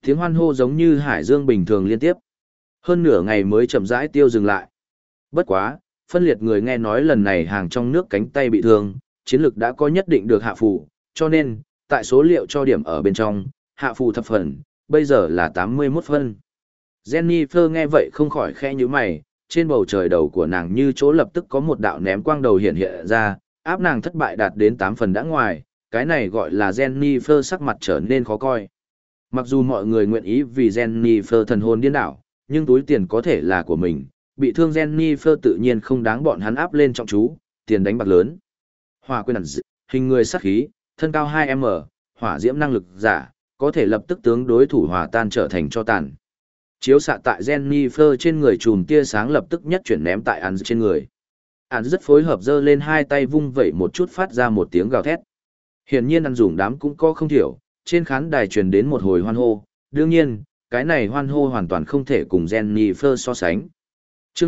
Tiếng hoan hô giống như hải dương bình thường liên tiếp. Hơn nửa ngày mới chậm rãi tiêu dừng lại. Bất quá, phân liệt người nghe nói lần này hàng trong nước cánh tay bị thương, chiến lực đã có nhất định được hạ phù, cho nên, tại số liệu cho điểm ở bên trong, hạ phù thập phần, bây giờ là 81 phân. Jennifer nghe vậy không khỏi khẽ nhíu mày, trên bầu trời đầu của nàng như chỗ lập tức có một đạo ném quang đầu hiện hiện ra, áp nàng thất bại đạt đến 8 phần đã ngoài, cái này gọi là Jennifer sắc mặt trở nên khó coi. Mặc dù mọi người nguyện ý vì Jennifer thần hồn điên đảo, nhưng túi tiền có thể là của mình, bị thương Jennifer tự nhiên không đáng bọn hắn áp lên trọng chú, tiền đánh bạc lớn. Hỏa quyền ẩn hình người sắc khí, thân cao 2m, hỏa diễm năng lực giả, có thể lập tức tướng đối thủ hòa tan trở thành tro tàn. Chiếu xạ tại Jennifer trên người chùm tia sáng lập tức nhất chuyển ném tại An trên người. An rất phối hợp giơ lên hai tay vung vẩy một chút phát ra một tiếng gào thét. Hiển nhiên An dùng đám cũng có không thiểu, trên khán đài truyền đến một hồi hoan hô, đương nhiên, cái này hoan hô hoàn toàn không thể cùng Jennifer so sánh. Chương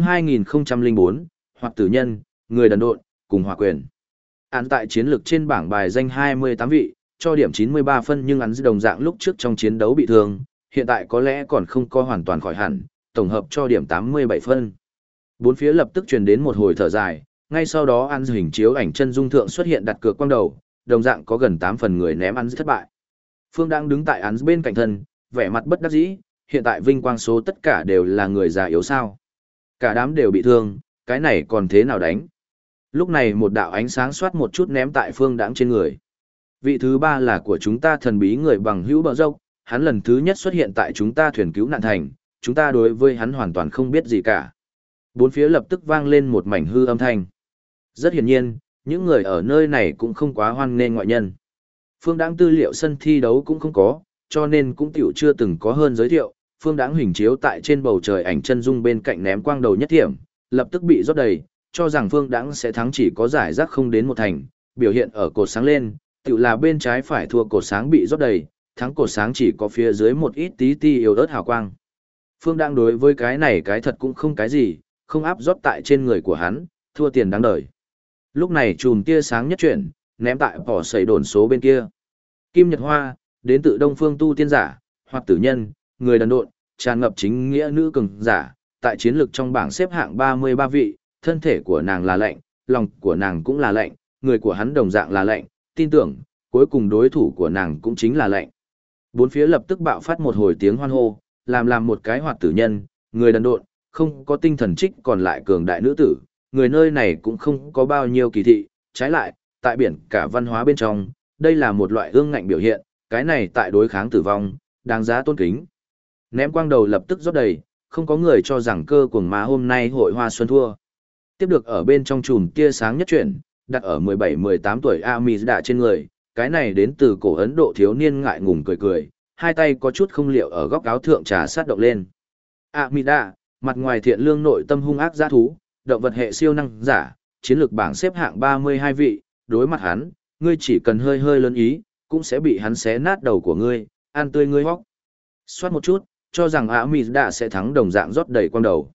2004, hoặc tử nhân, người đần độn, cùng hỏa quyền. Án tại chiến lược trên bảng bài danh 28 vị, cho điểm 93 phân nhưng án đồng dạng lúc trước trong chiến đấu bị thương, hiện tại có lẽ còn không có hoàn toàn khỏi hẳn, tổng hợp cho điểm 87 phân. Bốn phía lập tức truyền đến một hồi thở dài, ngay sau đó án hình chiếu ảnh chân dung thượng xuất hiện đặt cược quang đầu, đồng dạng có gần 8 phần người ném án thất bại. Phương đang đứng tại án bên cạnh thân, vẻ mặt bất đắc dĩ, hiện tại vinh quang số tất cả đều là người già yếu sao. Cả đám đều bị thương, cái này còn thế nào đánh. Lúc này một đạo ánh sáng xoát một chút ném tại Phương Đãng trên người. Vị thứ ba là của chúng ta thần bí người bằng hữu bờ dốc, hắn lần thứ nhất xuất hiện tại chúng ta thuyền cứu nạn thành, chúng ta đối với hắn hoàn toàn không biết gì cả. Bốn phía lập tức vang lên một mảnh hư âm thanh. Rất hiển nhiên, những người ở nơi này cũng không quá hoan nghênh ngoại nhân. Phương Đãng tư liệu sân thi đấu cũng không có, cho nên cũng tiểu chưa từng có hơn giới thiệu. Phương Đãng hình chiếu tại trên bầu trời ảnh chân dung bên cạnh ném quang đầu nhất thiểm, lập tức bị rót đầy, cho rằng Phương Đãng sẽ thắng chỉ có giải rác không đến một thành, biểu hiện ở cột sáng lên, tự là bên trái phải thua cột sáng bị rót đầy, thắng cột sáng chỉ có phía dưới một ít tí ti yếu ớt hào quang. Phương Đãng đối với cái này cái thật cũng không cái gì, không áp rót tại trên người của hắn, thua tiền đáng đời. Lúc này chùm tia sáng nhất chuyển, ném tại bỏ sẩy đồn số bên kia. Kim Nhật Hoa, đến từ Đông Phương tu tiên giả, hoặc tử nhân, người đần độn, tràn ngập chính nghĩa nữ cường giả, tại chiến lược trong bảng xếp hạng 33 vị, thân thể của nàng là lạnh, lòng của nàng cũng là lạnh, người của hắn đồng dạng là lạnh, tin tưởng, cuối cùng đối thủ của nàng cũng chính là lạnh. Bốn phía lập tức bạo phát một hồi tiếng hoan hô, làm một cái hoạt tử nhân, người đần độn, không có tinh thần trích còn lại cường đại nữ tử, người nơi này cũng không có bao nhiêu kỳ thị, trái lại, tại biển cả văn hóa bên trong, đây là một loại ương ngạnh biểu hiện, cái này tại đối kháng tử vong, đáng giá tôn kính. Ném quang đầu lập tức rót đầy, không có người cho rằng cơ cuồng má hôm nay hội hoa xuân thua. Tiếp được ở bên trong chùm tia sáng nhất chuyển, đặt ở 17-18 tuổi Amida trên người, cái này đến từ cổ Ấn Độ thiếu niên ngại ngùng cười cười, hai tay có chút không liệu ở góc áo thượng trà sát động lên. Amida, mặt ngoài thiện lương nội tâm hung ác dã thú, động vật hệ siêu năng giả, chiến lược bảng xếp hạng 32 vị, đối mặt hắn, ngươi chỉ cần hơi hơi lớn ý, cũng sẽ bị hắn xé nát đầu của ngươi, ăn tươi ngươi hóc. Xoát một chút, cho rằng Amida sẽ thắng đồng dạng rót đầy quang đầu.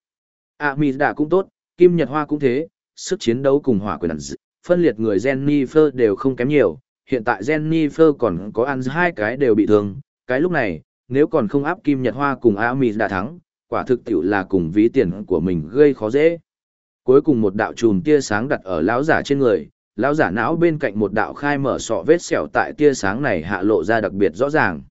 Amida cũng tốt, Kim Nhật Hoa cũng thế, sức chiến đấu cùng hỏa quyền phân liệt người Jennifer đều không kém nhiều, hiện tại Jennifer còn có ăn hai cái đều bị thương, cái lúc này, nếu còn không áp Kim Nhật Hoa cùng Amida thắng, quả thực tiểu là cùng ví tiền của mình gây khó dễ. Cuối cùng một đạo chùm tia sáng đặt ở lão giả trên người, lão giả não bên cạnh một đạo khai mở sọ vết sẹo tại tia sáng này hạ lộ ra đặc biệt rõ ràng.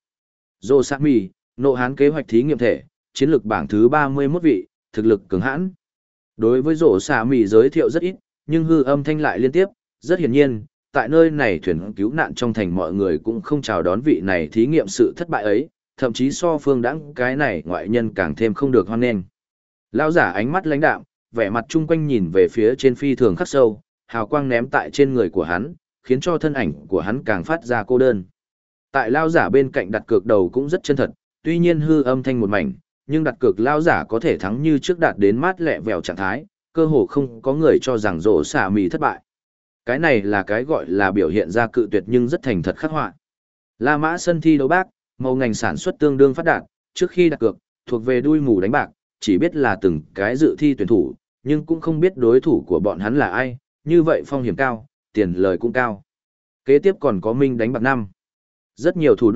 Rosami, nộ hán kế hoạch thí nghiệm thể, chiến lược bảng thứ 31 vị, thực lực cường hãn. Đối với Rosami giới thiệu rất ít, nhưng hư âm thanh lại liên tiếp, rất hiển nhiên, tại nơi này thuyền cứu nạn trong thành mọi người cũng không chào đón vị này thí nghiệm sự thất bại ấy, thậm chí so Phương Đãng cái này ngoại nhân càng thêm không được hoan nghênh. Lão giả ánh mắt lãnh đạm, vẻ mặt chung quanh nhìn về phía trên phi thường khắc sâu, hào quang ném tại trên người của hắn, khiến cho thân ảnh của hắn càng phát ra cô đơn. Tại lão giả bên cạnh đặt cược đầu cũng rất chân thật, tuy nhiên hư âm thanh một mảnh, nhưng đặt cược lão giả có thể thắng như trước đạt đến mát lẹ vèo trạng thái, cơ hồ không có người cho rằng rổ xả mì thất bại. Cái này là cái gọi là biểu hiện ra cự tuyệt nhưng rất thành thật khắc họa. La Mã sân thi đấu bác, màu ngành sản xuất tương đương phát đạt, trước khi đặt cược, thuộc về đuôi mù đánh bạc, chỉ biết là từng cái dự thi tuyển thủ, nhưng cũng không biết đối thủ của bọn hắn là ai, như vậy phong hiểm cao, tiền lời cũng cao. Kế tiếp còn có minh đánh bạc năm. Rất nhiều thủ đoạn,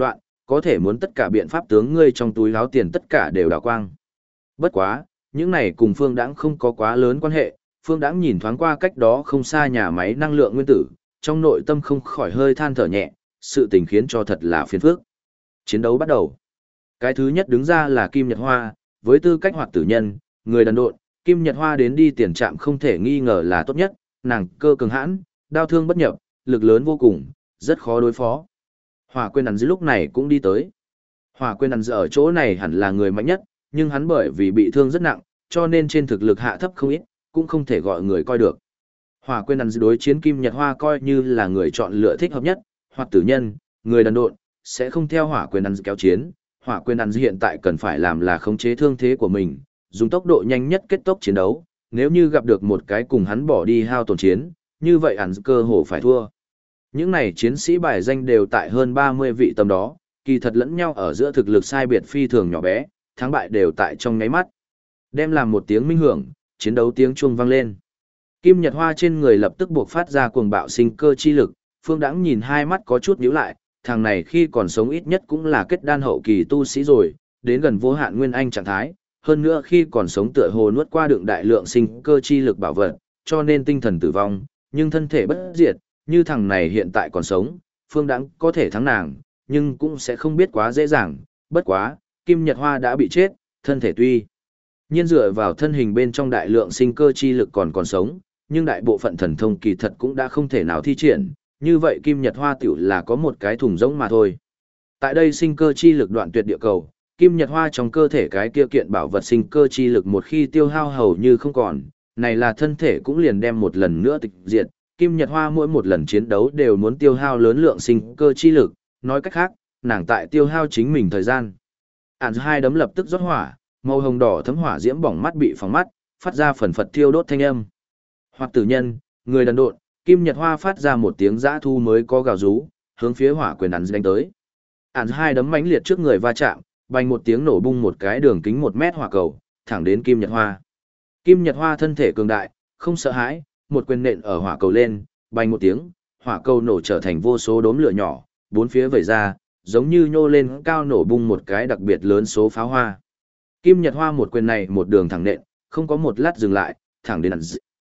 có thể muốn tất cả biện pháp tướng ngươi trong túi áo tiền tất cả đều đào quang. Bất quá, những này cùng Phương Đãng không có quá lớn quan hệ, Phương Đãng nhìn thoáng qua cách đó không xa nhà máy năng lượng nguyên tử, trong nội tâm không khỏi hơi than thở nhẹ, sự tình khiến cho thật là phiền phức. Chiến đấu bắt đầu. Cái thứ nhất đứng ra là Kim Nhật Hoa, với tư cách hoạt tử nhân, người đần độn, Kim Nhật Hoa đến đi tiền trạm không thể nghi ngờ là tốt nhất, nàng cơ cường hãn, đao thương bất nhập, lực lớn vô cùng, rất khó đối phó. Hỏa Quyên Ấn lúc này cũng đi tới. Hỏa Quyên Ấn ở chỗ này hẳn là người mạnh nhất, nhưng hắn bởi vì bị thương rất nặng, cho nên trên thực lực hạ thấp không ít, cũng không thể gọi người coi được. Hỏa Quyên Ấn đối chiến Kim Nhật Hoa coi như là người chọn lựa thích hợp nhất, hoặc tử nhân, người đần độn, sẽ không theo Hỏa Quyên Ấn kéo chiến. Hỏa Quyên Ấn hiện tại cần phải làm là khống chế thương thế của mình, dùng tốc độ nhanh nhất kết thúc chiến đấu. Nếu như gặp được một cái cùng hắn bỏ đi hao tổn chiến, như vậy Ấn cơ hồ phải thua. Những này chiến sĩ bài danh đều tại hơn 30 vị tầm đó, kỳ thật lẫn nhau ở giữa thực lực sai biệt phi thường nhỏ bé, thắng bại đều tại trong nháy mắt. Đem làm một tiếng minh hưởng, chiến đấu tiếng chuông vang lên. Kim Nhật Hoa trên người lập tức buộc phát ra cuồng bạo sinh cơ chi lực, Phương Đãng nhìn hai mắt có chút nhíu lại, thằng này khi còn sống ít nhất cũng là kết đan hậu kỳ tu sĩ rồi, đến gần vô hạn nguyên anh trạng thái, hơn nữa khi còn sống tựa hồ nuốt qua đựng đại lượng sinh cơ chi lực bảo vật, cho nên tinh thần tử vong, nhưng thân thể bất diệt, như thằng này hiện tại còn sống, Phương Đãng có thể thắng nàng, nhưng cũng sẽ không biết quá dễ dàng, bất quá, Kim Nhật Hoa đã bị chết, thân thể tuy nhiên dựa vào thân hình bên trong đại lượng sinh cơ chi lực còn sống, nhưng đại bộ phận thần thông kỳ thật cũng đã không thể nào thi triển, như vậy Kim Nhật Hoa tiểu là có một cái thùng rỗng mà thôi. Tại đây sinh cơ chi lực đoạn tuyệt địa cầu, Kim Nhật Hoa trong cơ thể cái kia kiện bảo vật sinh cơ chi lực một khi tiêu hao hầu như không còn, này là thân thể cũng liền đem một lần nữa tịch diệt. Kim Nhật Hoa mỗi một lần chiến đấu đều muốn tiêu hao lớn lượng sinh cơ chi lực, nói cách khác, nàng tại tiêu hao chính mình thời gian. Ản hai đấm lập tức rót hỏa, màu hồng đỏ thấm hỏa diễm bỏng mắt bị phóng mắt, phát ra phần phật thiêu đốt thanh âm. Hoặc tử nhân, người đần độn, Kim Nhật Hoa phát ra một tiếng dã thu mới có gào rú, hướng phía Hỏa Quyền Ản đánh tới. Ản hai đấm mãnh liệt trước người va chạm, bành một tiếng nổ bung một cái đường kính 1 mét hỏa cầu, thẳng đến Kim Nhật Hoa. Kim Nhật Hoa thân thể cường đại, không sợ hãi, một quyền nện ở hỏa cầu lên, bành một tiếng, hỏa cầu nổ trở thành vô số đốm lửa nhỏ, bốn phía vẩy ra, giống như nhô lên cao nổ bung một cái đặc biệt lớn số pháo hoa. Kim Nhật Hoa một quyền này một đường thẳng nện, không có một lát dừng lại, thẳng đến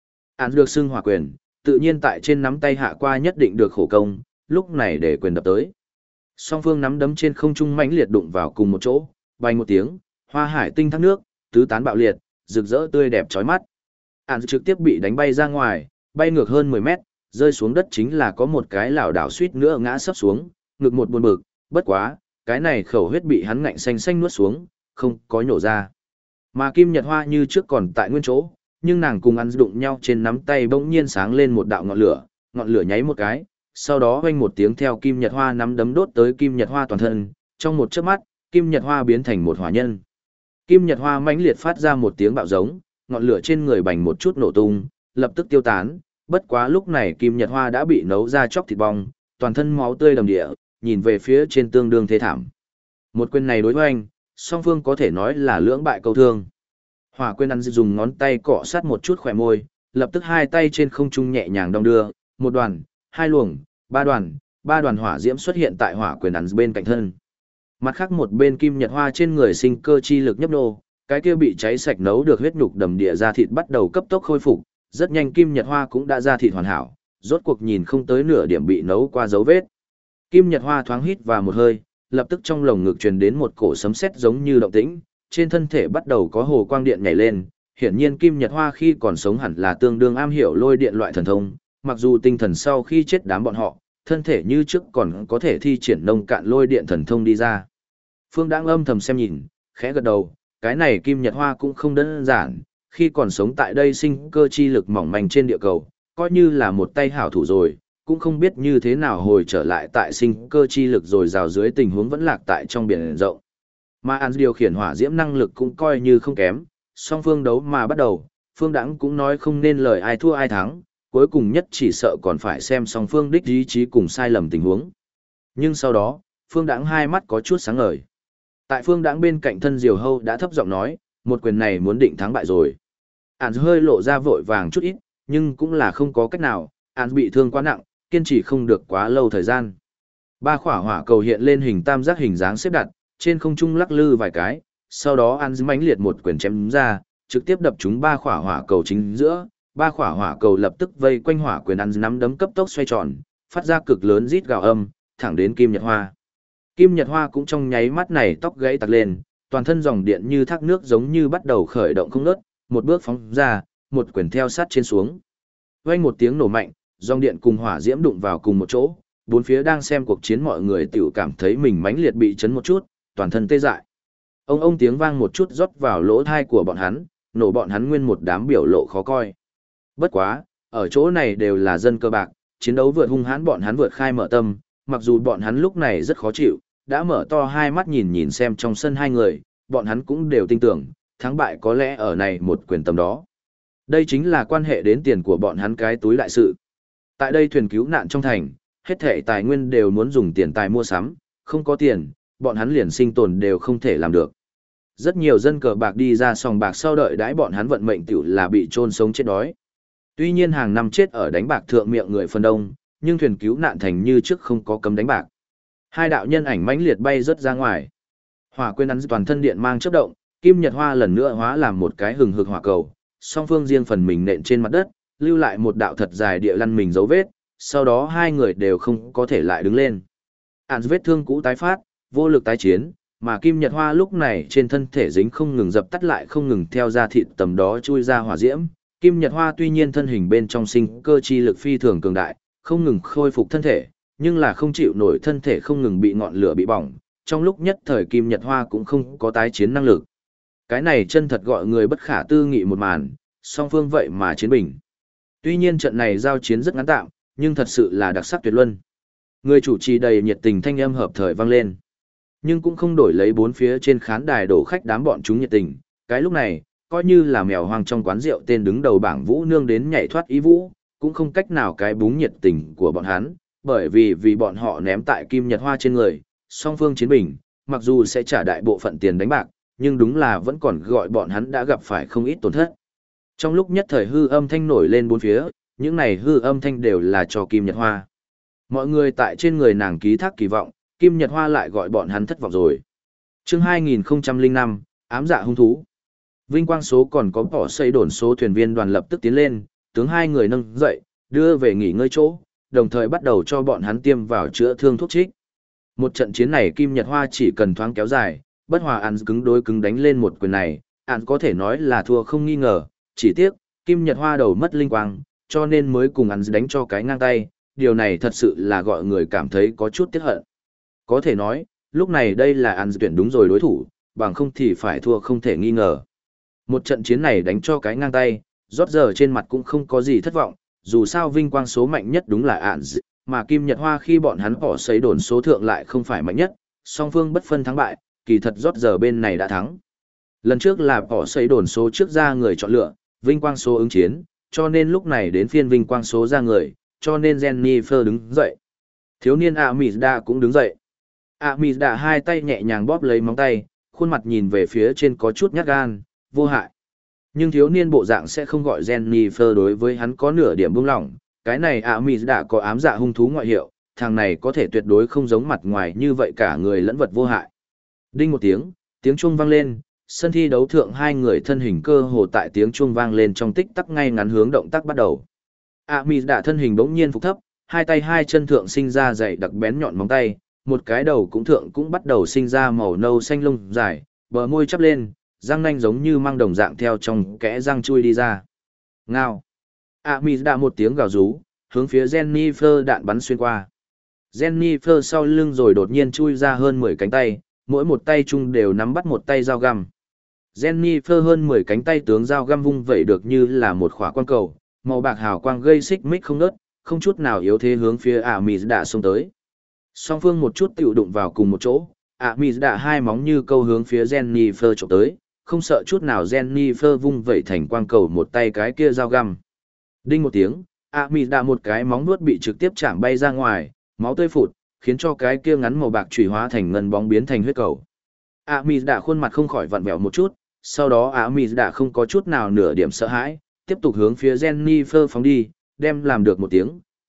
Ản được xưng hỏa quyền, tự nhiên tại trên nắm tay hạ qua nhất định được khổ công, lúc này để quyền đập tới. Song phương nắm đấm trên không trung mãnh liệt đụng vào cùng một chỗ, bay một tiếng, hoa hải tinh thác nước, tứ tán bạo liệt, rực rỡ tươi đẹp chói mắt. Ản trực tiếp bị đánh bay ra ngoài, bay ngược hơn 10 mét, rơi xuống đất chính là có một cái lảo đảo suýt nữa ngã sấp xuống, ngực một buồn bực, bất quá, cái này khẩu huyết bị hắn ngạnh xanh xanh nuốt xuống, không có nhổ ra. Mà Kim Nhật Hoa như trước còn tại nguyên chỗ, nhưng nàng cùng ăn đụng nhau trên nắm tay bỗng nhiên sáng lên một đạo ngọn lửa nháy một cái, sau đó vang một tiếng theo Kim Nhật Hoa nắm đấm đốt tới Kim Nhật Hoa toàn thân, trong một chớp mắt, Kim Nhật Hoa biến thành một hỏa nhân. Kim Nhật Hoa mãnh liệt phát ra một tiếng bạo giống, ngọn lửa trên người bành một chút nổ tung, lập tức tiêu tán, bất quá lúc này Kim Nhật Hoa đã bị nấu ra chóc thịt bong, toàn thân máu tươi đầm địa, nhìn về phía trên tương đương thế thảm. Một quyền này đối với anh, song phương có thể nói là lưỡng bại câu thương. Hỏa Quyên Ăn dùng ngón tay cọ sát một chút khỏe môi, lập tức hai tay trên không trung nhẹ nhàng đong đưa, một đoàn, hai luồng, ba đoàn hỏa diễm xuất hiện tại Hỏa Quyên Ăn bên cạnh thân. Mặt khác một bên Kim Nhật Hoa trên người sinh cơ chi lực nhấp nô, cái kia bị cháy sạch nấu được huyết nhục đầm địa ra thịt bắt đầu cấp tốc khôi phục, rất nhanh Kim Nhật Hoa cũng đã ra thịt hoàn hảo, rốt cuộc nhìn không tới nửa điểm bị nấu qua dấu vết. Kim Nhật Hoa thoáng hít vào một hơi, lập tức trong lồng ngực truyền đến một cổ sấm sét giống như động tĩnh, trên thân thể bắt đầu có hồ quang điện nhảy lên, hiển nhiên Kim Nhật Hoa khi còn sống hẳn là tương đương am hiểu lôi điện loại thần thông, mặc dù tinh thần sau khi chết đám bọn họ, thân thể như trước còn có thể thi triển nông cạn lôi điện thần thông đi ra. Phương đang âm thầm xem nhìn, khẽ gật đầu, cái này Kim Nhật Hoa cũng không đơn giản, khi còn sống tại đây sinh cơ chi lực mỏng manh trên địa cầu, coi như là một tay hảo thủ rồi, cũng không biết như thế nào hồi trở lại tại sinh cơ chi lực rồi rào dưới tình huống vẫn lạc tại trong biển rộng. Mà An điều khiển hỏa diễm năng lực cũng coi như không kém, song phương đấu mà bắt đầu, Phương Đãng cũng nói không nên lời ai thua ai thắng, cuối cùng nhất chỉ sợ còn phải xem song phương đích ý chí cùng sai lầm tình huống. Nhưng sau đó, Phương Đãng hai mắt có chút sáng ngời. Tại Phương Đãng bên cạnh thân Diều Hâu đã thấp giọng nói, một quyền này muốn định thắng bại rồi. An hơi lộ ra vội vàng chút ít, nhưng cũng là không có cách nào, An bị thương quá nặng, kiên trì không được quá lâu thời gian. Ba quả hỏa cầu hiện lên hình tam giác hình dáng xếp đặt, trên không trung lắc lư vài cái, sau đó ăn mãnh liệt một quyền chém ra, trực tiếp đập trúng ba quả hỏa cầu chính giữa, ba quả hỏa cầu lập tức vây quanh hỏa quyền ăn nắm đấm cấp tốc xoay tròn, phát ra cực lớn rít gào âm, thẳng đến Kim Nhật Hoa. Kim Nhật Hoa cũng trong nháy mắt này tóc gãy tặc lên, toàn thân dòng điện như thác nước giống như bắt đầu khởi động không ngớt, một bước phóng ra, một quyền theo sát trên xuống. Vang một tiếng nổ mạnh, dòng điện cùng hỏa diễm đụng vào cùng một chỗ, bốn phía đang xem cuộc chiến mọi người tiểu cảm thấy mình mãnh liệt bị chấn một chút, toàn thân tê dại. Ông tiếng vang một chút rót vào lỗ tai của bọn hắn, nổ bọn hắn nguyên một đám biểu lộ khó coi. Bất quá, ở chỗ này đều là dân cơ bạc, chiến đấu vượt hung hãn bọn hắn vượt khai mở tâm, mặc dù bọn hắn lúc này rất khó chịu, đã mở to hai mắt nhìn xem trong sân hai người, bọn hắn cũng đều tin tưởng, thắng bại có lẽ ở này một quyền tầm đó. Đây chính là quan hệ đến tiền của bọn hắn cái túi đại sự. Tại đây thuyền cứu nạn trong thành, hết thảy tài nguyên đều muốn dùng tiền tài mua sắm, không có tiền, bọn hắn liền sinh tồn đều không thể làm được. Rất nhiều dân cờ bạc đi ra sòng bạc sau đợi đãi bọn hắn vận mệnh tiểu là bị chôn sống chết đói. Tuy nhiên hàng năm chết ở đánh bạc thượng miệng người phần đông, nhưng thuyền cứu nạn thành như trước không có cấm đánh bạc. Hai đạo nhân ảnh mãnh liệt bay rất ra ngoài. Hỏa quyền ăn toàn thân điện mang chớp động, Kim Nhật Hoa lần nữa hóa làm một cái hừng hực hỏa cầu, song phương riêng phần mình nện trên mặt đất, lưu lại một đạo thật dài địa lăn mình dấu vết, sau đó hai người đều không có thể lại đứng lên. Án vết thương cũ tái phát, vô lực tái chiến, mà Kim Nhật Hoa lúc này trên thân thể dính không ngừng dập tắt lại không ngừng theo ra thịt tầm đó chui ra hỏa diễm. Kim Nhật Hoa tuy nhiên thân hình bên trong sinh cơ chi lực phi thường cường đại, không ngừng khôi phục thân thể, nhưng là không chịu nổi thân thể không ngừng bị ngọn lửa bị bỏng, trong lúc nhất thời Kim Nhật Hoa cũng không có tái chiến năng lực. Cái này chân thật gọi người bất khả tư nghị một màn, song phương vậy mà chiến bình. Tuy nhiên trận này giao chiến rất ngắn tạm, nhưng thật sự là đặc sắc tuyệt luân. Người chủ trì đầy nhiệt tình thanh âm hợp thời vang lên. Nhưng cũng không đổi lấy bốn phía trên khán đài đổ khách đám bọn chúng nhiệt tình. Cái lúc này, coi như là mèo hoang trong quán rượu tên đứng đầu bảng vũ nương đến nhảy thoát ý vũ, cũng không cách nào cái búng nhiệt tình của bọn hắn, bởi vì bọn họ ném tại Kim Nhật Hoa trên người, song phương chiến bình, mặc dù sẽ trả đại bộ phận tiền đánh bạc, nhưng đúng là vẫn còn gọi bọn hắn đã gặp phải không ít tổn thất. Trong lúc nhất thời hư âm thanh nổi lên bốn phía, những này hư âm thanh đều là cho Kim Nhật Hoa. Mọi người tại trên người nàng ký thác kỳ vọng, Kim Nhật Hoa lại gọi bọn hắn thất vọng rồi. Chương 2005, ám dạ hung thú. Vinh quang số còn có bỏ xây đồn số thuyền viên đoàn lập tức tiến lên, tướng hai người nâng dậy, đưa về nghỉ ngơi chỗ, đồng thời bắt đầu cho bọn hắn tiêm vào chữa thương thuốc trích. Một trận chiến này Kim Nhật Hoa chỉ cần thoáng kéo dài, bất hòa ăn cứng đối cứng đánh lên một quyền này, ăn có thể nói là thua không nghi ngờ, chỉ tiếc, Kim Nhật Hoa đầu mất linh quang, cho nên mới cùng ăn đánh cho cái ngang tay, điều này thật sự là gọi người cảm thấy có chút tiếc hận. Có thể nói, lúc này đây là ăn tuyển đúng rồi đối thủ, bằng không thì phải thua không thể nghi ngờ. Một trận chiến này đánh cho cái ngang tay, rót giờ trên mặt cũng không có gì thất vọng, dù sao vinh quang số mạnh nhất đúng là ạn mà Kim Nhật Hoa khi bọn hắn bỏ sấy đồn số thượng lại không phải mạnh nhất, song phương bất phân thắng bại, kỳ thật rót giờ bên này đã thắng. Lần trước là bỏ sấy đồn số trước ra người chọn lựa, vinh quang số ứng chiến, cho nên lúc này đến phiên vinh quang số ra người, cho nên Jennifer đứng dậy. Thiếu niên Amida cũng đứng dậy. Amida hai tay nhẹ nhàng bóp lấy móng tay, khuôn mặt nhìn về phía trên có chút nhát gan, vô hại. Nhưng thiếu niên bộ dạng sẽ không gọi Jennifer đối với hắn có nửa điểm buông lỏng, cái này Amida có ám dạ hung thú ngoại hiệu, thằng này có thể tuyệt đối không giống mặt ngoài như vậy cả người lẫn vật vô hại. Đinh một tiếng chuông vang lên, sân thi đấu thượng hai người thân hình cơ hồ tại tiếng chuông vang lên trong tích tắc ngay ngắn hướng động tác bắt đầu. Amida thân hình bỗng nhiên phục thấp, hai tay hai chân thượng sinh ra dày đặc bén nhọn móng tay, một cái đầu cũng thượng cũng bắt đầu sinh ra màu nâu xanh lông dài, bờ môi chắp lên, răng nanh giống như mang đồng dạng theo trong kẽ răng chui đi ra. Ngao. Amida một tiếng gào rú, hướng phía Jennifer đạn bắn xuyên qua. Jennifer sau lưng rồi đột nhiên chui ra hơn 10 cánh tay, mỗi một tay chung đều nắm bắt một tay dao găm. Jennifer hơn 10 cánh tay tướng dao găm vung vẩy được như là một khỏa quang cầu, màu bạc hào quang gây xích mích không ngớt, không chút nào yếu thế hướng phía Amida xông tới. Song phương một chút tiểu đụng vào cùng một chỗ, Amida hai móng như câu hướng phía Jennifer chụp tới, không sợ chút nào Jennifer vung vẩy thành quang cầu một tay cái kia dao găm. Đinh một tiếng, Amida một cái móng vuốt bị trực tiếp chạm bay ra ngoài, máu tươi phụt, khiến cho cái kia ngắn màu bạc chủy hóa thành ngân bóng biến thành huyết cầu. Amida khuôn mặt không khỏi vặn vẹo một chút, sau đó Amida không có chút nào nửa điểm sợ hãi, tiếp tục hướng phía Jennifer phóng đi, đem làm được một tiếng,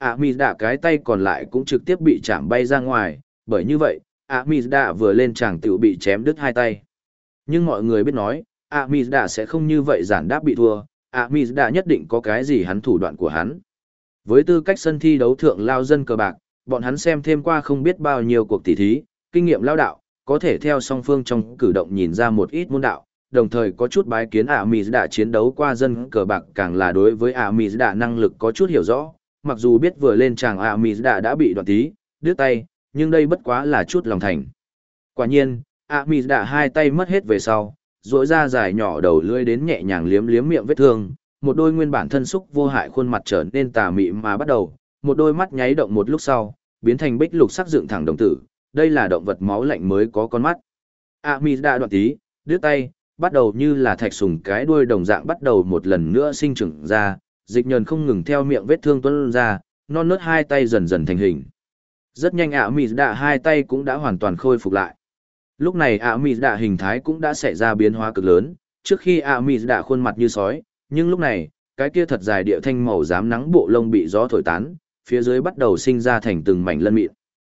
Amida cái tay còn lại cũng trực tiếp bị chạm bay ra ngoài, bởi như vậy, Amida vừa lên tràng tiểu bị chém đứt hai tay. Nhưng mọi người biết nói, Amida sẽ không như vậy giản đáp bị thua, Amida nhất định có cái gì hắn thủ đoạn của hắn. Với tư cách sân thi đấu thượng lao dân cờ bạc, bọn hắn xem thêm qua không biết bao nhiêu cuộc tỉ thí, kinh nghiệm lao đạo, có thể theo song phương trong cử động nhìn ra một ít môn đạo, đồng thời có chút bái kiến Amida chiến đấu qua dân cờ bạc càng là đối với Amida năng lực có chút hiểu rõ, mặc dù biết vừa lên tràng Amida đã bị đoạn tí, đứt tay, nhưng đây bất quá là chút lòng thành. Quả nhiên, Amida hai tay mất hết về sau, rỗi ra dài nhỏ đầu lưỡi đến nhẹ nhàng liếm liếm miệng vết thương, một đôi nguyên bản thân xúc vô hại khuôn mặt trở nên tà mị mà bắt đầu, một đôi mắt nháy động một lúc sau, biến thành bích lục sắc dựng thẳng đồng tử, đây là động vật máu lạnh mới có con mắt. Amida đoạn tí, đứt tay, bắt đầu như là thạch sùng cái đuôi đồng dạng bắt đầu một lần nữa sinh trưởng ra, dịch nhờn không ngừng theo miệng vết thương tuôn ra, non nớt hai tay dần dần thành hình. Rất nhanh Amida hai tay cũng đã hoàn toàn khôi phục lại. Lúc này Amida hình thái cũng đã xảy ra biến hóa cực lớn, trước khi Amida khuôn mặt như sói, nhưng lúc này, cái kia thật dài địa thanh màu xám nắng bộ lông bị gió thổi tán, phía dưới bắt đầu sinh ra thành từng mảnh lân mịn.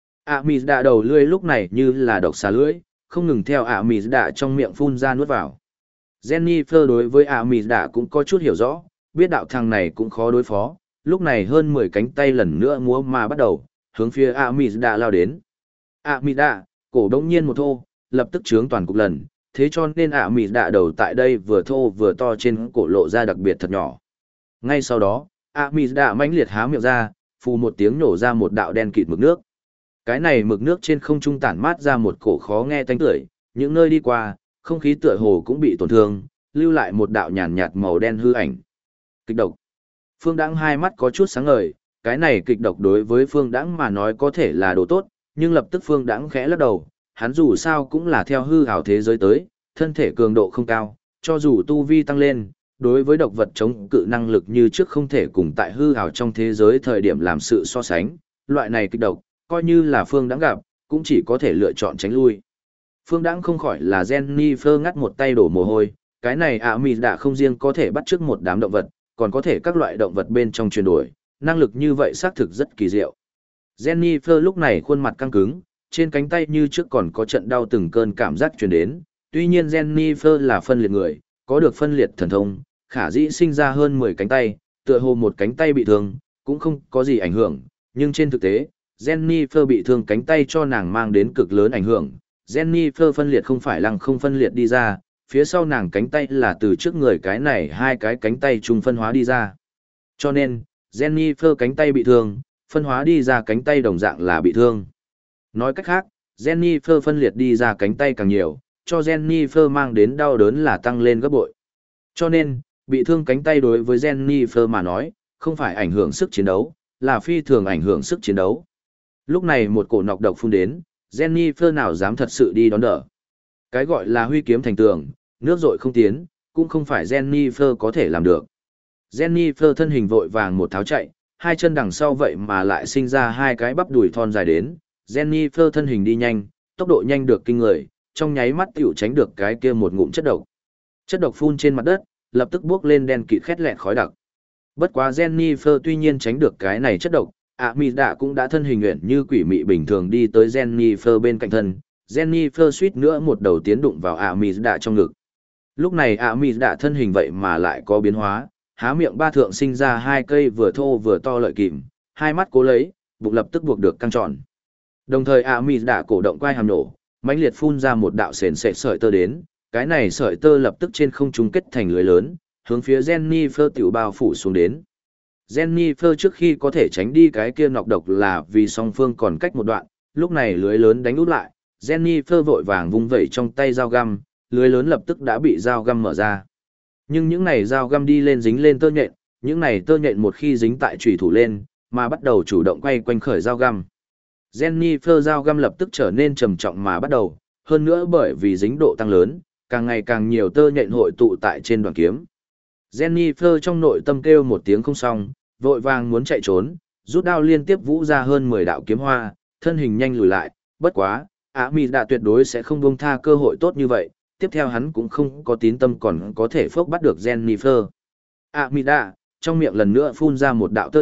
Amida đầu lưỡi lúc này như là độc xà lưỡi, không ngừng theo Amida trong miệng phun ra nuốt vào. Jennifer đối với Amida cũng có chút hiểu rõ, biết đạo thằng này cũng khó đối phó, lúc này hơn 10 cánh tay lần nữa múa mà bắt đầu, hướng phía Amida lao đến. Amida, cổ đống nhiên một thô, lập tức trướng toàn cục lần, thế cho nên Amida đầu tại đây vừa thô vừa to trên cổ lộ ra đặc biệt thật nhỏ. Ngay sau đó, Amida mãnh liệt há miệng ra, phù một tiếng nổ ra một đạo đen kịt mực nước. Cái này mực nước trên không trung tản mát ra một cổ khó nghe tanh tưởi, những nơi đi qua, không khí tựa hồ cũng bị tổn thương, lưu lại một đạo nhàn nhạt màu đen hư ảnh. Kịch độc. Phương Đãng hai mắt có chút sáng ngời, cái này kịch độc đối với Phương Đãng mà nói có thể là đồ tốt, nhưng lập tức Phương Đãng khẽ lắc đầu, hắn dù sao cũng là theo hư ảo thế giới tới, thân thể cường độ không cao, cho dù tu vi tăng lên, đối với độc vật chống cự năng lực như trước không thể cùng tại hư ảo trong thế giới thời điểm làm sự so sánh, loại này kịch độc, coi như là Phương Đãng gặp, cũng chỉ có thể lựa chọn tránh lui. Phương Đãng không khỏi là Jennifer ngắt một tay đổ mồ hôi, cái này Amida không riêng có thể bắt chước một đám động vật, còn có thể các loại động vật bên trong chuyển đổi, năng lực như vậy xác thực rất kỳ diệu. Jennifer lúc này khuôn mặt căng cứng, trên cánh tay như trước còn có trận đau từng cơn cảm giác truyền đến, tuy nhiên Jennifer là phân liệt người, có được phân liệt thần thông, khả dĩ sinh ra hơn 10 cánh tay, tựa hồ một cánh tay bị thương, cũng không có gì ảnh hưởng, nhưng trên thực tế, Jennifer bị thương cánh tay cho nàng mang đến cực lớn ảnh hưởng. Jennifer phân liệt không phải lăng không phân liệt đi ra, phía sau nàng cánh tay là từ trước người cái này hai cái cánh tay chung phân hóa đi ra. Cho nên, Jennifer cánh tay bị thương, phân hóa đi ra cánh tay đồng dạng là bị thương. Nói cách khác, Jennifer phân liệt đi ra cánh tay càng nhiều, cho Jennifer mang đến đau đớn là tăng lên gấp bội. Cho nên, bị thương cánh tay đối với Jennifer mà nói, không phải ảnh hưởng sức chiến đấu, là phi thường ảnh hưởng sức chiến đấu. Lúc này một cổ nọc độc phun đến, Jennifer nào dám thật sự đi đón đỡ. Cái gọi là huy kiếm thành tường, nước rội không tiến, cũng không phải Jennifer có thể làm được. Jennifer thân hình vội vàng một tháo chạy, hai chân đằng sau vậy mà lại sinh ra hai cái bắp đùi thon dài đến. Jennifer thân hình đi nhanh, tốc độ nhanh được kinh người, trong nháy mắt tiểu tránh được cái kia một ngụm chất độc. Chất độc phun trên mặt đất, lập tức bốc lên đen kịt khét lẹt khói đặc. Bất quá Jennifer tuy nhiên tránh được cái này chất độc, Amida cũng đã thân hình nguyện như quỷ mị bình thường đi tới Jennifer bên cạnh thân. Jennifer suýt nữa một đầu tiến đụng vào Amida trong ngực. Lúc này Amida thân hình vậy mà lại có biến hóa, há miệng ba thượng sinh ra hai cây vừa thô vừa to lợi kìm, hai mắt cố lấy, bụng lập tức buộc được căng tròn. Đồng thời Amida cổ động quai hàm nổ, mãnh liệt phun ra một đạo sền sệt sợi tơ đến, cái này sợi tơ lập tức trên không trung kết thành lưới lớn, hướng phía Jennifer tiểu bao phủ xuống đến. Jennifer trước khi có thể tránh đi cái kia nọc độc là vì song phương còn cách một đoạn, lúc này lưới lớn đánh út lại, Jennifer vội vàng vung vẩy trong tay dao găm, lưới lớn lập tức đã bị dao găm mở ra. Nhưng những này dao găm đi lên dính lên tơ nhện, những này tơ nhện một khi dính tại chủy thủ lên, mà bắt đầu chủ động quay quanh khởi dao găm. Jennifer dao găm lập tức trở nên trầm trọng mà bắt đầu, hơn nữa bởi vì dính độ tăng lớn, càng ngày càng nhiều tơ nhện hội tụ tại trên đoạn kiếm. Jennifer trong nội tâm kêu một tiếng không xong, vội vàng muốn chạy trốn, rút đao liên tiếp vũ ra hơn 10 đạo kiếm hoa, thân hình nhanh lùi lại, bất quá, Amida tuyệt đối sẽ không buông tha cơ hội tốt như vậy, tiếp theo hắn cũng không có tín tâm còn có thể phốc bắt được Jennifer. Amida, trong miệng lần nữa phun ra một đạo tơ nhện,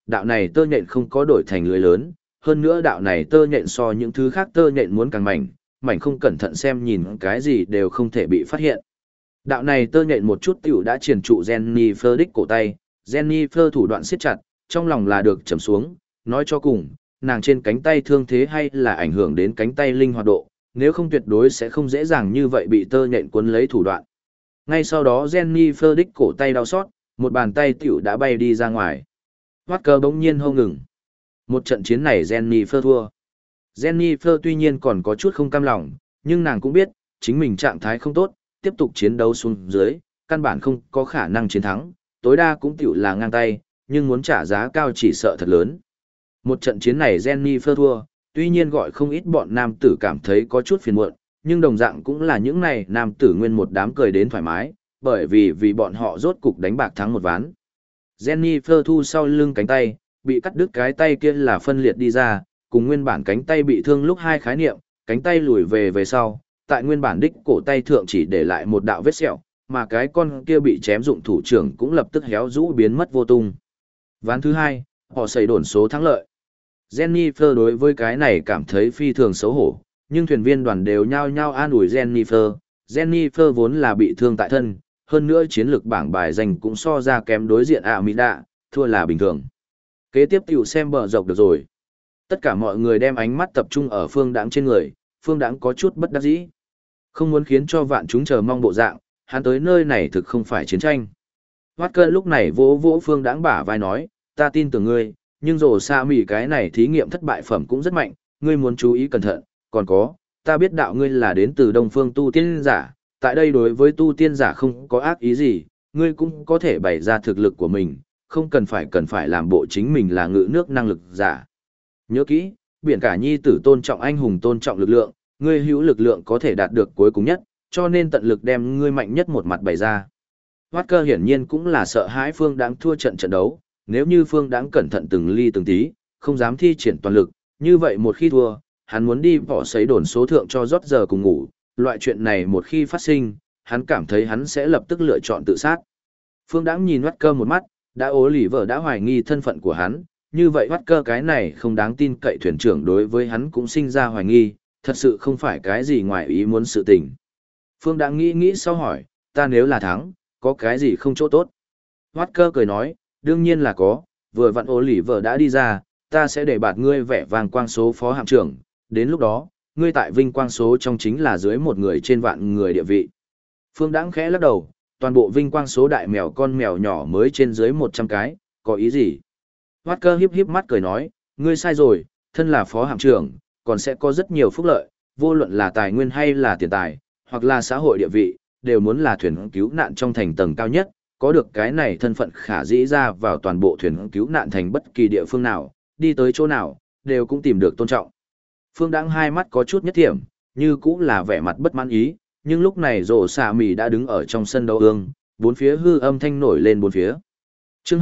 đạo này tơ nhện không có đổi thành lưới lớn, hơn nữa đạo này tơ nhện so những thứ khác tơ nhện muốn càng mảnh, mảnh không cẩn thận xem nhìn cái gì đều không thể bị phát hiện. Đạo này tơ nhện một chút tiểu đã triền trụ Jennifer đích cổ tay, Jennifer thủ đoạn siết chặt, trong lòng là được trầm xuống, nói cho cùng, nàng trên cánh tay thương thế hay là ảnh hưởng đến cánh tay linh hoạt độ, nếu không tuyệt đối sẽ không dễ dàng như vậy bị tơ nhện cuốn lấy thủ đoạn. Ngay sau đó Jennifer đích cổ tay đau xót, một bàn tay tiểu đã bay đi ra ngoài. Walker bỗng nhiên hô ngừng. Một trận chiến này Jennifer thua. Jennifer tuy nhiên còn có chút không cam lòng, nhưng nàng cũng biết, chính mình trạng thái không tốt, tiếp tục chiến đấu xuống dưới, căn bản không có khả năng chiến thắng, tối đa cũng tiểu là ngang tay, nhưng muốn trả giá cao chỉ sợ thật lớn. Một trận chiến này Jennifer thua, tuy nhiên gọi không ít bọn nam tử cảm thấy có chút phiền muộn, nhưng đồng dạng cũng là những này nam tử nguyên một đám cười đến thoải mái, bởi vì bọn họ rốt cục đánh bạc thắng một ván. Jennifer thu sau lưng cánh tay, bị cắt đứt cái tay kia là phân liệt đi ra, cùng nguyên bản cánh tay bị thương lúc hai khái niệm, cánh tay lùi về sau, tại nguyên bản đích cổ tay thượng chỉ để lại một đạo vết sẹo, mà cái con kia bị chém dụng thủ trưởng cũng lập tức héo rũ biến mất vô tung. Ván thứ hai, họ xảy đồn số thắng lợi. Jennifer đối với cái này cảm thấy phi thường xấu hổ, nhưng thuyền viên đoàn đều nhao nhao an ủi Jennifer. Jennifer vốn là bị thương tại thân, hơn nữa chiến lược bảng bài danh cũng so ra kém đối diện Amida, thua là bình thường. Kế tiếp tiểu xem bờ dọc được rồi. Tất cả mọi người đem ánh mắt tập trung ở Phương Đãng trên người, Phương Đãng có chút bất đắc dĩ. Không muốn khiến cho vạn chúng chờ mong bộ dạng, hắn tới nơi này thực không phải chiến tranh. Walker lúc này vỗ vỗ Phương Đãng bả vai nói, ta tin tưởng ngươi, nhưng rồ xa mỉ cái này thí nghiệm thất bại phẩm cũng rất mạnh, ngươi muốn chú ý cẩn thận, còn có, ta biết đạo ngươi là đến từ Đông Phương tu tiên giả, tại đây đối với tu tiên giả không có ác ý gì, ngươi cũng có thể bày ra thực lực của mình, không cần phải làm bộ chính mình là ngự nước năng lực giả. Nhớ kỹ, biển cả nhi tử tôn trọng anh hùng tôn trọng lực lượng, ngươi hữu lực lượng có thể đạt được cuối cùng nhất, cho nên tận lực đem ngươi mạnh nhất một mặt bày ra. Walker hiển nhiên cũng là sợ hãi Phương Đãng thua trận đấu, nếu như Phương Đãng cẩn thận từng ly từng tí, không dám thi triển toàn lực, như vậy một khi thua, hắn muốn đi bỏ sấy đồn số thượng cho rót giờ cùng ngủ, loại chuyện này một khi phát sinh, hắn cảm thấy hắn sẽ lập tức lựa chọn tự sát. Phương Đãng nhìn Walker một mắt, đã ố lì vợ đã hoài nghi thân phận của hắn, như vậy Walker cái này không đáng tin cậy thuyền trưởng đối với hắn cũng sinh ra hoài nghi, thật sự không phải cái gì ngoài ý muốn sự tình. Phương Đãng nghĩ sau hỏi, ta nếu là thắng, có cái gì không chỗ tốt? Walker cười nói, đương nhiên là có, vừa vặn ố lì vợ đã đi ra, ta sẽ để bạt ngươi vẻ vàng quang số phó hạm trưởng, đến lúc đó, ngươi tại vinh quang số trong chính là dưới một người trên vạn người địa vị. Phương Đãng khẽ lắc đầu, toàn bộ vinh quang số đại mèo con mèo nhỏ mới trên dưới 100 cái, có ý gì? Walker híp mắt cười nói, ngươi sai rồi, thân là phó hạm trưởng, còn sẽ có rất nhiều phúc lợi, vô luận là tài nguyên hay là tiền tài, hoặc là xã hội địa vị, đều muốn là thuyền cứu nạn trong thành tầng cao nhất, có được cái này thân phận khả dĩ ra vào toàn bộ thuyền cứu nạn thành bất kỳ địa phương nào, đi tới chỗ nào, đều cũng tìm được tôn trọng. Phương Đãng hai mắt có chút nhất thiểm, như cũng là vẻ mặt bất mãn ý, nhưng lúc này rổ xạ mì đã đứng ở trong sân đấu ương, bốn phía hư âm thanh nổi lên bốn phía. Chương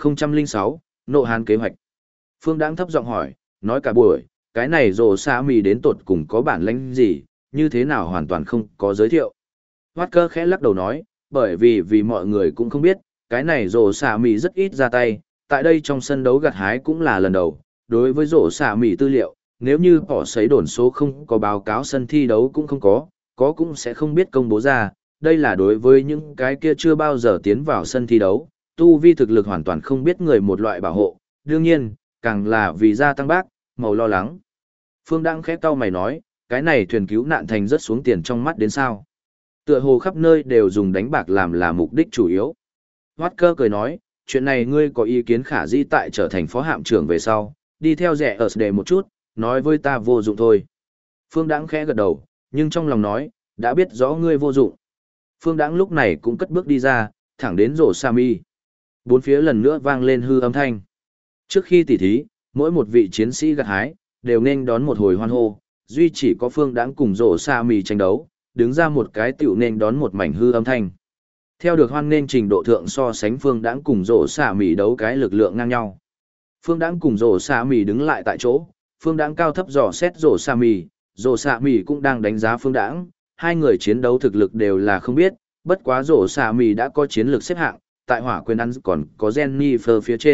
2006, Nộ Hán kế hoạch. Phương Đãng thấp giọng hỏi, nói cả buổi, cái này rổ xạ mì đến tột cùng có bản lĩnh gì, như thế nào hoàn toàn không có giới thiệu. Walker khẽ lắc đầu nói, bởi vì mọi người cũng không biết, cái này rổ xạ mì rất ít ra tay, tại đây trong sân đấu gặt hái cũng là lần đầu, đối với rổ xạ mì tư liệu, nếu như bỏ sấy đồn số không có báo cáo sân thi đấu cũng không có cũng sẽ không biết công bố ra, đây là đối với những cái kia chưa bao giờ tiến vào sân thi đấu, tu vi thực lực hoàn toàn không biết người một loại bảo hộ, đương nhiên, càng là vì gia tăng bác, màu lo lắng. Phương Đãng khẽ cau mày nói, cái này thuyền cứu nạn thành rất xuống tiền trong mắt đến sao. Tựa hồ khắp nơi đều dùng đánh bạc làm là mục đích chủ yếu. Walker cười nói, chuyện này ngươi có ý kiến khả dĩ tại trở thành phó hạm trưởng về sau, đi theo rẻ ở đề một chút, nói với ta vô dụng thôi. Phương Đãng khẽ gật đầu, nhưng trong lòng nói, đã biết rõ ngươi vô dụng. Phương Đãng lúc này cũng cất bước đi ra, thẳng đến rổ sa mi. Bốn phía lần nữa vang lên hư âm thanh. Trước khi tỉ thí, mỗi một vị chiến sĩ gặt hái, đều nên đón một hồi hoan hô, duy chỉ có Phương Đãng cùng rổ sa mi tranh đấu, đứng ra một cái tiểu nên đón một mảnh hư âm thanh. Theo được hoan nên trình độ thượng so sánh Phương Đãng cùng rổ sa mi đấu cái lực lượng ngang nhau. Phương Đãng cùng rổ sa mi đứng lại tại chỗ, Phương Đãng cao thấp dò xét rổ sa mi cũng đang đánh giá Phương Đãng, hai người chiến đấu thực lực đều là không biết, bất quá rổ sa mi đã có chiến lược xếp hạng, tại hỏa quyền ăn còn có Jennifer phía trên,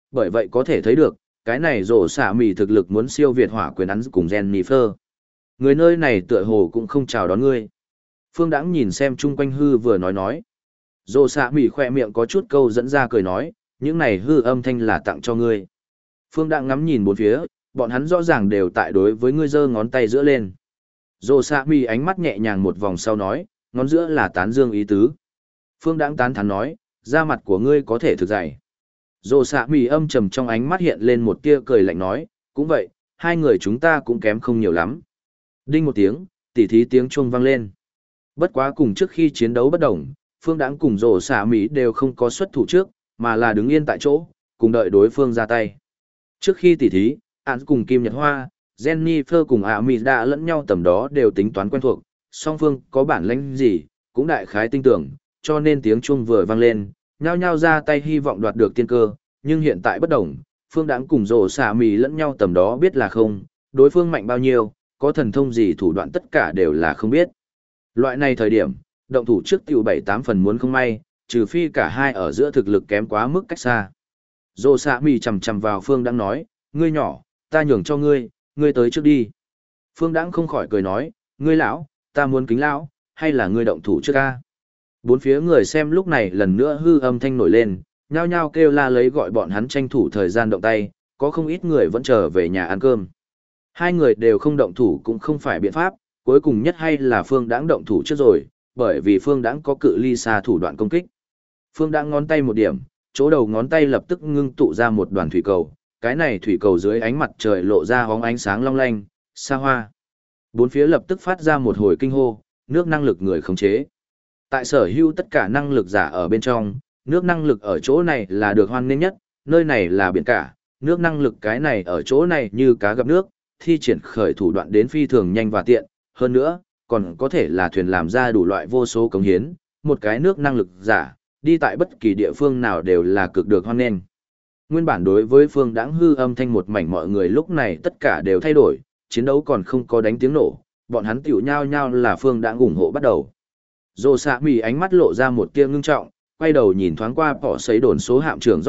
bởi vậy có thể thấy được, cái này rổ xạ mì thực lực muốn siêu việt hỏa quyền án cùng Jennifer. Người nơi này tựa hồ cũng không chào đón ngươi. Phương Đãng nhìn xem chung quanh hư vừa nói. Rổ xạ mì khoe miệng có chút câu dẫn ra cười nói, những này hư âm thanh là tặng cho ngươi. Phương Đãng ngắm nhìn bốn phía, bọn hắn rõ ràng đều tại đối với ngươi giơ ngón tay giữa lên. Rổ xạ mì ánh mắt nhẹ nhàng một vòng sau nói, ngón giữa là tán dương ý tứ. Phương Đãng tán thán nói, da mặt của ngươi có thể thực dày. Rồ xạ mì âm trầm trong ánh mắt hiện lên một tia cười lạnh nói, cũng vậy, hai người chúng ta cũng kém không nhiều lắm. Đinh một tiếng, tỉ thí tiếng chuông vang lên. Bất quá cùng trước khi chiến đấu bất đồng, Phương Đãng cùng rồ xạ mì đều không có xuất thủ trước, mà là đứng yên tại chỗ, cùng đợi đối phương ra tay. Trước khi tỉ thí, Án cùng Kim Nhật Hoa, Jennifer cùng Mỹ đã lẫn nhau tầm đó đều tính toán quen thuộc, song phương có bản lĩnh gì, cũng đại khái tin tưởng, cho nên tiếng chuông vừa vang lên, nhao nhao ra tay hy vọng đoạt được tiên cơ, nhưng hiện tại bất đồng, Phương Đãng cùng rồ xạ mì lẫn nhau tầm đó biết là không, đối phương mạnh bao nhiêu, có thần thông gì thủ đoạn tất cả đều là không biết. Loại này thời điểm, động thủ trước tiểu 7-8 phần muốn không may, trừ phi cả hai ở giữa thực lực kém quá mức cách xa. Rồ xạ mì chầm chầm vào Phương Đãng nói, ngươi nhỏ, ta nhường cho ngươi, ngươi tới trước đi. Phương Đãng không khỏi cười nói, ngươi lão, ta muốn kính lão, hay là ngươi động thủ trước ca? Bốn phía người xem lúc này lần nữa hư âm thanh nổi lên, nhao nhao kêu la lấy gọi bọn hắn tranh thủ thời gian động tay, có không ít người vẫn trở về nhà ăn cơm. Hai người đều không động thủ cũng không phải biện pháp, cuối cùng nhất hay là Phương Đãng động thủ trước rồi, bởi vì Phương Đãng có cự ly xa thủ đoạn công kích. Phương Đãng ngón tay một điểm, chỗ đầu ngón tay lập tức ngưng tụ ra một đoàn thủy cầu, cái này thủy cầu dưới ánh mặt trời lộ ra hóng ánh sáng long lanh, xa hoa. Bốn phía lập tức phát ra một hồi kinh hô, nước năng lực người khống chế. Tại sở hữu tất cả năng lực giả ở bên trong, nước năng lực ở chỗ này là được hoan nghênh nhất, nơi này là biển cả, nước năng lực cái này ở chỗ này như cá gặp nước, thi triển khởi thủ đoạn đến phi thường nhanh và tiện, hơn nữa, còn có thể là thuyền làm ra đủ loại vô số cống hiến, một cái nước năng lực giả, đi tại bất kỳ địa phương nào đều là cực được hoan nghênh. Nguyên bản đối với Phương Đãng hư âm thanh một mảnh mọi người lúc này tất cả đều thay đổi, chiến đấu còn không có đánh tiếng nổ, bọn hắn tiểu nhao nhao là Phương Đãng ủng hộ bắt đầu. Rồ xạ mì ánh mắt lộ ra một tia ngưng trọng, quay đầu nhìn thoáng qua bỏ sấy đồn số hạm trưởng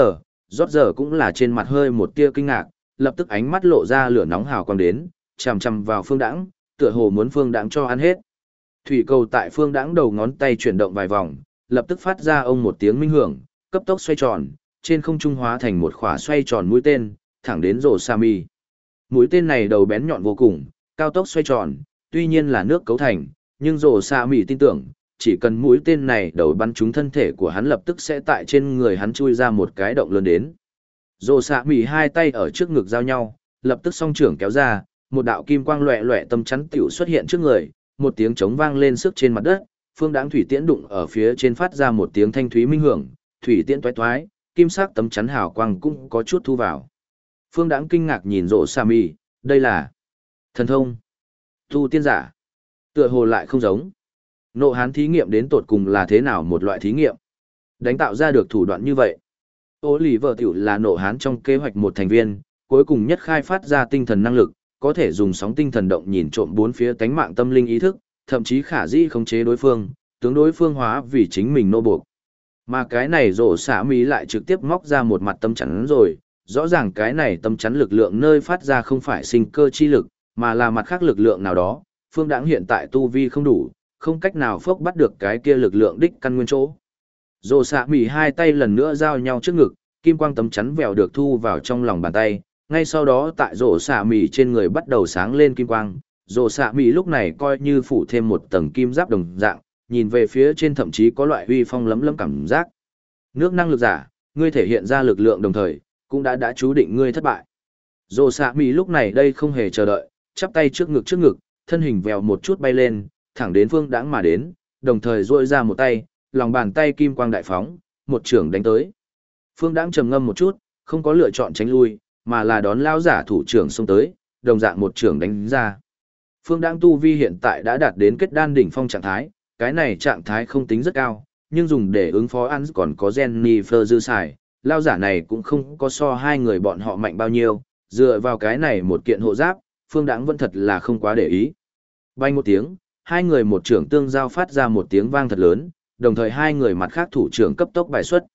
rót giờ cũng là trên mặt hơi một tia kinh ngạc, lập tức ánh mắt lộ ra lửa nóng hào quang đến, chằm chằm vào Phương Đãng, tựa hồ muốn Phương Đãng cho ăn hết. Thủy cầu tại Phương Đãng đầu ngón tay chuyển động vài vòng, lập tức phát ra ông một tiếng minh hưởng, cấp tốc xoay tròn, trên không trung hóa thành một khỏa xoay tròn mũi tên, thẳng đến rồ xạ mì. Mũi tên này đầu bén nhọn vô cùng, cao tốc xoay tròn, tuy nhiên là nước cấu thành, nhưng rồ xạ mì tin tưởng, chỉ cần mũi tên này đầu bắn trúng thân thể của hắn lập tức sẽ tại trên người hắn chui ra một cái động lớn đến. Rồ xạ mì hai tay ở trước ngực giao nhau, lập tức song trưởng kéo ra, một đạo kim quang loẹ loẹ tâm chắn tiểu xuất hiện trước người, một tiếng trống vang lên sức trên mặt đất, Phương Đãng thủy tiễn đụng ở phía trên phát ra một tiếng thanh thúy minh hưởng, thủy tiễn toái toái, kim sắc tấm chắn hào quang cũng có chút thu vào. Phương Đãng kinh ngạc nhìn rồ xạ mì, đây là thần thông, tu tiên giả. Tựa hồ lại không giống. Nộ hán thí nghiệm đến tột cùng là thế nào một loại thí nghiệm? Đánh tạo ra được thủ đoạn như vậy. Ô lì vợ tiểu là nộ hán trong kế hoạch một thành viên, cuối cùng nhất khai phát ra tinh thần năng lực, có thể dùng sóng tinh thần động nhìn trộm bốn phía tánh mạng tâm linh ý thức, thậm chí khả dĩ khống chế đối phương, tướng đối phương hóa vì chính mình nô buộc. Mà cái này rổ xả mỹ lại trực tiếp móc ra một mặt tâm chắn rồi, rõ ràng cái này tâm chắn lực lượng nơi phát ra không phải sinh cơ chi lực, mà là mặt khác lực lượng nào đó. Phương Đãng hiện tại tu vi không đủ, không cách nào phốc bắt được cái kia lực lượng đích căn nguyên chỗ. Rồ xạ mỉ hai tay lần nữa giao nhau trước ngực, kim quang tấm chắn vèo được thu vào trong lòng bàn tay, ngay sau đó tại rồ xạ mỉ trên người bắt đầu sáng lên kim quang. Rồ xạ mỉ lúc này coi như phủ thêm một tầng kim giáp đồng dạng, nhìn về phía trên thậm chí có loại uy phong lấm lấm cảm giác. Nước năng lực giả, ngươi thể hiện ra lực lượng đồng thời, cũng đã chú định ngươi thất bại. Rồ xạ mỉ lúc này đây không hề chờ đợi, chắp tay trước ngực, thân hình vèo một chút bay lên, thẳng đến Phương Đãng mà đến, đồng thời duỗi ra một tay, lòng bàn tay kim quang đại phóng, một chưởng đánh tới. Phương Đãng trầm ngâm một chút, không có lựa chọn tránh lui, mà là đón lao giả thủ trưởng xông tới, đồng dạng một chưởng đánh ra. Phương Đãng tu vi hiện tại đã đạt đến kết đan đỉnh phong trạng thái, cái này trạng thái không tính rất cao, nhưng dùng để ứng phó ăn còn có Jennifer dư xài, lao giả này cũng không có so hai người bọn họ mạnh bao nhiêu, dựa vào cái này một kiện hộ giáp, Phương Đãng vẫn thật là không quá để ý. Bay một tiếng, hai người một trưởng tương giao phát ra một tiếng vang thật lớn, đồng thời hai người mặt khác thủ trưởng cấp tốc bài xuất.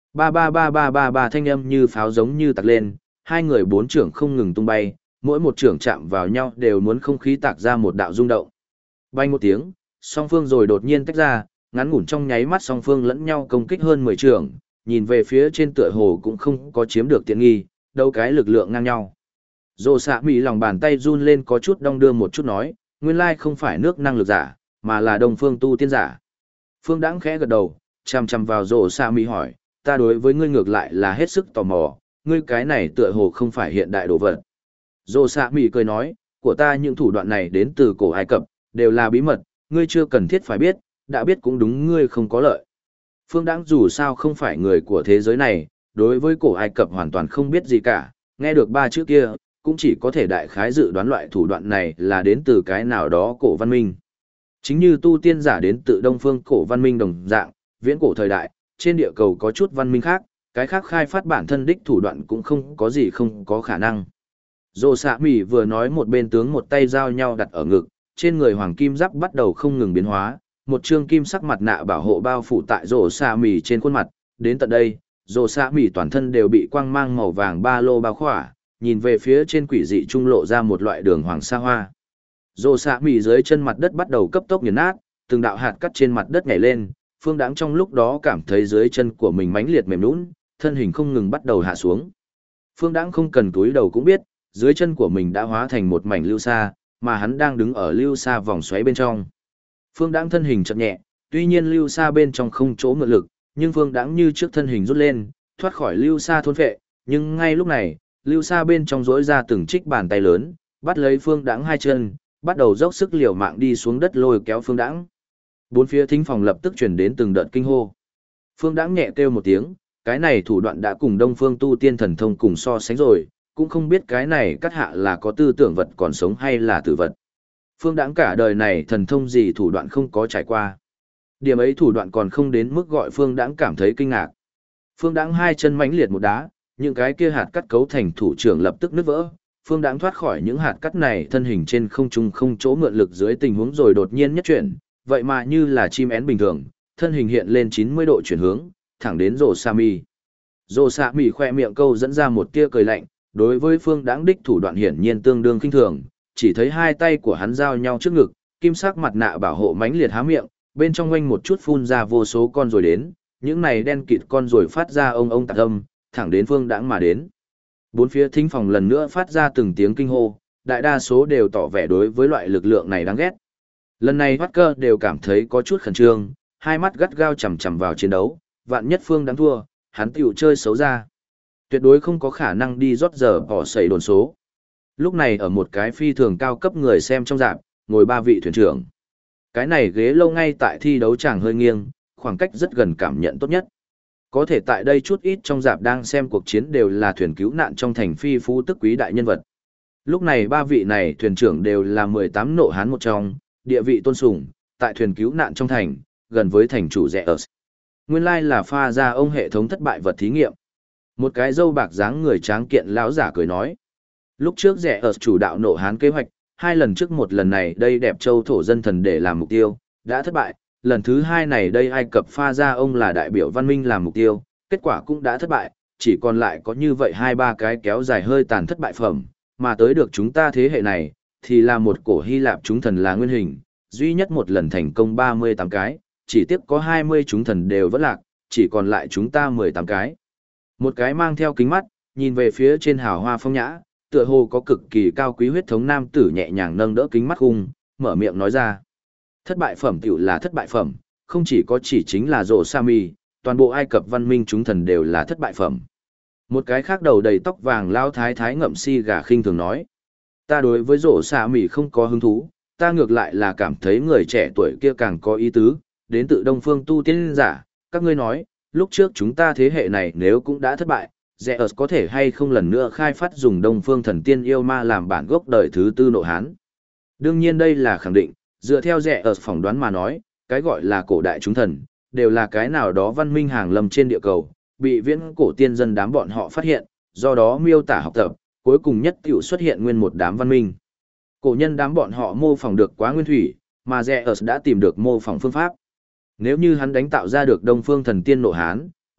Ba ba ba ba ba ba thanh âm như pháo giống như tạc lên, hai người bốn trưởng không ngừng tung bay, mỗi một trưởng chạm vào nhau đều muốn không khí tạc ra một đạo rung động. Bay một tiếng, song phương rồi đột nhiên tách ra, ngắn ngủn trong nháy mắt song phương lẫn nhau công kích hơn 10 trưởng, nhìn về phía trên tựa hồ cũng không có chiếm được tiện nghi, đâu cái lực lượng ngang nhau. Dô xạ mỉ lòng bàn tay run lên có chút đong đưa một chút nói, nguyên lai không phải nước năng lực giả, mà là đồng phương tu tiên giả. Phương Đãng khẽ gật đầu, chằm chằm vào Dô xạ mỉ hỏi, ta đối với ngươi ngược lại là hết sức tò mò, ngươi cái này tựa hồ không phải hiện đại đồ vật. Dô xạ mỉ cười nói, của ta những thủ đoạn này đến từ cổ Ai Cập, đều là bí mật, ngươi chưa cần thiết phải biết, đã biết cũng đúng ngươi không có lợi. Phương Đãng dù sao không phải người của thế giới này, đối với cổ Ai Cập hoàn toàn không biết gì cả, nghe được ba chữ kia, cũng chỉ có thể đại khái dự đoán loại thủ đoạn này là đến từ cái nào đó cổ văn minh. Chính như tu tiên giả đến từ đông phương cổ văn minh đồng dạng, viễn cổ thời đại, trên địa cầu có chút văn minh khác, cái khác khai phát bản thân đích thủ đoạn cũng không có gì không có khả năng. Dô xạ mỉ vừa nói một bên tướng một tay giao nhau đặt ở ngực, trên người hoàng kim giáp bắt đầu không ngừng biến hóa, một trương kim sắc mặt nạ bảo hộ bao phủ tại rổ xạ mỉ trên khuôn mặt, đến tận đây, rổ xạ mỉ toàn thân đều bị quang mang màu vàng ba lô bao khỏa, nhìn về phía trên quỷ dị trung lộ ra một loại đường hoàng sa hoa. Rổ xạ mỉ dưới chân mặt đất bắt đầu cấp tốc nghiền nát, từng đạo hạt cắt trên mặt đất nhảy lên, Phương Đãng trong lúc đó cảm thấy dưới chân của mình mãnh liệt mềm nhũn, thân hình không ngừng bắt đầu hạ xuống. Phương Đãng không cần túi đầu cũng biết, dưới chân của mình đã hóa thành một mảnh lưu sa, mà hắn đang đứng ở lưu sa vòng xoáy bên trong. Phương Đãng thân hình chậm nhẹ, tuy nhiên lưu sa bên trong không chỗ mượn lực, nhưng Phương Đãng như trước thân hình rút lên, thoát khỏi lưu sa thôn phệ, nhưng ngay lúc này, lưu sa bên trong rỗi ra từng trích bàn tay lớn, bắt lấy Phương Đãng hai chân, bắt đầu dốc sức liều mạng đi xuống đất lôi kéo Phương Đãng. Bốn phía thính phòng lập tức truyền đến từng đợt kinh hô. Phương Đãng nhẹ kêu một tiếng, cái này thủ đoạn đã cùng Đông Phương tu tiên thần thông cùng so sánh rồi, cũng không biết cái này cắt hạ là có tư tưởng vật còn sống hay là tử vật. Phương Đãng cả đời này thần thông gì thủ đoạn không có trải qua. Điểm ấy thủ đoạn còn không đến mức gọi Phương Đãng cảm thấy kinh ngạc. Phương Đãng hai chân mãnh liệt một đá, những cái kia hạt cắt cấu thành thủ trưởng lập tức nứt vỡ. Phương Đãng thoát khỏi những hạt cắt này thân hình trên không trung không chỗ mượn lực dưới tình huống rồi đột nhiên nhất chuyển, vậy mà như là chim én bình thường, thân hình hiện lên 90 độ chuyển hướng, thẳng đến Rồ Sa Mi. Rồ Sa Mi khoe miệng câu dẫn ra một tia cười lạnh, đối với Phương Đãng đích thủ đoạn hiển nhiên tương đương khinh thường, chỉ thấy hai tay của hắn giao nhau trước ngực, kim sắc mặt nạ bảo hộ mãnh liệt há miệng, bên trong quanh một chút phun ra vô số con rồi đến, những này đen kịt con rồi phát ra ông tạc âm, thẳng đến Phương Đãng mà đến. Bốn phía thính phòng lần nữa phát ra từng tiếng kinh hô, đại đa số đều tỏ vẻ đối với loại lực lượng này đáng ghét. Lần này Walker đều cảm thấy có chút khẩn trương, hai mắt gắt gao chằm chằm vào chiến đấu, vạn nhất Phương Đãng thua, hắn tiểu chơi xấu ra. Tuyệt đối không có khả năng đi rót giờ bỏ sẩy đồn số. Lúc này ở một cái phi thường cao cấp người xem trong rạp, ngồi ba vị thuyền trưởng. Cái này ghế lâu ngay tại thi đấu chàng hơi nghiêng, khoảng cách rất gần cảm nhận tốt nhất. Có thể tại đây chút ít trong rạp đang xem cuộc chiến đều là thuyền cứu nạn trong thành phi phú tức quý đại nhân vật. Lúc này ba vị này thuyền trưởng đều là 18 nộ hán một trong, địa vị tôn sùng, tại thuyền cứu nạn trong thành, gần với thành chủ rẻ ở. Nguyên lai là pha ra ông hệ thống thất bại vật thí nghiệm. Một cái râu bạc dáng người tráng kiện lão giả cười nói. Lúc trước rẻ ở chủ đạo nộ hán kế hoạch, hai lần trước một lần này đây đẹp châu thổ dân thần để làm mục tiêu, đã thất bại. Lần thứ hai này đây Ai Cập pha ra ông là đại biểu văn minh làm mục tiêu, kết quả cũng đã thất bại, chỉ còn lại có như vậy hai ba cái kéo dài hơi tàn thất bại phẩm, mà tới được chúng ta thế hệ này, thì là một cổ Hy Lạp chúng thần là nguyên hình, duy nhất một lần thành công 38 cái, chỉ tiếc có 20 chúng thần đều vẫn lạc, chỉ còn lại chúng ta 18 cái. Một cái mang theo kính mắt, nhìn về phía trên hào hoa phong nhã, tựa hồ có cực kỳ cao quý huyết thống nam tử nhẹ nhàng nâng đỡ kính mắt khung, mở miệng nói ra. Thất bại phẩm tiểu là thất bại phẩm, không chỉ có chỉ chính là Rồ Sa Mi, toàn bộ Ai Cập văn minh chúng thần đều là thất bại phẩm. Một cái khác đầu đầy tóc vàng lao thái thái ngậm si gà khinh thường nói. Ta đối với Rồ Sa Mi không có hứng thú, ta ngược lại là cảm thấy người trẻ tuổi kia càng có ý tứ, đến từ Đông Phương tu tiên giả, các ngươi nói, lúc trước chúng ta thế hệ này nếu cũng đã thất bại, Zeus có thể hay không lần nữa khai phát dùng Đông Phương thần tiên yêu ma làm bản gốc đời thứ tư nộ hán. Đương nhiên đây là khẳng định, dựa theo Zeus phỏng đoán mà nói, cái gọi là cổ đại chúng thần, đều là cái nào đó văn minh hàng lâm trên địa cầu, bị viễn cổ tiên dân đám bọn họ phát hiện, do đó miêu tả học tập, cuối cùng nhất tiểu xuất hiện nguyên một đám văn minh. Cổ nhân đám bọn họ mô phỏng được quá nguyên thủy, mà Zeus đã tìm được mô phỏng phương pháp. Nếu như hắn đánh tạo ra được Đông Phương thần tiên nộ hán,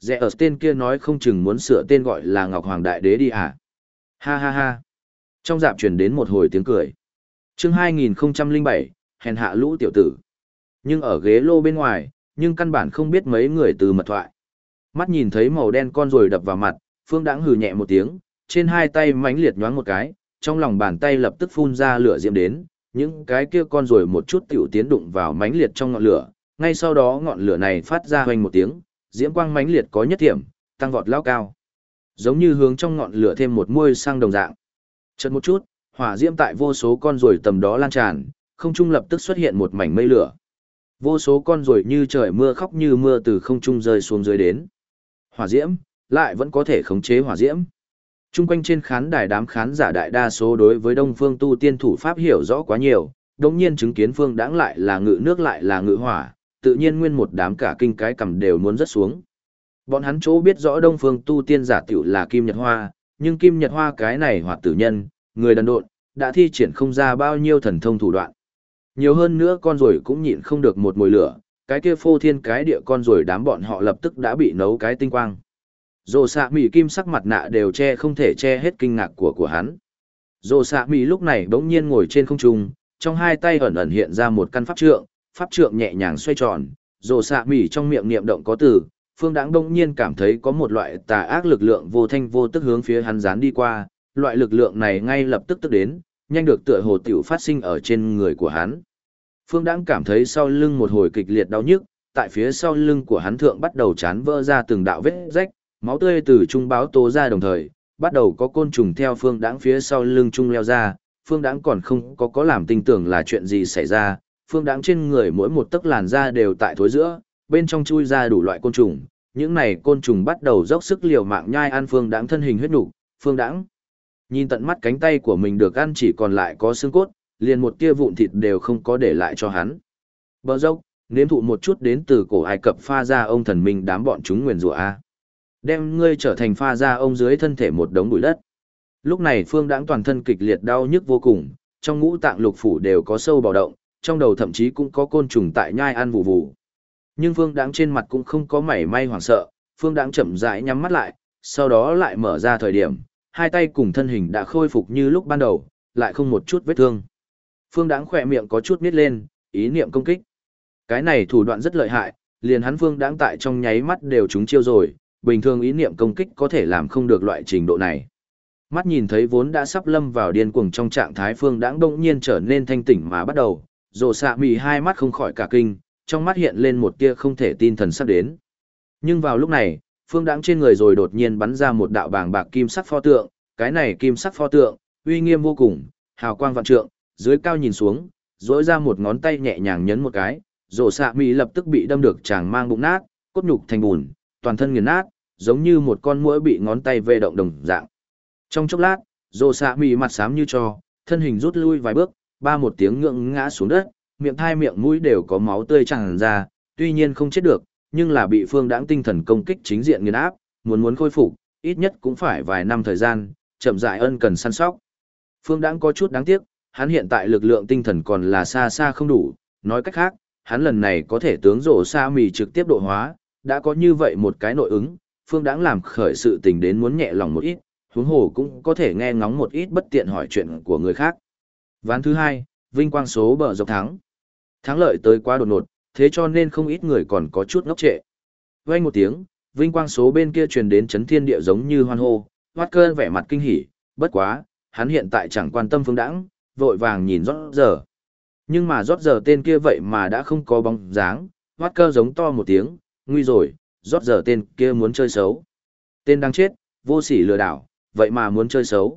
Rẽ ở tên kia nói không chừng muốn sửa tên gọi là Ngọc Hoàng Đại Đế đi à? Ha ha ha. Trong dạp truyền đến một hồi tiếng cười. Chương 2007, hèn hạ lũ tiểu tử. Nhưng ở ghế lô bên ngoài, nhưng căn bản không biết mấy người từ mật thoại. Mắt nhìn thấy màu đen con rồi đập vào mặt, Phương Đãng hừ nhẹ một tiếng, trên hai tay mãnh liệt nhoáng một cái, trong lòng bàn tay lập tức phun ra lửa diễm đến, những cái kia con rồi một chút tiểu tiến đụng vào mãnh liệt trong ngọn lửa, ngay sau đó ngọn lửa này phát ra hoành một tiếng, diễm quang mãnh liệt có nhất điểm, tăng vọt lao cao. Giống như hướng trong ngọn lửa thêm một muôi sang đồng dạng. Chợt một chút, hỏa diễm tại vô số con rồi tầm đó lan tràn, không trung lập tức xuất hiện một mảnh mây lửa. Vô số con rồi như trời mưa khóc như mưa từ không trung rơi xuống dưới đến. Hỏa diễm, lại vẫn có thể khống chế hỏa diễm. Trung quanh trên khán đài đám khán giả đại đa số đối với Đông Phương tu tiên thủ pháp hiểu rõ quá nhiều, đồng nhiên chứng kiến Phương Đãng lại là ngự nước lại là ngự hỏa, tự nhiên nguyên một đám cả kinh cái cầm đều muốn rớt xuống. Bọn hắn chỗ biết rõ Đông Phương tu tiên giả tiểu là Kim Nhật Hoa, nhưng Kim Nhật Hoa cái này hoạt tử nhân, người đần độn, đã thi triển không ra bao nhiêu thần thông thủ đoạn. Nhiều hơn nữa con rồi cũng nhịn không được một mùi lửa, cái kia phô thiên cái địa con rồi đám bọn họ lập tức đã bị nấu cái tinh quang. Dồ xạ mỉ kim sắc mặt nạ đều che không thể che hết kinh ngạc của hắn. Dồ xạ mỉ lúc này bỗng nhiên ngồi trên không trung, trong hai tay ẩn ẩn hiện ra một căn pháp trượng nhẹ nhàng xoay tròn. Dồ xạ mỉ trong miệng niệm động có từ, Phương Đãng bỗng nhiên cảm thấy có một loại tà ác lực lượng vô thanh vô tức hướng phía hắn dán đi qua, loại lực lượng này ngay lập tức tức đến, nhanh được tựa hồ tiểu phát sinh ở trên người của hắn. Phương Đãng cảm thấy sau lưng một hồi kịch liệt đau nhức, tại phía sau lưng của hắn thượng bắt đầu chán vỡ ra từng đạo vết rách, máu tươi từ trung báo tố ra đồng thời, bắt đầu có côn trùng theo Phương Đãng phía sau lưng trung leo ra, Phương Đãng còn không có làm tin tưởng là chuyện gì xảy ra, Phương Đãng trên người mỗi một tấc làn da đều tại thối giữa, bên trong chui ra đủ loại côn trùng, những này côn trùng bắt đầu dốc sức liều mạng nhai ăn Phương Đãng thân hình huyết nục, Phương Đãng nhìn tận mắt cánh tay của mình được ăn chỉ còn lại có xương cốt, liền một tia vụn thịt đều không có để lại cho hắn. Bờ dốc, nếm thụ một chút đến từ cổ Ai Cập pha ra ông thần minh đám bọn chúng nguyền rủa a. Đem ngươi trở thành pha ra ông dưới thân thể một đống bụi đất. Lúc này Phương Đãng toàn thân kịch liệt đau nhức vô cùng, trong ngũ tạng lục phủ đều có sâu bạo động, trong đầu thậm chí cũng có côn trùng tại nhai ăn vụ vụ. Nhưng Phương Đãng trên mặt cũng không có mảy may hoảng sợ, Phương Đãng chậm rãi nhắm mắt lại, sau đó lại mở ra thời điểm, hai tay cùng thân hình đã khôi phục như lúc ban đầu, lại không một chút vết thương. Phương Đãng khỏe miệng có chút nít lên, ý niệm công kích. Cái này thủ đoạn rất lợi hại, liền hắn Phương Đãng tại trong nháy mắt đều trúng chiêu rồi, bình thường ý niệm công kích có thể làm không được loại trình độ này. Mắt nhìn thấy vốn đã sắp lâm vào điên cuồng trong trạng thái Phương Đãng đông nhiên trở nên thanh tỉnh mà bắt đầu, rồ xạ mì hai mắt không khỏi cả kinh, trong mắt hiện lên một tia không thể tin thần sắp đến. Nhưng vào lúc này, Phương Đãng trên người rồi đột nhiên bắn ra một đạo bàng bạc kim sắc pho tượng, cái này kim sắc pho tượng, uy nghiêm vô cùng, hào quang vạn trượng, dưới cao nhìn xuống, duỗi ra một ngón tay nhẹ nhàng nhấn một cái, rồ xạ mì lập tức bị đâm được chàng mang bụng nát, cốt nhục thành bùn, toàn thân nghiền nát, giống như một con muỗi bị ngón tay vê động đồng dạng. Trong chốc lát, rồ xạ mì mặt xám như tro, thân hình rút lui vài bước, ba một tiếng ngưỡng ngã xuống đất, miệng thai miệng mũi đều có máu tươi tràn ra, tuy nhiên không chết được, nhưng là bị Phương Đãng tinh thần công kích chính diện nghiền áp, muốn khôi phục, ít nhất cũng phải vài năm thời gian, chậm rãi ân cần săn sóc. Phương Đãng có chút đáng tiếc, hắn hiện tại lực lượng tinh thần còn là xa xa không đủ, nói cách khác, hắn lần này có thể tướng rổ sa mì trực tiếp độ hóa, đã có như vậy một cái nội ứng, Phương Đãng làm khởi sự tình đến muốn nhẹ lòng một ít, huống hồ cũng có thể nghe ngóng một ít bất tiện hỏi chuyện của người khác. Ván thứ hai, vinh quang số bờ dọc thắng. Thắng lợi tới quá đột ngột, thế cho nên không ít người còn có chút ngốc trệ. Vang một tiếng, vinh quang số bên kia truyền đến chấn thiên địa giống như hoan hô, Hoát Cơn vẻ mặt kinh hỉ, bất quá, hắn hiện tại chẳng quan tâm Phương Đãng, vội vàng nhìn rót giờ. Nhưng mà rót giờ tên kia vậy mà đã không có bóng dáng, Hoát Cơ giống to một tiếng, nguy rồi, rót giờ tên kia muốn chơi xấu. Tên đang chết, vô sỉ lừa đảo, vậy mà muốn chơi xấu.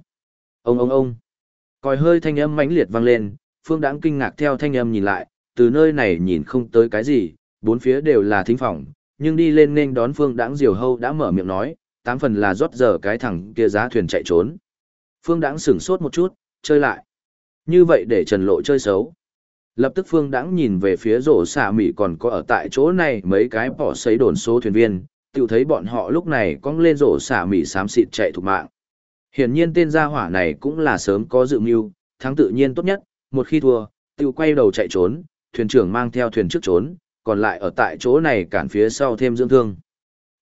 Ông. Còi hơi thanh âm mãnh liệt vang lên, Phương Đãng kinh ngạc theo thanh âm nhìn lại, từ nơi này nhìn không tới cái gì, bốn phía đều là thính phòng, nhưng đi lên nên đón Phương Đãng Diều Hâu đã mở miệng nói, 8 phần là rót giờ cái thằng kia giá thuyền chạy trốn. Phương Đãng sửng sốt một chút, chơi lại. Như vậy để Trần Lộ chơi xấu. Lập tức Phương Đãng nhìn về phía rổ xạ mỉ còn có ở tại chỗ này mấy cái bỏ sấy đồn số thuyền viên, tự thấy bọn họ lúc này cong lên rổ xạ mỉ xám xịt chạy thục mạng. Hiển nhiên tên gia hỏa này cũng là sớm có dự mưu, thắng tự nhiên tốt nhất, một khi thua, tự quay đầu chạy trốn, thuyền trưởng mang theo thuyền trước trốn, còn lại ở tại chỗ này cản phía sau thêm dưỡng thương.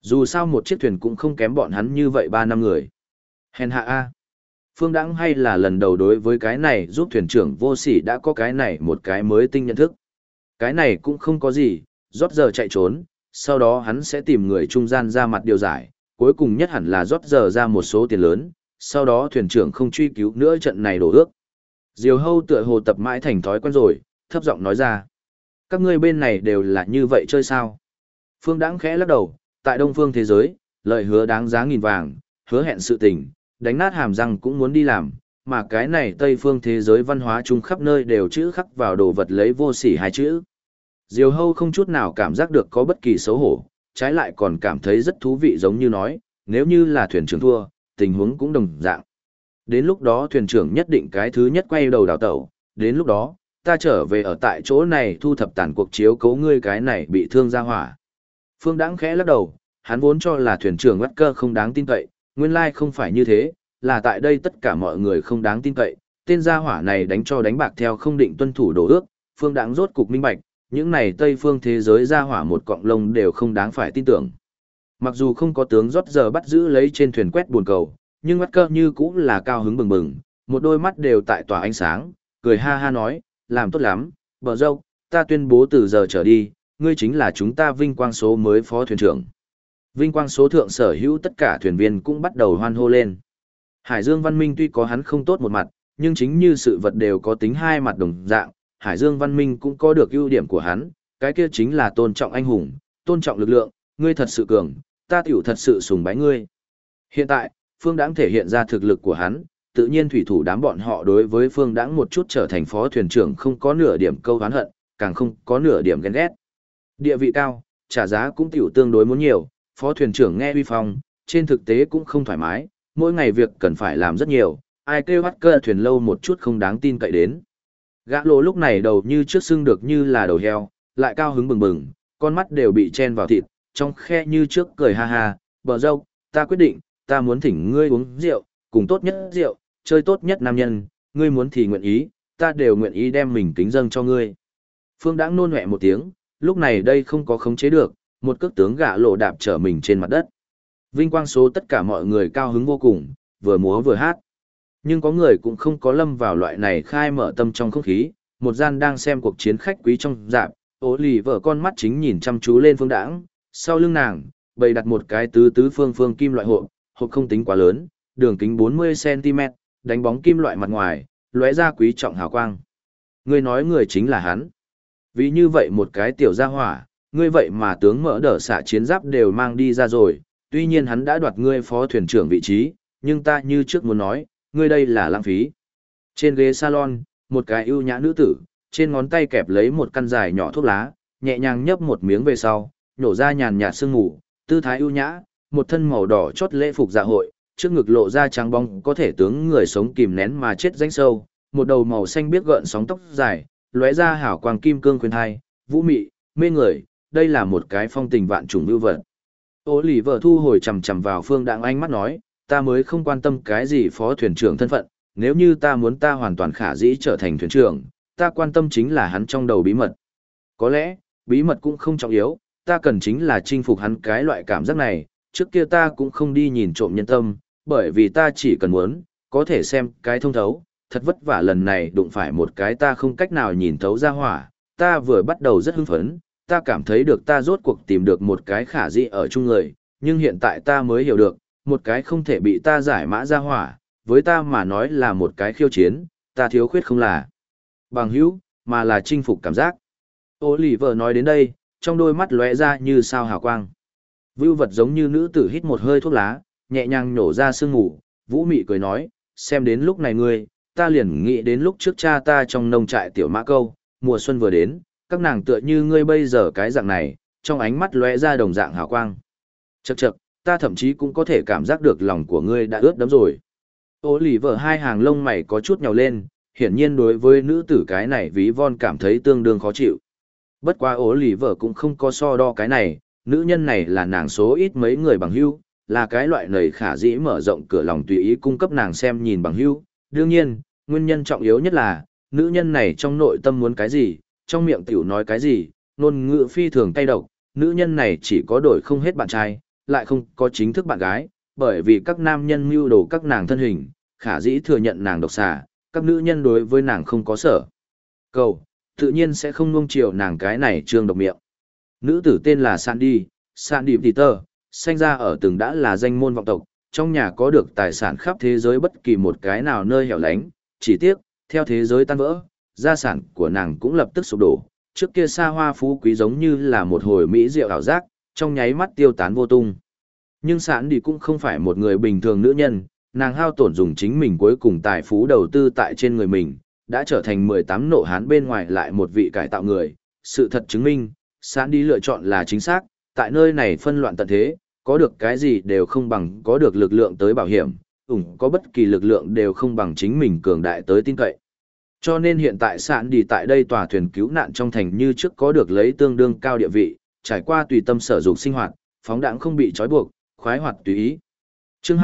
Dù sao một chiếc thuyền cũng không kém bọn hắn như vậy 3 năm người. Hèn hạ A. Phương Đãng hay là lần đầu đối với cái này giúp thuyền trưởng vô sỉ đã có cái này một cái mới tinh nhận thức. Cái này cũng không có gì, rót giờ chạy trốn, sau đó hắn sẽ tìm người trung gian ra mặt điều giải, cuối cùng nhất hẳn là rót giờ ra một số tiền lớn, sau đó thuyền trưởng không truy cứu nữa trận này đổ ước. Diều Hâu tựa hồ tập mãi thành thói quen rồi, thấp giọng nói ra. Các ngươi bên này đều là như vậy chơi sao? Phương Đãng khẽ lắc đầu, tại Đông Phương thế giới, lời hứa đáng giá nghìn vàng, hứa hẹn sự tình, đánh nát hàm răng cũng muốn đi làm, mà cái này Tây Phương thế giới văn hóa chung khắp nơi đều chữ khắc vào đồ vật lấy vô sỉ hai chữ. Diều Hâu không chút nào cảm giác được có bất kỳ xấu hổ, trái lại còn cảm thấy rất thú vị giống như nói, nếu như là thuyền trưởng thua, tình huống cũng đồng dạng. Đến lúc đó thuyền trưởng nhất định cái thứ nhất quay đầu đào tẩu, đến lúc đó, ta trở về ở tại chỗ này thu thập tàn cuộc chiếu cấu ngươi cái này bị thương ra hỏa. Phương Đãng khẽ lắc đầu, hắn vốn cho là thuyền trưởng Watt Cơ không đáng tin cậy, nguyên lai không phải như thế, là tại đây tất cả mọi người không đáng tin cậy, tên gia hỏa này đánh cho đánh bạc theo không định tuân thủ đồ ước, Phương Đãng rốt cục minh bạch, những này Tây phương thế giới gia hỏa một cọng lông đều không đáng phải tin tưởng. Mặc dù không có tướng rót giờ bắt giữ lấy trên thuyền quét buồn cầu, nhưng Watt Cơ như cũng là cao hứng bừng bừng, một đôi mắt đều tại tỏa ánh sáng, cười ha ha nói, làm tốt lắm, bờ dâu, ta tuyên bố từ giờ trở đi, ngươi chính là chúng ta vinh quang số mới phó thuyền trưởng. Vinh quang số thượng sở hữu tất cả thuyền viên cũng bắt đầu hoan hô lên. Hải Dương Văn Minh tuy có hắn không tốt một mặt, nhưng chính như sự vật đều có tính hai mặt đồng dạng, Hải Dương Văn Minh cũng có được ưu điểm của hắn, cái kia chính là tôn trọng anh hùng, tôn trọng lực lượng, ngươi thật sự cường, ta tiểu thật sự sùng bái ngươi. Hiện tại, Phương Đãng thể hiện ra thực lực của hắn, tự nhiên thủy thủ đám bọn họ đối với Phương Đãng một chút trở thành phó thuyền trưởng không có nửa điểm câu oán hận, càng không có nửa điểm ghen ghét. Địa vị cao, trả giá cũng tiểu tương đối muốn nhiều, phó thuyền trưởng nghe uy phong, trên thực tế cũng không thoải mái, mỗi ngày việc cần phải làm rất nhiều, ai kêu bắt cơ thuyền lâu một chút không đáng tin cậy đến. Gã lộ lúc này đầu như trước sưng được như là đầu heo, lại cao hứng bừng bừng, con mắt đều bị chen vào thịt, trong khe như trước cười ha ha, bờ dâu, ta quyết định, ta muốn thỉnh ngươi uống rượu, cùng tốt nhất rượu, chơi tốt nhất nam nhân, ngươi muốn thì nguyện ý, ta đều nguyện ý đem mình kính dâng cho ngươi. Phương Đãng nôn nhẹ một tiếng, lúc này đây không có khống chế được, một cước tướng gã lộ đạp trở mình trên mặt đất. Vinh quang số tất cả mọi người cao hứng vô cùng, vừa múa vừa hát. Nhưng có người cũng không có lâm vào loại này khai mở tâm trong không khí, một gian đang xem cuộc chiến khách quý trong dạp, ố lì vợ con mắt chính nhìn chăm chú lên Phương Đãng, sau lưng nàng, bày đặt một cái tứ tứ phương phương kim loại hộp, hộp không tính quá lớn, đường kính 40 cm, đánh bóng kim loại mặt ngoài, lóe ra quý trọng hào quang. Ngươi nói người chính là hắn. Vì như vậy một cái tiểu gia hỏa, ngươi vậy mà tướng mỡ đỡ xạ chiến giáp đều mang đi ra rồi, tuy nhiên hắn đã đoạt ngươi phó thuyền trưởng vị trí, nhưng ta như trước muốn nói, ngươi đây là lãng phí. Trên ghế salon, một cái ưu nhã nữ tử, trên ngón tay kẹp lấy một căn dài nhỏ thuốc lá, nhẹ nhàng nhấp một miếng về sau, nhổ ra nhàn nhạt sương ngủ, tư thái ưu nhã, một thân màu đỏ chót lễ phục dạ hội, trước ngực lộ ra trắng bóng có thể tướng người sống kìm nén mà chết rãnh sâu, một đầu màu xanh biếc gợn sóng tóc dài, lóe ra hào quang kim cương khuyên thai, vũ mị, mê người, đây là một cái phong tình vạn trùng vưu vật. Ô lì vợ thu hồi chầm chầm vào Phương Đãng ánh mắt nói, ta mới không quan tâm cái gì phó thuyền trưởng thân phận, nếu như ta muốn ta hoàn toàn khả dĩ trở thành thuyền trưởng, ta quan tâm chính là hắn trong đầu bí mật. Có lẽ, bí mật cũng không trọng yếu, ta cần chính là chinh phục hắn cái loại cảm giác này, trước kia ta cũng không đi nhìn trộm nhân tâm, bởi vì ta chỉ cần muốn, có thể xem cái thông thấu, thật vất vả lần này đụng phải một cái ta không cách nào nhìn thấu ra hỏa, ta vừa bắt đầu rất hưng phấn, ta cảm thấy được ta rốt cuộc tìm được một cái khả dĩ ở chung người, nhưng hiện tại ta mới hiểu được, một cái không thể bị ta giải mã ra hỏa, với ta mà nói là một cái khiêu chiến, ta thiếu khuyết không là bằng hữu, mà là chinh phục cảm giác. Ô lì vợ nói đến đây, trong đôi mắt lóe ra như sao hào quang. Vưu vật giống như nữ tử hít một hơi thuốc lá, nhẹ nhàng nhổ ra sương ngủ, vũ mị cười nói, xem đến lúc này ngươi, ta liền nghĩ đến lúc trước cha ta trong nông trại tiểu mã câu, mùa xuân vừa đến, các nàng tựa như ngươi bây giờ cái dạng này, trong ánh mắt lóe ra đồng dạng hào quang. Chậc chậc, ta thậm chí cũng có thể cảm giác được lòng của ngươi đã ướt đẫm rồi. Ô lì vợ hai hàng lông mày có chút nhào lên, hiển nhiên đối với nữ tử cái này ví von cảm thấy tương đương khó chịu. Bất quá ố lì vợ cũng không có so đo cái này, nữ nhân này là nàng số ít mấy người bằng hữu, là cái loại nầy khả dĩ mở rộng cửa lòng tùy ý cung cấp nàng xem nhìn bằng hữu. Đương nhiên, nguyên nhân trọng yếu nhất là, nữ nhân này trong nội tâm muốn cái gì, trong miệng tiểu nói cái gì, ngôn ngữ phi thường tay độc, nữ nhân này chỉ có đổi không hết bạn trai, lại không có chính thức bạn gái, bởi vì các nam nhân mưu đồ các nàng thân hình, khả dĩ thừa nhận nàng độc xà, các nữ nhân đối với nàng không có sở cầu, tự nhiên sẽ không nuông chiều nàng cái này trương độc miệng. Nữ tử tên là Sandy Peter, sinh ra ở từng đã là danh môn vọng tộc, trong nhà có được tài sản khắp thế giới bất kỳ một cái nào nơi hẻo lánh, chỉ tiếc, theo thế giới tan vỡ, gia sản của nàng cũng lập tức sụp đổ, trước kia xa hoa phú quý giống như là một hồi mỹ diệu ảo giác, trong nháy mắt tiêu tán vô tung. Nhưng Sandy cũng không phải một người bình thường nữ nhân, nàng hao tổn dùng chính mình cuối cùng tài phú đầu tư tại trên người mình, đã trở thành 18 nộ hán bên ngoài lại một vị cải tạo người. Sự thật chứng minh, Sandy lựa chọn là chính xác, tại nơi này phân loạn tận thế, có được cái gì đều không bằng có được lực lượng tới bảo hiểm, có bất kỳ lực lượng đều không bằng chính mình cường đại tới tin cậy. Cho nên hiện tại Sandy tại đây tòa thuyền cứu nạn trong thành như trước có được lấy tương đương cao địa vị, trải qua tùy tâm sở dục sinh hoạt, phóng đãng không bị trói buộc, khoái hoạt tùy ý. Chương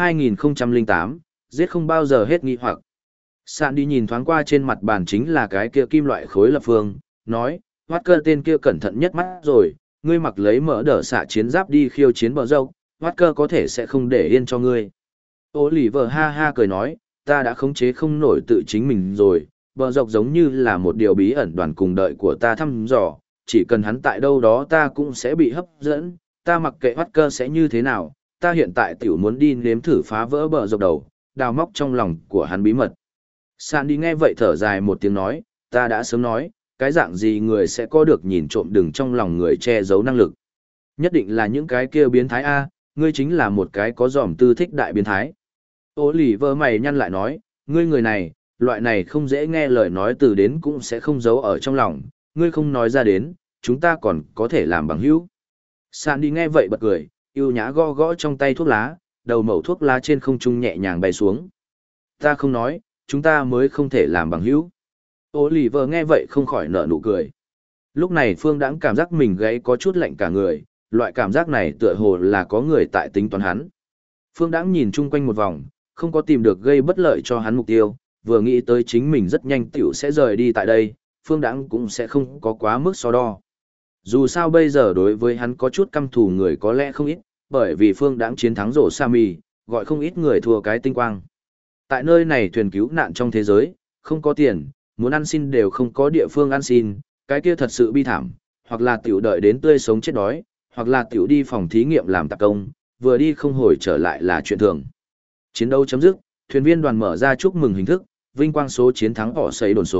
2008, giết không bao giờ hết nghi hoặc. Sandy nhìn thoáng qua trên mặt bàn chính là cái kia kim loại khối lập phương, nói, Walker tên kia cẩn thận nhất mắt rồi, ngươi mặc lấy mỡ đỡ xạ chiến giáp đi khiêu chiến bờ dâu, Walker có thể sẽ không để yên cho ngươi. Oliver ha ha cười nói, ta đã khống chế không nổi tự chính mình rồi, bờ dọc giống như là một điều bí ẩn đoàn cùng đợi của ta thăm dò, chỉ cần hắn tại đâu đó ta cũng sẽ bị hấp dẫn, ta mặc kệ Walker sẽ như thế nào, ta hiện tại tiểu muốn đi nếm thử phá vỡ bờ dọc đầu, đào móc trong lòng của hắn bí mật. Sandy nghe vậy thở dài một tiếng nói, ta đã sớm nói, cái dạng gì người sẽ có được nhìn trộm đừng trong lòng người che giấu năng lực. Nhất định là những cái kia biến thái A, ngươi chính là một cái có dòm tư thích đại biến thái. Oliver mày nhăn lại nói, ngươi người này, loại này không dễ nghe lời nói từ đến cũng sẽ không giấu ở trong lòng, ngươi không nói ra đến, chúng ta còn có thể làm bằng hữu. Sandy nghe vậy bật cười, yêu nhã gõ gõ trong tay thuốc lá, đầu mẩu thuốc lá trên không trung nhẹ nhàng bay xuống. Ta không nói, chúng ta mới không thể làm bằng hữu. Oliver nghe vậy không khỏi nở nụ cười. Lúc này Phương Đãng cảm giác mình gáy có chút lạnh cả người, loại cảm giác này tựa hồ là có người tại tính toán hắn. Phương Đãng nhìn chung quanh một vòng, không có tìm được gây bất lợi cho hắn mục tiêu, vừa nghĩ tới chính mình rất nhanh tiểu sẽ rời đi tại đây, Phương Đãng cũng sẽ không có quá mức so đo. Dù sao bây giờ đối với hắn có chút căm thù người có lẽ không ít, bởi vì Phương Đãng chiến thắng rổ sa mì, gọi không ít người thua cái tinh quang. Tại nơi này thuyền cứu nạn trong thế giới, không có tiền, muốn ăn xin đều không có địa phương ăn xin, cái kia thật sự bi thảm, hoặc là tiểu đợi đến tươi sống chết đói, hoặc là tiểu đi phòng thí nghiệm làm tạp công, vừa đi không hồi trở lại là chuyện thường. Chiến đấu chấm dứt, thuyền viên đoàn mở ra chúc mừng hình thức, vinh quang số chiến thắng họ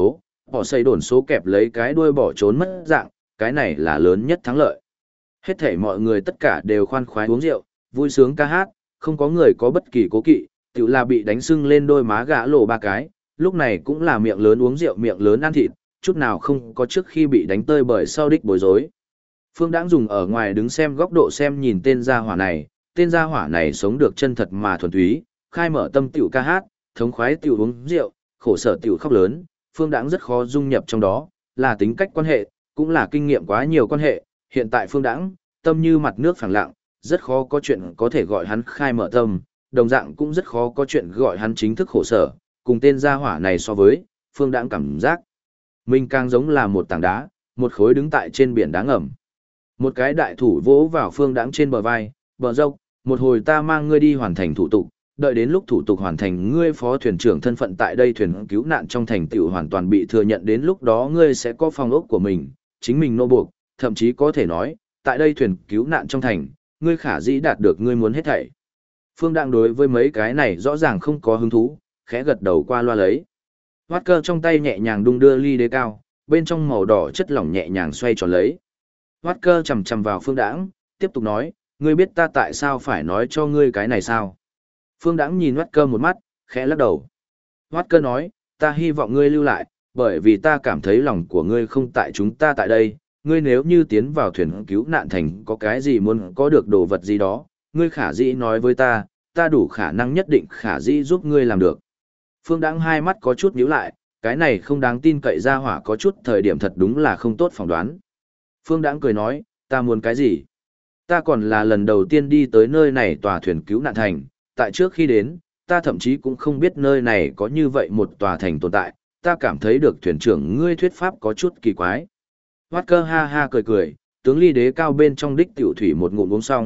xây đồn số kẹp lấy cái đuôi bỏ trốn mất dạng, cái này là lớn nhất thắng lợi. Hết thảy mọi người tất cả đều khoan khoái uống rượu, vui sướng ca hát, không có người có bất kỳ cố kỵ, tiểu là bị đánh sưng lên đôi má gã lộ ba cái, lúc này cũng là miệng lớn uống rượu miệng lớn ăn thịt, chút nào không có trước khi bị đánh tơi bởi sau đích bối rối. Phương Đãng dùng ở ngoài đứng xem góc độ xem nhìn tên gia hỏa này sống được chân thật mà thuần túy, khai mở tâm tiểu ca hát, thống khoái tiểu uống rượu, khổ sở tiểu khóc lớn, Phương Đãng rất khó dung nhập trong đó, là tính cách quan hệ, cũng là kinh nghiệm quá nhiều quan hệ, hiện tại Phương Đãng, tâm như mặt nước phẳng lặng, rất khó có chuyện có thể gọi hắn khai mở tâm, đồng dạng cũng rất khó có chuyện gọi hắn chính thức khổ sở, cùng tên gia hỏa này so với, Phương Đãng cảm giác mình càng giống là một tảng đá, một khối đứng tại trên biển đá ngầm. Một cái đại thủ vỗ vào Phương Đãng trên bờ vai, bờ dốc, một hồi ta mang ngươi đi hoàn thành thủ tục, đợi đến lúc thủ tục hoàn thành ngươi phó thuyền trưởng thân phận tại đây thuyền cứu nạn trong thành tựu hoàn toàn bị thừa nhận, đến lúc đó ngươi sẽ có phòng ốc của mình, chính mình nô buộc, thậm chí có thể nói, tại đây thuyền cứu nạn trong thành, ngươi khả dĩ đạt được ngươi muốn hết thảy. Phương Đãng đối với mấy cái này rõ ràng không có hứng thú, khẽ gật đầu qua loa lấy. Walker trong tay nhẹ nhàng đung đưa ly đế cao, bên trong màu đỏ chất lỏng nhẹ nhàng xoay tròn lấy. Walker chầm chầm vào Phương Đãng, tiếp tục nói, ngươi biết ta tại sao phải nói cho ngươi cái này sao? Phương Đãng nhìn Walker một mắt, khẽ lắc đầu. Walker nói, ta hy vọng ngươi lưu lại, bởi vì ta cảm thấy lòng của ngươi không tại chúng ta tại đây, ngươi nếu như tiến vào thuyền cứu nạn thành có cái gì muốn có được đồ vật gì đó, ngươi khả dĩ nói với ta, ta đủ khả năng nhất định khả dĩ giúp ngươi làm được. Phương Đãng hai mắt có chút nhíu lại, cái này không đáng tin cậy ra hỏa có chút thời điểm thật đúng là không tốt phỏng đoán. Phương Đãng cười nói, ta muốn cái gì? Ta còn là lần đầu tiên đi tới nơi này tòa thuyền cứu nạn thành, tại trước khi đến, ta thậm chí cũng không biết nơi này có như vậy một tòa thành tồn tại, ta cảm thấy được thuyền trưởng ngươi thuyết pháp có chút kỳ quái. Walker ha ha cười cười, tướng ly đế cao bên trong đích tiểu thủy một ngụm uống xong,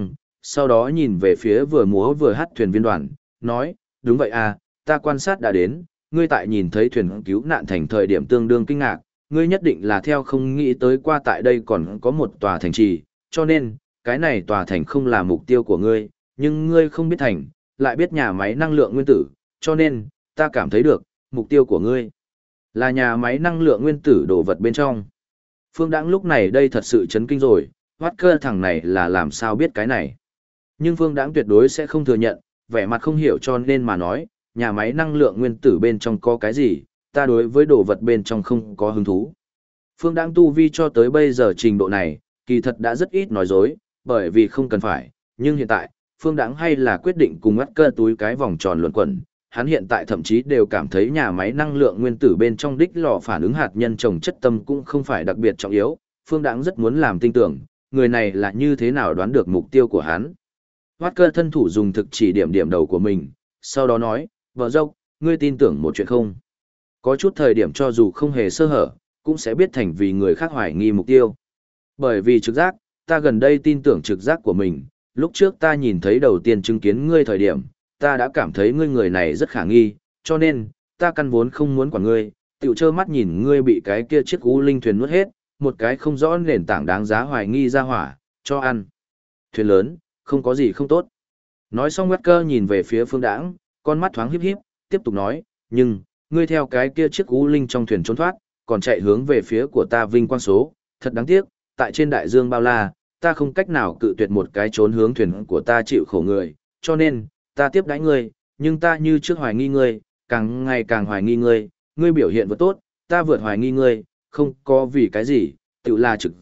sau đó nhìn về phía vừa múa vừa hát thuyền viên đoàn, nói, đúng vậy à, ta quan sát đã đến, ngươi tại nhìn thấy thuyền cứu nạn thành thời điểm tương đương kinh ngạc, ngươi nhất định là theo không nghĩ tới qua tại đây còn có một tòa thành trì, cho nên, cái này tòa thành không là mục tiêu của ngươi, nhưng ngươi không biết thành, lại biết nhà máy năng lượng nguyên tử, cho nên, ta cảm thấy được, mục tiêu của ngươi là nhà máy năng lượng nguyên tử đồ vật bên trong. Phương Đãng lúc này đây thật sự chấn kinh rồi, hoát cơ thằng này là làm sao biết cái này. Nhưng Phương Đãng tuyệt đối sẽ không thừa nhận, vẻ mặt không hiểu cho nên mà nói, nhà máy năng lượng nguyên tử bên trong có cái gì, ta đối với đồ vật bên trong không có hứng thú. Phương Đãng tu vi cho tới bây giờ trình độ này, kỳ thật đã rất ít nói dối, bởi vì không cần phải, nhưng hiện tại, Phương Đãng hay là quyết định cùng ngắt cơ túi cái vòng tròn luẩn quẩn. Hắn hiện tại thậm chí đều cảm thấy nhà máy năng lượng nguyên tử bên trong đích lò phản ứng hạt nhân trồng chất tâm cũng không phải đặc biệt trọng yếu, Phương Đãng rất muốn làm tin tưởng, người này là như thế nào đoán được mục tiêu của hắn. Hoát cơ thân thủ dùng thực chỉ điểm điểm đầu của mình, sau đó nói, vợ dâu, ngươi tin tưởng một chuyện không? Có chút thời điểm cho dù không hề sơ hở, cũng sẽ biết thành vì người khác hoài nghi mục tiêu. Bởi vì trực giác, ta gần đây tin tưởng trực giác của mình, lúc trước ta nhìn thấy đầu tiên chứng kiến ngươi thời điểm, ta đã cảm thấy ngươi người này rất khả nghi, cho nên, ta căn vốn không muốn quản ngươi, tiểu trơ mắt nhìn ngươi bị cái kia chiếc u linh thuyền nuốt hết, một cái không rõ nền tảng đáng giá hoài nghi ra hỏa, cho ăn. Thuyền lớn, không có gì không tốt. Nói xong ngắt cơ nhìn về phía Phương Đãng, con mắt thoáng híp híp, tiếp tục nói, nhưng, ngươi theo cái kia chiếc u linh trong thuyền trốn thoát, còn chạy hướng về phía của ta vinh quang số, thật đáng tiếc, tại trên đại dương bao la, ta không cách nào cự tuyệt một cái trốn hướng thuyền của ta chịu khổ người, cho nên, ta tiếp đãi ngươi, nhưng ta như trước hoài nghi ngươi, càng ngày càng hoài nghi ngươi, ngươi biểu hiện vừa tốt, ta vượt hoài nghi ngươi, không có vì cái gì, tự là trực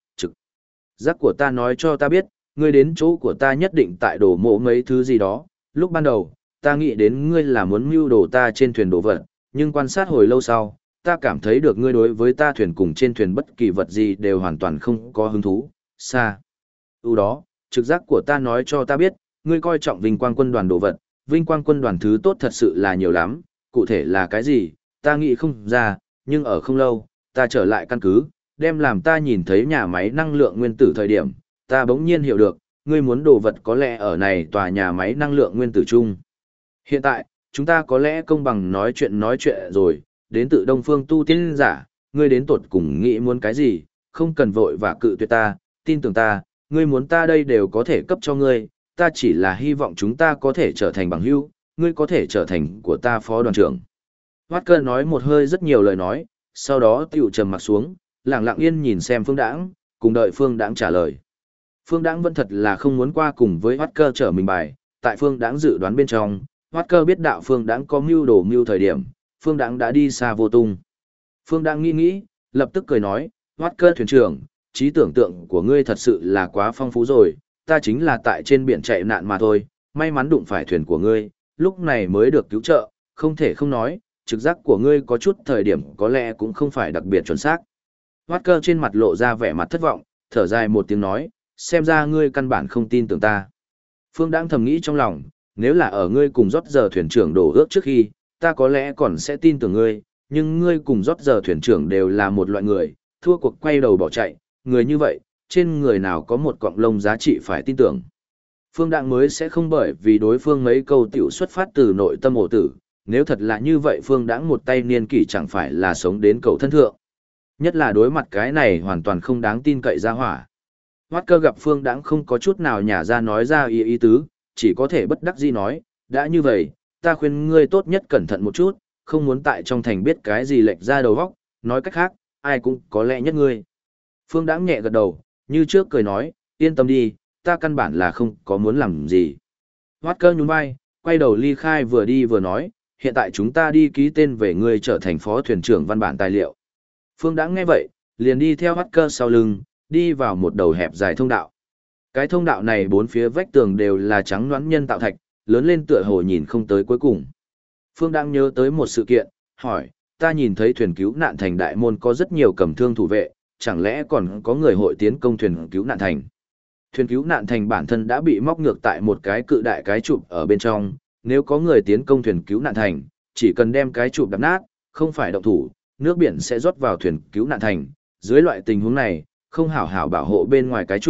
giác của ta nói cho ta biết, ngươi đến chỗ của ta nhất định tại đổ mộ mấy thứ gì đó, lúc ban đầu, ta nghĩ đến ngươi là muốn mưu đồ ta trên thuyền đồ vật, nhưng quan sát hồi lâu sau, ta cảm thấy được ngươi đối với ta thuyền cùng trên thuyền bất kỳ vật gì đều hoàn toàn không có hứng thú, xa. Đó, trực giác của ta nói cho ta biết, ngươi coi trọng vinh quang quân đoàn đồ vật, vinh quang quân đoàn thứ tốt thật sự là nhiều lắm, cụ thể là cái gì, ta nghĩ không ra, nhưng ở không lâu, ta trở lại căn cứ, đem làm ta nhìn thấy nhà máy năng lượng nguyên tử thời điểm, ta bỗng nhiên hiểu được, ngươi muốn đồ vật có lẽ ở này tòa nhà máy năng lượng nguyên tử chung. Hiện tại, chúng ta có lẽ công bằng nói chuyện rồi, đến từ Đông Phương tu tiên giả, ngươi đến tột cùng nghĩ muốn cái gì, không cần vội và cự tuyệt ta, tin tưởng ta, ngươi muốn ta đây đều có thể cấp cho ngươi, ta chỉ là hy vọng chúng ta có thể trở thành bằng hữu, ngươi có thể trở thành của ta phó đoàn trưởng. Hoát cơ nói một hơi rất nhiều lời nói, sau đó tiểu trầm mặt xuống, lặng lặng yên nhìn xem Phương Đãng, cùng đợi Phương Đãng trả lời. Phương Đãng vẫn thật là không muốn qua cùng với Hoát cơ trở mình bài, tại Phương Đãng dự đoán bên trong, Hoát cơ biết đạo Phương Đãng có mưu đồ mưu thời điểm, Phương Đãng đã đi xa vô tung. Phương Đãng nghĩ, lập tức cười nói, Hoát cơ thuyền trưởng, trí tưởng tượng của ngươi thật sự là quá phong phú rồi, ta chính là tại trên biển chạy nạn mà thôi, may mắn đụng phải thuyền của ngươi, lúc này mới được cứu trợ, không thể không nói, trực giác của ngươi có chút thời điểm có lẽ cũng không phải đặc biệt chuẩn xác. Hoát cơ trên mặt lộ ra vẻ mặt thất vọng, thở dài một tiếng nói, xem ra ngươi căn bản không tin tưởng ta. Phương Đãng thầm nghĩ trong lòng, nếu là ở ngươi cùng rót giờ thuyền trưởng đổ ước trước khi, ta có lẽ còn sẽ tin tưởng ngươi, nhưng ngươi cùng rót giờ thuyền trưởng đều là một loại người, thua cuộc quay đầu bỏ chạy, người như vậy, trên người nào có một cọng lông giá trị phải tin tưởng. Phương Đãng mới sẽ không bởi vì đối phương mấy câu tiểu xuất phát từ nội tâm ổ tử, nếu thật là như vậy Phương Đãng một tay niên kỷ chẳng phải là sống đến cầu thân thượng. Nhất là đối mặt cái này hoàn toàn không đáng tin cậy ra hỏa. Hoát cơ gặp Phương Đãng không có chút nào nhả ra nói ra ý tứ, chỉ có thể bất đắc dĩ nói, đã như vậy, ta khuyên ngươi tốt nhất cẩn thận một chút, không muốn tại trong thành biết cái gì lệch ra đầu óc, nói cách khác, ai cũng có lẽ nhất ngươi. Phương Đãng nhẹ gật đầu, như trước cười nói, yên tâm đi, ta căn bản là không có muốn làm gì. Hoát cơ nhún vai, quay đầu ly khai vừa đi vừa nói, hiện tại chúng ta đi ký tên về ngươi trở thành phó thuyền trưởng văn bản tài liệu. Phương Đãng nghe vậy, liền đi theo Hoát cơ sau lưng, đi vào một đầu hẹp dài thông đạo. Cái thông đạo này bốn phía vách tường đều là trắng nõn nhân tạo thạch, lớn lên tựa hồ nhìn không tới cuối cùng. Phương Đãng nhớ tới một sự kiện, hỏi, ta nhìn thấy thuyền cứu nạn thành đại môn có rất nhiều cầm thương thủ vệ, chẳng lẽ còn có người hội tiến công thuyền cứu nạn thành. Thuyền cứu nạn thành bản thân đã bị móc ngược tại một cái cự đại cái trụ ở bên trong, nếu có người tiến công thuyền cứu nạn thành, chỉ cần đem cái trụ đập nát, không phải động thủ, nước biển sẽ rót vào thuyền cứu nạn thành. Dưới loại tình huống này, không hảo hảo bảo hộ bên ngoài cái trụ,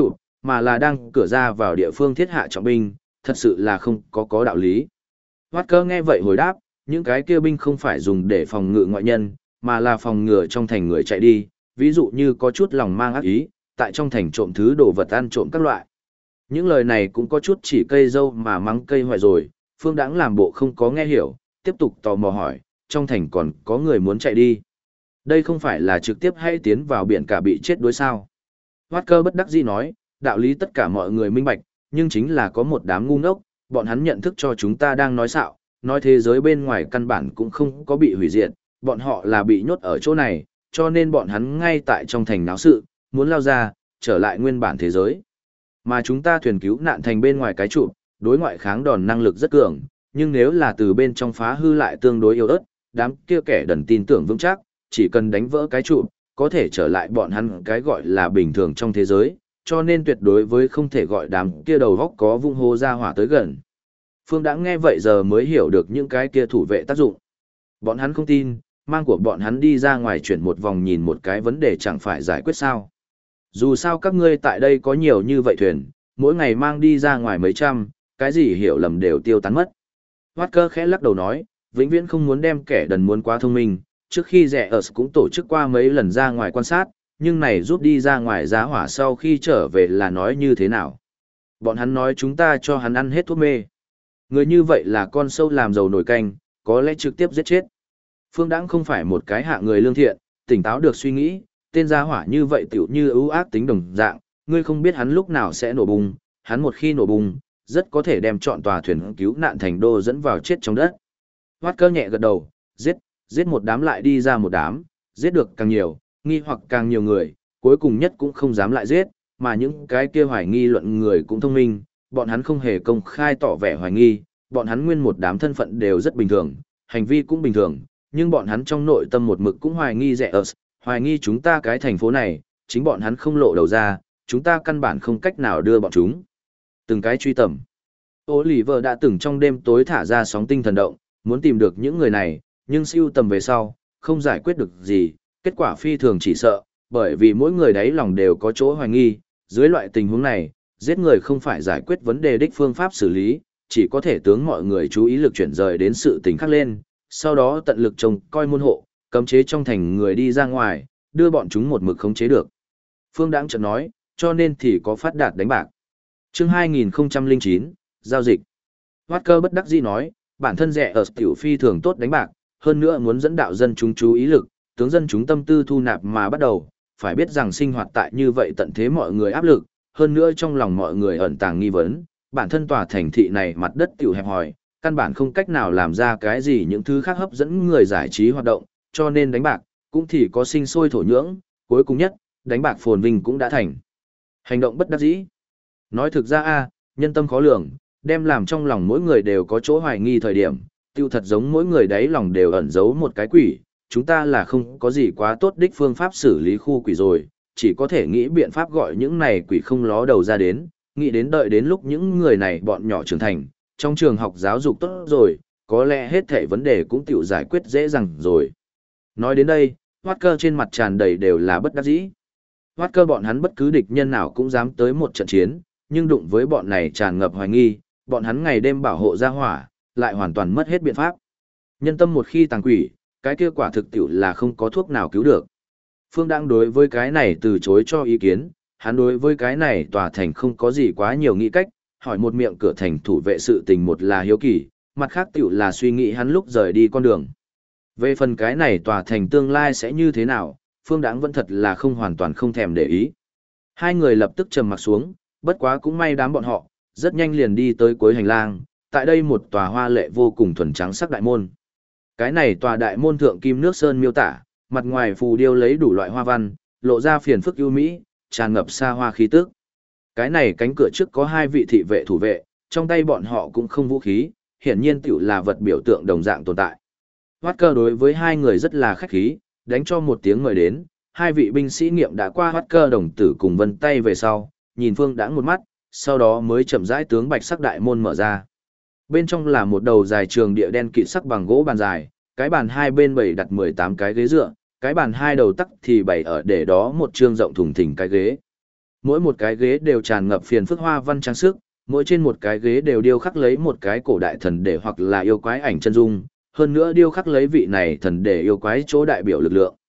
mà là đang cửa ra vào địa phương thiết hạ trọng binh, thật sự là không có đạo lý. Walker nghe vậy hồi đáp, những cái kia binh không phải dùng để phòng ngự ngoại nhân, mà là phòng ngừa trong thành người chạy đi, ví dụ như có chút lòng mang ác ý, tại trong thành trộm thứ đồ vật ăn trộm các loại. Những lời này cũng có chút chỉ cây dâu mà mắng cây hoại rồi, Phương Đãng làm bộ không có nghe hiểu, tiếp tục tò mò hỏi, trong thành còn có người muốn chạy đi. Đây không phải là trực tiếp hay tiến vào biển cả bị chết đuối sao. Walker bất đắc dĩ nói, đạo lý tất cả mọi người minh bạch, nhưng chính là có một đám ngu ngốc, bọn hắn nhận thức cho chúng ta đang nói xạo, nói thế giới bên ngoài căn bản cũng không có bị hủy diệt, bọn họ là bị nhốt ở chỗ này, cho nên bọn hắn ngay tại trong thành náo sự, muốn lao ra, trở lại nguyên bản thế giới. Mà chúng ta thuyền cứu nạn thành bên ngoài cái trụ, đối ngoại kháng đòn năng lực rất cường, nhưng nếu là từ bên trong phá hư lại tương đối yếu ớt, đám kia kẻ đần tin tưởng vững chắc, chỉ cần đánh vỡ cái trụ, có thể trở lại bọn hắn cái gọi là bình thường trong thế giới, cho nên tuyệt đối với không thể gọi đám kia đầu góc có vung hô ra hỏa tới gần. Phương đã nghe vậy giờ mới hiểu được những cái kia thủ vệ tác dụng. Bọn hắn không tin, mang của bọn hắn đi ra ngoài chuyển một vòng nhìn một cái vấn đề chẳng phải giải quyết sao. Dù sao các ngươi tại đây có nhiều như vậy thuyền, mỗi ngày mang đi ra ngoài mấy trăm, cái gì hiểu lầm đều tiêu tán mất. Walker khẽ lắc đầu nói, vĩnh viễn không muốn đem kẻ đần muốn quá thông minh, trước khi rẻ ở cũng tổ chức qua mấy lần ra ngoài quan sát, nhưng này giúp đi ra ngoài giá hỏa sau khi trở về là nói như thế nào. Bọn hắn nói chúng ta cho hắn ăn hết thuốc mê. Người như vậy là con sâu làm dầu nổi canh, có lẽ trực tiếp giết chết. Phương Đãng không phải một cái hạ người lương thiện, tỉnh táo được suy nghĩ, tên giá hỏa như vậy tiểu như ưu ác tính đồng dạng, ngươi không biết hắn lúc nào sẽ nổ bùng, hắn một khi nổ bùng, rất có thể đem trọn tòa thuyền cứu nạn thành đô dẫn vào chết trong đất. Walker nhẹ gật đầu, giết một đám lại đi ra một đám, giết được càng nhiều, nghi hoặc càng nhiều người, cuối cùng nhất cũng không dám lại giết, mà những cái kia hoài nghi luận người cũng thông minh, bọn hắn không hề công khai tỏ vẻ hoài nghi, bọn hắn nguyên một đám thân phận đều rất bình thường, hành vi cũng bình thường, nhưng bọn hắn trong nội tâm một mực cũng hoài nghi rẻ ớt, hoài nghi chúng ta cái thành phố này, chính bọn hắn không lộ đầu ra, chúng ta căn bản không cách nào đưa bọn chúng. Từng cái truy tầm. Oliver đã từng trong đêm tối thả ra sóng tinh thần động, muốn tìm được những người này, nhưng siêu tầm về sau, không giải quyết được gì, kết quả phi thường chỉ sợ, bởi vì mỗi người đấy lòng đều có chỗ hoài nghi, dưới loại tình huống này, giết người không phải giải quyết vấn đề đích phương pháp xử lý, chỉ có thể tướng mọi người chú ý lực chuyển rời đến sự tình khác lên, sau đó tận lực trông coi môn hộ, cấm chế trong thành người đi ra ngoài, đưa bọn chúng một mực khống chế được. Phương Đãng chợt nói, cho nên thì có phát đạt đánh bạc. Chương 2009, giao dịch. Walker bất đắc dĩ nói, bản thân rẻ ở tiểu phi thường tốt đánh bạc, hơn nữa muốn dẫn đạo dân chúng chú ý lực, tướng dân chúng tâm tư thu nạp mà bắt đầu, phải biết rằng sinh hoạt tại như vậy tận thế mọi người áp lực, hơn nữa trong lòng mọi người ẩn tàng nghi vấn, bản thân tòa thành thị này mặt đất tiểu hẹp hòi, căn bản không cách nào làm ra cái gì những thứ khác hấp dẫn người giải trí hoạt động, cho nên đánh bạc, cũng thì có sinh sôi thổ nhưỡng, cuối cùng nhất, đánh bạc phồn vinh cũng đã thành. Hành động bất đắc dĩ. Nói thực ra nhân tâm khó lường, đem làm trong lòng mỗi người đều có chỗ hoài nghi thời điểm, tiêu thật giống mỗi người đấy lòng đều ẩn giấu một cái quỷ, chúng ta là không có gì quá tốt đích phương pháp xử lý khu quỷ rồi, chỉ có thể nghĩ biện pháp gọi những này quỷ không ló đầu ra đến, nghĩ đến đợi đến lúc những người này bọn nhỏ trưởng thành, trong trường học giáo dục tốt rồi, có lẽ hết thảy vấn đề cũng tiểu giải quyết dễ dàng rồi. Nói đến đây, Walker trên mặt tràn đầy đều là bất đắc dĩ. Walker bọn hắn bất cứ địch nhân nào cũng dám tới một trận chiến, nhưng đụng với bọn này tràn ngập hoài nghi, bọn hắn ngày đêm bảo hộ ra hỏa, lại hoàn toàn mất hết biện pháp. Nhân tâm một khi tàng quỷ, cái kia quả thực tiểu là không có thuốc nào cứu được. Phương Đãng đối với cái này từ chối cho ý kiến, hắn đối với cái này tòa thành không có gì quá nhiều nghĩ cách, hỏi một miệng cửa thành thủ vệ sự tình một là hiếu kỳ, mặt khác tiểu là suy nghĩ hắn lúc rời đi con đường. Về phần cái này tòa thành tương lai sẽ như thế nào, Phương Đãng vẫn thật là không hoàn toàn không thèm để ý. Hai người lập tức trầm mặc xuống, bất quá cũng may đám bọn họ, rất nhanh liền đi tới cuối hành lang, tại đây một tòa hoa lệ vô cùng thuần trắng sắc đại môn. Cái này tòa đại môn thượng kim nước sơn miêu tả, mặt ngoài phù điêu lấy đủ loại hoa văn, lộ ra phiền phức ưu mỹ, tràn ngập xa hoa khí tức. Cái này cánh cửa trước có hai vị thị vệ thủ vệ, trong tay bọn họ cũng không vũ khí, hiển nhiên tiểu là vật biểu tượng đồng dạng tồn tại. Walker đối với hai người rất là khách khí, đánh cho một tiếng mời đến, hai vị binh sĩ nghiệm đã qua Walker đồng tử cùng vân tay về sau, nhìn Phương Đãng một mắt, sau đó mới chậm rãi tướng bạch sắc đại môn mở ra. Bên trong là một đầu dài trường địa đen kịt sắc bằng gỗ bàn dài, cái bàn hai bên bày đặt 18 cái ghế dựa, cái bàn hai đầu tắc thì bày ở để đó một trương rộng thùng thình cái ghế. Mỗi một cái ghế đều tràn ngập phiền phức hoa văn trang sức, mỗi trên một cái ghế đều điêu khắc lấy một cái cổ đại thần để hoặc là yêu quái ảnh chân dung, hơn nữa điêu khắc lấy vị này thần để yêu quái chỗ đại biểu lực lượng.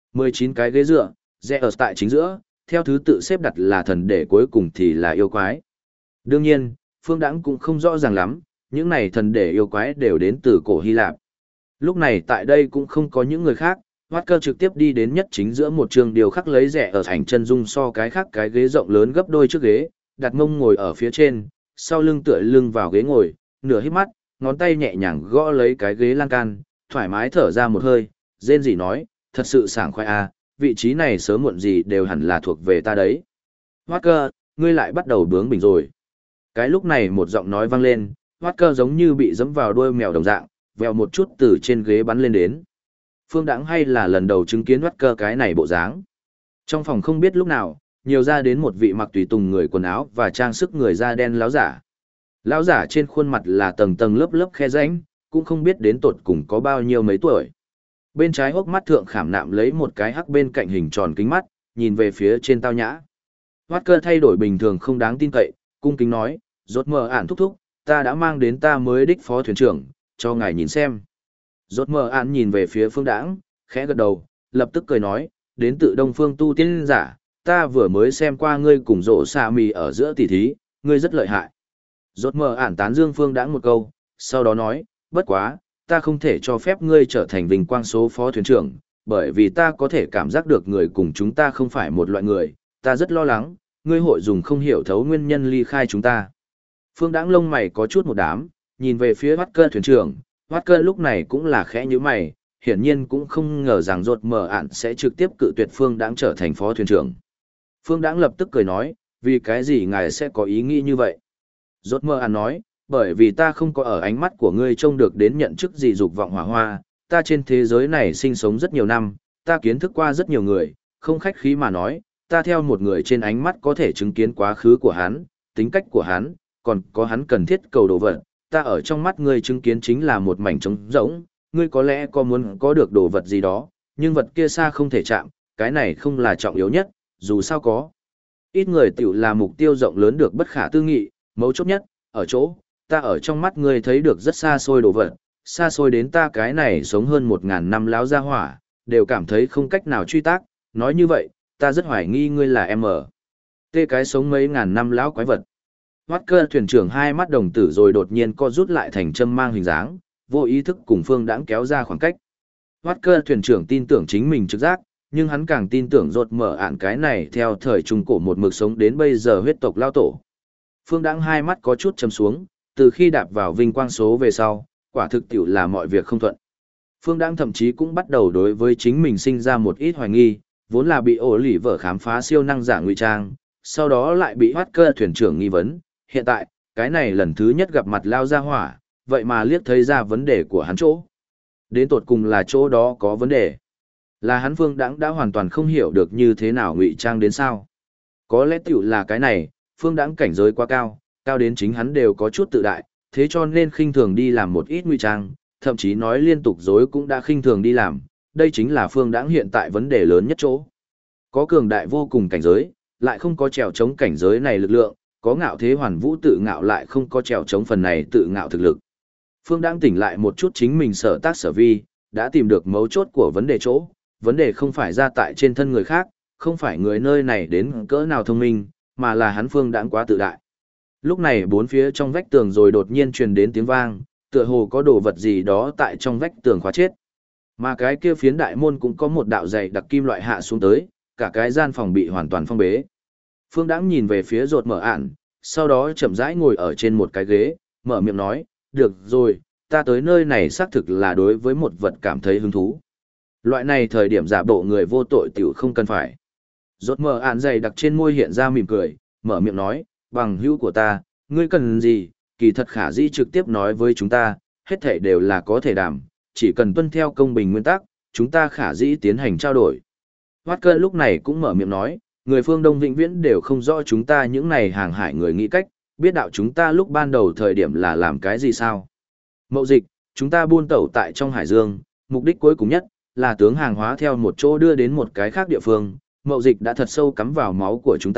19 cái ghế dựa, rẽ ở tại chính giữa, theo thứ tự xếp đặt là thần để cuối cùng thì là yêu quái. Đương nhiên, Phương Đãng cũng không rõ ràng lắm, những này thần để yêu quái đều đến từ cổ Hy Lạp. Lúc này tại đây cũng không có những người khác, Wacker trực tiếp đi đến nhất chính giữa một trường điều khắc lấy rẻ ở ảnh chân dung so cái khác cái ghế rộng lớn gấp đôi trước ghế, đặt mông ngồi ở phía trên, sau lưng tựa lưng vào ghế ngồi, nửa hít mắt, ngón tay nhẹ nhàng gõ lấy cái ghế lan can, thoải mái thở ra một hơi, rên rỉ nói, thật sự sảng khoái à, vị trí này sớm muộn gì đều hẳn là thuộc về ta đấy. Wacker, ngươi lại bắt đầu bướng bỉnh rồi. Cái lúc này một giọng nói vang lên, Wacker giống như bị giẫm vào đuôi mèo đồng dạng, vèo một chút từ trên ghế bắn lên đến. Phương Đãng hay là lần đầu chứng kiến Wacker cái này bộ dáng. Trong phòng không biết lúc nào, nhiều ra đến một vị mặc tùy tùng người quần áo và trang sức người da đen láo giả. Lão giả trên khuôn mặt là tầng tầng lớp lớp khe rãnh, cũng không biết đến tột cùng có bao nhiêu mấy tuổi. Bên trái hốc mắt thượng khảm nạm lấy một cái hắc bên cạnh hình tròn kính mắt, nhìn về phía trên tao nhã. Wacker thay đổi bình thường không đáng tin cậy, cung kính nói, rốt mờ ản thúc thúc, ta đã mang đến ta mới đích phó thuyền trưởng, cho ngài nhìn xem. Rốt mờ ản nhìn về phía Phương Đãng, khẽ gật đầu, lập tức cười nói, đến từ Đông Phương tu tiên giả, ta vừa mới xem qua ngươi cùng rộ xà mì ở giữa tỷ thí, ngươi rất lợi hại. Rốt mờ ản tán dương Phương Đãng một câu, sau đó nói, bất quá, ta không thể cho phép ngươi trở thành vinh quang số phó thuyền trưởng, bởi vì ta có thể cảm giác được người cùng chúng ta không phải một loại người, ta rất lo lắng, ngươi hội dùng không hiểu thấu nguyên nhân ly khai chúng ta. Phương Đãng lông mày có chút một đám, nhìn về phía Wacker thuyền trưởng, Wacker lúc này cũng là khẽ như mày, hiển nhiên cũng không ngờ rằng rốt mờ ản sẽ trực tiếp cự tuyệt Phương Đãng trở thành phó thuyền trưởng. Phương Đãng lập tức cười nói, vì cái gì ngài sẽ có ý nghĩ như vậy? Rốt mờ ản nói, bởi vì ta không có ở ánh mắt của ngươi trông được đến nhận chức gì dục vọng hỏa hoa, ta trên thế giới này sinh sống rất nhiều năm, ta kiến thức qua rất nhiều người, không khách khí mà nói, ta theo một người trên ánh mắt có thể chứng kiến quá khứ của hắn, tính cách của hắn, còn có hắn cần thiết cầu đồ vật, ta ở trong mắt ngươi chứng kiến chính là một mảnh trống rỗng, ngươi có lẽ có muốn có được đồ vật gì đó, nhưng vật kia xa không thể chạm, cái này không là trọng yếu nhất, dù sao có. Ít người tiểu là mục tiêu rộng lớn được bất khả tư nghị, mấu chốt nhất, ở chỗ, ta ở trong mắt ngươi thấy được rất xa xôi đồ vật, xa xôi đến ta cái này sống hơn 1000 năm láo gia hỏa, đều cảm thấy không cách nào truy tác, nói như vậy, ta rất hoài nghi ngươi là em ở. Tê cái sống mấy ngàn năm lão quái vật. Wacker thuyền trưởng hai mắt đồng tử rồi đột nhiên co rút lại thành châm mang hình dáng, vô ý thức cùng Phương Đãng kéo ra khoảng cách. Wacker thuyền trưởng tin tưởng chính mình trực giác, nhưng hắn càng tin tưởng rốt mở ạn cái này theo thời trung cổ một mực sống đến bây giờ huyết tộc lao tổ. Phương Đãng hai mắt có chút châm xuống, từ khi đạp vào vinh quang số về sau, quả thực tiểu là mọi việc không thuận. Phương Đãng thậm chí cũng bắt đầu đối với chính mình sinh ra một ít hoài nghi, vốn là bị ổ lỉ vợ khám phá siêu năng giả ngụy trang, sau đó lại bị Wacker thuyền trưởng nghi vấn, hiện tại, cái này lần thứ nhất gặp mặt lao ra hỏa, vậy mà liếc thấy ra vấn đề của hắn chỗ. Đến tột cùng là chỗ đó có vấn đề. Là hắn Phương Đãng đã hoàn toàn không hiểu được như thế nào ngụy trang đến sao. Có lẽ tiểu là cái này, Phương Đãng cảnh giới quá cao, cao đến chính hắn đều có chút tự đại, thế cho nên khinh thường đi làm một ít ngụy trang, thậm chí nói liên tục dối cũng đã khinh thường đi làm, đây chính là Phương Đãng hiện tại vấn đề lớn nhất chỗ. Có cường đại vô cùng cảnh giới, lại không có trèo chống cảnh giới này lực lượng, có ngạo thế hoàn vũ tự ngạo lại không có trèo chống phần này tự ngạo thực lực. Phương Đãng tỉnh lại một chút chính mình sở tác sở vi, đã tìm được mấu chốt của vấn đề chỗ, vấn đề không phải ra tại trên thân người khác, không phải người nơi này đến cỡ nào thông minh, mà là hắn Phương Đãng quá tự đại. Lúc này bốn phía trong vách tường rồi đột nhiên truyền đến tiếng vang, tựa hồ có đồ vật gì đó tại trong vách tường khóa chết. Mà cái kia phiến đại môn cũng có một đạo dày đặc kim loại hạ xuống tới, cả cái gian phòng bị hoàn toàn phong bế. Phương Đãng nhìn về phía rột mở ản, sau đó chậm rãi ngồi ở trên một cái ghế, mở miệng nói, được rồi, ta tới nơi này xác thực là đối với một vật cảm thấy hứng thú. Loại này thời điểm giả bộ người vô tội tiểu không cần phải. Rột mở ản dày đặc trên môi hiện ra mỉm cười, mở miệng nói, bằng hữu của ta, ngươi cần gì, kỳ thật khả dĩ trực tiếp nói với chúng ta, hết thảy đều là có thể đảm, chỉ cần tuân theo công bình nguyên tắc, chúng ta khả dĩ tiến hành trao đổi. Wacker lúc này cũng mở miệng nói, người phương Đông vĩnh viễn đều không rõ chúng ta những này hàng hải người nghĩ cách, biết đạo chúng ta lúc ban đầu thời điểm là làm cái gì sao. Mậu dịch, chúng ta buôn tẩu tại trong hải dương, mục đích cuối cùng nhất, là tướng hàng hóa theo một chỗ đưa đến một cái khác địa phương, mậu dịch đã thật sâu cắm vào máu của chúng ta,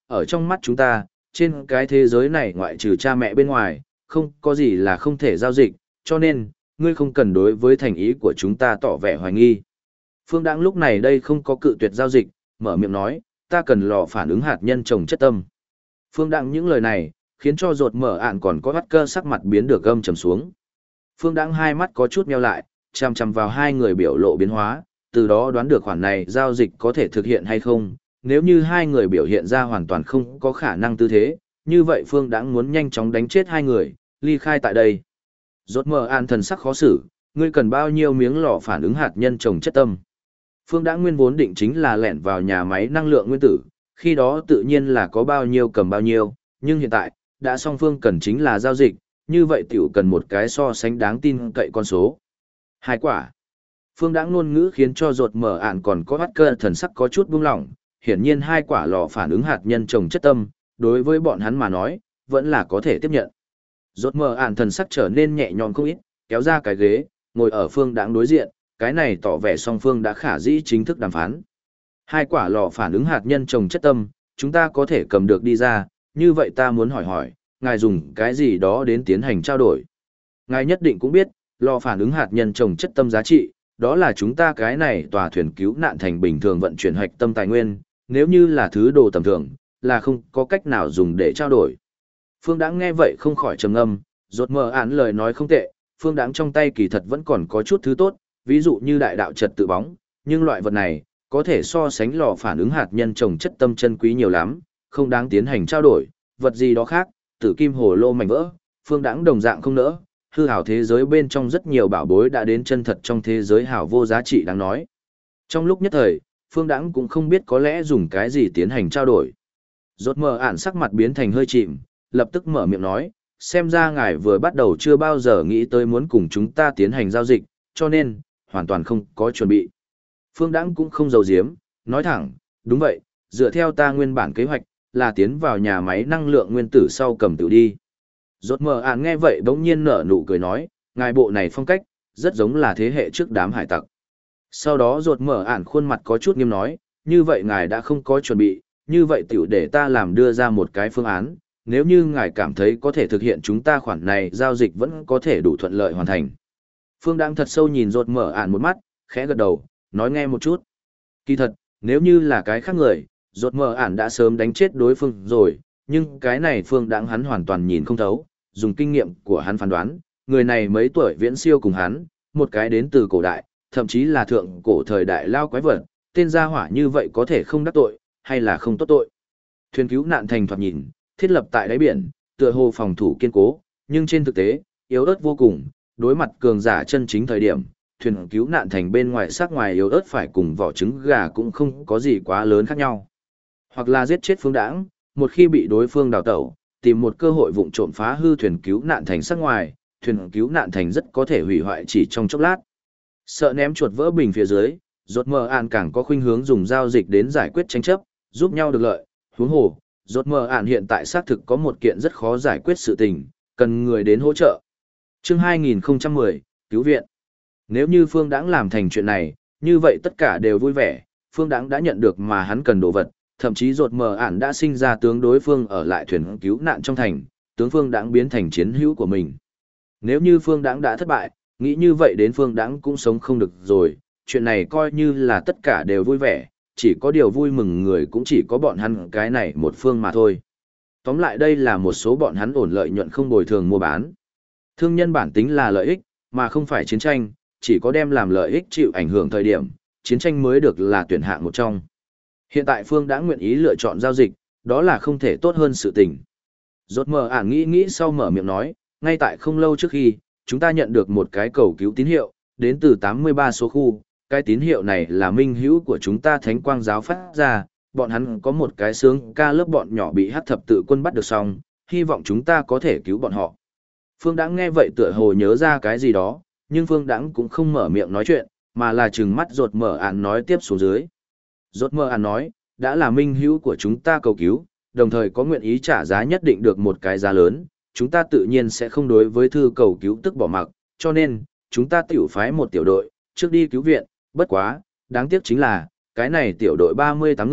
ở trong mắt chúng ta, trên cái thế giới này ngoại trừ cha mẹ bên ngoài, không có gì là không thể giao dịch, cho nên, ngươi không cần đối với thành ý của chúng ta tỏ vẻ hoài nghi. Phương Đãng lúc này đây không có cự tuyệt giao dịch, mở miệng nói, ta cần lò phản ứng hạt nhân trồng chất tâm. Phương Đãng những lời này, khiến cho rột mở ạn còn có bắt cơ sắc mặt biến được gâm trầm xuống. Phương Đãng hai mắt có chút nheo lại, chằm chằm vào hai người biểu lộ biến hóa, từ đó đoán được khoản này giao dịch có thể thực hiện hay không. Nếu như hai người biểu hiện ra hoàn toàn không có khả năng tư thế, như vậy Phương Đãng muốn nhanh chóng đánh chết hai người, ly khai tại đây. Rốt mờ an thần sắc khó xử, ngươi cần bao nhiêu miếng lò phản ứng hạt nhân trồng chất tâm. Phương Đãng nguyên vốn định chính là lẻn vào nhà máy năng lượng nguyên tử, khi đó tự nhiên là có bao nhiêu cầm bao nhiêu, nhưng hiện tại, đã song phương cần chính là giao dịch, như vậy tiểu cần một cái so sánh đáng tin cậy con số. Hai quả. Phương Đãng ngôn ngữ khiến cho rột mở ạn còn có bắt cơ thần sắc có chút buông lỏng, hiển nhiên hai quả lò phản ứng hạt nhân trồng chất tâm, đối với bọn hắn mà nói, vẫn là có thể tiếp nhận. Rốt mờ ạn thần sắc trở nên nhẹ nhõm không ít, kéo ra cái ghế, ngồi ở Phương Đãng đối diện, cái này tỏ vẻ song phương đã khả dĩ chính thức đàm phán. Hai quả lò phản ứng hạt nhân trồng chất tâm, chúng ta có thể cầm được đi ra, như vậy ta muốn hỏi, ngài dùng cái gì đó đến tiến hành trao đổi. Ngài nhất định cũng biết, lò phản ứng hạt nhân trồng chất tâm giá trị, đó là chúng ta cái này tòa thuyền cứu nạn thành bình thường vận chuyển hạch tâm tài nguyên, nếu như là thứ đồ tầm thường, là không có cách nào dùng để trao đổi. Phương Đãng nghe vậy không khỏi trầm ngâm, rốt mờ án lời nói không tệ, Phương Đãng trong tay kỳ thật vẫn còn có chút thứ tốt, ví dụ như đại đạo trật tự bóng, nhưng loại vật này, có thể so sánh lò phản ứng hạt nhân trồng chất tâm chân quý nhiều lắm, không đáng tiến hành trao đổi, vật gì đó khác, tử kim hồ lô mảnh vỡ, Phương Đãng đồng dạng không nỡ, hư hảo thế giới bên trong rất nhiều bảo bối đã đến chân thật trong thế giới hảo vô giá trị đáng nói. Trong lúc nhất thời, Phương Đãng cũng không biết có lẽ dùng cái gì tiến hành trao đổi. Rốt mờ ản sắc mặt biến thành hơi chìm, lập tức mở miệng nói, xem ra ngài vừa bắt đầu chưa bao giờ nghĩ tới muốn cùng chúng ta tiến hành giao dịch, cho nên, hoàn toàn không có chuẩn bị. Phương Đãng cũng không giấu giếm, nói thẳng, đúng vậy, dựa theo ta nguyên bản kế hoạch, là tiến vào nhà máy năng lượng nguyên tử sau cầm tự đi. Rốt mờ ản nghe vậy bỗng nhiên nở nụ cười nói, ngài bộ này phong cách, rất giống là thế hệ trước đám hải tặc. Sau đó rốt mờ ản khuôn mặt có chút nghiêm nói, như vậy ngài đã không có chuẩn bị, như vậy tiểu để ta làm đưa ra một cái phương án, nếu như ngài cảm thấy có thể thực hiện chúng ta khoản này giao dịch vẫn có thể đủ thuận lợi hoàn thành. Phương Đãng thật sâu nhìn rốt mở ản một mắt, khẽ gật đầu, nói nghe một chút. Kỳ thật, nếu như là cái khác người, rốt mở ản đã sớm đánh chết đối phương rồi, nhưng cái này Phương Đãng hắn hoàn toàn nhìn không thấu, dùng kinh nghiệm của hắn phán đoán, người này mấy tuổi viễn siêu cùng hắn, một cái đến từ cổ đại, thậm chí là thượng cổ thời đại lao quái vật, tên gia hỏa như vậy có thể không đắc tội, hay là không tốt tội. Thuyền cứu nạn thành thoạt nhìn, thiết lập tại đáy biển, tựa hồ phòng thủ kiên cố, nhưng trên thực tế, yếu ớt vô cùng, đối mặt cường giả chân chính thời điểm, thuyền cứu nạn thành bên ngoài sắc ngoài yếu ớt phải cùng vỏ trứng gà cũng không có gì quá lớn khác nhau. Hoặc là giết chết Phương Đãng, một khi bị đối phương đào tẩu, tìm một cơ hội vụng trộm phá hư thuyền cứu nạn thành sắc ngoài, thuyền cứu nạn thành rất có thể hủy hoại chỉ trong chốc lát. Sợ ném chuột vỡ bình phía dưới, rốt mờ ạn càng có khuynh hướng dùng giao dịch đến giải quyết tranh chấp, giúp nhau được lợi, huống hồ, rốt mờ ạn hiện tại xác thực có một kiện rất khó giải quyết sự tình, cần người đến hỗ trợ. Chương 2010, cứu viện. Nếu như Phương Đãng làm thành chuyện này, như vậy tất cả đều vui vẻ, Phương Đãng đã nhận được mà hắn cần đồ vật, thậm chí rốt mờ ạn đã sinh ra tướng đối phương ở lại thuyền cứu nạn trong thành, tướng Phương Đãng biến thành chiến hữu của mình. Nếu như Phương Đãng đã thất bại, nghĩ như vậy đến Phương Đãng cũng sống không được rồi, chuyện này coi như là tất cả đều vui vẻ, chỉ có điều vui mừng người cũng chỉ có bọn hắn cái này một phương mà thôi. Tóm lại đây là một số bọn hắn ổn lợi nhuận không bồi thường mua bán. Thương nhân bản tính là lợi ích, mà không phải chiến tranh, chỉ có đem làm lợi ích chịu ảnh hưởng thời điểm, chiến tranh mới được là tuyển hạng một trong. Hiện tại Phương đã nguyện ý lựa chọn giao dịch, đó là không thể tốt hơn sự tình. Rốt mờ ản nghĩ sau mở miệng nói, ngay tại không lâu trước khi, chúng ta nhận được một cái cầu cứu tín hiệu, đến từ 83 số khu, cái tín hiệu này là minh hữu của chúng ta Thánh Quang giáo phát ra, bọn hắn có một cái sướng ca lớp bọn nhỏ bị hắc thập tự quân bắt được xong, hy vọng chúng ta có thể cứu bọn họ. Phương Đãng nghe vậy tựa hồ nhớ ra cái gì đó, nhưng Phương Đãng cũng không mở miệng nói chuyện, mà là trừng mắt rột mở ản nói tiếp xuống dưới. Rột mở ản nói, đã là minh hữu của chúng ta cầu cứu, đồng thời có nguyện ý trả giá nhất định được một cái giá lớn, chúng ta tự nhiên sẽ không đối với thư cầu cứu tức bỏ mặc, cho nên, chúng ta tiểu phái một tiểu đội, trước đi cứu viện, bất quá, đáng tiếc chính là, cái này tiểu đội 38 người,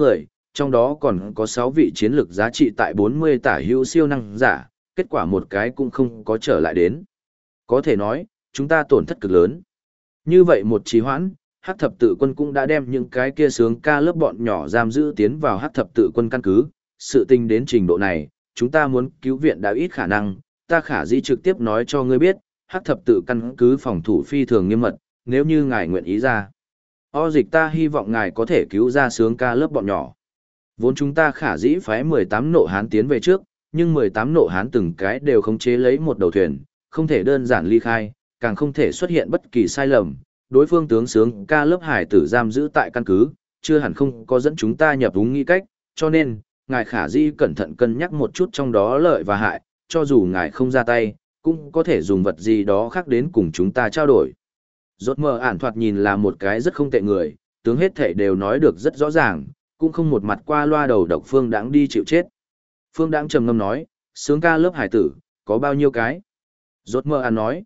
trong đó còn có 6 vị chiến lực giá trị tại 40 tả hữu siêu năng giả, kết quả một cái cũng không có trở lại đến. Có thể nói, chúng ta tổn thất cực lớn. Như vậy một trì hoãn, Hắc thập tự quân cũng đã đem những cái kia sướng ca lớp bọn nhỏ giam giữ tiến vào Hắc thập tự quân căn cứ, sự tình đến trình độ này, chúng ta muốn cứu viện đã ít khả năng, ta khả dĩ trực tiếp nói cho ngươi biết, Hắc thập tự căn cứ phòng thủ phi thường nghiêm mật, nếu như ngài nguyện ý ra. O dịch ta hy vọng ngài có thể cứu ra sướng ca lớp bọn nhỏ. Vốn chúng ta khả dĩ phái 18 nộ hán tiến về trước, nhưng 18 nộ hán từng cái đều khống chế lấy một đầu thuyền, không thể đơn giản ly khai, càng không thể xuất hiện bất kỳ sai lầm. Đối phương tướng sướng ca lớp hải tử giam giữ tại căn cứ, chưa hẳn không có dẫn chúng ta nhập đúng nghĩ cách, cho nên, ngài khả dĩ cẩn thận cân nhắc một chút trong đó lợi và hại, cho dù ngài không ra tay, cũng có thể dùng vật gì đó khác đến cùng chúng ta trao đổi. Rốt mờ ản thoạt nhìn là một cái rất không tệ người, tướng hết thể đều nói được rất rõ ràng, cũng không một mặt qua loa đầu độc Phương Đãng đi chịu chết. Phương Đãng trầm ngâm nói, sướng ca lớp hải tử, có bao nhiêu cái? Rốt mờ ản nói,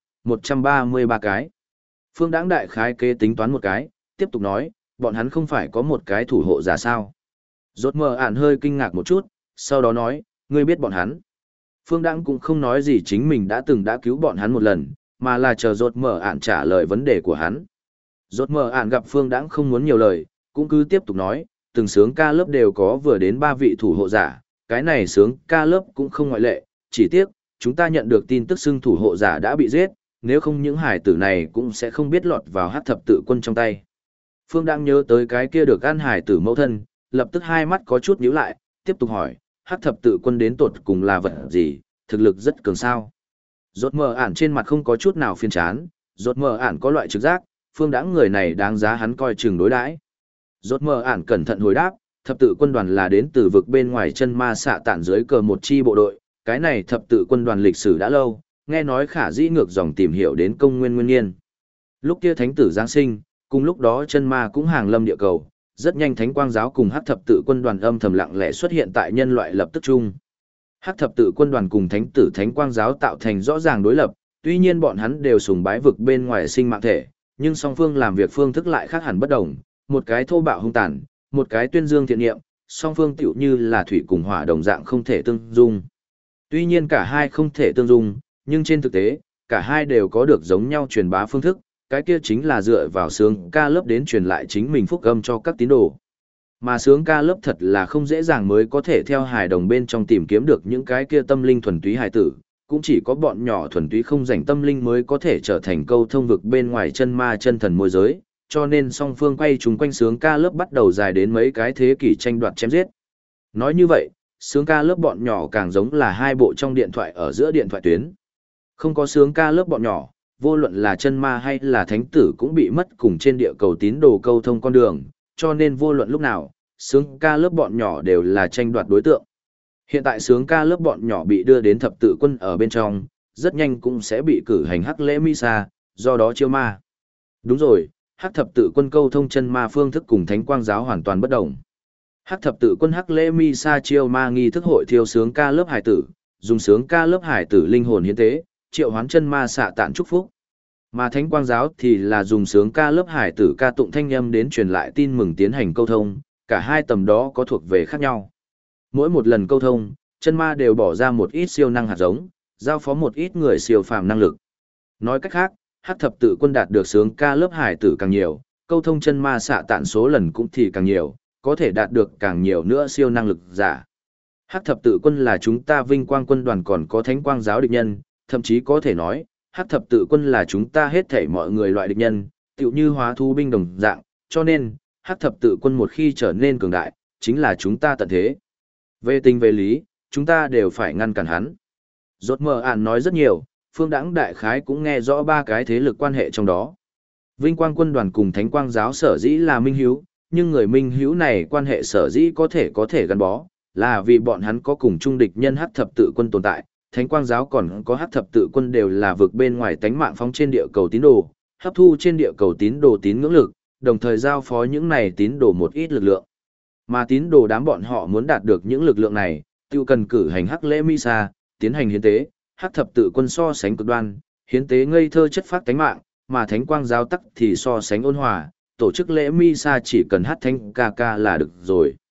133 cái. Phương Đãng đại khái kế tính toán một cái, tiếp tục nói, bọn hắn không phải có một cái thủ hộ giả sao? Rốt mờ ản hơi kinh ngạc một chút, sau đó nói, ngươi biết bọn hắn. Phương Đãng cũng không nói gì chính mình đã cứu bọn hắn một lần, mà là chờ rốt mờ ản trả lời vấn đề của hắn. Rốt mờ ản gặp Phương Đãng không muốn nhiều lời, cũng cứ tiếp tục nói, từng sướng ca lớp đều có vừa đến 3 vị thủ hộ giả, cái này sướng ca lớp cũng không ngoại lệ, chỉ tiếc, chúng ta nhận được tin tức xưng thủ hộ giả đã bị giết, nếu không những hải tử này cũng sẽ không biết lọt vào Hắc thập tự quân trong tay. Phương đang nhớ tới cái kia được ăn hải tử mẫu thân, lập tức hai mắt có chút nhíu lại, tiếp tục hỏi, Hắc thập tự quân đến tột cùng là vật gì, thực lực rất cường sao. Rốt mờ ản trên mặt không có chút nào phiền chán, rốt mờ ản có loại trực giác, Phương Đãng người này đáng giá hắn coi chừng đối đãi. Rốt mờ ản cẩn thận hồi đáp, thập tự quân đoàn là đến từ vực bên ngoài chân ma xạ tản dưới cờ một chi bộ đội, cái này thập tự quân đoàn lịch sử đã lâu, nghe nói khả dĩ ngược dòng tìm hiểu đến công nguyên nguyên niên. Lúc kia thánh tử Giáng sinh, cùng lúc đó chân ma cũng hàng lâm địa cầu, rất nhanh thánh quang giáo cùng hắc thập tự quân đoàn âm thầm lặng lẽ xuất hiện tại nhân loại lập tức chung. Hắc thập tự quân đoàn cùng thánh tử thánh quang giáo tạo thành rõ ràng đối lập, tuy nhiên bọn hắn đều sùng bái vực bên ngoài sinh mạng thể, nhưng song phương làm việc phương thức lại khác hẳn bất đồng, một cái thô bạo hung tàn, một cái tuyên dương thiện niệm, song phương tựu như là thủy cùng hỏa đồng dạng không thể tương dung. Tuy nhiên cả hai không thể tương dung, nhưng trên thực tế, cả hai đều có được giống nhau truyền bá phương thức, cái kia chính là dựa vào sướng ca lớp đến truyền lại chính mình phúc âm cho các tín đồ. Mà sướng ca lớp thật là không dễ dàng mới có thể theo hài đồng bên trong tìm kiếm được những cái kia tâm linh thuần túy hài tử, cũng chỉ có bọn nhỏ thuần túy không rảnh tâm linh mới có thể trở thành câu thông vực bên ngoài chân ma chân thần môi giới, cho nên song phương quay chúng quanh sướng ca lớp bắt đầu dài đến mấy cái thế kỷ tranh đoạt chém giết. Nói như vậy, sướng ca lớp bọn nhỏ càng giống là hai bộ trong điện thoại ở giữa điện thoại tuyến. Không có sướng ca lớp bọn nhỏ, vô luận là chân ma hay là thánh tử cũng bị mất cùng trên địa cầu tín đồ câu thông con đường, cho nên vô luận lúc nào, sướng ca lớp bọn nhỏ đều là tranh đoạt đối tượng. Hiện tại sướng ca lớp bọn nhỏ bị đưa đến thập tự quân ở bên trong, rất nhanh cũng sẽ bị cử hành hắc lễ Misa, do đó chiêu ma. Đúng rồi, hắc thập tự quân câu thông chân ma phương thức cùng thánh quang giáo hoàn toàn bất đồng. Hắc thập tự quân hắc lễ Misa chiêu ma nghi thức hội thiêu sướng ca lớp hải tử, dùng sướng ca lớp hải tử linh hồn hiến tế, triệu hoán chân ma xạ tạn chúc phúc. Mà thánh quang giáo thì là dùng sướng ca lớp hải tử ca tụng thanh âm đến truyền lại tin mừng tiến hành câu thông, cả hai tầm đó có thuộc về khác nhau. Mỗi một lần câu thông, chân ma đều bỏ ra một ít siêu năng hạt giống, giao phó một ít người siêu phàm năng lực. Nói cách khác, hắc thập tự quân đạt được sướng ca lớp hải tử càng nhiều, câu thông chân ma xạ tạn số lần cũng thì càng nhiều, có thể đạt được càng nhiều nữa siêu năng lực giả. Hắc thập tự quân là chúng ta vinh quang quân đoàn còn có thánh quang giáo địch nhân, thậm chí có thể nói, hắc thập tự quân là chúng ta hết thảy mọi người loại địch nhân, tựu như hóa thú binh đồng dạng, cho nên, hắc thập tự quân một khi trở nên cường đại, chính là chúng ta tận thế. Về tình về lý, chúng ta đều phải ngăn cản hắn. Rốt mờ ản nói rất nhiều, Phương Đãng đại khái cũng nghe rõ ba cái thế lực quan hệ trong đó. Vinh quang quân đoàn cùng thánh quang giáo sở dĩ là minh hiếu, nhưng người minh hiếu này quan hệ sở dĩ có thể gắn bó, là vì bọn hắn có cùng chung địch nhân hắc thập tự quân tồn tại. Thánh quang giáo còn có hắc thập tự quân đều là vực bên ngoài tánh mạng phóng trên địa cầu tín đồ, hấp thu trên địa cầu tín đồ tín ngưỡng lực, đồng thời giao phó những này tín đồ một ít lực lượng. Mà tín đồ đám bọn họ muốn đạt được những lực lượng này, tiêu cần cử hành hắc lễ Misa, tiến hành hiến tế, hắc thập tự quân so sánh cực đoan, hiến tế ngây thơ chất phát tánh mạng, mà thánh quang giáo tắc thì so sánh ôn hòa, tổ chức lễ Misa chỉ cần hát thánh ca ca là được rồi.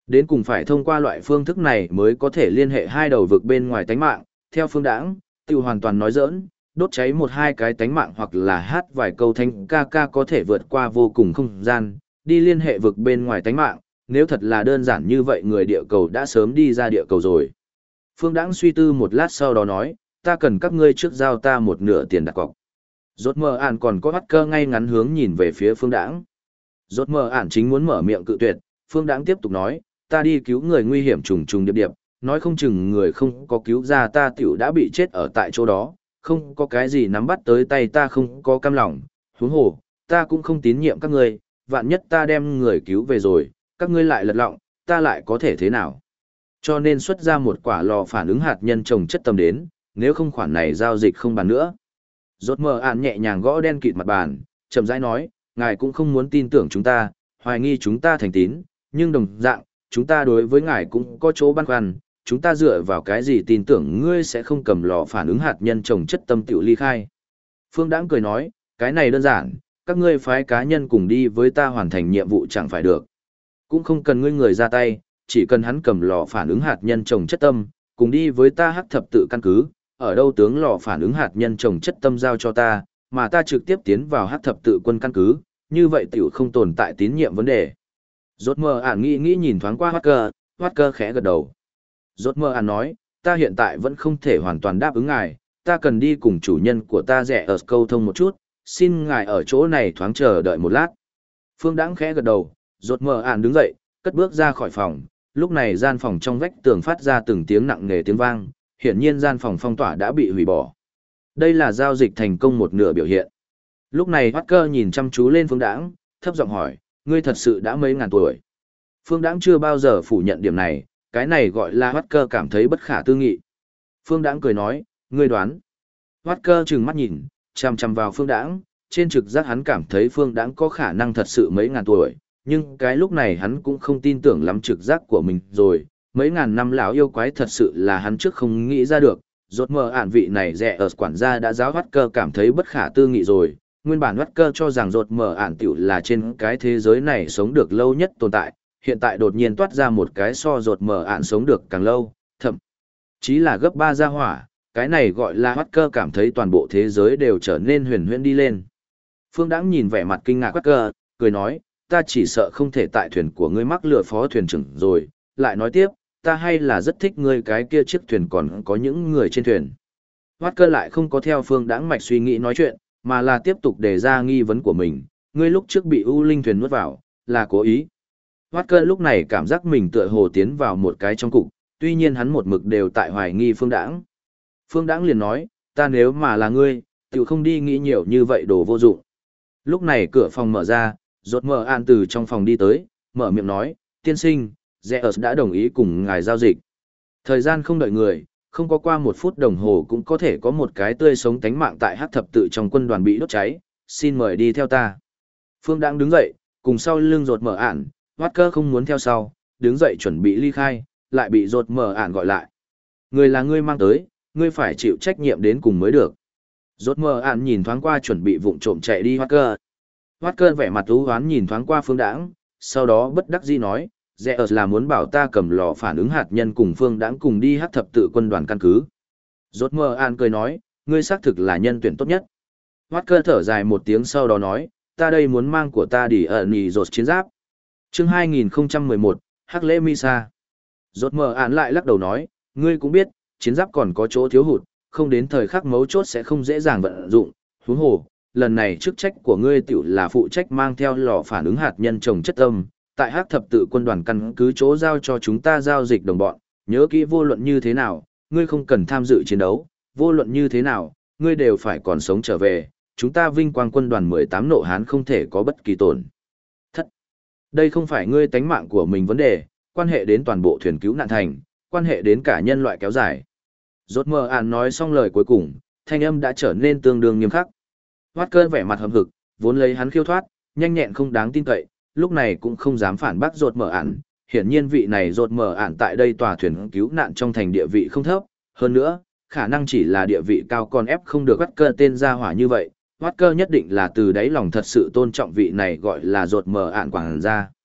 Đến cùng phải thông qua loại phương thức này mới có thể liên hệ hai đầu vực bên ngoài tánh mạng, theo Phương Đãng, tiêu hoàn toàn nói giỡn, đốt cháy một hai cái tánh mạng hoặc là hát vài câu thanh ca ca có thể vượt qua vô cùng không gian, đi liên hệ vực bên ngoài tánh mạng, nếu thật là đơn giản như vậy người địa cầu đã sớm đi ra địa cầu rồi. Phương Đãng suy tư một lát sau đó nói, ta cần các ngươi trước giao ta một nửa tiền đặt cọc. Rốt mờ ản còn có bắt cơ ngay ngắn hướng nhìn về phía Phương Đãng. Rốt mờ ản chính muốn mở miệng cự tuyệt, Phương Đãng tiếp tục nói, ta đi cứu người nguy hiểm trùng trùng điệp điệp, nói không chừng người không có cứu ra ta tiểu đã bị chết ở tại chỗ đó, không có cái gì nắm bắt tới tay ta không có cam lòng, huống hồ, ta cũng không tín nhiệm các ngươi, vạn nhất ta đem người cứu về rồi, các ngươi lại lật lọng, ta lại có thể thế nào? Cho nên xuất ra một quả lò phản ứng hạt nhân trồng chất tầm đến, nếu không khoản này giao dịch không bàn nữa. Rốt mờ ản nhẹ nhàng gõ đen kịt mặt bàn, chậm rãi nói, ngài cũng không muốn tin tưởng chúng ta, hoài nghi chúng ta thành tín, nhưng đồng dạng, chúng ta đối với ngài cũng có chỗ băn khoăn, chúng ta dựa vào cái gì tin tưởng ngươi sẽ không cầm lò phản ứng hạt nhân trồng chất tâm tiểu ly khai. Phương Đãng cười nói, cái này đơn giản, các ngươi phái cá nhân cùng đi với ta hoàn thành nhiệm vụ chẳng phải được. Cũng không cần ngươi người ra tay, chỉ cần hắn cầm lò phản ứng hạt nhân trồng chất tâm, cùng đi với ta hắc thập tự căn cứ, ở đâu tướng lò phản ứng hạt nhân trồng chất tâm giao cho ta, mà ta trực tiếp tiến vào hắc thập tự quân căn cứ, như vậy tiểu không tồn tại tín nhiệm vấn đề. Rốt mờ ản nghĩ nhìn thoáng qua Hoát cơ khẽ gật đầu. Rốt mờ ản nói, ta hiện tại vẫn không thể hoàn toàn đáp ứng ngài, ta cần đi cùng chủ nhân của ta rẻ ở câu thông một chút, xin ngài ở chỗ này thoáng chờ đợi một lát. Phương Đãng khẽ gật đầu, rốt mờ ản đứng dậy, cất bước ra khỏi phòng, lúc này gian phòng trong vách tường phát ra từng tiếng nặng nề tiếng vang, hiển nhiên gian phòng phong tỏa đã bị hủy bỏ. Đây là giao dịch thành công một nửa biểu hiện. Lúc này Hoát cơ nhìn chăm chú lên Phương Đãng, thấp giọng hỏi, ngươi thật sự đã mấy ngàn tuổi. Phương Đãng chưa bao giờ phủ nhận điểm này, cái này gọi là Hoát cơ cảm thấy bất khả tư nghị. Phương Đãng cười nói, ngươi đoán. Hoát cơ trừng mắt nhìn, chằm chằm vào Phương Đãng, trên trực giác hắn cảm thấy Phương Đãng có khả năng thật sự mấy ngàn tuổi, nhưng cái lúc này hắn cũng không tin tưởng lắm trực giác của mình rồi, mấy ngàn năm lão yêu quái thật sự là hắn trước không nghĩ ra được. Rốt mờ ản vị này rẻ ở quản gia đã giáo Hoát cơ cảm thấy bất khả tư nghị rồi, nguyên bản Hoát cơ cho rằng rốt mờ ản tiểu là trên cái thế giới này sống được lâu nhất tồn tại, hiện tại đột nhiên toát ra một cái so rốt mờ ản sống được càng lâu, thậm chí là gấp 3 gia hỏa, cái này gọi là Hoát cơ cảm thấy toàn bộ thế giới đều trở nên huyền huyễn đi lên. Phương Đãng nhìn vẻ mặt kinh ngạc Hoát cơ, cười nói, ta chỉ sợ không thể tại thuyền của ngươi mắc lừa phó thuyền trưởng rồi, lại nói tiếp, ta hay là rất thích ngươi cái kia chiếc thuyền còn có những người trên thuyền. Hoát cơ lại không có theo Phương Đãng mạch suy nghĩ nói chuyện, mà là tiếp tục đề ra nghi vấn của mình, ngươi lúc trước bị U Linh thuyền nuốt vào, là cố ý. Hoát cơ lúc này cảm giác mình tựa hồ tiến vào một cái trong cục, tuy nhiên hắn một mực đều tại hoài nghi Phương Đãng. Phương Đãng liền nói, ta nếu mà là ngươi, tiểu không đi nghĩ nhiều như vậy đồ vô dụng. Lúc này cửa phòng mở ra, rốt mờ ản từ trong phòng đi tới, mở miệng nói, tiên sinh, Zeus đã đồng ý cùng ngài giao dịch. Thời gian không đợi người, không có qua 1 phút đồng hồ cũng có thể có một cái tươi sống tánh mạng tại hắc thập tự trong quân đoàn bị đốt cháy, xin mời đi theo ta. Phương Đãng đứng dậy, cùng sau lưng rốt mờ ản, Hoát cơ không muốn theo sau, đứng dậy chuẩn bị ly khai, lại bị rốt mờ ản gọi lại. Người là ngươi mang tới, ngươi phải chịu trách nhiệm đến cùng mới được. Rốt mờ ản nhìn thoáng qua chuẩn bị vụng trộm chạy đi Hoát cơ. Hoát cơ vẻ mặt u hoán nhìn thoáng qua Phương Đãng, sau đó bất đắc dĩ nói, Zeus là muốn bảo ta cầm lò phản ứng hạt nhân cùng Phương Đãng cùng đi hắc thập tự quân đoàn căn cứ. Rốt mờ ản cười nói, ngươi xác thực là nhân tuyển tốt nhất. Hoát cơ thở dài một tiếng sau đó nói, ta đây muốn mang của ta đi ẩn nhì rột chiến giáp. Chương 2011, Hắc lễ Misa. Rốt mờ ản lại lắc đầu nói, ngươi cũng biết, chiến giáp còn có chỗ thiếu hụt, không đến thời khắc mấu chốt sẽ không dễ dàng vận dụng, huống hồ, lần này chức trách của ngươi tiểu là phụ trách mang theo lò phản ứng hạt nhân trồng chất tâm, tại hắc thập tự quân đoàn căn cứ chỗ giao cho chúng ta giao dịch đồng bọn, nhớ kỹ vô luận như thế nào, ngươi không cần tham dự chiến đấu, vô luận như thế nào, ngươi đều phải còn sống trở về, chúng ta vinh quang quân đoàn 18 nộ hán không thể có bất kỳ tổn thất. Đây không phải ngươi tánh mạng của mình vấn đề, quan hệ đến toàn bộ thuyền cứu nạn thành, quan hệ đến cả nhân loại kéo dài. Rốt mờ ản nói xong lời cuối cùng, thanh âm đã trở nên tương đương nghiêm khắc. Hoát cơn vẻ mặt hầm hực, vốn lấy hắn khiêu thoát, nhanh nhẹn không đáng tin cậy, lúc này cũng không dám phản bác rốt mờ ản. Hiển nhiên vị này rốt mờ ản tại đây tòa thuyền cứu nạn trong thành địa vị không thấp, hơn nữa, khả năng chỉ là địa vị cao còn ép không được Hoát cơ tên gia hỏa như vậy. Hoát cơ nhất định là từ đáy lòng thật sự tôn trọng vị này gọi là rốt mờ ản quảng gia.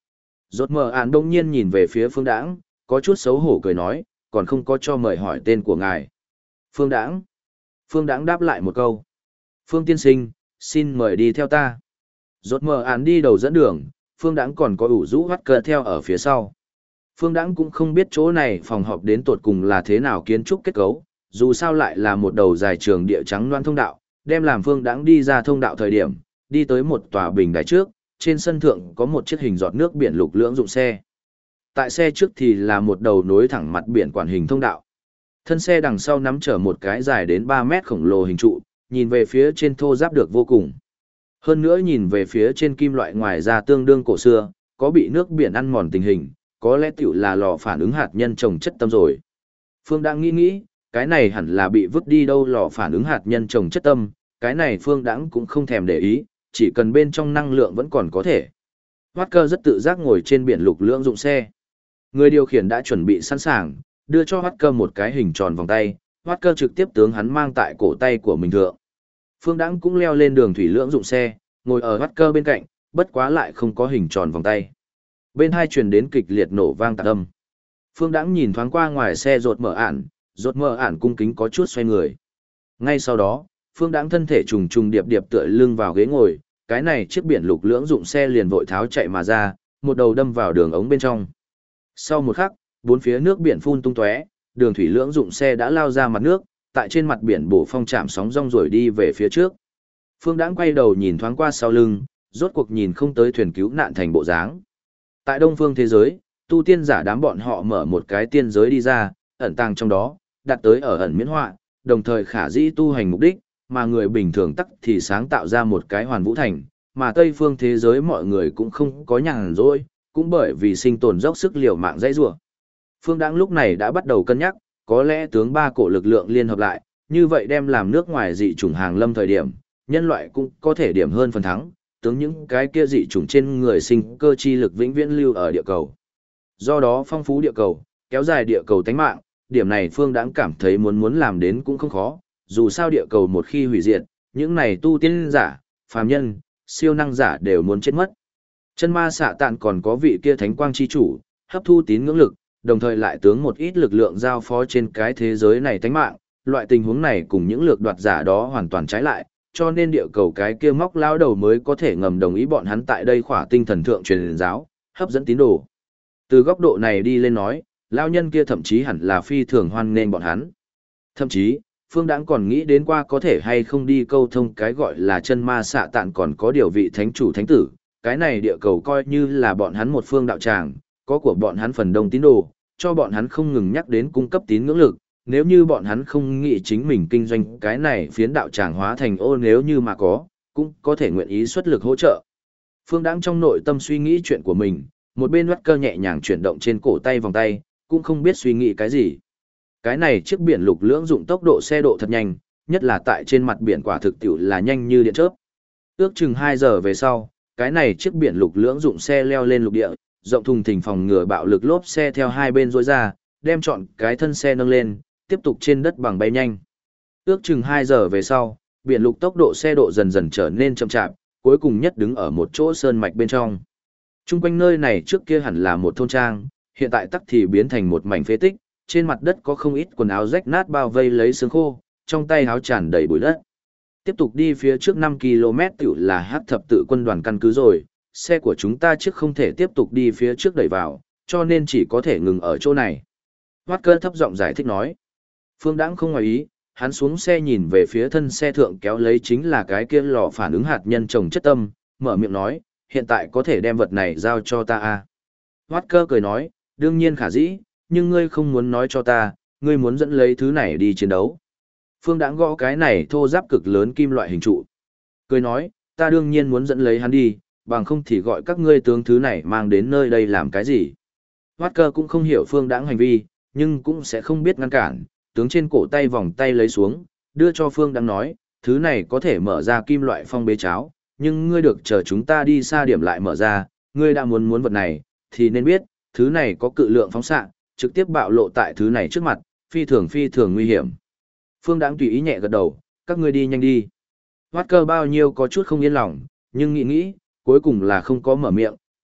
Rốt mở ản đông nhiên nhìn về phía Phương Đãng, có chút xấu hổ cười nói, còn không có cho mời hỏi tên của ngài. Phương Đãng. Phương Đãng đáp lại một câu. Phương tiên sinh, xin mời đi theo ta. Rốt mở ản đi đầu dẫn đường, Phương Đãng còn có ủ rũ hoắt cờ theo ở phía sau. Phương Đãng cũng không biết chỗ này phòng họp đến tột cùng là thế nào kiến trúc kết cấu, dù sao lại là một đầu dài trường địa trắng loan thông đạo, đem làm Phương Đãng đi ra thông đạo thời điểm, đi tới một tòa bình đài trước, trên sân thượng có một chiếc hình giọt nước biển lục lưỡng dụng xe. Tại xe trước thì là một đầu nối thẳng mặt biển quản hình thông đạo. Thân xe đằng sau nắm chở một cái dài đến 3 mét khổng lồ hình trụ, nhìn về phía trên thô ráp được vô cùng. Hơn nữa nhìn về phía trên kim loại ngoài ra tương đương cổ xưa, có bị nước biển ăn mòn tình hình, có lẽ tiểu là lò phản ứng hạt nhân trồng chất tâm rồi. Phương đang nghĩ, cái này hẳn là bị vứt đi đâu lò phản ứng hạt nhân trồng chất tâm, cái này Phương Đãng cũng không thèm để ý, chỉ cần bên trong năng lượng vẫn còn có thể. Walker rất tự giác ngồi trên biển lục lưỡng dụng xe. Người điều khiển đã chuẩn bị sẵn sàng, đưa cho Walker một cái hình tròn vòng tay, Walker trực tiếp tướng hắn mang tại cổ tay của mình thượng. Phương Đãng cũng leo lên đường thủy lưỡng dụng xe, ngồi ở Walker bên cạnh, bất quá lại không có hình tròn vòng tay. Bên hai truyền đến kịch liệt nổ vang tạc âm. Phương Đãng nhìn thoáng qua ngoài xe rột mở ản cung kính có chút xoay người. Ngay sau đó, Phương Đãng thân thể trùng trùng điệp điệp tựa lưng vào ghế ngồi, cái này chiếc biển lục lưỡng dụng xe liền vội tháo chạy mà ra, một đầu đâm vào đường ống bên trong. Sau một khắc, bốn phía nước biển phun tung tóe, đường thủy lưỡng dụng xe đã lao ra mặt nước, tại trên mặt biển bổ phong chạm sóng rong rồi đi về phía trước. Phương Đãng quay đầu nhìn thoáng qua sau lưng, rốt cuộc nhìn không tới thuyền cứu nạn thành bộ dáng. Tại Đông Phương thế giới, tu tiên giả đám bọn họ mở một cái tiên giới đi ra, ẩn tàng trong đó, đặt tới ở ẩn miễn họa, đồng thời khả dĩ tu hành mục đích, mà người bình thường tắc thì sáng tạo ra một cái hoàn vũ thành, mà Tây Phương thế giới mọi người cũng không có nhàn rỗi, cũng bởi vì sinh tồn dốc sức liều mạng dãy rủa. Phương Đãng lúc này đã bắt đầu cân nhắc, có lẽ tướng ba cổ lực lượng liên hợp lại, như vậy đem làm nước ngoài dị chủng hàng lâm thời điểm, nhân loại cũng có thể điểm hơn phần thắng, tướng những cái kia dị chủng trên người sinh cơ chi lực vĩnh viễn lưu ở địa cầu. Do đó phong phú địa cầu, kéo dài địa cầu tánh mạng, điểm này Phương Đãng cảm thấy muốn làm đến cũng không khó, dù sao địa cầu một khi hủy diệt, những này tu tiên giả, phàm nhân, siêu năng giả đều muốn chết mất. Chân ma xạ tạn còn có vị kia thánh quang chi chủ, hấp thu tín ngưỡng lực, đồng thời lại tướng một ít lực lượng giao phó trên cái thế giới này tánh mạng, loại tình huống này cùng những lược đoạt giả đó hoàn toàn trái lại, cho nên địa cầu cái kia móc lao đầu mới có thể ngầm đồng ý bọn hắn tại đây khỏa tinh thần thượng truyền giáo, hấp dẫn tín đồ. Từ góc độ này đi lên nói, lao nhân kia thậm chí hẳn là phi thường hoan nghênh bọn hắn. Thậm chí, Phương Đãng còn nghĩ đến qua có thể hay không đi câu thông cái gọi là chân ma xạ tạn còn có điều vị thánh chủ thánh tử, cái này địa cầu coi như là bọn hắn một phương đạo tràng, có của bọn hắn phần đông tín đồ, cho bọn hắn không ngừng nhắc đến cung cấp tín ngưỡng lực, nếu như bọn hắn không nghĩ chính mình kinh doanh cái này phiến đạo tràng hóa thành ô nếu như mà có, cũng có thể nguyện ý xuất lực hỗ trợ. Phương Đãng trong nội tâm suy nghĩ chuyện của mình, một bên Watt cơ nhẹ nhàng chuyển động trên cổ tay vòng tay, cũng không biết suy nghĩ cái gì. Cái này chiếc biển lục lưỡng dụng tốc độ xe độ thật nhanh, nhất là tại trên mặt biển quả thực tiểu là nhanh như điện chớp. Ước chừng 2 giờ về sau, cái này chiếc biển lục lưỡng dụng xe leo lên lục địa, rộng thùng thình phòng ngừa bạo lực lốp xe theo hai bên rối ra, đem trọn cái thân xe nâng lên, tiếp tục trên đất bằng bay nhanh. Ước chừng 2 giờ về sau, biển lục tốc độ xe độ dần dần trở nên chậm chạp, cuối cùng nhất đứng ở một chỗ sơn mạch bên trong. Trung quanh nơi này trước kia hẳn là một thôn trang, hiện tại tắc thì biến thành một mảnh phế tích, trên mặt đất có không ít quần áo rách nát bao vây lấy xương khô, trong tay áo tràn đầy bụi đất. Tiếp tục đi phía trước 5 km tiểu là Hắc thập tự quân đoàn căn cứ rồi, xe của chúng ta trước không thể tiếp tục đi phía trước đẩy vào, cho nên chỉ có thể ngừng ở chỗ này. Walker thấp giọng giải thích nói. Phương Đãng không ngoài ý, hắn xuống xe nhìn về phía thân xe thượng kéo lấy chính là cái kia lò phản ứng hạt nhân trồng chất tâm, mở miệng nói, hiện tại có thể đem vật này giao cho ta à. Walker cười nói, đương nhiên khả dĩ, nhưng ngươi không muốn nói cho ta, ngươi muốn dẫn lấy thứ này đi chiến đấu. Phương Đãng gõ cái này thô giáp cực lớn kim loại hình trụ. Cười nói, ta đương nhiên muốn dẫn lấy hắn đi, bằng không thì gọi các ngươi tướng thứ này mang đến nơi đây làm cái gì. Walker cũng không hiểu Phương Đãng hành vi, nhưng cũng sẽ không biết ngăn cản, tướng trên cổ tay vòng tay lấy xuống, đưa cho Phương Đãng nói, thứ này có thể mở ra kim loại phong bế cháo, nhưng ngươi được chờ chúng ta đi xa điểm lại mở ra, ngươi đã muốn vật này, thì nên biết, thứ này có cự lượng phóng xạ, trực tiếp bạo lộ tại thứ này trước mặt, phi thường nguy hiểm. Phương Đãng tùy ý nhẹ gật đầu, các ngươi đi nhanh đi. Walker bao nhiêu có chút không yên lòng, nhưng nghĩ, cuối cùng là không có mở miệng,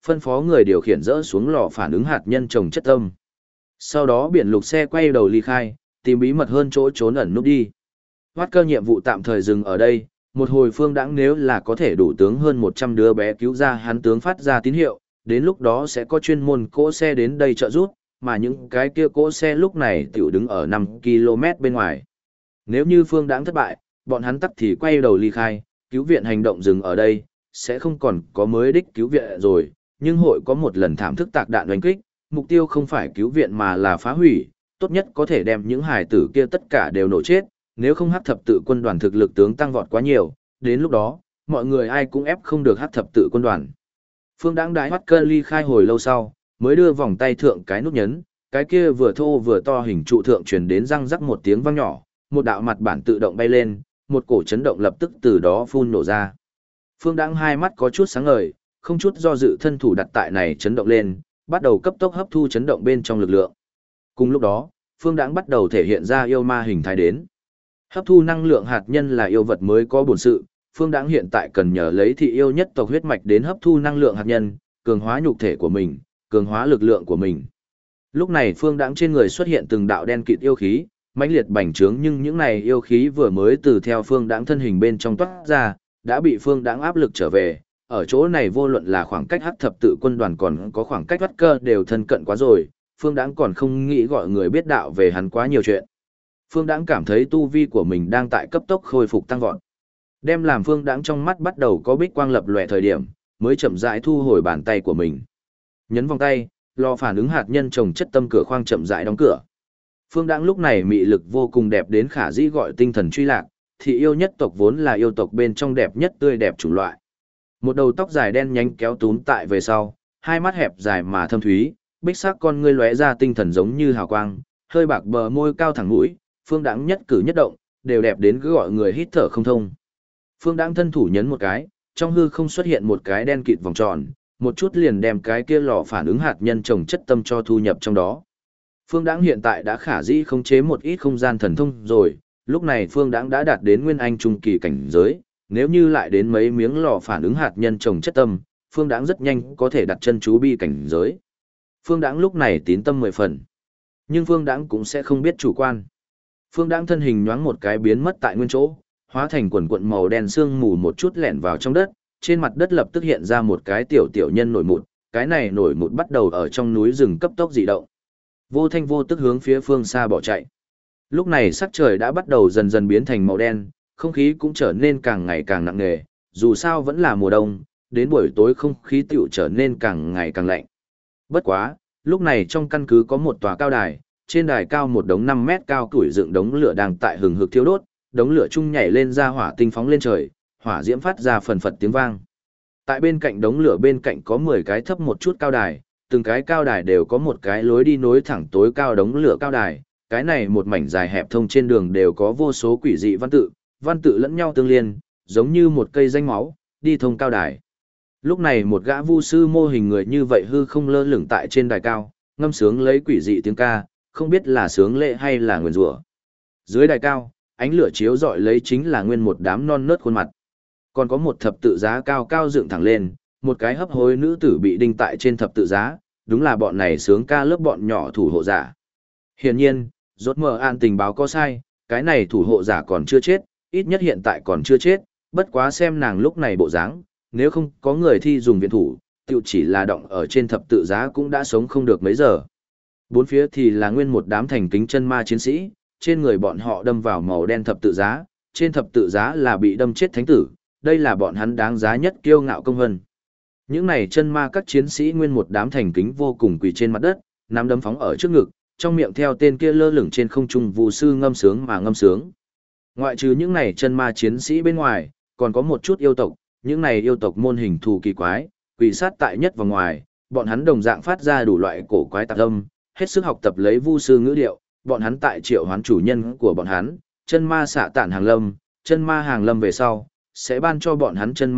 phân phó người điều khiển dỡ xuống lò phản ứng hạt nhân trồng chất tâm. Sau đó biển lục xe quay đầu ly khai, tìm bí mật hơn chỗ trốn ẩn núp đi. Hoát cơ nhiệm vụ tạm thời dừng ở đây, một hồi Phương Đãng nếu là có thể đủ tướng hơn 100 đứa bé cứu ra hắn tướng phát ra tín hiệu, đến lúc đó sẽ có chuyên môn cỗ xe đến đây trợ giúp, mà những cái kia cỗ xe lúc này tiểu đứng ở 5 km bên ngoài. Nếu như Phương Đãng thất bại, bọn hắn tắc thì quay đầu ly khai, cứu viện hành động dừng ở đây, sẽ không còn có mới đích cứu viện rồi, nhưng hội có một lần thảm thức tạc đạn đánh kích, mục tiêu không phải cứu viện mà là phá hủy, tốt nhất có thể đem những hải tử kia tất cả đều nổ chết, nếu không hắc thập tự quân đoàn thực lực tướng tăng vọt quá nhiều, đến lúc đó, mọi người ai cũng ép không được hắc thập tự quân đoàn. Phương Đãng đái Hoắt Cơ ly khai hồi lâu sau, mới đưa vòng tay thượng cái nút nhấn, cái kia vừa thô vừa to hình trụ thượng truyền đến răng rắc một tiếng vang nhỏ, một đạo mặt bản tự động bay lên, một cổ chấn động lập tức từ đó phun nổ ra. Phương Đãng hai mắt có chút sáng ngời, không chút do dự thân thủ đặt tại này chấn động lên, bắt đầu cấp tốc hấp thu chấn động bên trong lực lượng. Cùng lúc đó, Phương Đãng bắt đầu thể hiện ra yêu ma hình thái đến. Hấp thu năng lượng hạt nhân là yêu vật mới có bổn sự, Phương Đãng hiện tại cần nhờ lấy thị yêu nhất tộc huyết mạch đến hấp thu năng lượng hạt nhân, cường hóa nhục thể của mình, cường hóa lực lượng của mình. Lúc này Phương Đãng trên người xuất hiện từng đạo đen kịt yêu khí, mãnh liệt bành trướng, nhưng những này yêu khí vừa mới từ theo Phương Đãng thân hình bên trong toát ra, đã bị Phương Đãng áp lực trở về. Ở chỗ này vô luận là khoảng cách hắc thập tự quân đoàn còn có khoảng cách Hoắt Cơ đều thân cận quá rồi, Phương Đãng còn không nghĩ gọi người biết đạo về hắn quá nhiều chuyện. Phương Đãng cảm thấy tu vi của mình đang tại cấp tốc khôi phục tăng vọt. Đem làm Phương Đãng trong mắt bắt đầu có bích quang lập lòe thời điểm, mới chậm rãi thu hồi bàn tay của mình. Nhấn vòng tay, lò phản ứng hạt nhân trồng chất tâm cửa khoang chậm rãi đóng cửa. Phương Đãng lúc này mị lực vô cùng đẹp đến khả dĩ gọi tinh thần truy lạc, thị yêu nhất tộc vốn là yêu tộc bên trong đẹp nhất tươi đẹp chủng loại. Một đầu tóc dài đen nhánh kéo túm tại về sau, hai mắt hẹp dài mà thâm thúy, bích sắc con ngươi lóe ra tinh thần giống như hào quang, hơi bạc bờ môi cao thẳng mũi, Phương Đãng nhất cử nhất động đều đẹp đến cứ gọi người hít thở không thông. Phương Đãng thân thủ nhấn một cái, trong hư không xuất hiện một cái đen kịt vòng tròn, một chút liền đem cái kia lò phản ứng hạt nhân trồng chất tâm cho thu nhập trong đó. Phương Đãng hiện tại đã khả dĩ khống chế một ít không gian thần thông rồi, lúc này Phương Đãng đã đạt đến nguyên anh trung kỳ cảnh giới, nếu như lại đến mấy miếng lò phản ứng hạt nhân trồng chất tâm, Phương Đãng rất nhanh có thể đặt chân chú bi cảnh giới. Phương Đãng lúc này tín tâm 10 phần, nhưng Phương Đãng cũng sẽ không biết chủ quan. Phương Đãng thân hình nhoáng một cái biến mất tại nguyên chỗ, hóa thành quần cuộn màu đen sương mù một chút lẻn vào trong đất, trên mặt đất lập tức hiện ra một cái tiểu tiểu nhân nổi mụn, cái này nổi mụn bắt đầu ở trong núi rừng cấp tốc dị động. Vô thanh vô tức hướng phía phương xa bỏ chạy. Lúc này sắc trời đã bắt đầu dần dần biến thành màu đen, không khí cũng trở nên càng ngày càng nặng nề, dù sao vẫn là mùa đông, đến buổi tối không khí tiểu trở nên càng ngày càng lạnh. Bất quá, lúc này trong căn cứ có một tòa cao đài, trên đài cao một đống 5 mét cao củi dựng đống lửa đang tại hừng hực thiêu đốt, đống lửa chung nhảy lên ra hỏa tinh phóng lên trời, hỏa diễm phát ra phần phật tiếng vang. Tại bên cạnh đống lửa bên cạnh có 10 cái thấp một chút cao đài, từng cái cao đài đều có một cái lối đi nối thẳng tối cao đống lửa cao đài, cái này một mảnh dài hẹp thông trên đường đều có vô số quỷ dị văn tự lẫn nhau tương liên, giống như một cây danh máu, đi thông cao đài. Lúc này một gã vu sư mô hình người như vậy hư không lơ lửng tại trên đài cao, ngâm sướng lấy quỷ dị tiếng ca, không biết là sướng lệ hay là nguyền rủa. Dưới đài cao, ánh lửa chiếu rọi lấy chính là nguyên một đám non nớt khuôn mặt. Còn có một thập tự giá cao cao dựng thẳng lên, một cái hấp hối nữ tử bị đinh tại trên thập tự giá, đúng là bọn này sướng ca lớp bọn nhỏ thủ hộ giả. Hiển nhiên, rốt mờ an tình báo có sai, cái này thủ hộ giả còn chưa chết, ít nhất hiện tại còn chưa chết, bất quá xem nàng lúc này bộ dáng, nếu không có người thi dùng viện thủ, tiểu chỉ là động ở trên thập tự giá cũng đã sống không được mấy giờ. Bốn phía thì là nguyên một đám thành kính chân ma chiến sĩ, trên người bọn họ đâm vào màu đen thập tự giá, trên thập tự giá là bị đâm chết thánh tử, đây là bọn hắn đáng giá nhất kiêu ngạo công vân. Những này chân ma các chiến sĩ nguyên một đám thành kính vô cùng quỳ trên mặt đất, nắm đấm phóng ở trước ngực, trong miệng theo tên kia lơ lửng trên không trung vu sư ngâm sướng mà ngâm sướng. Ngoại trừ những này chân ma chiến sĩ bên ngoài, còn có một chút yêu tộc, những này yêu tộc môn hình thù kỳ quái, quỳ sát tại nhất và ngoài, bọn hắn đồng dạng phát ra đủ loại cổ quái tạp âm, hết sức học tập lấy vu sư ngữ điệu, bọn hắn tại triệu hoán chủ nhân của bọn hắn, chân ma xạ tản hàng lâm, chân ma hàng lâm về sau, sẽ ban cho bọn hắn chân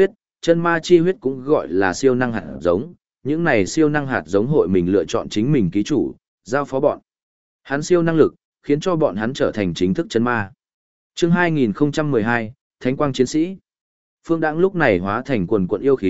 ma chi huyết cũng gọi là siêu năng hạt giống, những này siêu năng hạt giống hội mình lựa chọn chính mình ký chủ, giao phó bọn hắn siêu năng lực, khiến cho bọn hắn trở thành chính thức chân ma. Chương 2012, Thánh quang chiến sĩ. Phương Đãng lúc này hóa thành quần quần yêu khí,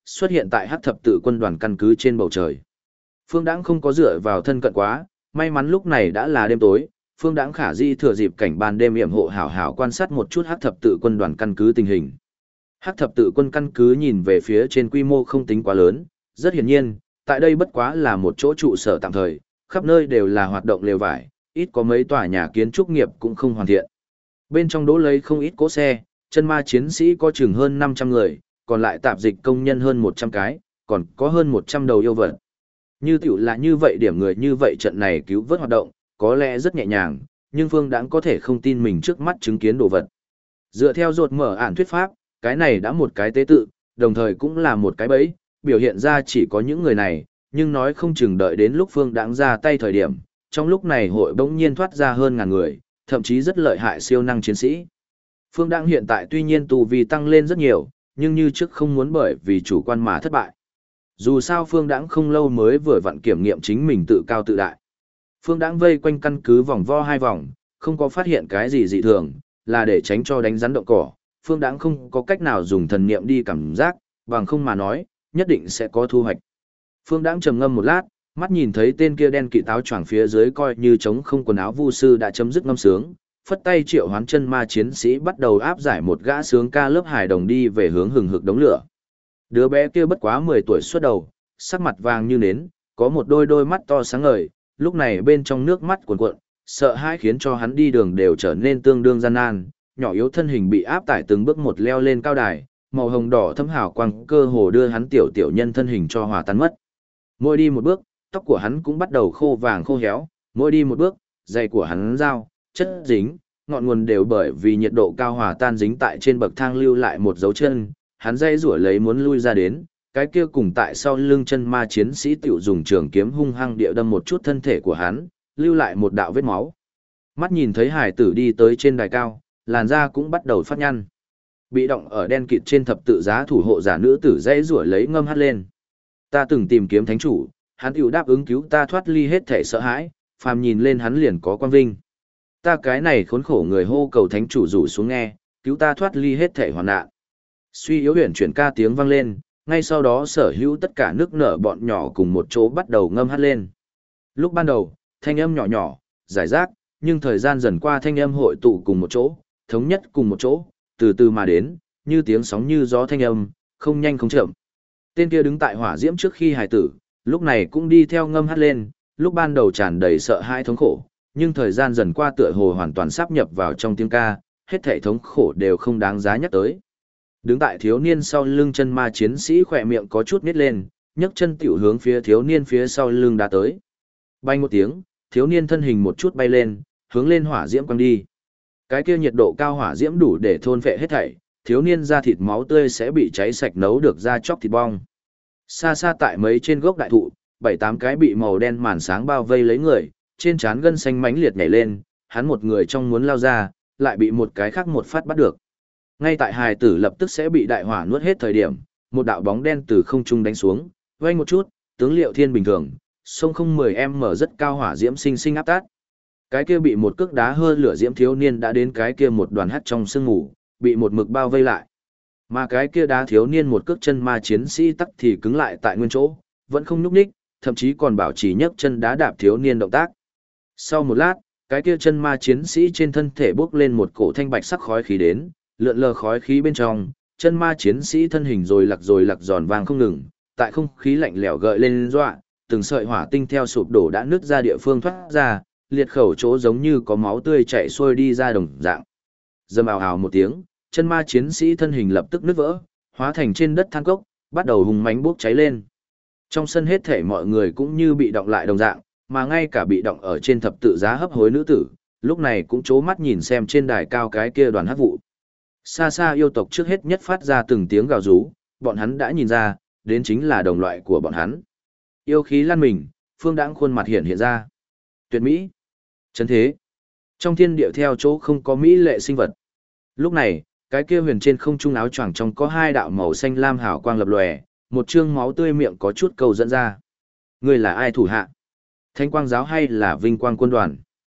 xuất hiện tại Hắc thập tự quân đoàn căn cứ trên bầu trời. Phương Đãng không có dựa vào thân cận quá, may mắn lúc này đã là đêm tối, Phương Đãng khả di thừa dịp cảnh ban đêm yểm hộ hảo hảo quan sát một chút Hắc thập tự quân đoàn căn cứ tình hình. Hắc thập tự quân căn cứ nhìn về phía trên quy mô không tính quá lớn, rất hiển nhiên, tại đây bất quá là một chỗ trụ sở tạm thời, khắp nơi đều là hoạt động lều vải, ít có mấy tòa nhà kiến trúc nghiệp cũng không hoàn thiện. Bên trong đỗ lấy không ít cỗ xe, chân ma chiến sĩ có chừng hơn 500 người, còn lại tạp dịch công nhân hơn 100 cái, còn có hơn 100 đầu yêu vật. Như tiểu là như vậy điểm người như vậy trận này cứu vớt hoạt động, có lẽ rất nhẹ nhàng, nhưng Phương Đãng có thể không tin mình trước mắt chứng kiến đồ vật. Dựa theo rột mở ản thuyết pháp, cái này đã một cái tế tự, đồng thời cũng là một cái bẫy, biểu hiện ra chỉ có những người này, nhưng nói không chừng đợi đến lúc Phương Đãng ra tay thời điểm, trong lúc này hội bỗng nhiên thoát ra hơn ngàn người, thậm chí rất lợi hại siêu năng chiến sĩ. Phương Đãng hiện tại tuy nhiên tu vi tăng lên rất nhiều, nhưng như trước không muốn bởi vì chủ quan mà thất bại. Dù sao Phương Đãng không lâu mới vừa vặn kiểm nghiệm chính mình tự cao tự đại. Phương Đãng vây quanh căn cứ vòng vo 2 vòng, không có phát hiện cái gì dị thường, là để tránh cho đánh rắn động cỏ. Phương Đãng không có cách nào dùng thần niệm đi cảm giác, bằng không mà nói, nhất định sẽ có thu hoạch. Phương Đãng trầm ngâm một lát, mắt nhìn thấy tên kia đen kỵ táo choàng phía dưới coi như trống không quần áo vu sư đã chấm dứt ngâm sướng, phất tay triệu hoán chân ma chiến sĩ bắt đầu áp giải một gã sướng ca lớp hài đồng đi về hướng hừng hực đống lửa. Đứa bé kia bất quá 10 tuổi xuất đầu, sắc mặt vàng như nến, có một đôi mắt to sáng ngời, lúc này bên trong nước mắt cuồn cuộn, sợ hãi khiến cho hắn đi đường đều trở nên tương đương gian nan, nhỏ yếu thân hình bị áp tải từng bước một leo lên cao đài, màu hồng đỏ thấm hào quang cơ hồ đưa hắn tiểu nhân thân hình cho hòa tan mất. Mỗi đi một bước, tóc của hắn cũng bắt đầu khô vàng khô héo, mỗi đi một bước, giày của hắn dao, chất dính, ngọn nguồn đều bởi vì nhiệt độ cao hòa tan dính tại trên bậc thang lưu lại một dấu chân, hắn dây rủa lấy muốn lui ra đến, cái kia cùng tại sau lưng chân ma chiến sĩ tiểu dùng trường kiếm hung hăng địa đâm một chút thân thể của hắn, lưu lại một đạo vết máu. Mắt nhìn thấy hải tử đi tới trên đài cao, làn da cũng bắt đầu phát nhăn. Bị động ở đen kịt trên thập tự giá thủ hộ giả nữ tử dây rủa lấy ngâm hát lên. Ta từng tìm kiếm thánh chủ, hắn tiểu đáp ứng cứu ta thoát ly hết thể sợ hãi, phàm nhìn lên hắn liền có quan vinh. Ta cái này khốn khổ người hô cầu thánh chủ rủ xuống nghe, cứu ta thoát ly hết thể hoàn nạn. Suy yếu huyền chuyển ca tiếng vang lên, ngay sau đó sở hữu tất cả nước nở bọn nhỏ cùng một chỗ bắt đầu ngâm hát lên. Lúc ban đầu, thanh âm nhỏ nhỏ, giải rác, nhưng thời gian dần qua thanh âm hội tụ cùng một chỗ, thống nhất cùng một chỗ, từ từ mà đến, như tiếng sóng như gió thanh âm, không nhanh không chậm. Tên kia đứng tại hỏa diễm trước khi hài tử, lúc này cũng đi theo ngâm hát lên, lúc ban đầu tràn đầy sợ hãi thống khổ, nhưng thời gian dần qua tựa hồ hoàn toàn sáp nhập vào trong tiếng ca, hết thảy thống khổ đều không đáng giá nhắc tới. Đứng tại thiếu niên sau lưng chân ma chiến sĩ khỏe miệng có chút nít lên, nhấc chân tiểu hướng phía thiếu niên phía sau lưng đã tới. Bay một tiếng, thiếu niên thân hình một chút bay lên, hướng lên hỏa diễm quăng đi. Cái kia nhiệt độ cao hỏa diễm đủ để thôn phệ hết thảy, thiếu niên da thịt máu tươi sẽ bị cháy sạch nấu được ra chóc thịt bong. Xa xa tại mấy trên gốc đại thụ, 7-8 cái bị màu đen màn sáng bao vây lấy người, trên trán gân xanh mãnh liệt nhảy lên, hắn một người trong muốn lao ra, lại bị một cái khác một phát bắt được. Ngay tại hài tử lập tức sẽ bị đại hỏa nuốt hết thời điểm, một đạo bóng đen từ không trung đánh xuống, vang một chút, tướng Liệu Thiên bình thường, sông không 10m rất cao hỏa diễm sinh sinh áp tát. Cái kia bị một cước đá hơi lửa diễm thiếu niên đã đến cái kia một đoàn hắt trong sương ngủ, bị một mực bao vây lại. Mà cái kia đá thiếu niên một cước chân ma chiến sĩ tắc thì cứng lại tại nguyên chỗ, vẫn không nhúc nhích, thậm chí còn bảo trì nhấc chân đá đạp thiếu niên động tác. Sau một lát, cái kia chân ma chiến sĩ trên thân thể bốc lên một cổ thanh bạch sắc khói khí đến, lượn lờ khói khí bên trong, chân ma chiến sĩ thân hình rồi lạc giòn vang không ngừng, tại không khí lạnh lẽo gợi lên dọa, từng sợi hỏa tinh theo sụp đổ đã nứt ra địa phương thoát ra, liệt khẩu chỗ giống như có máu tươi chảy xuôi đi ra đồng dạng. Rầm ào ào một tiếng, chân ma chiến sĩ thân hình lập tức nứt vỡ, hóa thành trên đất than cốc, bắt đầu hùng mãnh bốc cháy lên. Trong sân hết thể mọi người cũng như bị động lại đồng dạng, mà ngay cả bị động ở trên thập tự giá hấp hối nữ tử, lúc này cũng chố mắt nhìn xem trên đài cao cái kia đoàn hắc vụ. Xa xa yêu tộc trước hết nhất phát ra từng tiếng gào rú, bọn hắn đã nhìn ra, đến chính là đồng loại của bọn hắn. Yêu khí lan mình, Phương Đãng khuôn mặt hiện ra. Tuyệt mỹ. Chấn thế. Trong thiên địa theo chỗ không có mỹ lệ sinh vật. Lúc này, cái kia huyền trên không trung áo choàng trong có hai đạo màu xanh lam hào quang lập lòe, một trương máu tươi miệng có chút cầu dẫn ra. Người là ai thủ hạ? Thánh quang giáo hay là vinh quang quân đoàn?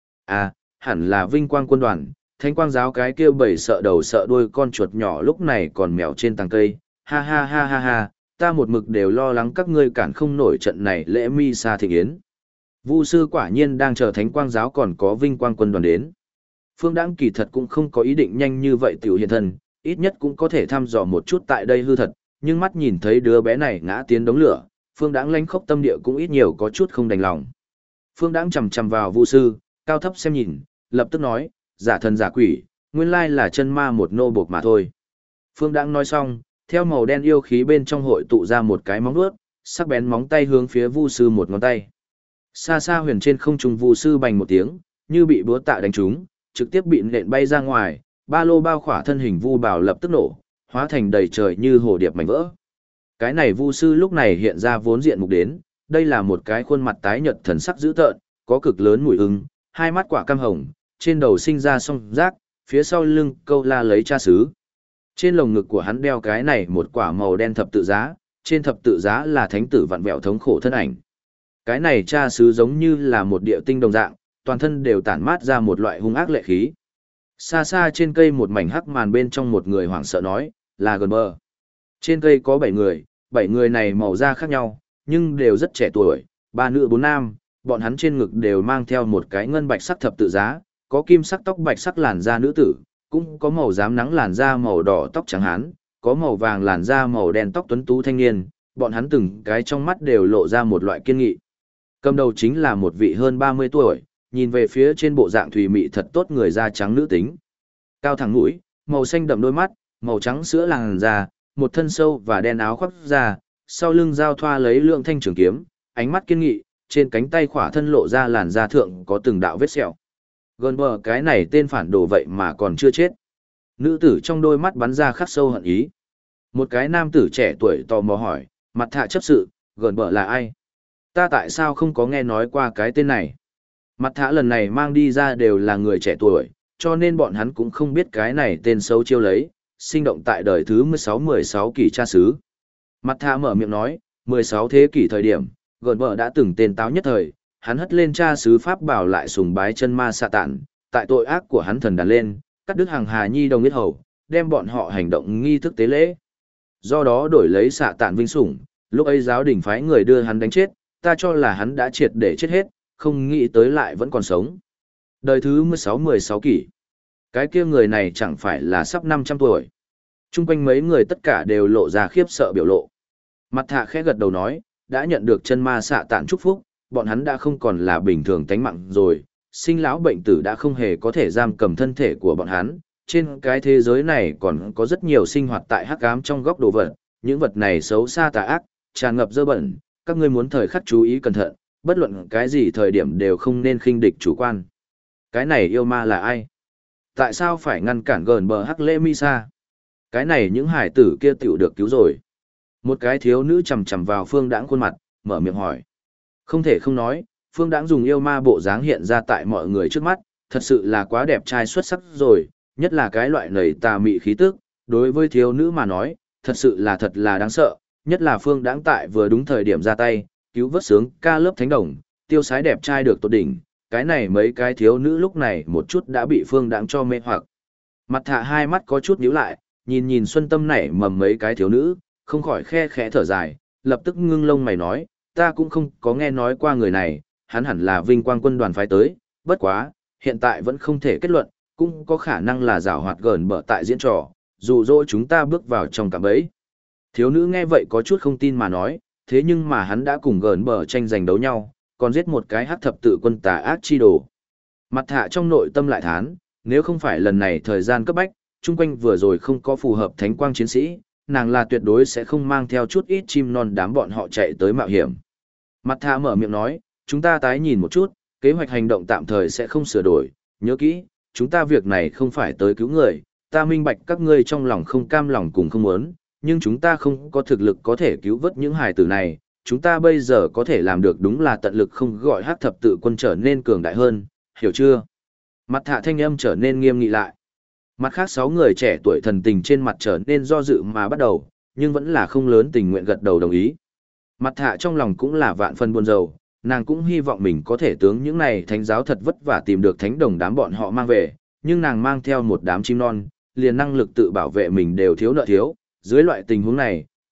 À, hẳn là vinh quang quân đoàn. Thánh quang giáo cái kia bầy sợ đầu sợ đuôi con chuột nhỏ lúc này còn mèo trên tàng cây. Ha ha ha ha ha, ta một mực đều lo lắng các ngươi cản không nổi trận này lễ mi sa thịnh yến. Vu sư quả nhiên đang chờ Thánh Quang giáo còn có Vinh Quang quân đoàn đến. Phương Đãng kỳ thật cũng không có ý định nhanh như vậy tiểu hiện thân, ít nhất cũng có thể thăm dò một chút tại đây hư thật, nhưng mắt nhìn thấy đứa bé này ngã tiến đống lửa, Phương Đãng lanh khốc tâm địa cũng ít nhiều có chút không đành lòng. Phương Đãng chầm chầm vào Vu sư, cao thấp xem nhìn, lập tức nói, giả thần giả quỷ, nguyên lai là chân ma một nô bộc mà thôi. Phương Đãng nói xong, theo màu đen yêu khí bên trong hội tụ ra một cái móng vuốt, sắc bén móng tay hướng phía Vu sư một ngón tay. Xa xa huyền trên không trung Vu sư bành một tiếng, như bị búa tạ đánh trúng, trực tiếp bị nện bay ra ngoài, ba lô bao khỏa thân hình Vu Bảo lập tức nổ, hóa thành đầy trời như hồ điệp mảnh vỡ. Cái này Vu sư lúc này hiện ra vốn diện mục đến, đây là một cái khuôn mặt tái nhợt thần sắc dữ tợn, có cực lớn mũi ưng, hai mắt quả cam hồng, trên đầu sinh ra song rác, phía sau lưng câu la lấy cha xứ. Trên lồng ngực của hắn đeo cái này một quả màu đen thập tự giá, trên thập tự giá là thánh tử vặn vẹo thống khổ thân ảnh. Cái này cha xứ giống như là một địa tinh đồng dạng, toàn thân đều tản mát ra một loại hung ác lệ khí. Xa xa trên cây một mảnh hắc màn bên trong một người hoảng sợ nói, là gần bờ. Trên cây có 7 người này màu da khác nhau, nhưng đều rất trẻ tuổi, 3 nữ 4 nam, bọn hắn trên ngực đều mang theo một cái ngân bạch sắc thập tự giá, có kim sắc tóc bạch sắc làn da nữ tử, cũng có màu rám nắng làn da màu đỏ tóc trắng hán, có màu vàng làn da màu đen tóc tuấn tú thanh niên, bọn hắn từng cái trong mắt đều lộ ra một loại kiên nghị. Cầm đầu chính là một vị hơn 30 tuổi, nhìn về phía trên bộ dạng thùy mị thật tốt người da trắng nữ tính. Cao thẳng mũi, màu xanh đậm đôi mắt, màu trắng sữa làn da, một thân sâu và đen áo khoác da, sau lưng giao thoa lấy lượng thanh trường kiếm, ánh mắt kiên nghị, trên cánh tay khỏa thân lộ ra làn da thượng có từng đạo vết sẹo. Gần bờ cái này tên phản đồ vậy mà còn chưa chết. Nữ tử trong đôi mắt bắn ra khắc sâu hận ý. Một cái nam tử trẻ tuổi tò mò hỏi, mặt thạ chấp sự, gần bờ là ai? Ta tại sao không có nghe nói qua cái tên này? Mặt thạ lần này mang đi ra đều là người trẻ tuổi, cho nên bọn hắn cũng không biết cái này tên xấu chiêu lấy, sinh động tại đời thứ 16 kỷ cha xứ. Mặt thạ mở miệng nói, 16 thế kỷ thời điểm, gần bờ đã từng tên táo nhất thời, hắn hất lên cha xứ pháp bảo lại sùng bái chân ma xạ tản, tại tội ác của hắn thần đàn lên, cắt đứt hàng hà nhi đồng yết hầu, đem bọn họ hành động nghi thức tế lễ. Do đó đổi lấy xạ tản vinh sủng, lúc ấy giáo đình phái người đưa hắn đánh chết, ta cho là hắn đã triệt để chết hết, không nghĩ tới lại vẫn còn sống. Đời thứ 16 kỷ. Cái kia người này chẳng phải là sắp 500 tuổi. Trung quanh mấy người tất cả đều lộ ra khiếp sợ biểu lộ. Mặt thạ khẽ gật đầu nói, đã nhận được chân ma xạ tản chúc phúc, bọn hắn đã không còn là bình thường tánh mạng rồi, sinh lão bệnh tử đã không hề có thể giam cầm thân thể của bọn hắn. Trên cái thế giới này còn có rất nhiều sinh hoạt tại hắc ám trong góc đồ vật, những vật này xấu xa tà ác, tràn ngập dơ bẩn, các ngươi muốn thời khắc chú ý cẩn thận, bất luận cái gì thời điểm đều không nên khinh địch chủ quan. Cái này yêu ma là ai? Tại sao phải ngăn cản gần bờ hắc lễ mi sa? Cái này những hải tử kia tiểu được cứu rồi. Một cái thiếu nữ chầm chầm vào Phương Đãng khuôn mặt, mở miệng hỏi. Không thể không nói, Phương Đãng dùng yêu ma bộ dáng hiện ra tại mọi người trước mắt, thật sự là quá đẹp trai xuất sắc rồi, nhất là cái loại nầy tà mị khí tức, đối với thiếu nữ mà nói, thật sự là thật là đáng sợ, nhất là Phương Đãng tại vừa đúng thời điểm ra tay, cứu vớt sướng ca lớp thánh đồng, tiêu sái đẹp trai được tột đỉnh, cái này mấy cái thiếu nữ lúc này một chút đã bị Phương Đãng cho mê hoặc. Mặt thạ hai mắt có chút nhíu lại, nhìn nhìn Xuân Tâm nảy mầm mấy cái thiếu nữ, không khỏi khe khẽ thở dài, lập tức ngưng lông mày nói, ta cũng không có nghe nói qua người này, hắn hẳn là Vinh Quang quân đoàn phái tới, bất quá, hiện tại vẫn không thể kết luận, cũng có khả năng là giảo hoạt gởn bở tại diễn trò, dụ dỗ chúng ta bước vào trong cạm bẫy. Thiếu nữ nghe vậy có chút không tin mà nói, thế nhưng mà hắn đã cùng gởn bở tranh giành đấu nhau, còn giết một cái hắc thập tự quân tà ác chi đồ. Mặt thạ trong nội tâm lại thán, nếu không phải lần này thời gian cấp bách, chung quanh vừa rồi không có phù hợp thánh quang chiến sĩ, nàng là tuyệt đối sẽ không mang theo chút ít chim non đám bọn họ chạy tới mạo hiểm. Mặt thạ mở miệng nói, chúng ta tái nhìn một chút, kế hoạch hành động tạm thời sẽ không sửa đổi, nhớ kỹ, chúng ta việc này không phải tới cứu người, ta minh bạch các ngươi trong lòng không cam lòng cùng không muốn, nhưng chúng ta không có thực lực có thể cứu vớt những hài tử này, chúng ta bây giờ có thể làm được đúng là tận lực không gọi hắc thập tự quân trở nên cường đại hơn, hiểu chưa? Mặt thạ thanh âm trở nên nghiêm nghị lại. Mặt khác 6 người trẻ tuổi thần tình trên mặt trở nên do dự mà bắt đầu, nhưng vẫn là không lớn tình nguyện gật đầu đồng ý. Mặt thạ trong lòng cũng là vạn phần buồn rầu, nàng cũng hy vọng mình có thể tướng những này thánh giáo thật vất vả tìm được thánh đồng đám bọn họ mang về, nhưng nàng mang theo một đám chim non, liền năng lực tự bảo vệ mình đều thiếu nợ thiếu, dưới loại tình huống này,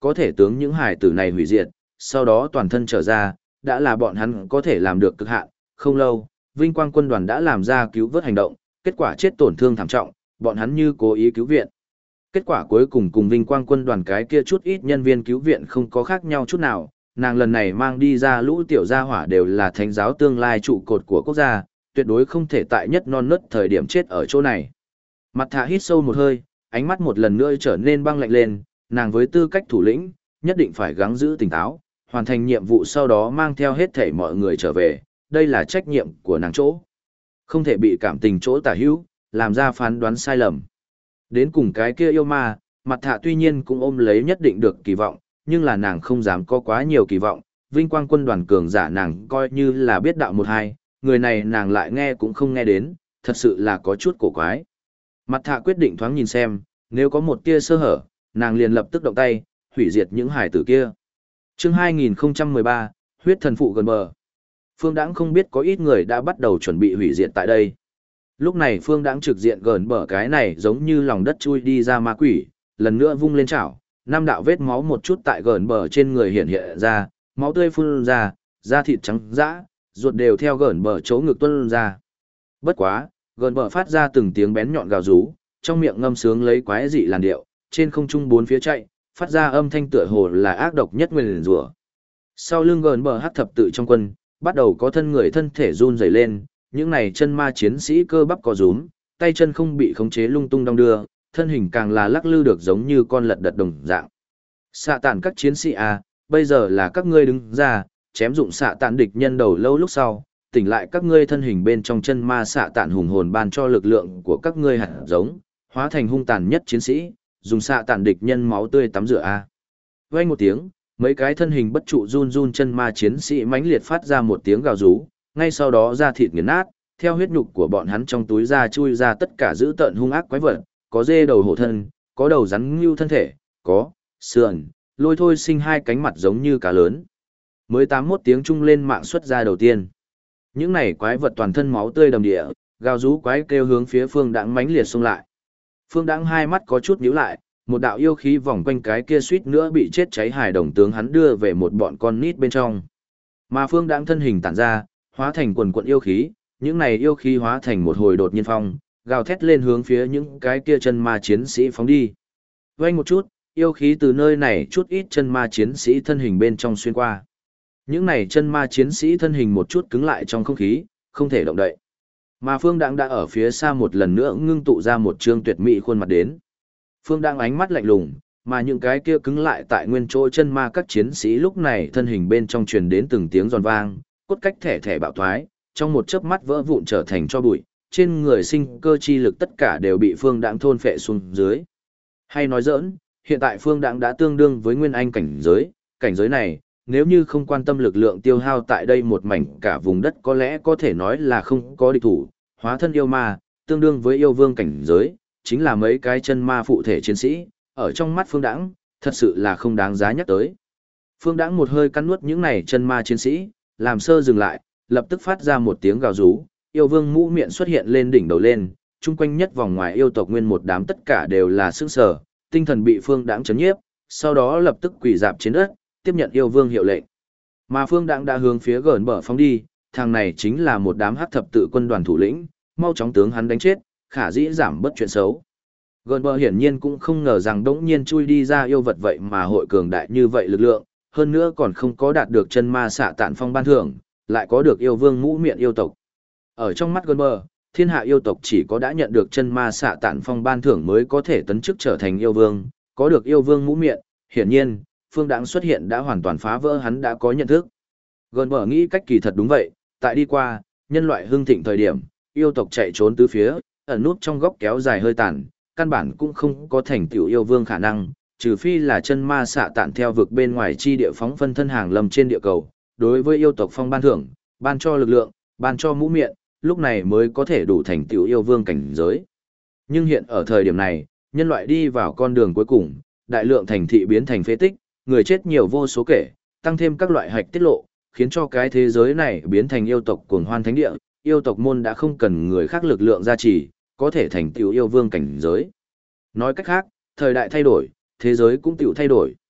có thể tướng những hải tử này hủy diệt, sau đó toàn thân trở ra, đã là bọn hắn có thể làm được cực hạn. Không lâu, Vinh Quang quân đoàn đã làm ra cứu vớt hành động, kết quả chết tổn thương thảm trọng, bọn hắn như cố ý cứu viện. Kết quả cuối cùng cùng Vinh Quang quân đoàn cái kia chút ít nhân viên cứu viện không có khác nhau chút nào, nàng lần này mang đi ra lũ tiểu gia hỏa đều là thánh giáo tương lai trụ cột của quốc gia, tuyệt đối không thể tại nhất non nớt thời điểm chết ở chỗ này. Mặt thạ hít sâu một hơi, ánh mắt một lần nữa trở nên băng lạnh lên, nàng với tư cách thủ lĩnh, nhất định phải gắng giữ tỉnh táo, hoàn thành nhiệm vụ sau đó mang theo hết thảy mọi người trở về, đây là trách nhiệm của nàng chỗ. Không thể bị cảm tình chỗ tả hữu, làm ra phán đoán sai lầm. Đến cùng cái kia yêu ma, mặt thạ tuy nhiên cũng ôm lấy nhất định được kỳ vọng, nhưng là nàng không dám có quá nhiều kỳ vọng, Vinh Quang quân đoàn cường giả nàng coi như là biết đạo một hai, người này nàng lại nghe cũng không nghe đến, thật sự là có chút cổ quái. Mặt thạ quyết định thoáng nhìn xem, nếu có một tia sơ hở, nàng liền lập tức động tay, hủy diệt những hải tử kia. Chương 2013, huyết thần phụ gần bờ. Phương Đãng không biết có ít người đã bắt đầu chuẩn bị hủy diệt tại đây. Lúc này Phương Đãng trực diện gần bờ cái này giống như lòng đất chui đi ra ma quỷ, lần nữa vung lên chảo, năm đạo vết máu một chút tại gần bờ trên người hiện hiện ra, máu tươi phun ra, da thịt trắng dã, ruột đều theo gần bờ chỗ ngực tuôn ra. Bất quá, gần bờ phát ra từng tiếng bén nhọn gào rú, trong miệng ngâm sướng lấy quái dị làn điệu, trên không trung bốn phía chạy, phát ra âm thanh tựa hồ là ác độc nhất nguyền rủa. Sau lưng gần bờ hắc thập tự trong quân, bắt đầu có thân người thân thể run rẩy lên, những này chân ma chiến sĩ cơ bắp có rúm, tay chân không bị khống chế lung tung đong đưa, thân hình càng là lắc lư được giống như con lật đật đồng dạng. Xạ tản các chiến sĩ à, bây giờ là các ngươi đứng ra, chém dụng xạ tản địch nhân đầu lâu lúc sau, tỉnh lại các ngươi thân hình bên trong chân ma xạ tản hùng hồn ban cho lực lượng của các ngươi hạt giống, hóa thành hung tàn nhất chiến sĩ, dùng xạ tản địch nhân máu tươi tắm rửa a. Vang một tiếng, mấy cái thân hình bất trụ run run chân ma chiến sĩ mãnh liệt phát ra một tiếng gào rú, ngay sau đó da thịt nghiền nát, theo huyết nhục của bọn hắn trong túi da chui ra tất cả dữ tợn hung ác quái vật, có dê đầu hổ thân, có đầu rắn ngưu thân thể, có sườn, lôi thôi sinh hai cánh mặt giống như cá lớn. Mới 81 tiếng chung lên mạng xuất ra đầu tiên. Những này quái vật toàn thân máu tươi đầm địa, gào rú quái kêu hướng phía Phương Đãng mãnh liệt xông lại. Phương Đãng hai mắt có chút nhíu lại, một đạo yêu khí vòng quanh cái kia suýt nữa bị chết cháy hài đồng tướng hắn đưa về một bọn con nít bên trong. Mà Phương Đãng thân hình tản ra, hóa thành quần quần yêu khí, những này yêu khí hóa thành một hồi đột nhiên phong, gào thét lên hướng phía những cái kia chân ma chiến sĩ phóng đi. Vang một chút, yêu khí từ nơi này chút ít chân ma chiến sĩ thân hình bên trong xuyên qua. Những này chân ma chiến sĩ thân hình một chút cứng lại trong không khí, không thể động đậy. Mà Phương Đãng đã ở phía xa một lần nữa ngưng tụ ra một trương tuyệt mỹ khuôn mặt đến. Phương Đãng ánh mắt lạnh lùng, mà những cái kia cứng lại tại nguyên chỗ chân ma các chiến sĩ lúc này thân hình bên trong truyền đến từng tiếng giòn vang, cốt cách thẻ thẻ bạo thoái, trong một chớp mắt vỡ vụn trở thành tro bụi, trên người sinh cơ chi lực tất cả đều bị Phương Đãng thôn phệ xuống dưới. Hay nói giỡn, hiện tại Phương Đãng đã tương đương với nguyên anh cảnh giới này, nếu như không quan tâm lực lượng tiêu hao tại đây một mảnh cả vùng đất có lẽ có thể nói là không có địch thủ, hóa thân yêu ma, tương đương với yêu vương cảnh giới, chính là mấy cái chân ma phụ thể chiến sĩ, ở trong mắt Phương Đãng, thật sự là không đáng giá nhắc tới. Phương Đãng một hơi cắn nuốt những này chân ma chiến sĩ, làm sơ dừng lại, lập tức phát ra một tiếng gào rú, yêu vương mũ miệng xuất hiện lên đỉnh đầu lên, chung quanh nhất vòng ngoài yêu tộc nguyên một đám tất cả đều là sững sờ, tinh thần bị Phương Đãng chấn nhiếp, sau đó lập tức quỳ rạp trên đất, tiếp nhận yêu vương hiệu lệnh. Mà Phương Đãng đã hướng phía gần bờ phóng đi, thằng này chính là một đám hắc thập tự quân đoàn thủ lĩnh, mau chóng tướng hắn đánh chết, khả dĩ giảm bớt chuyện xấu. Gần bờ hiển nhiên cũng không ngờ rằng đống nhiên chui đi ra yêu vật vậy mà hội cường đại như vậy lực lượng, hơn nữa còn không có đạt được chân ma xạ tản phong ban thưởng, lại có được yêu vương mũ miệng yêu tộc. Ở trong mắt gần bờ, thiên hạ yêu tộc chỉ có đã nhận được chân ma xạ tản phong ban thưởng mới có thể tấn chức trở thành yêu vương, có được yêu vương mũ miệng, hiển nhiên, Phương Đãng xuất hiện đã hoàn toàn phá vỡ hắn đã có nhận thức. Gần bờ nghĩ cách kỳ thật đúng vậy, tại đi qua, nhân loại hưng thịnh thời điểm, yêu tộc chạy trốn tứ phía, ẩn nút trong góc kéo dài hơi tàn, căn bản cũng không có thành tựu yêu vương khả năng, trừ phi là chân ma xạ tản theo vực bên ngoài chi địa phóng phân thân hàng lâm trên địa cầu, đối với yêu tộc phong ban thưởng, ban cho lực lượng, ban cho mũ miệng, lúc này mới có thể đủ thành tựu yêu vương cảnh giới. Nhưng hiện ở thời điểm này, nhân loại đi vào con đường cuối cùng, đại lượng thành thị biến thành phế tích, người chết nhiều vô số kể, tăng thêm các loại hạch tiết lộ, khiến cho cái thế giới này biến thành yêu tộc cuồng hoan thánh địa, yêu tộc môn đã không cần người khác lực lượng gia trì, có thể thành tựu yêu vương cảnh giới. Nói cách khác, thời đại thay đổi, thế giới cũng tựu thay đổi.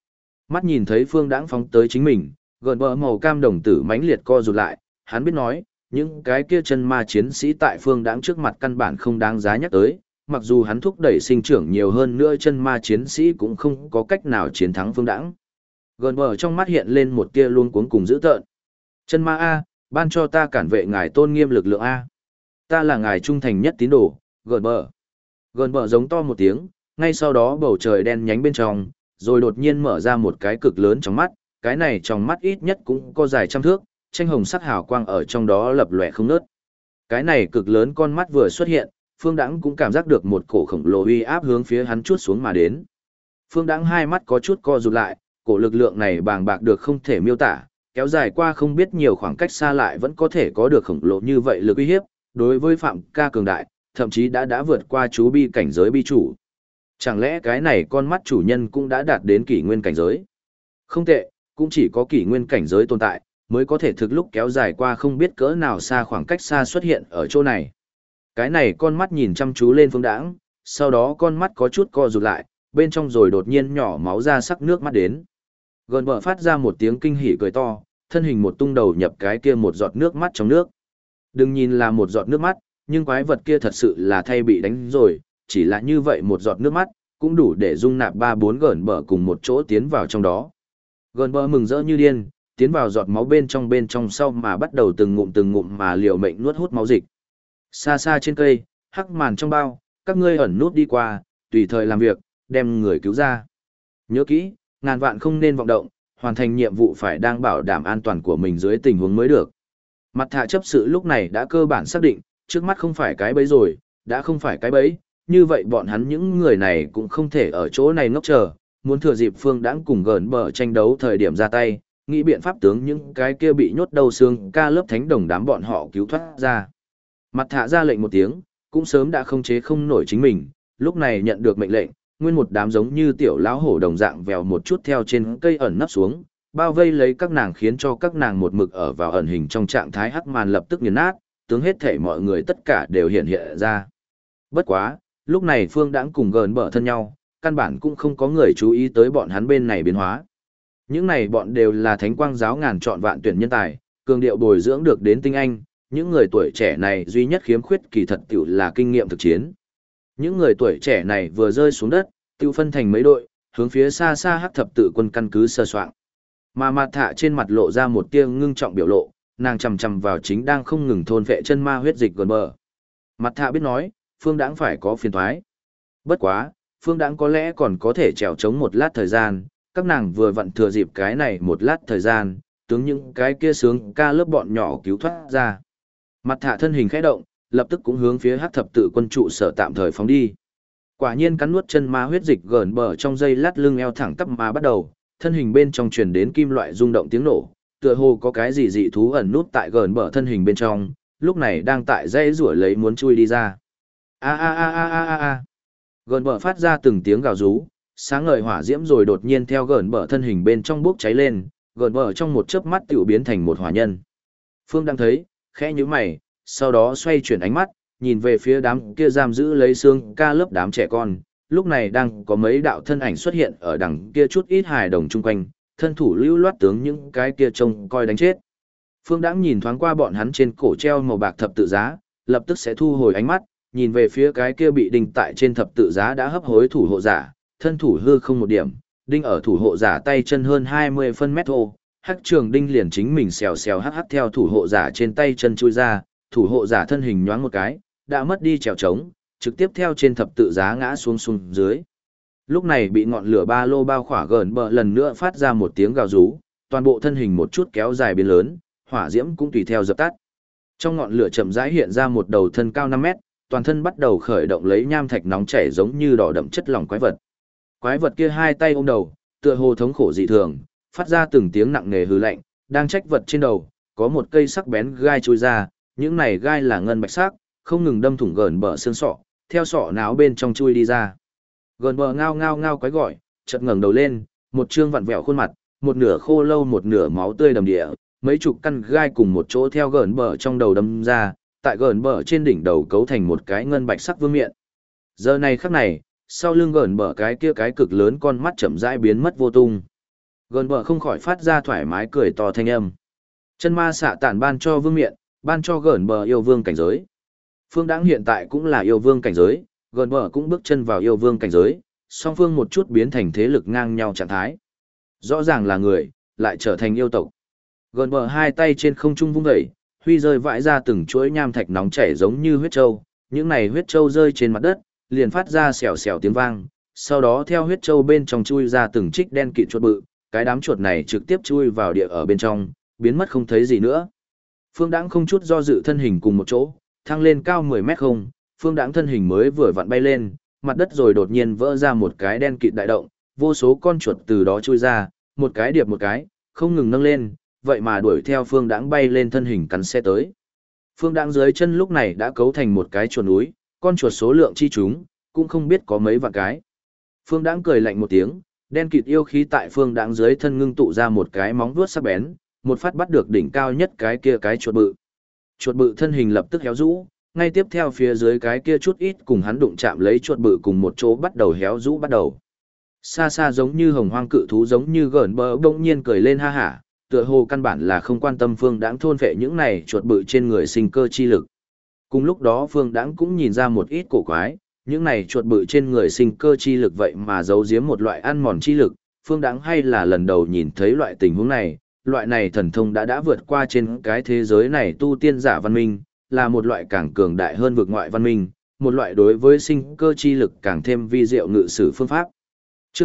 Mắt nhìn thấy Phương Đãng phóng tới chính mình, gợn bờ màu cam đồng tử mãnh liệt co rụt lại, hắn biết nói, những cái kia chân ma chiến sĩ tại Phương Đãng trước mặt căn bản không đáng giá nhắc tới, mặc dù hắn thúc đẩy sinh trưởng nhiều hơn nữa chân ma chiến sĩ cũng không có cách nào chiến thắng Phương Đãng. Gợn bờ trong mắt hiện lên một tia luống cuống cùng dữ tợn. Chân ma A, ban cho ta cản vệ ngài tôn nghiêm lực lượng A. Ta là ngài trung thành nhất tín đồ, gợn bờ. Gợn bờ giống to một tiếng, ngay sau đó bầu trời đen nhánh bên trong, rồi đột nhiên mở ra một cái cực lớn trong mắt, cái này trong mắt ít nhất cũng có dài trăm thước, tranh hồng sắc hào quang ở trong đó lập lòe không ngớt. Cái này cực lớn con mắt vừa xuất hiện, Phương Đãng cũng cảm giác được một cổ khổng lồ uy áp hướng phía hắn chuốt xuống mà đến. Phương Đãng hai mắt có chút co rụt lại, cổ lực lượng này bàng bạc được không thể miêu tả, kéo dài qua không biết nhiều khoảng cách xa lại vẫn có thể có được khổng lồ như vậy lực uy hiếp, đối với Phạm Ca cường đại, thậm chí đã vượt qua chú bi cảnh giới bi chủ. Chẳng lẽ cái này con mắt chủ nhân cũng đã đạt đến kỷ nguyên cảnh giới? Không tệ, cũng chỉ có kỷ nguyên cảnh giới tồn tại, mới có thể thực lúc kéo dài qua không biết cỡ nào xa khoảng cách xa xuất hiện ở chỗ này. Cái này con mắt nhìn chăm chú lên Phương Đãng, sau đó con mắt có chút co rụt lại, bên trong rồi đột nhiên nhỏ máu ra sắc nước mắt đến. Gợn bờ phát ra một tiếng kinh hỉ cười to, thân hình một tung đầu nhập cái kia một giọt nước mắt trong nước. Đừng nhìn là một giọt nước mắt, nhưng quái vật kia thật sự là thay bị đánh rồi, chỉ là như vậy một giọt nước mắt, cũng đủ để dung nạp 3-4 gợn bờ cùng một chỗ tiến vào trong đó. Gợn bờ mừng rỡ như điên, tiến vào giọt máu bên trong sau mà bắt đầu từng ngụm mà liều mệnh nuốt hút máu dịch. Xa xa trên cây, hắc màn trong bao, các ngươi ẩn nút đi qua, tùy thời làm việc, đem người cứu ra. Nhớ kỹ, ngàn vạn không nên vọng động, hoàn thành nhiệm vụ phải đang bảo đảm an toàn của mình dưới tình huống mới được. Mặt thạ chấp sự lúc này đã cơ bản xác định, trước mắt không phải cái bẫy rồi, đã không phải cái bẫy, như vậy bọn hắn những người này cũng không thể ở chỗ này ngốc chờ, muốn thừa dịp Phương Đãng cùng gợn bờ tranh đấu thời điểm ra tay, nghĩ biện pháp tướng những cái kia bị nhốt đầu xương ca lớp thánh đồng đám bọn họ cứu thoát ra. Mặt thạ ra lệnh một tiếng, cũng sớm đã không chế không nổi chính mình, lúc này nhận được mệnh lệnh, nguyên một đám giống như tiểu lão hổ đồng dạng vèo một chút theo trên cây ẩn nấp xuống, bao vây lấy các nàng khiến cho các nàng một mực ở vào ẩn hình trong trạng thái hắc màn lập tức nghiền nát, tướng hết thể mọi người tất cả đều hiện ra. Bất quá, lúc này Phương Đãng cùng gợn bờ thân nhau, căn bản cũng không có người chú ý tới bọn hắn bên này biến hóa. Những này bọn đều là thánh quang giáo ngàn chọn vạn tuyển nhân tài, cường điệu bồi dưỡng được đến tinh anh, những người tuổi trẻ này duy nhất khiếm khuyết kỳ thật tiểu là kinh nghiệm thực chiến. Những người tuổi trẻ này vừa rơi xuống đất, tiêu phân thành mấy đội, hướng phía xa xa hắc thập tự quân căn cứ sơ soạn. Mà mặt thạ trên mặt lộ ra một tia ngưng trọng biểu lộ, nàng chằm chằm vào chính đang không ngừng thôn vệ chân ma huyết dịch gần bờ. Mặt thạ biết nói, Phương Đãng phải có phiền toái. Bất quá, Phương Đãng có lẽ còn có thể trèo chống một lát thời gian, các nàng vừa vặn thừa dịp cái này một lát thời gian, tướng những cái kia sướng ca lớp bọn nhỏ cứu thoát ra. Mặt thạ thân hình khẽ động, lập tức cũng hướng phía hắc thập tự quân trụ sở tạm thời phóng đi. Quả nhiên cắn nuốt chân ma huyết dịch gởn bờ trong dây lát lưng eo thẳng tắp mà bắt đầu, thân hình bên trong truyền đến kim loại rung động tiếng nổ, tựa hồ có cái gì dị thú ẩn nút tại gởn bờ thân hình bên trong, lúc này đang tại dây rủa lấy muốn chui đi ra. A a a a a a a. Gởn bờ phát ra từng tiếng gào rú, sáng ngời hỏa diễm rồi đột nhiên theo gởn bờ thân hình bên trong bốc cháy lên, gởn bờ trong một chớp mắt tựu biến thành một hỏa nhân. Phương đang thấy, khẽ nhíu mày, sau đó xoay chuyển ánh mắt, nhìn về phía đám kia giam giữ lấy xương ca lớp đám trẻ con, lúc này đang có mấy đạo thân ảnh xuất hiện ở đằng kia chút ít hài đồng chung quanh, thân thủ lưu loát tướng những cái kia trông coi đánh chết. Phương Đãng nhìn thoáng qua bọn hắn trên cổ treo màu bạc thập tự giá, lập tức sẽ thu hồi ánh mắt, nhìn về phía cái kia bị đinh tại trên thập tự giá đã hấp hối thủ hộ giả, thân thủ hư không một điểm, đinh ở thủ hộ giả tay chân hơn 20 phân mét thô, hắc trường đinh liền chính mình xèo xèo hắc hắc theo thủ hộ giả trên tay chân chui ra, thủ hộ giả thân hình nhoáng một cái, đã mất đi trèo trống, trực tiếp theo trên thập tự giá ngã xuống dưới. Lúc này bị ngọn lửa ba lô bao khỏa gởn bờ lần nữa phát ra một tiếng gào rú, toàn bộ thân hình một chút kéo dài biến lớn, hỏa diễm cũng tùy theo dập tắt. Trong ngọn lửa chậm rãi hiện ra một đầu thân cao 5 mét, toàn thân bắt đầu khởi động lấy nham thạch nóng chảy giống như đỏ đậm chất lỏng quái vật. Quái vật kia hai tay ôm đầu, tựa hồ thống khổ dị thường, phát ra từng tiếng nặng nề hừ lạnh, đang trách vật trên đầu, có một cây sắc bén gai chui ra, những này gai là ngân bạch sắc, không ngừng đâm thủng gởn bờ xương sọ, theo sọ não bên trong chui đi ra. Gởn bờ ngao ngao ngao quái gọi, chợt ngẩng đầu lên, một trương vặn vẹo khuôn mặt, một nửa khô lâu một nửa máu tươi đầm địa, mấy chục căn gai cùng một chỗ theo gởn bờ trong đầu đâm ra, tại gởn bờ trên đỉnh đầu cấu thành một cái ngân bạch sắc vương miện. Giờ này khắc này, sau lưng gởn bờ cái kia cái cực lớn con mắt chậm rãi biến mất vô tung. Gần bờ không khỏi phát ra thoải mái cười to thanh âm. Chân ma xạ tản ban cho vương miện, ban cho gần bờ yêu vương cảnh giới. Phương Đãng hiện tại cũng là yêu vương cảnh giới, gần bờ cũng bước chân vào yêu vương cảnh giới, song phương một chút biến thành thế lực ngang nhau trạng thái. Rõ ràng là người, lại trở thành yêu tộc. Gần bờ hai tay trên không trung vung dậy, huy rơi vãi ra từng chuỗi nham thạch nóng chảy giống như huyết châu, những này huyết châu rơi trên mặt đất, liền phát ra xèo xèo tiếng vang, sau đó theo huyết châu bên trong chui ra từng trích đen kịt chuột bự, cái đám chuột này trực tiếp chui vào địa ở bên trong, biến mất không thấy gì nữa. Phương Đãng không chút do dự thân hình cùng một chỗ, thăng lên cao 10 mét không, Phương Đãng thân hình mới vừa vặn bay lên, mặt đất rồi đột nhiên vỡ ra một cái đen kịt đại động, vô số con chuột từ đó chui ra, một cái điệp một cái, không ngừng nâng lên, vậy mà đuổi theo Phương Đãng bay lên thân hình cắn xe tới. Phương Đãng dưới chân lúc này đã cấu thành một cái chuột núi, con chuột số lượng chi chúng, cũng không biết có mấy vạn cái. Phương Đãng cười lạnh một tiếng, đen kịt yêu khí tại Phương Đãng dưới thân ngưng tụ ra một cái móng vuốt sắc bén, một phát bắt được đỉnh cao nhất cái kia cái chuột bự. Chuột bự thân hình lập tức héo rũ, ngay tiếp theo phía dưới cái kia chút ít cùng hắn đụng chạm lấy chuột bự cùng một chỗ bắt đầu héo rũ bắt đầu. Xa xa giống như hồng hoang cự thú giống như gởn bờ bỗng nhiên cười lên ha hả, tựa hồ căn bản là không quan tâm Phương Đãng thôn phệ những này chuột bự trên người sinh cơ chi lực. Cùng lúc đó Phương Đãng cũng nhìn ra một ít cổ quái, những này chuột bự trên người sinh cơ chi lực vậy mà giấu giếm một loại ăn mòn chi lực, Phương Đãng hay là lần đầu nhìn thấy loại tình huống này, loại này thần thông đã vượt qua trên cái thế giới này tu tiên giả văn minh, là một loại càng cường đại hơn vực ngoại văn minh, một loại đối với sinh cơ chi lực càng thêm vi diệu ngự sử phương pháp. Chương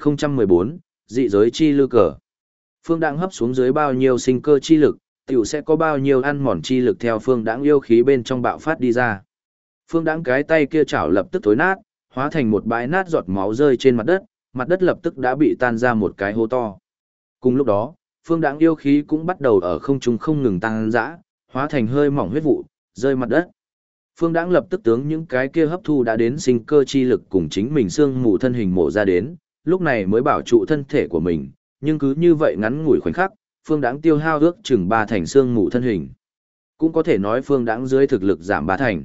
2014, dị giới chi lư cờ. Phương Đãng hấp xuống dưới bao nhiêu sinh cơ chi lực, tiểu sẽ có bao nhiêu ăn mòn chi lực theo Phương Đãng yêu khí bên trong bạo phát đi ra. Phương Đãng cái tay kia chảo lập tức tối nát, hóa thành một bãi nát giọt máu rơi trên mặt đất lập tức đã bị tan ra một cái hố to. Cùng lúc đó, Phương Đãng yêu khí cũng bắt đầu ở không trung không ngừng tăng dã, hóa thành hơi mỏng huyết vụ, rơi mặt đất. Phương Đãng lập tức tướng những cái kia hấp thu đã đến sinh cơ chi lực cùng chính mình xương mù thân hình mổ ra đến, lúc này mới bảo trụ thân thể của mình, nhưng cứ như vậy ngắn ngủi khoảnh khắc, Phương Đãng tiêu hao ước chừng 3 thành xương mù thân hình. Cũng có thể nói Phương Đãng dưới thực lực giảm 3 thành.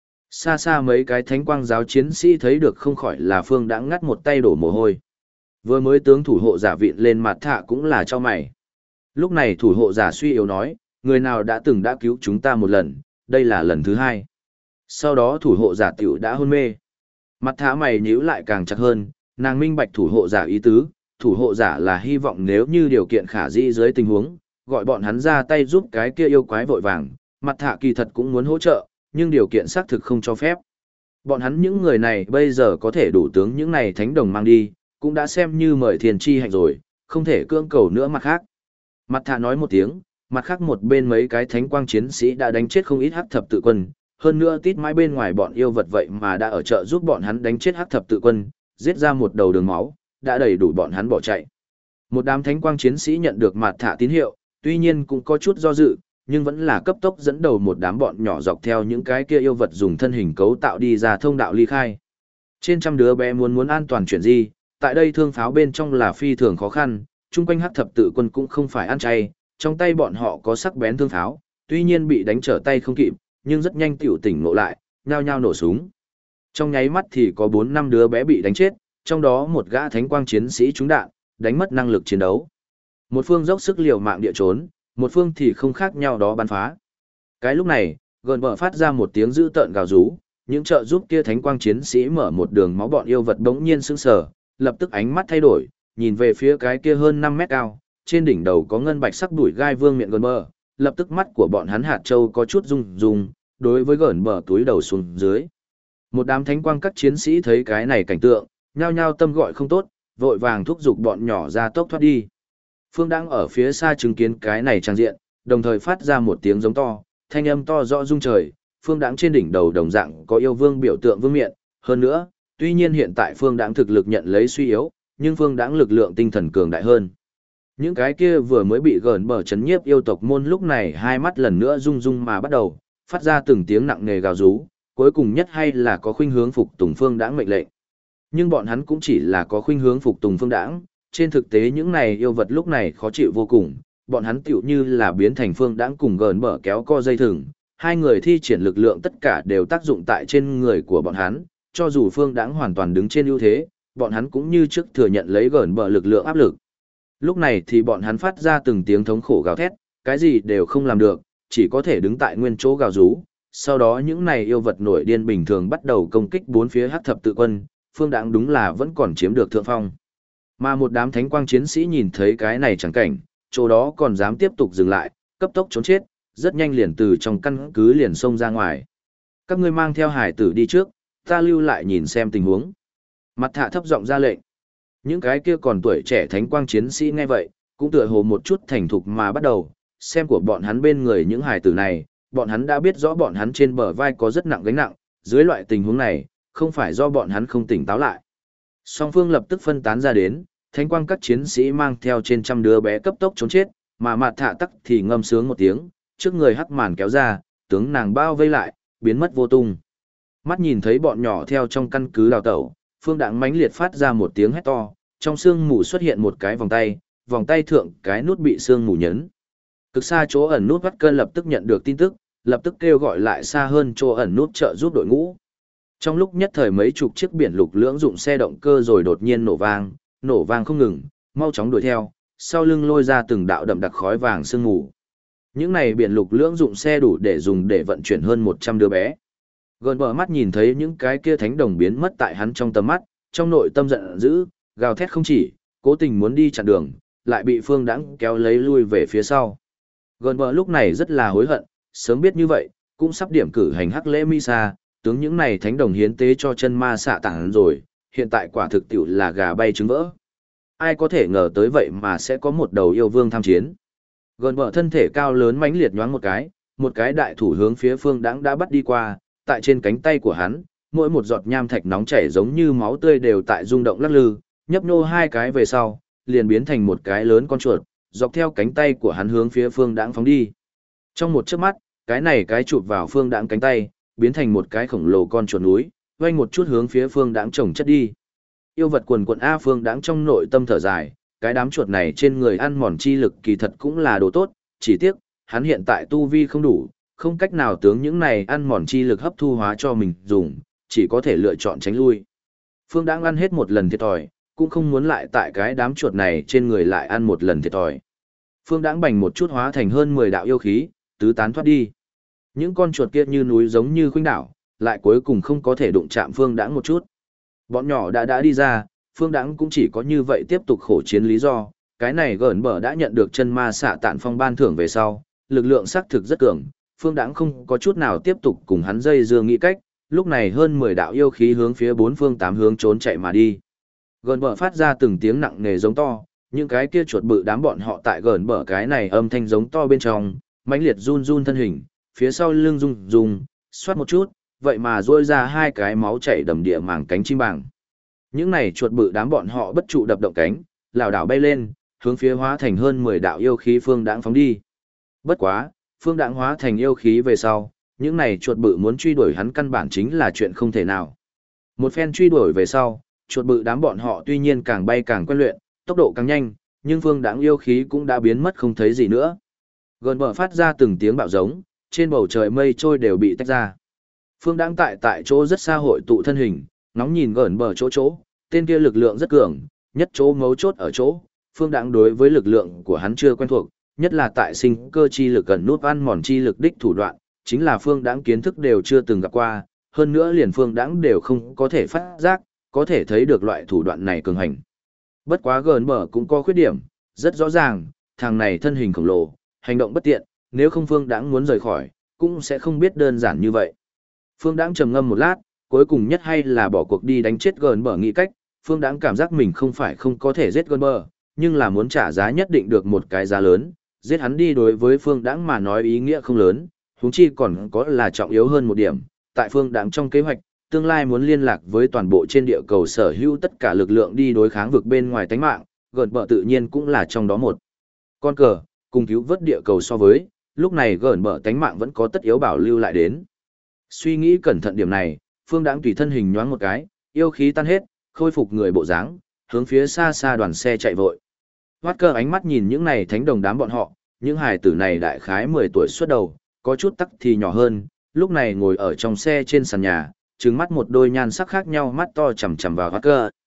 Xa xa mấy cái thánh quang giáo chiến sĩ thấy được không khỏi là Phương Đãng ngắt một tay đổ mồ hôi. Vừa mới tướng thủ hộ giả vịn lên mặt thạ cũng là cho mày. Lúc này thủ hộ giả suy yếu nói, người nào đã từng đã cứu chúng ta một lần, đây là lần thứ 2. Sau đó thủ hộ giả tiểu đã hôn mê. Mặt thả mày nhíu lại càng chặt hơn, nàng minh bạch thủ hộ giả ý tứ, thủ hộ giả là hy vọng nếu như điều kiện khả dĩ dưới tình huống, gọi bọn hắn ra tay giúp cái kia yêu quái vội vàng, mặt thả kỳ thật cũng muốn hỗ trợ, nhưng điều kiện xác thực không cho phép. Bọn hắn những người này bây giờ có thể đủ tướng những này thánh đồng mang đi, cũng đã xem như mời thiền chi hạnh rồi, không thể cưỡng cầu nữa mặt khác. Mặt thả nói một tiếng, mặt khác một bên mấy cái thánh quang chiến sĩ đã đánh chết không ít hắc thập tự quân, hơn nữa tít mãi bên ngoài bọn yêu vật vậy mà đã ở chợ giúp bọn hắn đánh chết hắc thập tự quân, giết ra một đầu đường máu, đã đầy đủ bọn hắn bỏ chạy. Một đám thánh quang chiến sĩ nhận được mặt thả tín hiệu, tuy nhiên cũng có chút do dự, nhưng vẫn là cấp tốc dẫn đầu một đám bọn nhỏ dọc theo những cái kia yêu vật dùng thân hình cấu tạo đi ra thông đạo ly khai. Trên trăm đứa bé muốn an toàn chuyển di, tại đây thương pháo bên trong là phi thường khó khăn, chung quanh hắc thập tự quân cũng không phải ăn chay, trong tay bọn họ có sắc bén thương pháo, tuy nhiên bị đánh trở tay không kịp, nhưng rất nhanh tiểu tỉnh ngộ lại, nhao nhao nổ súng. Trong nháy mắt thì có 4-5 đứa bé bị đánh chết, trong đó một gã thánh quang chiến sĩ trúng đạn, đánh mất năng lực chiến đấu. Một phương dốc sức liều mạng địa trốn, một phương thì không khác nhau đó bắn phá. Cái lúc này, gần bờ phát ra một tiếng dữ tợn gào rú, những trợ giúp kia thánh quang chiến sĩ mở một đường máu bọn yêu vật bỗng nhiên sững sờ, lập tức ánh mắt thay đổi, nhìn về phía cái kia hơn 5 mét cao, trên đỉnh đầu có ngân bạch sắc đuổi gai vương miệng gần bờ, lập tức mắt của bọn hắn hạt châu có chút rung rung, đối với gần bờ túi đầu xuống dưới. Một đám thánh quang các chiến sĩ thấy cái này cảnh tượng, nhao nhao tâm gọi không tốt, vội vàng thúc giục bọn nhỏ ra tốc thoát đi. Phương đang ở phía xa chứng kiến cái này trang diện, đồng thời phát ra một tiếng giống to, thanh âm to rõ rung trời. Phương Đãng trên đỉnh đầu đồng dạng có yêu vương biểu tượng vương miện, hơn nữa, tuy nhiên hiện tại Phương Đãng thực lực nhận lấy suy yếu, nhưng Phương Đãng lực lượng tinh thần cường đại hơn. Những cái kia vừa mới bị gởn bờ chấn nhiếp yêu tộc môn lúc này hai mắt lần nữa rung rung mà bắt đầu, phát ra từng tiếng nặng nề gào rú, cuối cùng nhất hay là có khuynh hướng phục tùng Phương Đãng mệnh lệnh. Nhưng bọn hắn cũng chỉ là có khuynh hướng phục tùng Phương Đãng, trên thực tế những này yêu vật lúc này khó chịu vô cùng, bọn hắn tựu như là biến thành Phương Đãng cùng gởn bờ kéo co dây thừng, hai người thi triển lực lượng tất cả đều tác dụng tại trên người của bọn hắn, cho dù Phương Đãng hoàn toàn đứng trên ưu thế, bọn hắn cũng như trước thừa nhận lấy gởn bờ lực lượng áp lực. Lúc này thì bọn hắn phát ra từng tiếng thống khổ gào thét, cái gì đều không làm được, chỉ có thể đứng tại nguyên chỗ gào rú. Sau đó những này yêu vật nổi điên bình thường bắt đầu công kích bốn phía hắc thập tự quân, Phương Đãng đúng là vẫn còn chiếm được thượng phong. Mà một đám thánh quang chiến sĩ nhìn thấy cái này chẳng cảnh, chỗ đó còn dám tiếp tục dừng lại, cấp tốc trốn chết, rất nhanh liền từ trong căn cứ liền xông ra ngoài. Các ngươi mang theo hải tử đi trước, ta lưu lại nhìn xem tình huống. Mặt thạ thấp giọng ra lệnh. Những cái kia còn tuổi trẻ thánh quang chiến sĩ nghe vậy, cũng tựa hồ một chút thành thục mà bắt đầu, xem của bọn hắn bên người những hải tử này, bọn hắn đã biết rõ bọn hắn trên bờ vai có rất nặng gánh nặng, dưới loại tình huống này, không phải do bọn hắn không tỉnh táo lại. Song phương lập tức phân tán ra đến, thánh quang các chiến sĩ mang theo trên trăm đứa bé cấp tốc trốn chết, mà mặt thạ tắc thì ngâm sướng một tiếng, trước người hắc màn kéo ra, tướng nàng bao vây lại, biến mất vô tung. Mắt nhìn thấy bọn nhỏ theo trong căn cứ đào tẩu, Phương Đãng mãnh liệt phát ra một tiếng hét to, trong sương mù xuất hiện một cái vòng tay thượng cái nút bị sương mù nhấn. Cực xa chỗ ẩn nút bắt cơn lập tức nhận được tin tức, lập tức kêu gọi lại xa hơn chỗ ẩn nút trợ giúp đội ngũ. Trong lúc nhất thời mấy chục chiếc biển lục lưỡng dụng xe động cơ rồi đột nhiên nổ vang không ngừng, mau chóng đuổi theo, sau lưng lôi ra từng đạo đậm đặc khói vàng sương mù. Những này biển lục lưỡng dụng xe đủ để dùng để vận chuyển hơn 100 đứa bé. Gần bờ mắt nhìn thấy những cái kia thánh đồng biến mất tại hắn trong tầm mắt, trong nội tâm giận dữ, gào thét không chỉ, cố tình muốn đi chặn đường, lại bị Phương Đãng kéo lấy lui về phía sau. Gần bờ lúc này rất là hối hận, sớm biết như vậy, cũng sắp điểm cử hành hắc lễ Misa, tướng những này thánh đồng hiến tế cho chân ma xạ tảng rồi, hiện tại quả thực tiểu là gà bay trứng vỡ. Ai có thể ngờ tới vậy mà sẽ có một đầu yêu vương tham chiến. Gần bờ thân thể cao lớn mãnh liệt nhoáng một cái đại thủ hướng phía Phương Đãng đã bắt đi qua, tại trên cánh tay của hắn, mỗi một giọt nham thạch nóng chảy giống như máu tươi đều tại rung động lắc lư, nhấp nhô hai cái về sau, liền biến thành một cái lớn con chuột, dọc theo cánh tay của hắn hướng phía Phương Đãng phóng đi. Trong một chớp mắt, cái này cái chụp vào Phương Đãng cánh tay, biến thành một cái khổng lồ con chuột núi, vây một chút hướng phía Phương Đãng chồng chất đi. Yêu vật quần quần A Phương Đãng trong nội tâm thở dài, cái đám chuột này trên người ăn mòn chi lực kỳ thật cũng là đồ tốt, chỉ tiếc, hắn hiện tại tu vi không đủ, không cách nào tướng những này ăn mòn chi lực hấp thu hóa cho mình dùng, chỉ có thể lựa chọn tránh lui. Phương Đãng ăn hết một lần thiệt thòi, cũng không muốn lại tại cái đám chuột này trên người lại ăn một lần thiệt thòi. Phương Đãng bành một chút hóa thành hơn 10 đạo yêu khí, tứ tán thoát đi. Những con chuột kia như núi giống như khuynh đảo, lại cuối cùng không có thể đụng chạm Phương Đãng một chút. Bọn nhỏ đã đi ra, Phương Đãng cũng chỉ có như vậy tiếp tục khổ chiến lý do, cái này gởn bở đã nhận được chân ma xạ tạn phong ban thưởng về sau, lực lượng xác thực rất cường, Phương Đãng không có chút nào tiếp tục cùng hắn dây dưa nghĩ cách, lúc này hơn 10 đạo yêu khí hướng phía bốn phương tám hướng trốn chạy mà đi. Gởn bở phát ra từng tiếng nặng nề giống to, những cái kia chuột bự đám bọn họ tại gởn bở cái này âm thanh giống to bên trong, mãnh liệt run run thân hình, phía sau lưng rung, xoát một chút, vậy mà rôi ra hai cái máu chảy đầm địa màng cánh chim bàng. Những này chuột bự đám bọn họ bất trụ đập động cánh, lảo đảo bay lên, hướng phía hóa thành hơn 10 đạo yêu khí Phương Đãng phóng đi. Bất quá, Phương Đãng hóa thành yêu khí về sau, những này chuột bự muốn truy đuổi hắn căn bản chính là chuyện không thể nào. Một phen truy đuổi về sau, chuột bự đám bọn họ tuy nhiên càng bay càng quen luyện, tốc độ càng nhanh, nhưng Phương Đãng yêu khí cũng đã biến mất không thấy gì nữa. Gần bờ phát ra từng tiếng bạo giống, trên bầu trời mây trôi đều bị tách ra. Phương Đãng tại chỗ rất xa hội tụ thân hình, ngóng nhìn gần bờ chỗ, tên kia lực lượng rất cường, nhất chỗ mấu chốt ở chỗ, Phương Đãng đối với lực lượng của hắn chưa quen thuộc, nhất là tại sinh cơ chi lực gần nút ăn mòn chi lực đích thủ đoạn, chính là Phương Đãng kiến thức đều chưa từng gặp qua, hơn nữa liền Phương Đãng đều không có thể phát giác, có thể thấy được loại thủ đoạn này cường hành. Bất quá gần bờ cũng có khuyết điểm, rất rõ ràng, thằng này thân hình khổng lồ, hành động bất tiện, nếu không Phương Đãng muốn rời khỏi, cũng sẽ không biết đơn giản như vậy. Phương Đãng trầm ngâm một lát, cuối cùng nhất hay là bỏ cuộc đi đánh chết gần bờ nghĩ cách, Phương Đãng cảm giác mình không phải không có thể giết gần bờ, nhưng là muốn trả giá nhất định được một cái giá lớn, giết hắn đi đối với Phương Đãng mà nói ý nghĩa không lớn, huống chi còn có là trọng yếu hơn một điểm, tại Phương Đãng trong kế hoạch, tương lai muốn liên lạc với toàn bộ trên địa cầu sở hữu tất cả lực lượng đi đối kháng vực bên ngoài tánh mạng, gần bờ tự nhiên cũng là trong đó một con cờ, cùng cứu vớt địa cầu so với, lúc này gần bờ tánh mạng vẫn có tất yếu bảo lưu lại đến. Suy nghĩ cẩn thận điểm này, Phương Đãng tùy thân hình nhoáng một cái, yêu khí tan hết, khôi phục người bộ dáng, hướng phía xa xa đoàn xe chạy vội. Hoát cơ ánh mắt nhìn những này thánh đồng đám bọn họ, những hài tử này đại khái 10 tuổi xuất đầu, có chút tắc thì nhỏ hơn, lúc này ngồi ở trong xe trên sàn nhà, trừng mắt một đôi nhan sắc khác nhau mắt to chằm chằm vào Hoát cơ.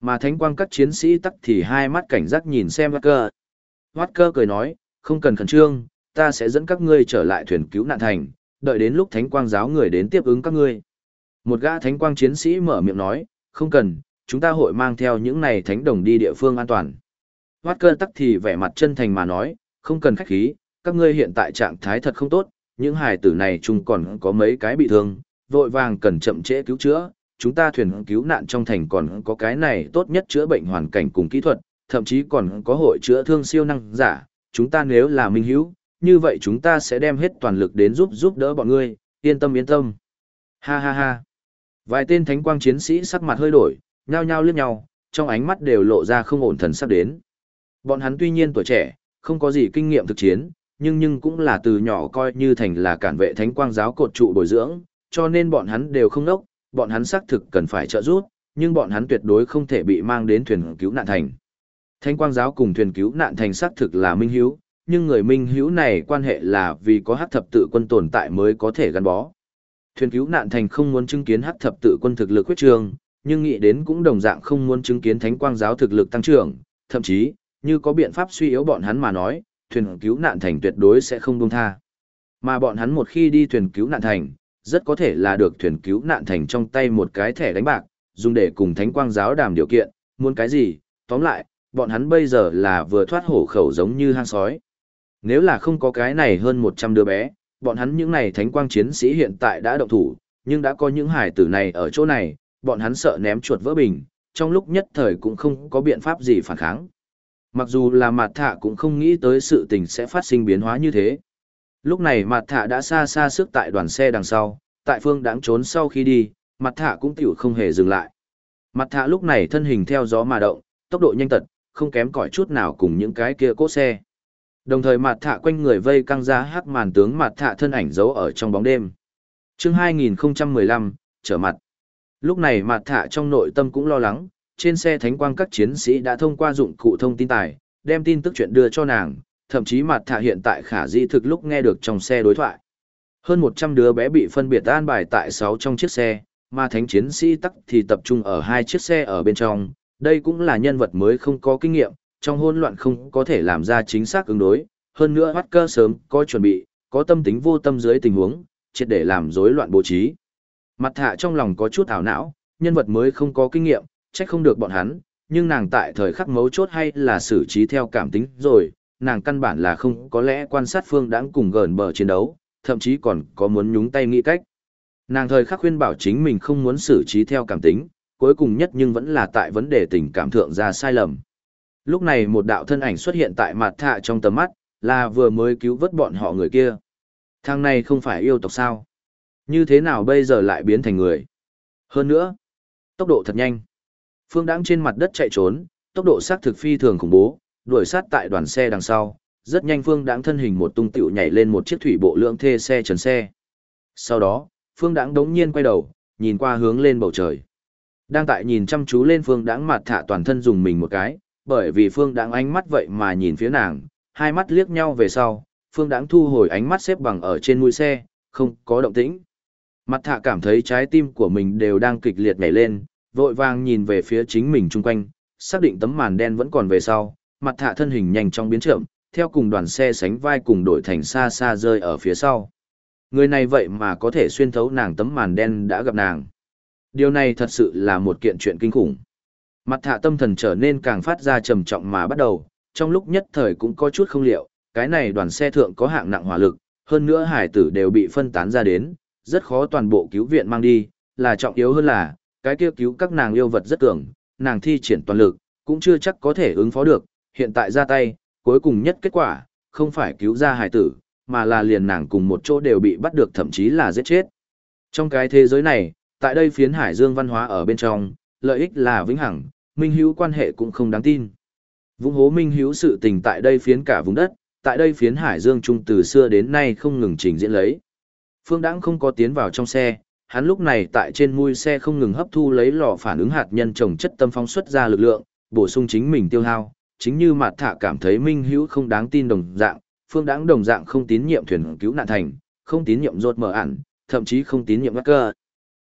Mà thánh quang các chiến sĩ tắc thì hai mắt cảnh giác nhìn xem Walker. Walker cười nói, không cần khẩn trương, ta sẽ dẫn các ngươi trở lại thuyền cứu nạn thành, đợi đến lúc thánh quang giáo người đến tiếp ứng các ngươi. Một gã thánh quang chiến sĩ mở miệng nói, không cần, chúng ta hội mang theo những này thánh đồng đi địa phương an toàn. Walker tắc thì vẻ mặt chân thành mà nói, không cần khách khí, các ngươi hiện tại trạng thái thật không tốt, những hài tử này chung còn có mấy cái bị thương, vội vàng cần chậm trễ cứu chữa, chúng ta thuyền cứu nạn trong thành còn có cái này tốt nhất chữa bệnh hoàn cảnh cùng kỹ thuật, thậm chí còn có hội chữa thương siêu năng giả, chúng ta nếu là minh hữu, như vậy chúng ta sẽ đem hết toàn lực đến giúp đỡ bọn ngươi, yên tâm yên tâm. Ha ha ha. Vài tên thánh quang chiến sĩ sắc mặt hơi đổi, nhao nhao liếc nhau, trong ánh mắt đều lộ ra không ổn thần sắp đến. Bọn hắn tuy nhiên tuổi trẻ, không có gì kinh nghiệm thực chiến, nhưng cũng là từ nhỏ coi như thành là cản vệ thánh quang giáo cột trụ bồi dưỡng, cho nên bọn hắn đều không nốc, bọn hắn xác thực cần phải trợ giúp, nhưng bọn hắn tuyệt đối không thể bị mang đến thuyền cứu nạn thành. Thánh quang giáo cùng thuyền cứu nạn thành xác thực là minh hữu, nhưng người minh hữu này quan hệ là vì có hắc thập tự quân tồn tại mới có thể gắn bó. Thuyền cứu nạn thành không muốn chứng kiến hắc thập tự quân thực lực huyết trương, nhưng nghĩ đến cũng đồng dạng không muốn chứng kiến thánh quang giáo thực lực tăng trưởng, thậm chí, như có biện pháp suy yếu bọn hắn mà nói, thuyền cứu nạn thành tuyệt đối sẽ không buông tha. Mà bọn hắn một khi đi thuyền cứu nạn thành, rất có thể là được thuyền cứu nạn thành trong tay một cái thẻ đánh bạc, dùng để cùng thánh quang giáo đàm điều kiện, muốn cái gì, tóm lại, bọn hắn bây giờ là vừa thoát hổ khẩu giống như hang sói. Nếu là không có cái này hơn 100 đứa bé, bọn hắn những này thánh quang chiến sĩ hiện tại đã động thủ, nhưng đã có những hải tử này ở chỗ này, bọn hắn sợ ném chuột vỡ bình, trong lúc nhất thời cũng không có biện pháp gì phản kháng. Mặc dù là Mạt Thạ cũng không nghĩ tới sự tình sẽ phát sinh biến hóa như thế. Lúc này Mạt Thạ đã xa xa sức tại đoàn xe đằng sau, tại phương đáng trốn sau khi đi, Mạt Thạ cũng tiểu không hề dừng lại. Mạt Thạ lúc này thân hình theo gió mà động, tốc độ nhanh tật, không kém cỏi chút nào cùng những cái kia cỗ xe. Đồng thời Mạt Thạ quanh người vây căng ra hắc màn tướng Mạt Thạ thân ảnh giấu ở trong bóng đêm. Chương 2015, trở mặt. Lúc này Mạt Thạ trong nội tâm cũng lo lắng, trên xe thánh quang các chiến sĩ đã thông qua dụng cụ thông tin tài, đem tin tức chuyện đưa cho nàng, thậm chí Mạt Thạ hiện tại khả dĩ thực lúc nghe được trong xe đối thoại. Hơn 100 đứa bé bị phân biệt an bài tại 6 trong chiếc xe, mà thánh chiến sĩ tắc thì tập trung ở 2 chiếc xe ở bên trong, đây cũng là nhân vật mới không có kinh nghiệm, trong hỗn loạn không có thể làm ra chính xác ứng đối, hơn nữa bắt cơ sớm có chuẩn bị, có tâm tính vô tâm dưới tình huống, triệt để làm rối loạn bố trí. Mặt Thạ trong lòng có chút ảo não, nhân vật mới không có kinh nghiệm, trách không được bọn hắn, nhưng nàng tại thời khắc mấu chốt hay là xử trí theo cảm tính rồi, nàng căn bản là không có lẽ quan sát phương đãng cùng gần bờ chiến đấu, thậm chí còn có muốn nhúng tay nghĩ cách. Nàng thời khắc khuyên bảo chính mình không muốn xử trí theo cảm tính, cuối cùng nhất nhưng vẫn là tại vấn đề tình cảm thượng ra sai lầm. Lúc này một đạo thân ảnh xuất hiện tại Mạt Thạ trong tầm mắt, là vừa mới cứu vớt bọn họ người kia. Thằng này không phải yêu tộc sao? Như thế nào bây giờ lại biến thành người? Hơn nữa, tốc độ thật nhanh. Phương Đãng trên mặt đất chạy trốn, tốc độ xác thực phi thường khủng bố, đuổi sát tại đoàn xe đằng sau. Rất nhanh Phương Đãng thân hình một tung tiểu nhảy lên một chiếc thủy bộ lượng thê xe trần xe. Sau đó, Phương Đãng đống nhiên quay đầu, nhìn qua hướng lên bầu trời. Đang tại nhìn chăm chú lên Phương Đãng, Mạt Thạ toàn thân dùng mình một cái, bởi vì Phương Đãng ánh mắt vậy mà nhìn phía nàng, hai mắt liếc nhau về sau, Phương Đãng thu hồi ánh mắt xếp bằng ở trên mũi xe, không có động tĩnh. Mạt Thạ cảm thấy trái tim của mình đều đang kịch liệt nhảy lên, vội vàng nhìn về phía chính mình chung quanh, xác định tấm màn đen vẫn còn về sau, Mạt Thạ thân hình nhanh chóng biến chậm, theo cùng đoàn xe sánh vai cùng đổi thành xa xa rơi ở phía sau. Người này vậy mà có thể xuyên thấu nàng tấm màn đen đã gặp nàng. Điều này thật sự là một kiện chuyện kinh khủng. Mạt Thạ tâm thần trở nên càng phát ra trầm trọng mà bắt đầu, trong lúc nhất thời cũng có chút không liệu, cái này đoàn xe thượng có hạng nặng hỏa lực, hơn nữa hải tử đều bị phân tán ra đến, rất khó toàn bộ cứu viện mang đi, là trọng yếu hơn là, cái kia cứu các nàng yêu vật rất cường, nàng thi triển toàn lực, cũng chưa chắc có thể ứng phó được, hiện tại ra tay, cuối cùng nhất kết quả, không phải cứu ra hải tử, mà là liền nàng cùng một chỗ đều bị bắt được thậm chí là giết chết. Trong cái thế giới này, tại đây phiến hải dương văn hóa ở bên trong, lợi ích là vĩnh hằng, minh hữu quan hệ cũng không đáng tin. Vũng hố minh hữu sự tình tại đây phiến cả vùng đất, tại đây phiến hải dương trung từ xưa đến nay không ngừng trình diễn lấy. Phương Đãng không có tiến vào trong xe, hắn lúc này tại trên mui xe không ngừng hấp thu lấy lò phản ứng hạt nhân trồng chất tâm phóng xuất ra lực lượng, bổ sung chính mình tiêu hao, chính như Mạt Thạ cảm thấy minh hữu không đáng tin đồng dạng, Phương Đãng đồng dạng không tín nhiệm thuyền cứu nạn thành, không tín nhiệm rốt mở ẩn, thậm chí không tín nhiệm các cơ.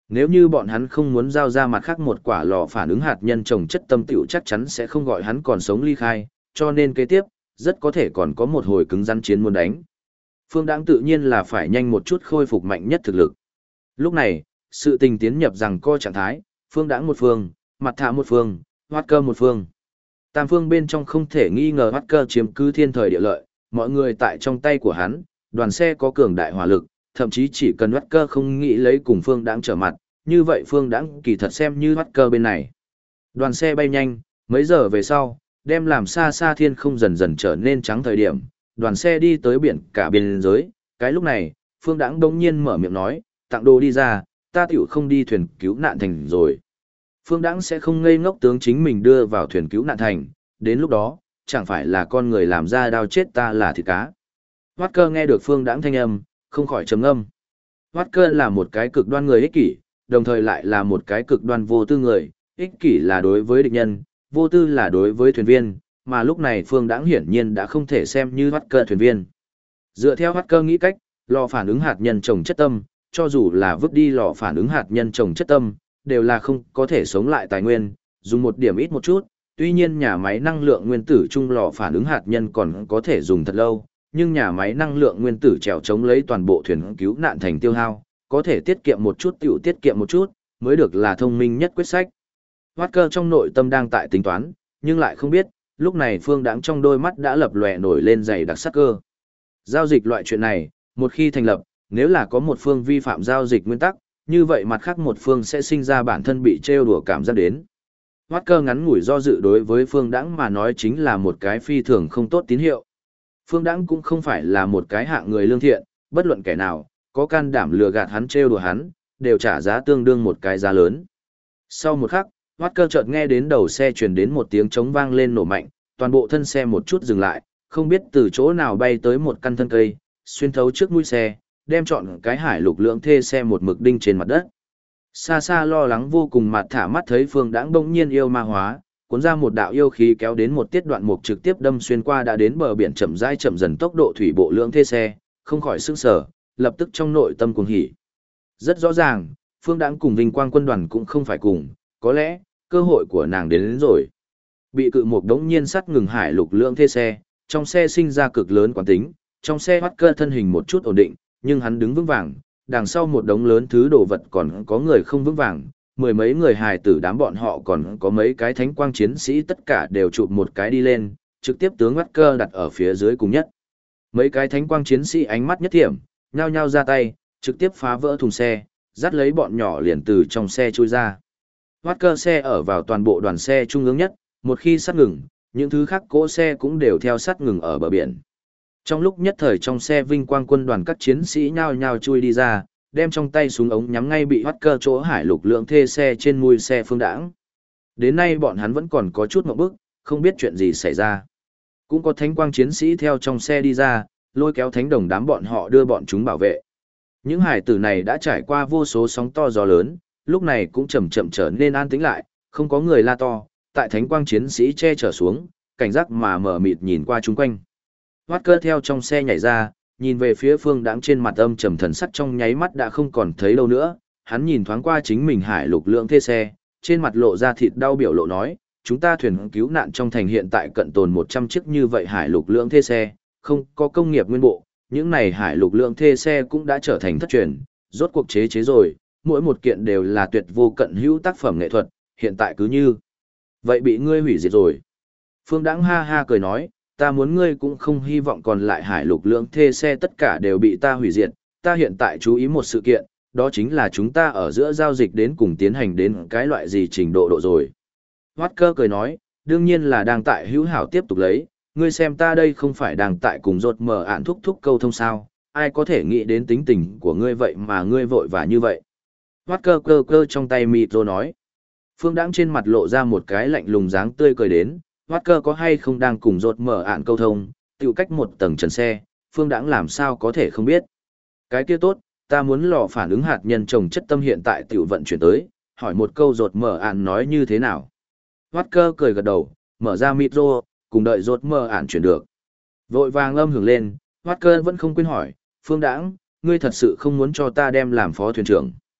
Nếu như bọn hắn không muốn giao ra mặt khác một quả lò phản ứng hạt nhân trồng chất tâm tiểu chắc chắn sẽ không gọi hắn còn sống ly khai, cho nên kế tiếp, rất có thể còn có một hồi cứng rắn chiến muốn đánh. Phương Đãng tự nhiên là phải nhanh một chút khôi phục mạnh nhất thực lực. Lúc này, sự tình tiến nhập rằng co trạng thái, Phương Đãng một phương, Mặt Thả một phương, Hoát Cơ một phương. Tam phương bên trong không thể nghi ngờ Hoát Cơ chiếm cứ thiên thời địa lợi, mọi người tại trong tay của hắn, đoàn xe có cường đại hỏa lực, thậm chí chỉ cần Hoát Cơ không nghĩ lấy cùng Phương Đãng trở mặt, như vậy Phương Đãng kỳ thật xem như Hoát Cơ bên này. Đoàn xe bay nhanh, mấy giờ về sau, đem làm xa xa thiên không dần dần trở nên trắng thời điểm, đoàn xe đi tới biển cả biên giới, cái lúc này, Phương Đãng đông nhiên mở miệng nói, tặng đồ đi ra, ta tiểu không đi thuyền cứu nạn thành rồi. Phương Đãng sẽ không ngây ngốc tướng chính mình đưa vào thuyền cứu nạn thành, đến lúc đó, chẳng phải là con người làm ra đao chết ta là thịt cá. Hoát Cơ nghe được Phương Đãng thanh âm, không khỏi trầm ngâm. Hoát Cơ là một cái cực đoan người ích kỷ, đồng thời lại là một cái cực đoan vô tư người, ích kỷ là đối với địch nhân, vô tư là đối với thuyền viên, mà lúc này Phương Đãng hiển nhiên đã không thể xem như Hoát Cơ thuyền viên. Dựa theo Hoát Cơ nghĩ cách, lò phản ứng hạt nhân trồng chất tâm, cho dù là vứt đi lò phản ứng hạt nhân trồng chất tâm, đều là không có thể sống lại tài nguyên, dùng một điểm ít một chút, tuy nhiên nhà máy năng lượng nguyên tử chung lò phản ứng hạt nhân còn có thể dùng thật lâu, nhưng nhà máy năng lượng nguyên tử trèo chống lấy toàn bộ thuyền cứu nạn thành tiêu hao, có thể tiết kiệm một chút tiểu tiết kiệm một chút, mới được là thông minh nhất quyết sách. Hoát Cơ trong nội tâm đang tại tính toán, nhưng lại không biết, lúc này Phương Đãng trong đôi mắt đã lập lòe nổi lên dày đặc sắc cơ. Giao dịch loại chuyện này, một khi thành lập, nếu là có một phương vi phạm giao dịch nguyên tắc, như vậy mặt khác một phương sẽ sinh ra bản thân bị trêu đùa cảm giác đến. Hoát Cơ ngắn ngủi do dự đối với Phương Đãng mà nói chính là một cái phi thường không tốt tín hiệu. Phương Đãng cũng không phải là một cái hạng người lương thiện, bất luận kẻ nào, có can đảm lừa gạt hắn trêu đùa hắn, đều trả giá tương đương một cái giá lớn. Sau một khắc, Hoát Cơ chợt nghe đến đầu xe truyền đến một tiếng trống vang lên nổ mạnh, toàn bộ thân xe một chút dừng lại, không biết từ chỗ nào bay tới một căn thân cây, xuyên thấu trước mũi xe, đem trọn cái hải lục lượng thê xe một mực đinh trên mặt đất. Xa xa lo lắng vô cùng Mặt Thả mắt thấy Phương Đãng bỗng nhiên yêu ma hóa, cuốn ra một đạo yêu khí kéo đến một tiết đoạn mục trực tiếp đâm xuyên qua đã đến bờ biển chậm rãi chậm dần tốc độ thủy bộ lượng thê xe, không khỏi sửng sở, lập tức trong nội tâm cuồng hỉ. Rất rõ ràng, Phương Đãng cùng Vinh Quang quân đoàn cũng không phải cùng, có lẽ cơ hội của nàng đến rồi. Bị cự mục đống nhiên sắt ngừng hải lục lượng thê xe, trong xe sinh ra cực lớn quán tính, trong xe Hoát Cơ thân hình một chút ổn định, nhưng hắn đứng vững vàng, đằng sau một đống lớn thứ đồ vật còn có người không vững vàng, mười mấy người hài tử đám bọn họ còn có mấy cái thánh quang chiến sĩ tất cả đều chụp một cái đi lên, trực tiếp tướng Hoát Cơ đặt ở phía dưới cùng nhất. Mấy cái thánh quang chiến sĩ ánh mắt nhất thiểm, nhao nhao ra tay, trực tiếp phá vỡ thùng xe, dắt lấy bọn nhỏ liền từ trong xe chui ra. Hoát Cơ xe ở vào toàn bộ đoàn xe trung ương nhất, một khi sát ngừng, những thứ khác cỗ xe cũng đều theo sát ngừng ở bờ biển. Trong lúc nhất thời trong xe Vinh Quang quân đoàn các chiến sĩ nhao nhao chui đi ra, đem trong tay súng ống nhắm ngay bị Hoát Cơ chỗ hải lục lượng thê xe trên mui xe Phương Đãng. Đến nay bọn hắn vẫn còn có chút ngộp bức, không biết chuyện gì xảy ra. Cũng có thánh quang chiến sĩ theo trong xe đi ra, lôi kéo thánh đồng đám bọn họ đưa bọn chúng bảo vệ. Những hải tử này đã trải qua vô số sóng to gió lớn, lúc này cũng chậm chậm trở nên an tĩnh lại, không có người la to, tại thánh quang chiến sĩ che chở xuống, cảnh giác mà mở mịt nhìn qua chung quanh. Hoát Cơ theo trong xe nhảy ra, nhìn về phía Phương Đãng trên mặt âm trầm thần sắc trong nháy mắt đã không còn thấy đâu nữa, hắn nhìn thoáng qua chính mình hải lục lượng thê xe, trên mặt lộ ra thịt đau biểu lộ nói, chúng ta thuyền cứu nạn trong thành hiện tại cận tồn 100 chiếc như vậy hải lục lượng thê xe, không có công nghiệp nguyên bộ, những này hải lục lượng thê xe cũng đã trở thành thất truyền, rốt cuộc chế rồi, mỗi một kiện đều là tuyệt vô cận hữu tác phẩm nghệ thuật, hiện tại cứ như vậy bị ngươi hủy diệt rồi. Phương Đãng ha ha cười nói, ta muốn ngươi cũng không hy vọng còn lại hải lục lượng thê xe tất cả đều bị ta hủy diệt, ta hiện tại chú ý một sự kiện, đó chính là chúng ta ở giữa giao dịch đến cùng tiến hành đến cái loại gì trình độ rồi. Hoát Cơ cười nói, đương nhiên là đang tại hữu hảo tiếp tục lấy, ngươi xem ta đây không phải đang tại cùng rột mở ạn thúc thúc câu thông sao, ai có thể nghĩ đến tính tình của ngươi vậy mà ngươi vội vã như vậy. Hoát Cơ cơ cơ trong tay mịt rồi nói. Phương Đãng trên mặt lộ ra một cái lạnh lùng dáng tươi cười đến, Hoát Cơ có hay không đang cùng rột mở ạn câu thông, tiểu cách một tầng trần xe, Phương Đãng làm sao có thể không biết. Cái kia tốt, ta muốn lò phản ứng hạt nhân trồng chất tâm hiện tại tiểu vận chuyển tới, hỏi một câu rột mở ạn nói như thế nào. Hoát Cơ cười gật đầu, mở ra micro, cùng đợi rột mở ạn chuyển được. Vội vàng âm hưởng lên, Hoát Cơ vẫn không quên hỏi, Phương Đãng, ngươi thật sự không muốn cho ta đem làm phó thuyền trưởng.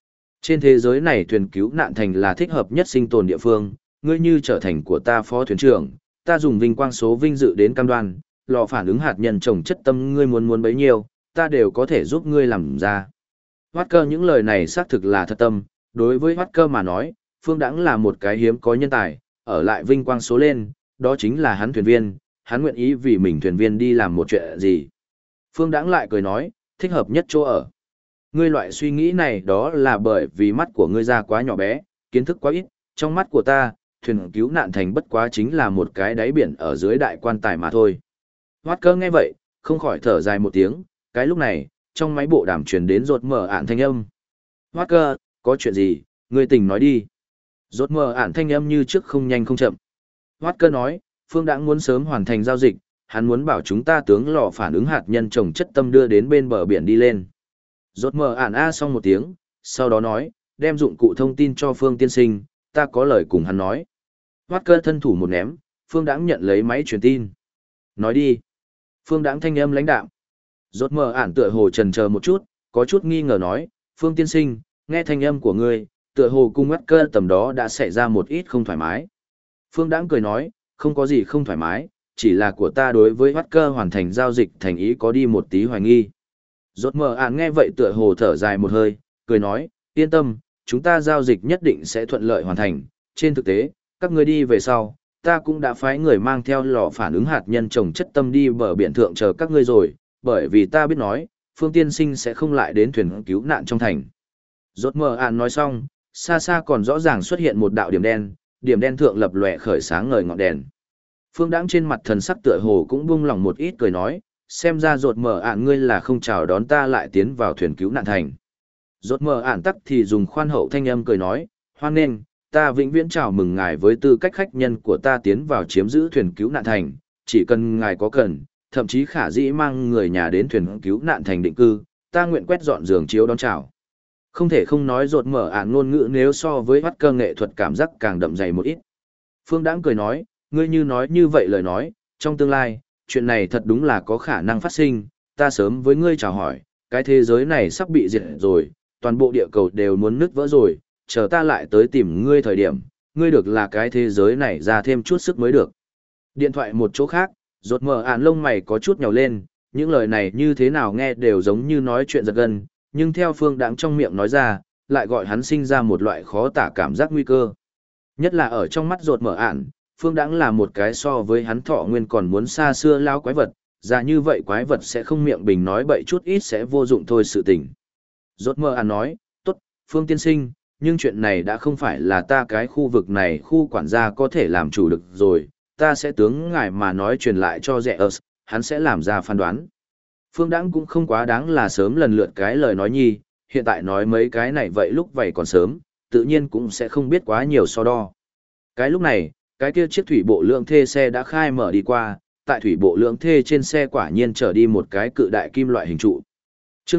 Trên thế giới này thuyền cứu nạn thành là thích hợp nhất sinh tồn địa phương, ngươi như trở thành của ta phó thuyền trưởng, ta dùng vinh quang số vinh dự đến cam đoan, lò phản ứng hạt nhân trồng chất tâm ngươi muốn bấy nhiêu, ta đều có thể giúp ngươi làm ra. Hoát cơ những lời này xác thực là thật tâm, đối với Hoát cơ mà nói, Phương Đãng là một cái hiếm có nhân tài, ở lại vinh quang số lên, đó chính là hắn thuyền viên, hắn nguyện ý vì mình thuyền viên đi làm một chuyện gì. Phương Đãng lại cười nói, thích hợp nhất chỗ ở. Ngươi loại suy nghĩ này đó là bởi vì mắt của ngươi ra quá nhỏ bé, kiến thức quá ít, trong mắt của ta, thuyền cứu nạn thành bất quá chính là một cái đáy biển ở dưới đại quan tài mà thôi. Hoát cơ nghe vậy, không khỏi thở dài một tiếng, cái lúc này, trong máy bộ đàm truyền đến rột mở ản thanh âm. Hoát cơ, có chuyện gì, ngươi tỉnh nói đi. Rột mở ản thanh âm như trước không nhanh không chậm. Hoát cơ nói, Phương Đãng muốn sớm hoàn thành giao dịch, hắn muốn bảo chúng ta tướng lò phản ứng hạt nhân trồng chất tâm đưa đến bên bờ biển đi lên. Rột mở ản a xong một tiếng, sau đó nói, đem dụng cụ thông tin cho Phương tiên sinh, ta có lời cùng hắn nói. Hoát cơ thân thủ một ném, Phương Đãng nhận lấy máy truyền tin. Nói đi. Phương Đãng thanh âm lãnh đạm. Rốt mờ ản tựa hồ chần chờ một chút, có chút nghi ngờ nói, Phương tiên sinh, nghe thanh âm của ngươi, tựa hồ cung Hoát cơ tầm đó đã xảy ra một ít không thoải mái. Phương Đãng cười nói, không có gì không thoải mái, chỉ là của ta đối với Hoát cơ hoàn thành giao dịch thành ý có đi một tí hoài nghi. Rốt mờ ản nghe vậy tựa hồ thở dài một hơi, cười nói, yên tâm, chúng ta giao dịch nhất định sẽ thuận lợi hoàn thành. Trên thực tế, các ngươi đi về sau, ta cũng đã phái người mang theo lò phản ứng hạt nhân trồng chất tâm đi bờ biển thượng chờ các ngươi rồi, bởi vì ta biết nói, Phương tiên sinh sẽ không lại đến thuyền cứu nạn trong thành. Rốt mờ ản nói xong, xa xa còn rõ ràng xuất hiện một đạo điểm đen thượng lập lòe khởi sáng ngời ngọn đèn. Phương Đãng trên mặt thần sắc tựa hồ cũng buông lỏng một ít cười nói, xem ra rốt mờ ản ngươi là không chào đón ta lại tiến vào thuyền cứu nạn thành. Rốt mờ ản tắc thì dùng khoan hậu thanh âm cười nói, hoan nghênh, ta vĩnh viễn chào mừng ngài với tư cách khách nhân của ta tiến vào chiếm giữ thuyền cứu nạn thành, chỉ cần ngài có cần, thậm chí khả dĩ mang người nhà đến thuyền cứu nạn thành định cư, ta nguyện quét dọn giường chiếu đón chào. Không thể không nói rột mở ản ngôn ngữ nếu so với bắt cơ nghệ thuật cảm giác càng đậm dày một ít. Phương Đãng cười nói, ngươi như nói như vậy lời nói, trong tương lai, chuyện này thật đúng là có khả năng phát sinh, ta sớm với ngươi chào hỏi, cái thế giới này sắp bị diệt rồi, toàn bộ địa cầu đều muốn nứt vỡ rồi, chờ ta lại tới tìm ngươi thời điểm, ngươi được là cái thế giới này ra thêm chút sức mới được. Điện thoại một chỗ khác, rột mở ản lông mày có chút nhào lên, những lời này như thế nào nghe đều giống như nói chuyện giật gân, nhưng theo Phương Đãng trong miệng nói ra, lại gọi hắn sinh ra một loại khó tả cảm giác nguy cơ. Nhất là ở trong mắt rột mở ản, Phương Đãng là một cái so với hắn thọ nguyên còn muốn xa xưa lao quái vật, ra như vậy quái vật sẽ không miệng bình nói bậy chút ít sẽ vô dụng thôi sự tình. Rột mở ản nói, tốt, Phương tiên sinh, nhưng chuyện này đã không phải là ta cái khu vực này khu quản gia có thể làm chủ được rồi, ta sẽ tướng ngài mà nói truyền lại cho rẻ ớt, hắn sẽ làm ra phán đoán. Phương Đãng cũng không quá đáng là sớm lần lượt cái lời nói nhi, hiện tại nói mấy cái này vậy lúc vậy còn sớm, tự nhiên cũng sẽ không biết quá nhiều so đo. Cái lúc này, cái kia chiếc thủy bộ lượng thê xe đã khai mở đi qua, tại thủy bộ lượng thê trên xe quả nhiên trở đi một cái cự đại kim loại hình trụ. Chương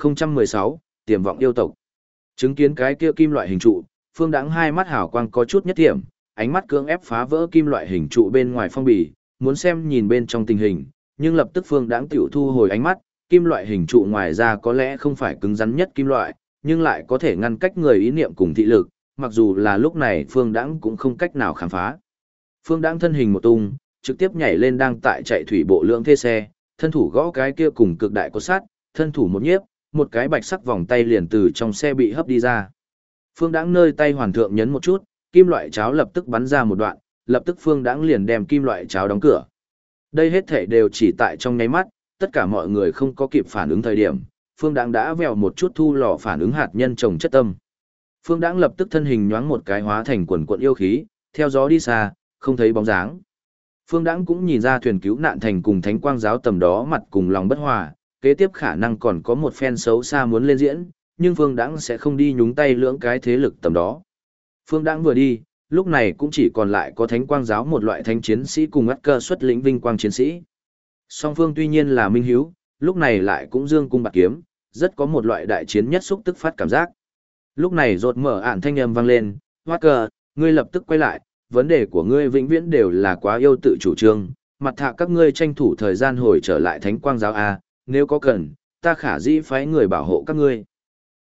2016, tiềm vọng yêu tộc. Chứng kiến cái kia kim loại hình trụ, Phương Đãng hai mắt hào quang có chút nhất điểm, ánh mắt cưỡng ép phá vỡ kim loại hình trụ bên ngoài phong bì, muốn xem nhìn bên trong tình hình, nhưng lập tức Phương Đãng tiểu thu hồi ánh mắt, kim loại hình trụ ngoài ra có lẽ không phải cứng rắn nhất kim loại, nhưng lại có thể ngăn cách người ý niệm cùng thị lực, mặc dù là lúc này Phương Đãng cũng không cách nào khám phá. Phương Đãng thân hình một tung, trực tiếp nhảy lên đang tại chạy thủy bộ lượng thê xe, thân thủ gõ cái kia cùng cực đại cột sắt, thân thủ một nhiếp, một cái bạch sắc vòng tay liền từ trong xe bị hấp đi ra. Phương Đãng nơi tay hoàn thượng nhấn một chút, kim loại cháo lập tức bắn ra một đoạn, lập tức Phương Đãng liền đem kim loại cháo đóng cửa. Đây hết thảy đều chỉ tại trong nháy mắt, tất cả mọi người không có kịp phản ứng thời điểm, Phương Đãng đã vèo một chút thu lò phản ứng hạt nhân trồng chất tâm. Phương Đãng lập tức thân hình nhoáng một cái hóa thành quần quần yêu khí, theo gió đi xa, không thấy bóng dáng. Phương Đãng cũng nhìn ra thuyền cứu nạn thành cùng Thánh Quang giáo tầm đó mặt cùng lòng bất hòa, kế tiếp khả năng còn có một phen xấu xa muốn lên diễn, nhưng Phương Đãng sẽ không đi nhúng tay lưỡng cái thế lực tầm đó. Phương Đãng vừa đi, lúc này cũng chỉ còn lại có Thánh Quang giáo một loại thánh chiến sĩ cùng ngắt cơ xuất lĩnh vinh quang chiến sĩ. Song phương tuy nhiên là minh hiếu, lúc này lại cũng dương cung bạc kiếm, rất có một loại đại chiến nhất xúc tức phát cảm giác. Lúc này rột mở ản thanh âm vang lên, Hoát cơ, ngươi lập tức quay lại, vấn đề của ngươi vĩnh viễn đều là quá yêu tự chủ trương, mặt thạ các ngươi tranh thủ thời gian hồi trở lại Thánh Quang giáo A, nếu có cần, ta khả dĩ phái người bảo hộ các ngươi.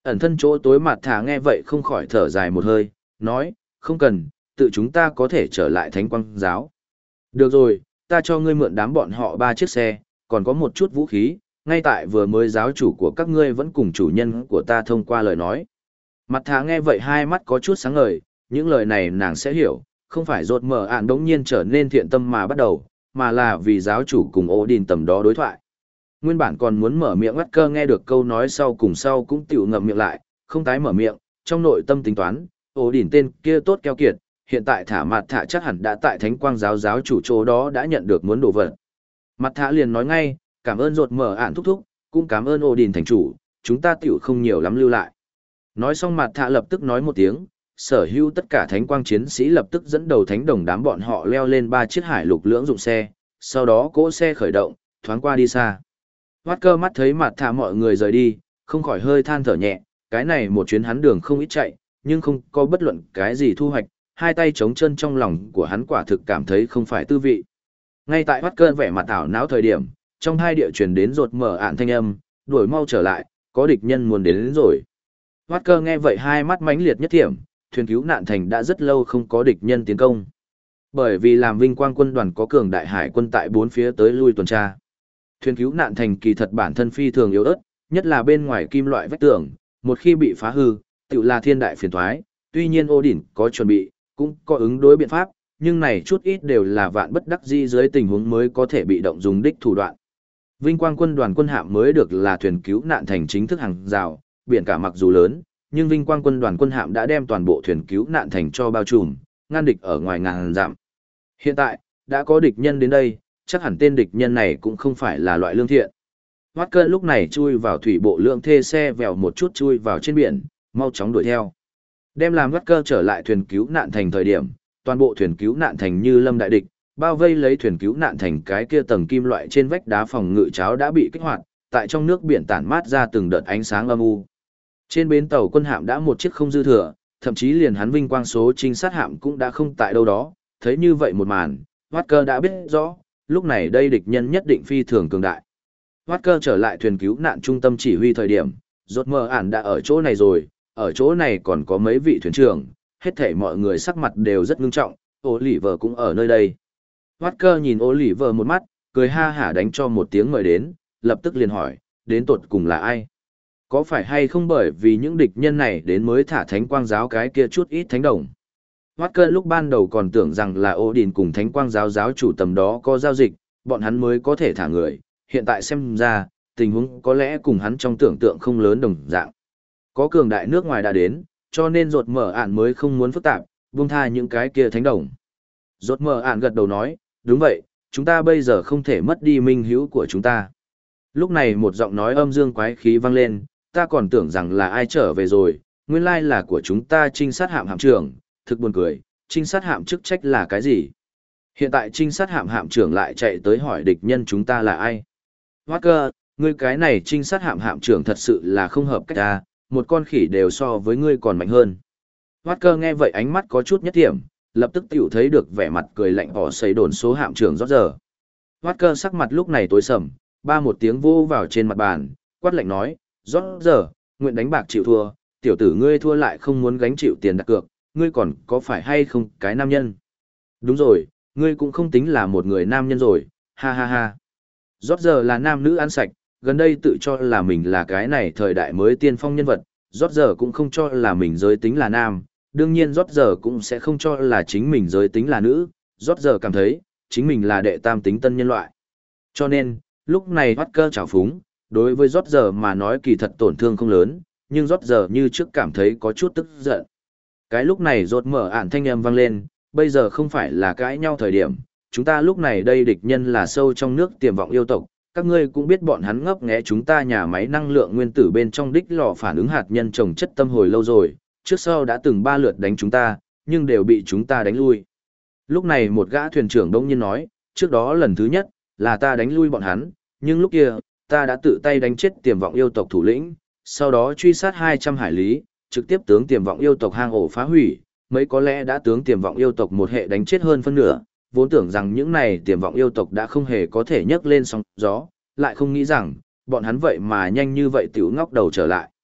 Ẩn thân chỗ tối mặt thả nghe vậy không khỏi thở dài một hơi, nói, không cần, tự chúng ta có thể trở lại thánh quang giáo. Được rồi, ta cho ngươi mượn đám bọn họ 3 chiếc xe, còn có một chút vũ khí, ngay tại vừa mới giáo chủ của các ngươi vẫn cùng chủ nhân của ta thông qua lời nói. Mặt thả nghe vậy hai mắt có chút sáng ngời, những lời này nàng sẽ hiểu, không phải rột mở ạn đống nhiên trở nên thiện tâm mà bắt đầu, mà là vì giáo chủ cùng Odin tầm đó đối thoại. Nguyên bản còn muốn mở miệng ngắt cơ nghe được câu nói sau cùng sau cũng tiểu ngậm miệng lại, không tái mở miệng, trong nội tâm tính toán, Odin tên kia tốt keo kiệt, hiện tại thả mặt thả chắc hẳn đã tại thánh quang giáo giáo chủ chỗ đó đã nhận được muốn đồ vật. Mặt thả liền nói ngay, cảm ơn rột mở ạn thúc thúc, cũng cảm ơn Odin thành chủ, chúng ta tiểu không nhiều lắm lưu lại. Nói xong mặt thả lập tức nói một tiếng, sở hữu tất cả thánh quang chiến sĩ lập tức dẫn đầu thánh đồng đám bọn họ leo lên 3 chiếc hải lục lưỡng dụng xe, sau đó cỗ xe khởi động, thoáng qua đi xa. Hoát cơ mắt thấy mặt thả mọi người rời đi, không khỏi hơi than thở nhẹ, cái này một chuyến hắn đường không ít chạy, nhưng không có bất luận cái gì thu hoạch, hai tay chống chân trong lòng của hắn quả thực cảm thấy không phải tư vị. Ngay tại hoát cơ vẻ mặt ảo não thời điểm, trong hai địa truyền đến rột mở ạn thanh âm, đuổi mau trở lại, có địch nhân muốn đến rồi. Hoát cơ nghe vậy hai mắt mãnh liệt nhất thiểm, thuyền cứu nạn thành đã rất lâu không có địch nhân tiến công. Bởi vì làm vinh quang quân đoàn có cường đại hải quân tại bốn phía tới lui tuần tra. Thuyền cứu nạn thành kỳ thật bản thân phi thường yếu ớt, nhất là bên ngoài kim loại vách tường, một khi bị phá hư, tự là thiên đại phiền toái. Tuy nhiên Odin có chuẩn bị, cũng có ứng đối biện pháp, nhưng này chút ít đều là vạn bất đắc dĩ dưới tình huống mới có thể bị động dùng đích thủ đoạn. Vinh quang quân đoàn quân hạm mới được là thuyền cứu nạn thành chính thức hàng rào, biển cả mặc dù lớn, nhưng Vinh quang quân đoàn quân hạm đã đem toàn bộ thuyền cứu nạn thành cho bao trùm, ngăn địch ở ngoài ngàn dặm. Hiện tại, đã có địch nhân đến đây, chắc hẳn tên địch nhân này cũng không phải là loại lương thiện. Hoát cơn lúc này chui vào thủy bộ lượng thê xe vèo một chút chui vào trên biển, mau chóng đuổi theo. Đem làm Hoát cơ trở lại thuyền cứu nạn thành thời điểm, toàn bộ thuyền cứu nạn thành như lâm đại địch, bao vây lấy thuyền cứu nạn thành cái kia tầng kim loại trên vách đá phòng ngự cháo đã bị kích hoạt, tại trong nước biển tản mát ra từng đợt ánh sáng âm u. Trên bến tàu quân hạm đã một chiếc không dư thừa, thậm chí liền hắn vinh quang số trinh sát hạm cũng đã không tại đâu đó, thấy như vậy một màn, Hoát cơ đã biết rõ, lúc này đây địch nhân nhất định phi thường cường đại. Hoát cơ trở lại thuyền cứu nạn trung tâm chỉ huy thời điểm, rốt mờ ản đã ở chỗ này rồi, ở chỗ này còn có mấy vị thuyền trưởng, hết thảy mọi người sắc mặt đều rất ngưng trọng, Oliver cũng ở nơi đây. Hoát cơ nhìn Oliver một mắt, cười ha hả đánh cho một tiếng mời đến, lập tức liền hỏi, đến tột cùng là ai? Có phải hay không bởi vì những địch nhân này đến mới thả thánh quang giáo cái kia chút ít thánh đồng? Hoát cơ lúc ban đầu còn tưởng rằng là Odin cùng thánh quang giáo giáo chủ tầm đó có giao dịch, bọn hắn mới có thể thả người, hiện tại xem ra, tình huống có lẽ cùng hắn trong tưởng tượng không lớn đồng dạng. Có cường đại nước ngoài đã đến, cho nên rột mở ạn mới không muốn phức tạp, buông tha những cái kia thánh đồng. Rột mở ạn gật đầu nói, đúng vậy, chúng ta bây giờ không thể mất đi minh hữu của chúng ta. Lúc này một giọng nói âm dương quái khí vang lên, ta còn tưởng rằng là ai trở về rồi, nguyên lai là của chúng ta trinh sát hạm hạm trưởng, thực buồn cười, trinh sát hạm chức trách là cái gì? Hiện tại trinh sát hạm hạm trưởng lại chạy tới hỏi địch nhân chúng ta là ai? Hoát cơ, ngươi cái này trinh sát hạm hạm trưởng thật sự là không hợp cách ta, một con khỉ đều so với ngươi còn mạnh hơn. Hoát cơ nghe vậy ánh mắt có chút nhất điểm, lập tức tiểu thấy được vẻ mặt cười lạnh bỏ xây đồn số hạm trưởng rót giờ. Hoát cơ sắc mặt lúc này tối sầm, ba một tiếng vô vào trên mặt bàn, quát lạnh nói, rót giờ, nguyện đánh bạc chịu thua, tiểu tử ngươi thua lại không muốn gánh chịu tiền đặt cược, ngươi còn có phải hay không cái nam nhân? Đúng rồi, ngươi cũng không tính là một người nam nhân rồi, ha ha ha. Rót giờ là nam nữ ăn sạch, gần đây tự cho là mình là cái này thời đại mới tiên phong nhân vật, rót giờ cũng không cho là mình giới tính là nam, đương nhiên rót giờ cũng sẽ không cho là chính mình giới tính là nữ, rót giờ cảm thấy, chính mình là đệ tam tính tân nhân loại. Cho nên, lúc này Hoát cơ trào phúng, đối với rót giờ mà nói kỳ thật tổn thương không lớn, nhưng rót giờ như trước cảm thấy có chút tức giận. Cái lúc này rốt mở ản thanh âm vang lên, bây giờ không phải là cãi nhau thời điểm, chúng ta lúc này đây địch nhân là sâu trong nước tiềm vọng yêu tộc, các ngươi cũng biết bọn hắn ngấp nghé chúng ta nhà máy năng lượng nguyên tử bên trong đích lò phản ứng hạt nhân trồng chất tâm hồi lâu rồi, trước sau đã từng 3 lượt đánh chúng ta, nhưng đều bị chúng ta đánh lui. Lúc này một gã thuyền trưởng đông nhiên nói, trước đó lần thứ nhất, là ta đánh lui bọn hắn, nhưng lúc kia, ta đã tự tay đánh chết tiềm vọng yêu tộc thủ lĩnh, sau đó truy sát 200 hải lý, trực tiếp tướng tiềm vọng yêu tộc hang ổ phá hủy, mấy có lẽ đã tướng tiềm vọng yêu tộc một hệ đánh chết hơn phân nửa, vốn tưởng rằng những này tiềm vọng yêu tộc đã không hề có thể nhấc lên sóng gió, lại không nghĩ rằng, bọn hắn vậy mà nhanh như vậy tiểu ngóc đầu trở lại.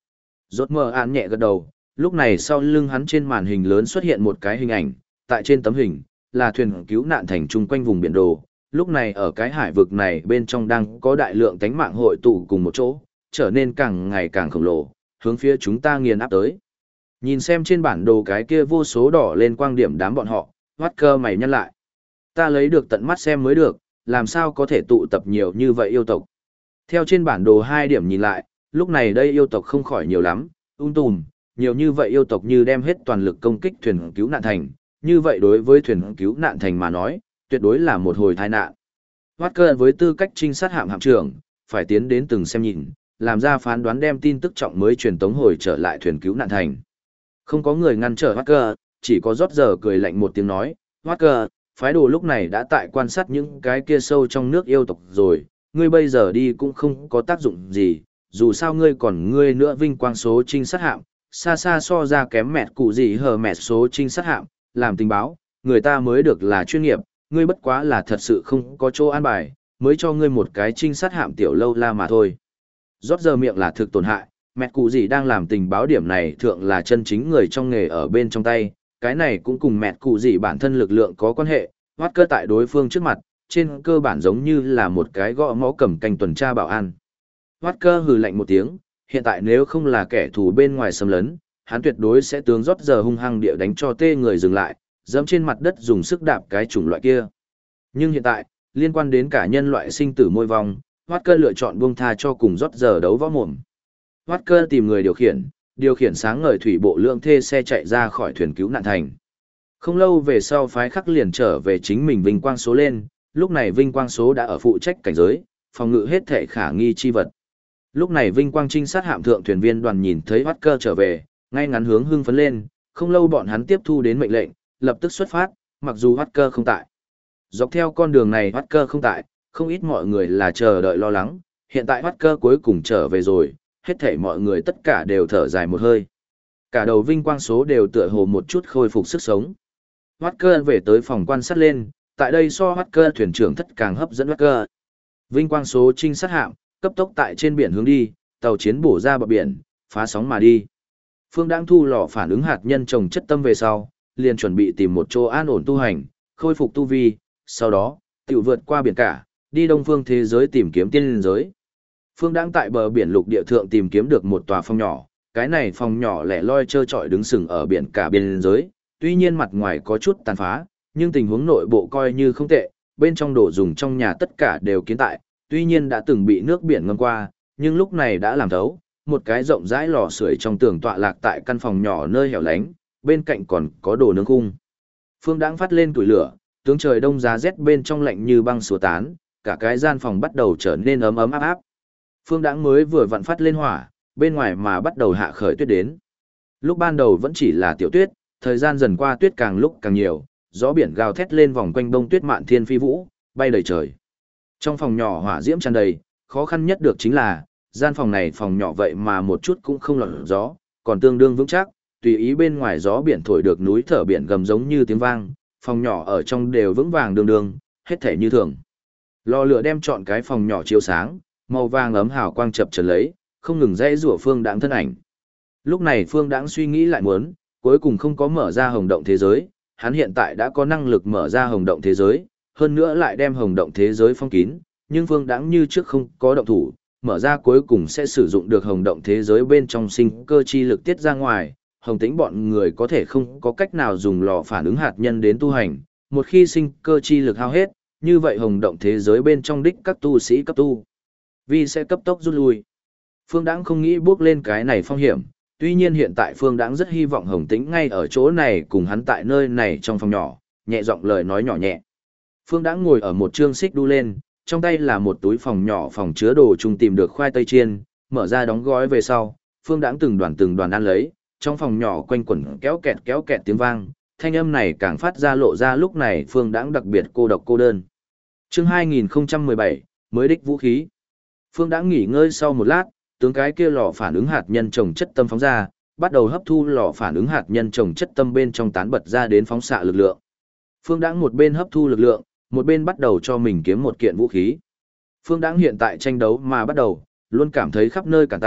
Rốt mờ án nhẹ gật đầu, lúc này sau lưng hắn trên màn hình lớn xuất hiện một cái hình ảnh, tại trên tấm hình, là thuyền cứu nạn thành chung quanh vùng biển đồ. Lúc này ở cái hải vực này bên trong đang có đại lượng tánh mạng hội tụ cùng một chỗ, trở nên càng ngày càng khổng lồ, hướng phía chúng ta nghiền áp tới. Nhìn xem trên bản đồ cái kia vô số đỏ lên quang điểm đám bọn họ, Walker mày nhăn lại. Ta lấy được tận mắt xem mới được, làm sao có thể tụ tập nhiều như vậy yêu tộc. Theo trên bản đồ 2 điểm nhìn lại, lúc này đây yêu tộc không khỏi nhiều lắm, tùm, nhiều như vậy yêu tộc như đem hết toàn lực công kích thuyền cứu nạn thành, như vậy đối với thuyền cứu nạn thành mà nói, tuyệt đối là một hồi tai nạn. Walker với tư cách trinh sát hạm trưởng, phải tiến đến từng xem nhìn, làm ra phán đoán đem tin tức trọng mới truyền tống hồi trở lại thuyền cứu nạn thành. Không có người ngăn trở Walker, chỉ có rót giờ cười lạnh một tiếng nói, Walker, phái đồ lúc này đã tại quan sát những cái kia sâu trong nước yêu tộc rồi, ngươi bây giờ đi cũng không có tác dụng gì, dù sao ngươi còn ngươi nữa vinh quang số trinh sát hạm, xa xa so ra kém mẹt cụ gì hờ mẹt số trinh sát hạm, làm tình báo, người ta mới được là chuyên nghiệp, ngươi bất quá là thật sự không có chỗ an bài, mới cho ngươi một cái trinh sát hạm tiểu lâu la mà thôi. Rót giờ miệng là thực tổn hại, mẹt cụ gì đang làm tình báo điểm này thượng là chân chính người trong nghề ở bên trong tay, cái này cũng cùng mẹt cụ gì bản thân lực lượng có quan hệ, hoát cơ tại đối phương trước mặt, trên cơ bản giống như là một cái gõ mõ cầm canh tuần tra bảo an. Hoát cơ hừ lạnh một tiếng, hiện tại nếu không là kẻ thù bên ngoài xâm lấn, hắn tuyệt đối sẽ tướng rót giờ hung hăng địa đánh cho tê người dừng lại, dẫm trên mặt đất dùng sức đạp cái chủng loại kia. Nhưng hiện tại, liên quan đến cả nhân loại sinh tử môi vong, Hoát cơ lựa chọn buông tha cho cùng rót giờ đấu võ mồm. Hoát cơ tìm người điều khiển sáng ngời thủy bộ lượng thê xe chạy ra khỏi thuyền cứu nạn thành. Không lâu về sau phái khắc liền trở về chính mình vinh quang số lên, lúc này vinh quang số đã ở phụ trách cảnh giới, phòng ngự hết thể khả nghi chi vật. Lúc này vinh quang trinh sát hạm thượng thuyền viên đoàn nhìn thấy Hoát cơ trở về, ngay ngắn hướng hưng phấn lên, không lâu bọn hắn tiếp thu đến mệnh lệnh, lập tức xuất phát, mặc dù Hoát cơ không tại. Dọc theo con đường này Hoát cơ không tại, không ít mọi người là chờ đợi lo lắng, hiện tại Hoát cơ cuối cùng trở về rồi, hết thảy mọi người tất cả đều thở dài một hơi. Cả đầu vinh quang số đều tựa hồ một chút khôi phục sức sống. Hoát cơ về tới phòng quan sát lên, tại đây so Hoát cơ thuyền trưởng thất càng hấp dẫn Hoát cơ. Vinh quang số trinh sát hạm, cấp tốc tại trên biển hướng đi, tàu chiến bổ ra bờ biển, phá sóng mà đi. Phương đang thu lò phản ứng hạt nhân trồng chất tâm về sau, liền chuẩn bị tìm một chỗ an ổn tu hành, khôi phục tu vi, sau đó, tiểu vượt qua biển cả, đi đông phương thế giới tìm kiếm tiên linh giới. Phương đang tại bờ biển lục địa thượng tìm kiếm được một tòa phòng nhỏ, cái này phòng nhỏ lẻ loi trơ trọi đứng sừng ở biển cả biên giới, tuy nhiên mặt ngoài có chút tàn phá, nhưng tình huống nội bộ coi như không tệ, bên trong đồ dùng trong nhà tất cả đều kiến tại, tuy nhiên đã từng bị nước biển ngâm qua, nhưng lúc này đã làm thấu, một cái rộng rãi lò sưởi trong tường tọa lạc tại căn phòng nhỏ nơi hẻo lánh, bên cạnh còn có đồ nướng khung. Phương đang phát lên củi lửa, tướng trời đông giá rét bên trong lạnh như băng xua tán, cả cái gian phòng bắt đầu trở nên ấm ấm áp áp. Phương Đãng mới vừa vặn phát lên hỏa, bên ngoài mà bắt đầu hạ khởi tuyết đến. Lúc ban đầu vẫn chỉ là tiểu tuyết, thời gian dần qua tuyết càng lúc càng nhiều, gió biển gào thét lên vòng quanh bông tuyết mạn thiên phi vũ, bay đầy trời. Trong phòng nhỏ hỏa diễm tràn đầy, khó khăn nhất được chính là, gian phòng này phòng nhỏ vậy mà một chút cũng không lọt gió, còn tương đương vững chắc, tùy ý bên ngoài gió biển thổi được núi thở biển gầm giống như tiếng vang, phòng nhỏ ở trong đều vững vàng đương đương, hết thể như thường. Lò lửa đem trọn cái phòng nhỏ chiếu sáng, màu vàng ấm hào quang chập chờn lấy, không ngừng dãy rủa Phương Đãng thân ảnh. Lúc này Phương Đãng suy nghĩ lại muốn, cuối cùng không có mở ra hồng động thế giới, hắn hiện tại đã có năng lực mở ra hồng động thế giới, hơn nữa lại đem hồng động thế giới phong kín, nhưng Phương Đãng như trước không có động thủ, mở ra cuối cùng sẽ sử dụng được hồng động thế giới bên trong sinh cơ chi lực tiết ra ngoài, Hồng Tĩnh bọn người có thể không có cách nào dùng lò phản ứng hạt nhân đến tu hành, một khi sinh cơ chi lực hao hết, như vậy hồng động thế giới bên trong đích các tu sĩ cấp tu vi sẽ cấp tốc rút lui. Phương Đãng không nghĩ bước lên cái này phong hiểm, tuy nhiên hiện tại Phương Đãng rất hy vọng Hồng Tĩnh ngay ở chỗ này cùng hắn tại nơi này trong phòng nhỏ, nhẹ giọng lời nói nhỏ nhẹ. Phương Đãng ngồi ở một trương xích đu lên, trong tay là một túi phòng nhỏ phòng chứa đồ chung tìm được khoai tây chiên, mở ra đóng gói về sau, Phương Đãng từng đoàn ăn lấy, trong phòng nhỏ quanh quẩn kéo kẹt tiếng vang, thanh âm này càng phát ra lộ ra lúc này Phương Đãng đặc biệt cô độc cô đơn. Chương 2017, mới đích vũ khí. Phương Đãng nghỉ ngơi sau một lát, tướng cái kia lò phản ứng hạt nhân trồng chất tâm phóng ra, bắt đầu hấp thu lò phản ứng hạt nhân trồng chất tâm bên trong tán bật ra đến phóng xạ lực lượng. Phương Đãng một bên hấp thu lực lượng, một bên bắt đầu cho mình kiếm một kiện vũ khí. Phương Đãng hiện tại tranh đấu mà bắt đầu, luôn cảm thấy khắp nơi cản tay,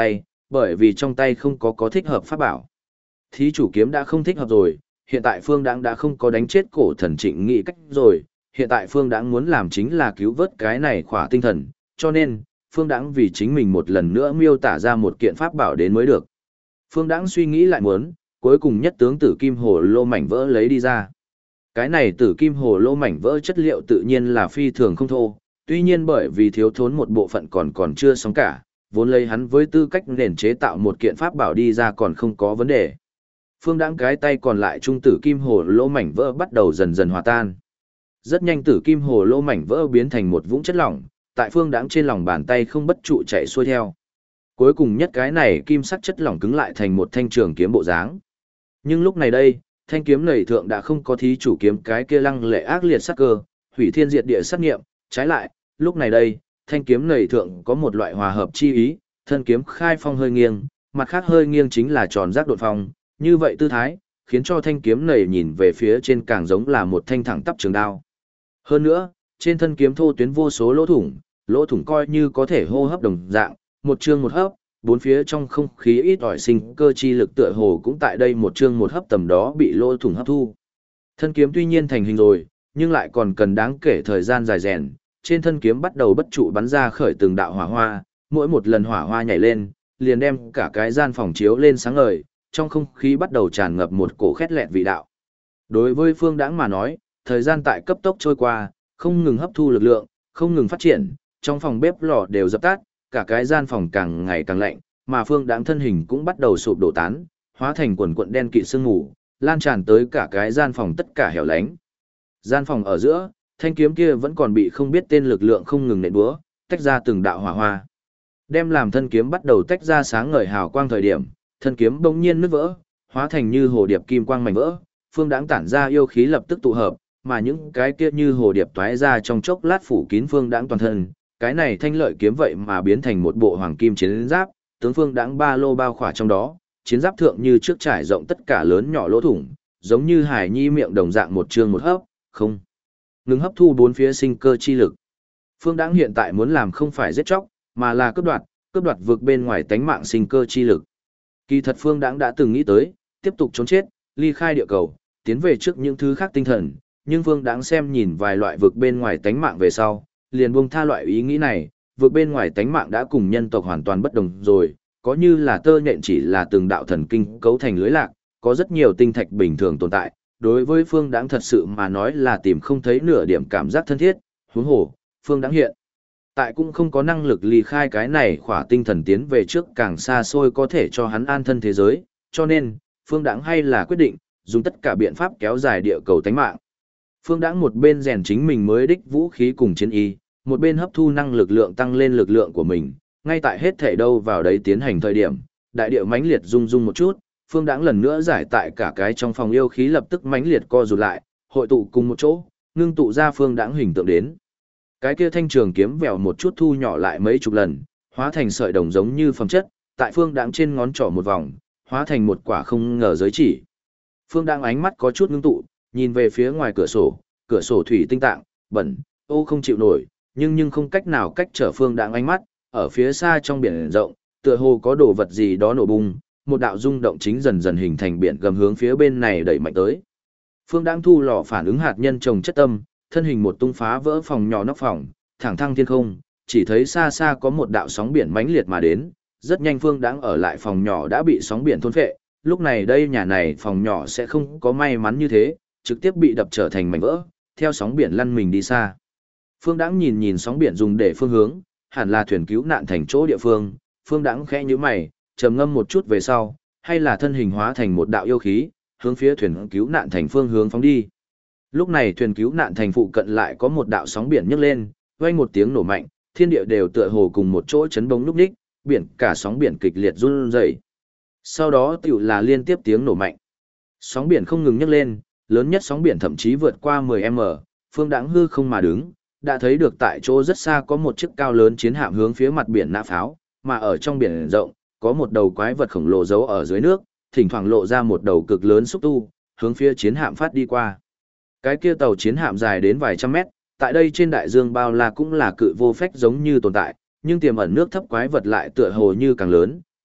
bởi vì trong tay không có thích hợp pháp bảo. Thí chủ kiếm đã không thích hợp rồi, hiện tại Phương Đãng đã không có đánh chết cổ thần Trịnh Nghị cách rồi, hiện tại Phương Đãng muốn làm chính là cứu vớt cái này khỏa tinh thần, cho nên, Phương Đãng vì chính mình một lần nữa miêu tả ra một kiện pháp bảo đến mới được. Phương Đãng suy nghĩ lại muốn, cuối cùng nhất tướng tử kim hồ lô mảnh vỡ lấy đi ra. Cái này tử kim hồ lô mảnh vỡ chất liệu tự nhiên là phi thường không thô, tuy nhiên bởi vì thiếu thốn một bộ phận còn chưa xong cả, vốn lấy hắn với tư cách nền chế tạo một kiện pháp bảo đi ra còn không có vấn đề. Phương Đãng cái tay còn lại trung tử kim hồ lô mảnh vỡ bắt đầu dần dần hòa tan. Rất nhanh tử kim hồ lô mảnh vỡ biến thành một vũng chất lỏng, tại Phương Đãng trên lòng bàn tay không bất trụ chạy xuôi theo. Cuối cùng nhất cái này kim sắc chất lỏng cứng lại thành một thanh trường kiếm bộ dáng. Nhưng lúc này đây, thanh kiếm này thượng đã không có thí chủ kiếm cái kia lăng lệ ác liệt sắc cơ, hủy thiên diệt địa sát nghiệm, trái lại, lúc này đây, thanh kiếm này thượng có một loại hòa hợp chi ý, thân kiếm khai phong hơi nghiêng, mặt khác hơi nghiêng chính là tròn giác đột phong, như vậy tư thái, khiến cho thanh kiếm này nhìn về phía trên càng giống là một thanh thẳng tắp trường đao. Hơn nữa, trên thân kiếm thô tuyến vô số lỗ thủng coi như có thể hô hấp đồng dạng, một chương một hấp, bốn phía trong không khí ít ỏi sinh cơ chi lực tựa hồ cũng tại đây một chương một hấp tầm đó bị lỗ thủng hấp thu. Thân kiếm tuy nhiên thành hình rồi, nhưng lại còn cần đáng kể thời gian dài rèn, trên thân kiếm bắt đầu bất trụ bắn ra khởi từng đạo hỏa hoa, mỗi một lần hỏa hoa nhảy lên, liền đem cả cái gian phòng chiếu lên sáng ngời, trong không khí bắt đầu tràn ngập một cổ khét lẹt vị đạo. Đối với Phương Đãng mà nói, thời gian tại cấp tốc trôi qua, không ngừng hấp thu lực lượng, không ngừng phát triển, trong phòng bếp lò đều dập tắt, cả cái gian phòng càng ngày càng lạnh, mà Phương Đãng thân hình cũng bắt đầu sụp đổ tán, hóa thành quần cuộn đen kịt sương mù, lan tràn tới cả cái gian phòng tất cả hẻo lánh. Gian phòng ở giữa, thanh kiếm kia vẫn còn bị không biết tên lực lượng không ngừng nện búa, tách ra từng đạo hỏa hoa. Đem làm thân kiếm bắt đầu tách ra sáng ngời hào quang thời điểm, thân kiếm bỗng nhiên nứt vỡ, hóa thành như hồ điệp kim quang mảnh vỡ, Phương Đãng tản ra yêu khí lập tức tụ hợp, mà những cái kia như hồ điệp toái ra trong chốc lát phủ kín Phương Đãng toàn thân, cái này thanh lợi kiếm vậy mà biến thành một bộ hoàng kim chiến giáp, tướng Phương Đãng ba lô bao khỏa trong đó, chiến giáp thượng như trước trải rộng tất cả lớn nhỏ lỗ thủng, giống như hải nhi miệng đồng dạng một chương một hấp, không ngừng hấp thu bốn phía sinh cơ chi lực. Phương Đãng hiện tại muốn làm không phải giết chóc, mà là cướp đoạt vượt bên ngoài tánh mạng sinh cơ chi lực. Kỳ thật Phương Đãng đã từng nghĩ tới, tiếp tục trốn chết, ly khai địa cầu, tiến về trước những thứ khác tinh thần, nhưng Phương Đãng xem nhìn vài loại vượt bên ngoài tánh mạng về sau, liền buông tha loại ý nghĩ này, vượt bên ngoài tánh mạng đã cùng nhân tộc hoàn toàn bất đồng rồi, có như là tơ nhện chỉ là từng đạo thần kinh cấu thành lưới lạc, có rất nhiều tinh thạch bình thường tồn tại, đối với Phương Đãng thật sự mà nói là tìm không thấy nửa điểm cảm giác thân thiết, huống hồ, Phương Đãng hiện tại cũng không có năng lực ly khai cái này khỏa tinh thần tiến về trước càng xa xôi có thể cho hắn an thân thế giới, cho nên, Phương Đãng hay là quyết định, dùng tất cả biện pháp kéo dài địa cầu tánh mạng. Phương Đãng một bên rèn chính mình mới đích vũ khí cùng chiến y, một bên hấp thu năng lực lượng tăng lên lực lượng của mình, ngay tại hết thể đâu vào đấy tiến hành thời điểm, đại địa mãnh liệt rung rung một chút, Phương Đãng lần nữa giải tại cả cái trong phòng yêu khí lập tức mãnh liệt co rụt lại, hội tụ cùng một chỗ, ngưng tụ ra Phương Đãng hình tượng đến. Cái kia thanh trường kiếm vèo một chút thu nhỏ lại mấy chục lần, hóa thành sợi đồng giống như phẩm chất, tại Phương Đãng trên ngón trỏ một vòng, hóa thành một quả không ngờ giới chỉ. Phương Đãng ánh mắt có chút ngưng tụ, nhìn về phía ngoài cửa sổ thủy tinh tạng, bẩn, ô không chịu nổi, nhưng không cách nào cách trở Phương Đãng ánh mắt, ở phía xa trong biển rộng, tựa hồ có đồ vật gì đó nổ bung, một đạo rung động chính dần dần hình thành biển gầm hướng phía bên này đẩy mạnh tới. Phương Đãng thu lò phản ứng hạt nhân trồng chất tâm, thân hình một tung phá vỡ phòng nhỏ nóc phòng, thẳng thăng thiên không, chỉ thấy xa xa có một đạo sóng biển mãnh liệt mà đến, rất nhanh Phương Đãng ở lại phòng nhỏ đã bị sóng biển thôn phệ, lúc này đây nhà này phòng nhỏ sẽ không có may mắn như thế, trực tiếp bị đập trở thành mảnh vỡ, theo sóng biển lăn mình đi xa. Phương Đãng nhìn sóng biển dùng để phương hướng, hẳn là thuyền cứu nạn thành chỗ địa phương, Phương Đãng khẽ nhíu mày, trầm ngâm một chút về sau, hay là thân hình hóa thành một đạo yêu khí, hướng phía thuyền cứu nạn thành phương hướng phóng đi. Lúc này thuyền cứu nạn thành phụ cận lại có một đạo sóng biển nhấc lên, vang một tiếng nổ mạnh, thiên địa đều tựa hồ cùng một chỗ chấn bóng lúc ních, biển cả sóng biển kịch liệt run rẩy. Sau đó tiểu là liên tiếp tiếng nổ mạnh. Sóng biển không ngừng nhấc lên, lớn nhất sóng biển thậm chí vượt qua 10m, Phương Đãng hư không mà đứng, đã thấy được tại chỗ rất xa có một chiếc cao lớn chiến hạm hướng phía mặt biển nã pháo, mà ở trong biển rộng, có một đầu quái vật khổng lồ giấu ở dưới nước, thỉnh thoảng lộ ra một đầu cực lớn xúc tu, hướng phía chiến hạm phát đi qua. Cái kia tàu chiến hạm dài đến vài trăm mét, tại đây trên đại dương bao la cũng là cự vô phách giống như tồn tại, nhưng tiềm ẩn nước thấp quái vật lại tựa hồ như càng lớn,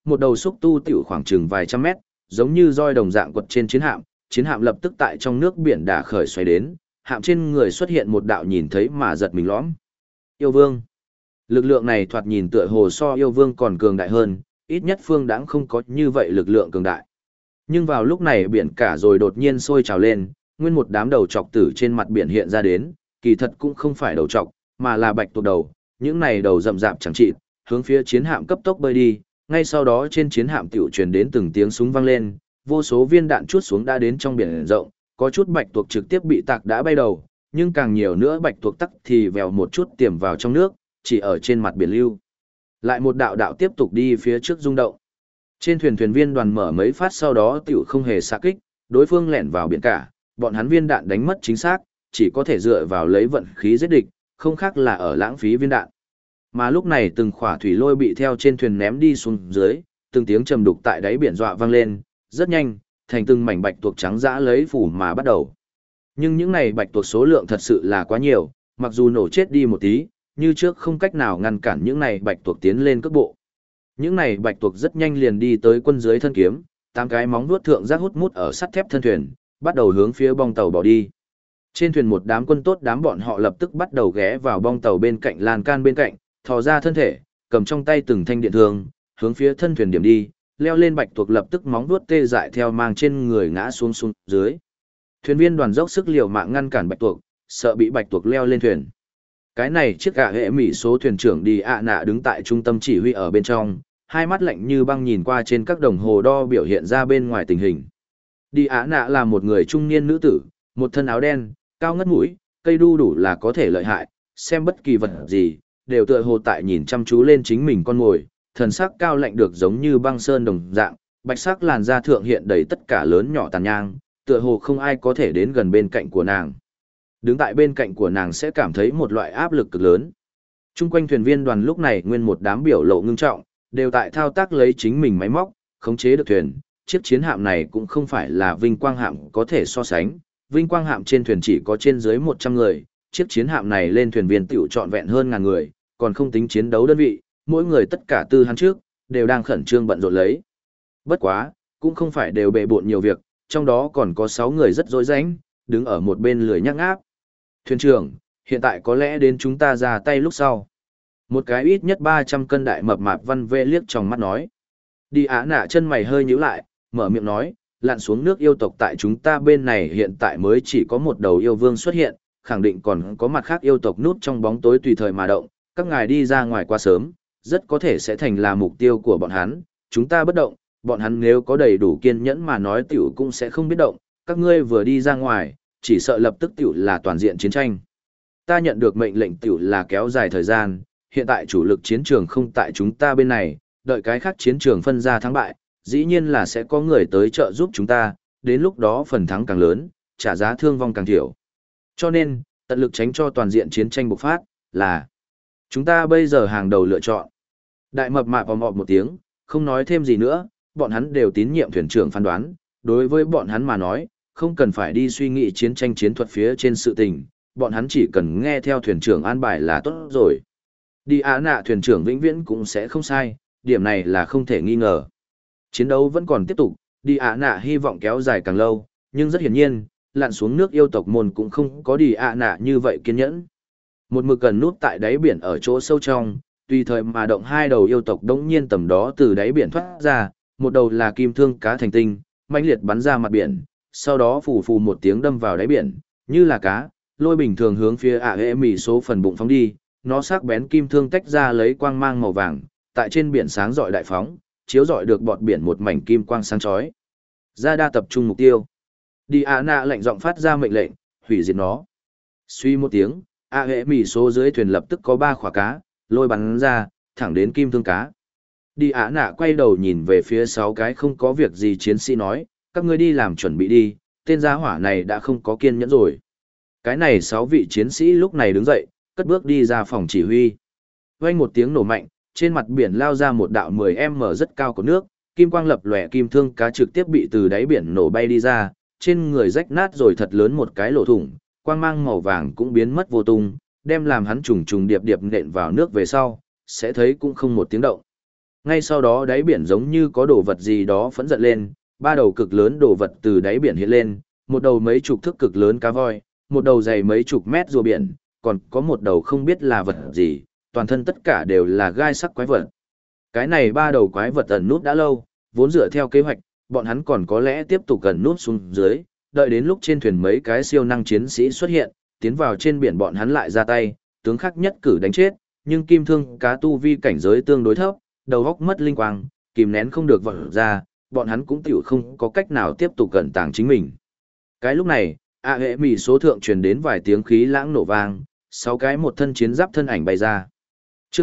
một đầu xúc tu tiểu khoảng chừng vài trăm mét, giống như roi đồng dạng quật trên chiến hạm lập tức tại trong nước biển đả khởi xoay đến, hạm trên người xuất hiện một đạo nhìn thấy mà giật mình lõm. Yêu vương. Lực lượng này thoạt nhìn tựa hồ so yêu vương còn cường đại hơn, ít nhất Phương Đãng không có như vậy lực lượng cường đại. Nhưng vào lúc này biển cả rồi đột nhiên sôi trào lên, nguyên một đám đầu trọc tử trên mặt biển hiện ra đến, kỳ thật cũng không phải đầu trọc, mà là bạch tuộc đầu, những này đầu rậm rạp chẳng chịt, hướng phía chiến hạm cấp tốc bơi đi, ngay sau đó trên chiến hạm tiểu truyền đến từng tiếng súng vang lên, vô số viên đạn chuốt xuống đã đến trong biển rộng, có chút bạch tuộc trực tiếp bị tạc đã bay đầu, nhưng càng nhiều nữa bạch tuộc tắc thì vèo một chút tiềm vào trong nước, chỉ ở trên mặt biển lưu. Lại một đạo đạo tiếp tục đi phía trước rung động. Trên thuyền thuyền viên đoàn mở mấy phát sau đó tiểu không hề xạ kích, đối phương lẻn vào biển cả, bọn hắn viên đạn đánh mất chính xác, chỉ có thể dựa vào lấy vận khí giết địch, không khác là ở lãng phí viên đạn. Mà lúc này từng khỏa thủy lôi bị theo trên thuyền ném đi xuống dưới, từng tiếng trầm đục tại đáy biển dọa vang lên, rất nhanh, thành từng mảnh bạch tuộc trắng dã lấy phủ mà bắt đầu. Nhưng những này bạch tuộc số lượng thật sự là quá nhiều, mặc dù nổ chết đi một tí, như trước không cách nào ngăn cản những này bạch tuộc tiến lên cước bộ. Những này bạch tuộc rất nhanh liền đi tới quân dưới thân kiếm, 8 cái móng vuốt thượng giác hút mút ở sắt thép thân thuyền, bắt đầu hướng phía bong tàu bỏ đi. Trên thuyền một đám quân tốt đám bọn họ lập tức bắt đầu ghé vào bong tàu bên cạnh lan can bên cạnh, thò ra thân thể, cầm trong tay từng thanh điện thương, hướng phía thân thuyền điểm đi, leo lên bạch tuộc lập tức móng vuốt tê dại theo mang trên người ngã xuống xuống dưới. Thuyền viên đoàn dốc sức liều mạng ngăn cản bạch tuộc, sợ bị bạch tuộc leo lên thuyền. Cái này chiếc gã hệ mỹ số thuyền trưởng đi ạ nạ đứng tại trung tâm chỉ huy ở bên trong, hai mắt lạnh như băng nhìn qua trên các đồng hồ đo biểu hiện ra bên ngoài tình hình. Đi ạ nạ là một người trung niên nữ tử, một thân áo đen, cao ngất mũi, cây đu đủ là có thể lợi hại, xem bất kỳ vật gì, đều tựa hồ tại nhìn chăm chú lên chính mình con ngồi, thần sắc cao lạnh được giống như băng sơn đồng dạng, bạch sắc làn da thượng hiện đầy tất cả lớn nhỏ tàn nhang, tựa hồ không ai có thể đến gần bên cạnh của nàng. Đứng tại bên cạnh của nàng sẽ cảm thấy một loại áp lực cực lớn. Trung quanh thuyền viên đoàn lúc này nguyên một đám biểu lộ ngưng trọng, đều tại thao tác lấy chính mình máy móc, khống chế được thuyền. Chiếc chiến hạm này cũng không phải là vinh quang hạm có thể so sánh. Vinh quang hạm trên thuyền chỉ có trên dưới 100 người, chiếc chiến hạm này lên thuyền viên tiểu trọn vẹn hơn ngàn người, còn không tính chiến đấu đơn vị, mỗi người tất cả tư hắn trước, đều đang khẩn trương bận rộn lấy. Bất quá, cũng không phải đều bệ bộn nhiều việc, trong đó còn có 6 người rất rối rãnh, đứng ở một bên lười nhác ngáp. Thuyền trưởng, hiện tại có lẽ đến chúng ta ra tay lúc sau. Một cái ít nhất 300 cân đại mập mạp văn vệ liếc trong mắt nói. Đi Á nạ chân mày hơi nhíu lại, mở miệng nói, lặn xuống nước yêu tộc tại chúng ta bên này hiện tại mới chỉ có một đầu yêu vương xuất hiện, khẳng định còn có mặt khác yêu tộc núp trong bóng tối tùy thời mà động, các ngài đi ra ngoài quá sớm, rất có thể sẽ thành là mục tiêu của bọn hắn, chúng ta bất động, bọn hắn nếu có đầy đủ kiên nhẫn mà nói tiểu cũng sẽ không biết động, các ngươi vừa đi ra ngoài, chỉ sợ lập tức tiểu là toàn diện chiến tranh. Ta nhận được mệnh lệnh tiểu là kéo dài thời gian, hiện tại chủ lực chiến trường không tại chúng ta bên này, đợi cái khác chiến trường phân ra thắng bại, dĩ nhiên là sẽ có người tới trợ giúp chúng ta, đến lúc đó phần thắng càng lớn, trả giá thương vong càng thiểu. Cho nên, tận lực tránh cho toàn diện chiến tranh bộc phát, là chúng ta bây giờ hàng đầu lựa chọn. Đại mập mạp ồm ọp một tiếng, không nói thêm gì nữa, bọn hắn đều tín nhiệm thuyền trưởng phán đoán, đối với bọn hắn mà nói, không cần phải đi suy nghĩ chiến tranh chiến thuật phía trên sự tình, bọn hắn chỉ cần nghe theo thuyền trưởng an bài là tốt rồi. Đi Á nạ thuyền trưởng vĩnh viễn cũng sẽ không sai, điểm này là không thể nghi ngờ. Chiến đấu vẫn còn tiếp tục, đi Á nạ hy vọng kéo dài càng lâu, nhưng rất hiển nhiên, lặn xuống nước yêu tộc môn cũng không có đi Á nạ như vậy kiên nhẫn. Một mực gần nút tại đáy biển ở chỗ sâu trong, tùy thời mà động hai đầu yêu tộc đống nhiên tầm đó từ đáy biển thoát ra, một đầu là kim thương cá thành tinh, mãnh liệt bắn ra mặt biển, sau đó phù phù một tiếng đâm vào đáy biển, như là cá, lôi bình thường hướng phía ạ hệ mì số phần bụng phóng đi, nó sắc bén kim thương tách ra lấy quang mang màu vàng, tại trên biển sáng rọi đại phóng, chiếu rọi được bọt biển một mảnh kim quang sáng chói. Ra đa tập trung mục tiêu. Đi ạ nạ lệnh giọng phát ra mệnh lệnh, hủy diệt nó. Suy một tiếng, ạ hệ mì số dưới thuyền lập tức có 3 khỏa cá, lôi bắn ra, thẳng đến kim thương cá. Đi ạ nạ quay đầu nhìn về phía 6 cái không có việc gì chiến sĩ nói, các ngươi đi làm chuẩn bị đi, tên gia hỏa này đã không có kiên nhẫn rồi. Cái này 6 vị chiến sĩ lúc này đứng dậy, cất bước đi ra phòng chỉ huy. Vang một tiếng nổ mạnh, trên mặt biển lao ra một đạo 10m rất cao của nước, kim quang lập lòe kim thương cá trực tiếp bị từ đáy biển nổ bay đi ra, trên người rách nát rồi thật lớn một cái lỗ thủng, quang mang màu vàng cũng biến mất vô tung, đem làm hắn trùng trùng điệp điệp nện vào nước về sau, sẽ thấy cũng không một tiếng động. Ngay sau đó đáy biển giống như có đồ vật gì đó phẫn giận lên, ba đầu cực lớn đồ vật từ đáy biển hiện lên, một đầu mấy chục thước cực lớn cá voi, một đầu dày mấy chục mét rùa biển, còn có một đầu không biết là vật gì, toàn thân tất cả đều là gai sắc quái vật. Cái này ba đầu quái vật ẩn nút đã lâu, vốn dựa theo kế hoạch, bọn hắn còn có lẽ tiếp tục ẩn nút xuống dưới, đợi đến lúc trên thuyền mấy cái siêu năng chiến sĩ xuất hiện, tiến vào trên biển bọn hắn lại ra tay, tướng khắc nhất cử đánh chết, nhưng kim thương cá tu vi cảnh giới tương đối thấp, đầu óc mất linh quang, kìm nén không được vọt ra, bọn hắn cũng tiểu không có cách nào tiếp tục cẩn tàng chính mình. Cái lúc này, hệ mì số thượng truyền đến vài tiếng khí lãng nổ vang, 6 cái một thân chiến giáp thân ảnh bay ra. Chương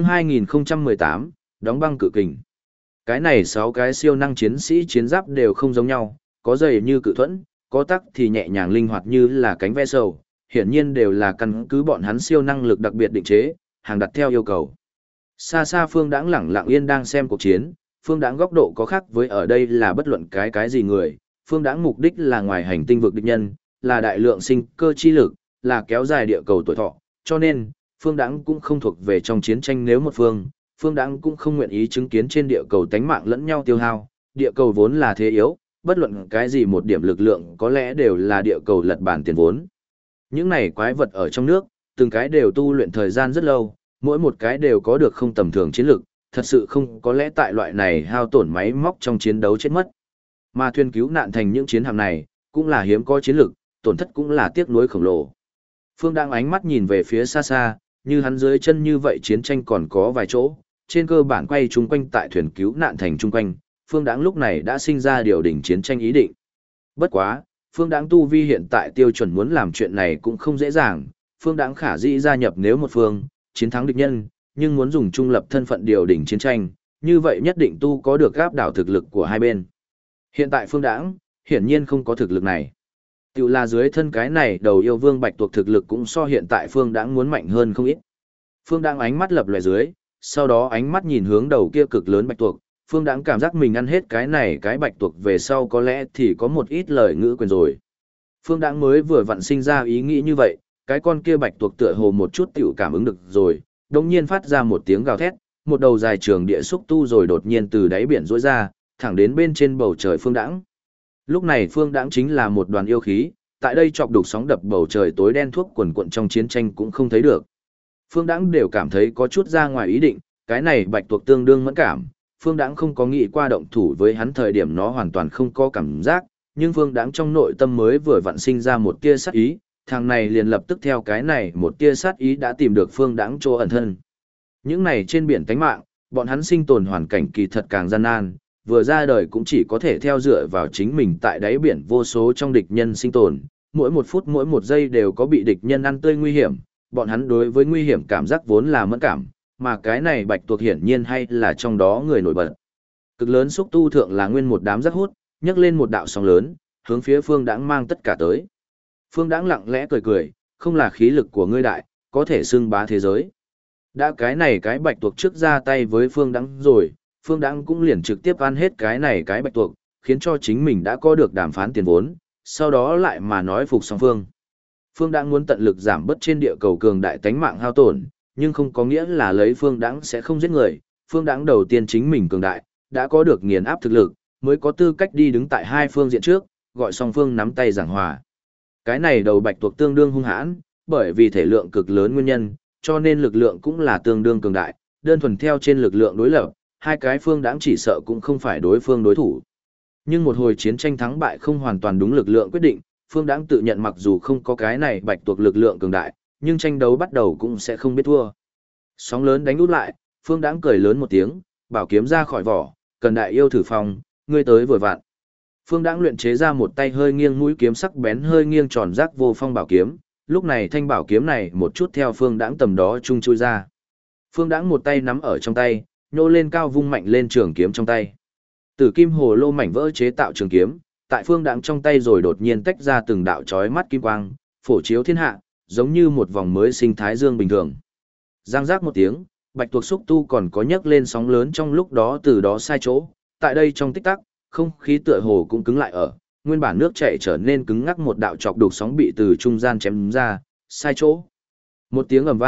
2018, đóng băng cự kình. Cái này 6 cái siêu năng chiến sĩ chiến giáp đều không giống nhau, có dày như cự thuẫn, có tắc thì nhẹ nhàng linh hoạt như là cánh ve sầu, hiển nhiên đều là căn cứ bọn hắn siêu năng lực đặc biệt định chế, hàng đặt theo yêu cầu. Xa xa Phương Đãng lẳng lặng yên đang xem cuộc chiến, Phương Đãng góc độ có khác với ở đây là bất luận cái gì người, Phương Đãng mục đích là ngoài hành tinh vực địch nhân, là đại lượng sinh cơ chi lực, là kéo dài địa cầu tuổi thọ, cho nên, Phương Đãng cũng không thuộc về trong chiến tranh nếu một phương, Phương Đãng cũng không nguyện ý chứng kiến trên địa cầu tánh mạng lẫn nhau tiêu hao, địa cầu vốn là thế yếu, bất luận cái gì một điểm lực lượng có lẽ đều là địa cầu lật bản tiền vốn. Những này quái vật ở trong nước, từng cái đều tu luyện thời gian rất lâu, mỗi một cái đều có được không tầm thường chiến lực, thật sự không có lẽ tại loại này hao tổn máy móc trong chiến đấu chết mất. Mà thuyền cứu nạn thành những chiến hạm này, cũng là hiếm có chiến lực, tổn thất cũng là tiếc nuối khổng lồ. Phương đang ánh mắt nhìn về phía xa xa, như hắn dưới chân như vậy chiến tranh còn có vài chỗ, trên cơ bản quay chung quanh tại thuyền cứu nạn thành chung quanh, Phương Đãng lúc này đã sinh ra điều đỉnh chiến tranh ý định. Bất quá, Phương Đãng tu vi hiện tại tiêu chuẩn muốn làm chuyện này cũng không dễ dàng, Phương Đãng khả dĩ gia nhập nếu một phương, chiến thắng địch nhân, nhưng muốn dùng trung lập thân phận điều đỉnh chiến tranh, như vậy nhất định tu có được áp đảo thực lực của hai bên. Hiện tại Phương Đãng, hiển nhiên không có thực lực này. Tiểu là dưới thân cái này đầu yêu vương bạch tuộc thực lực cũng so hiện tại Phương Đãng muốn mạnh hơn không ít. Phương Đãng ánh mắt lập lòe dưới, sau đó ánh mắt nhìn hướng đầu kia cực lớn bạch tuộc, Phương Đãng cảm giác mình ăn hết cái này cái bạch tuộc về sau có lẽ thì có một ít lời ngữ quyền rồi. Phương Đãng mới vừa vặn sinh ra ý nghĩ như vậy, cái con kia bạch tuộc tựa hồ một chút tiểu cảm ứng được rồi, đồng nhiên phát ra một tiếng gào thét, một đầu dài trường địa xúc tu rồi đột nhiên từ đáy biển rỗi ra, thẳng đến bên trên bầu trời Phương Đãng. Lúc này Phương Đãng chính là một đoàn yêu khí, tại đây chọc đục sóng đập bầu trời tối đen thuốc quần quận trong chiến tranh cũng không thấy được. Phương Đãng đều cảm thấy có chút ra ngoài ý định, cái này bạch tuộc tương đương mẫn cảm, Phương Đãng không có nghĩ qua động thủ với hắn thời điểm nó hoàn toàn không có cảm giác, nhưng Phương Đãng trong nội tâm mới vừa vặn sinh ra một tia sát ý, thằng này liền lập tức theo cái này một tia sát ý đã tìm được Phương Đãng chỗ ẩn thân. Những này trên biển tánh mạng, bọn hắn sinh tồn hoàn cảnh kỳ thật càng gian nan, vừa ra đời cũng chỉ có thể theo dựa vào chính mình tại đáy biển vô số trong địch nhân sinh tồn, mỗi một phút mỗi một giây đều có bị địch nhân ăn tươi nguy hiểm, bọn hắn đối với nguy hiểm cảm giác vốn là mẫn cảm, mà cái này bạch tuộc hiển nhiên hay là trong đó người nổi bật. Cực lớn xúc tu thượng là nguyên một đám rác hút, nhấc lên một đạo sóng lớn, hướng phía Phương Đãng mang tất cả tới. Phương Đãng lặng lẽ cười cười, không là khí lực của ngươi đại, có thể xưng bá thế giới. Đã cái này cái bạch tuộc trước ra tay với Phương Đãng rồi, Phương Đãng cũng liền trực tiếp ăn hết cái này cái bạch tuộc, khiến cho chính mình đã có được đàm phán tiền vốn, sau đó lại mà nói phục song phương. Phương Đãng muốn tận lực giảm bớt trên địa cầu cường đại tánh mạng hao tổn, nhưng không có nghĩa là lấy Phương Đãng sẽ không giết người. Phương Đãng đầu tiên chính mình cường đại, đã có được nghiền áp thực lực, mới có tư cách đi đứng tại hai phương diện trước, gọi song phương nắm tay giảng hòa. Cái này đầu bạch tuộc tương đương hung hãn, bởi vì thể lượng cực lớn nguyên nhân, cho nên lực lượng cũng là tương đương cường đại, đơn thuần theo trên lực lượng đối lập, hai cái Phương Đãng chỉ sợ cũng không phải đối phương đối thủ. Nhưng một hồi chiến tranh thắng bại không hoàn toàn đúng lực lượng quyết định, Phương Đãng tự nhận mặc dù không có cái này bạch tuộc lực lượng cường đại, nhưng tranh đấu bắt đầu cũng sẽ không biết thua. Sóng lớn đánh út lại, Phương Đãng cười lớn một tiếng, bảo kiếm ra khỏi vỏ, cần đại yêu thử phòng, ngươi tới vừa vặn. Phương Đãng luyện chế ra một tay hơi nghiêng mũi kiếm sắc bén hơi nghiêng tròn rác vô phong bảo kiếm, lúc này thanh bảo kiếm này một chút theo Phương Đãng tầm đó trung chui ra. Phương Đãng một tay nắm ở trong tay, nhô lên cao vung mạnh lên trường kiếm trong tay. Tử kim hồ lô mảnh vỡ chế tạo trường kiếm, tại Phương Đãng trong tay rồi đột nhiên tách ra từng đạo chói mắt kim quang, phổ chiếu thiên hạ, giống như một vòng mới sinh thái dương bình thường. Giang giác một tiếng, bạch tuộc xúc tu còn có nhấc lên sóng lớn trong lúc đó từ đó sai chỗ, tại đây trong tích tắc, không khí tựa hồ cũng cứng lại ở, nguyên bản nước chảy trở nên cứng ngắc một đạo chọc đục sóng bị từ trung gian chém ra, sai chỗ. Một tiếng ầm vang,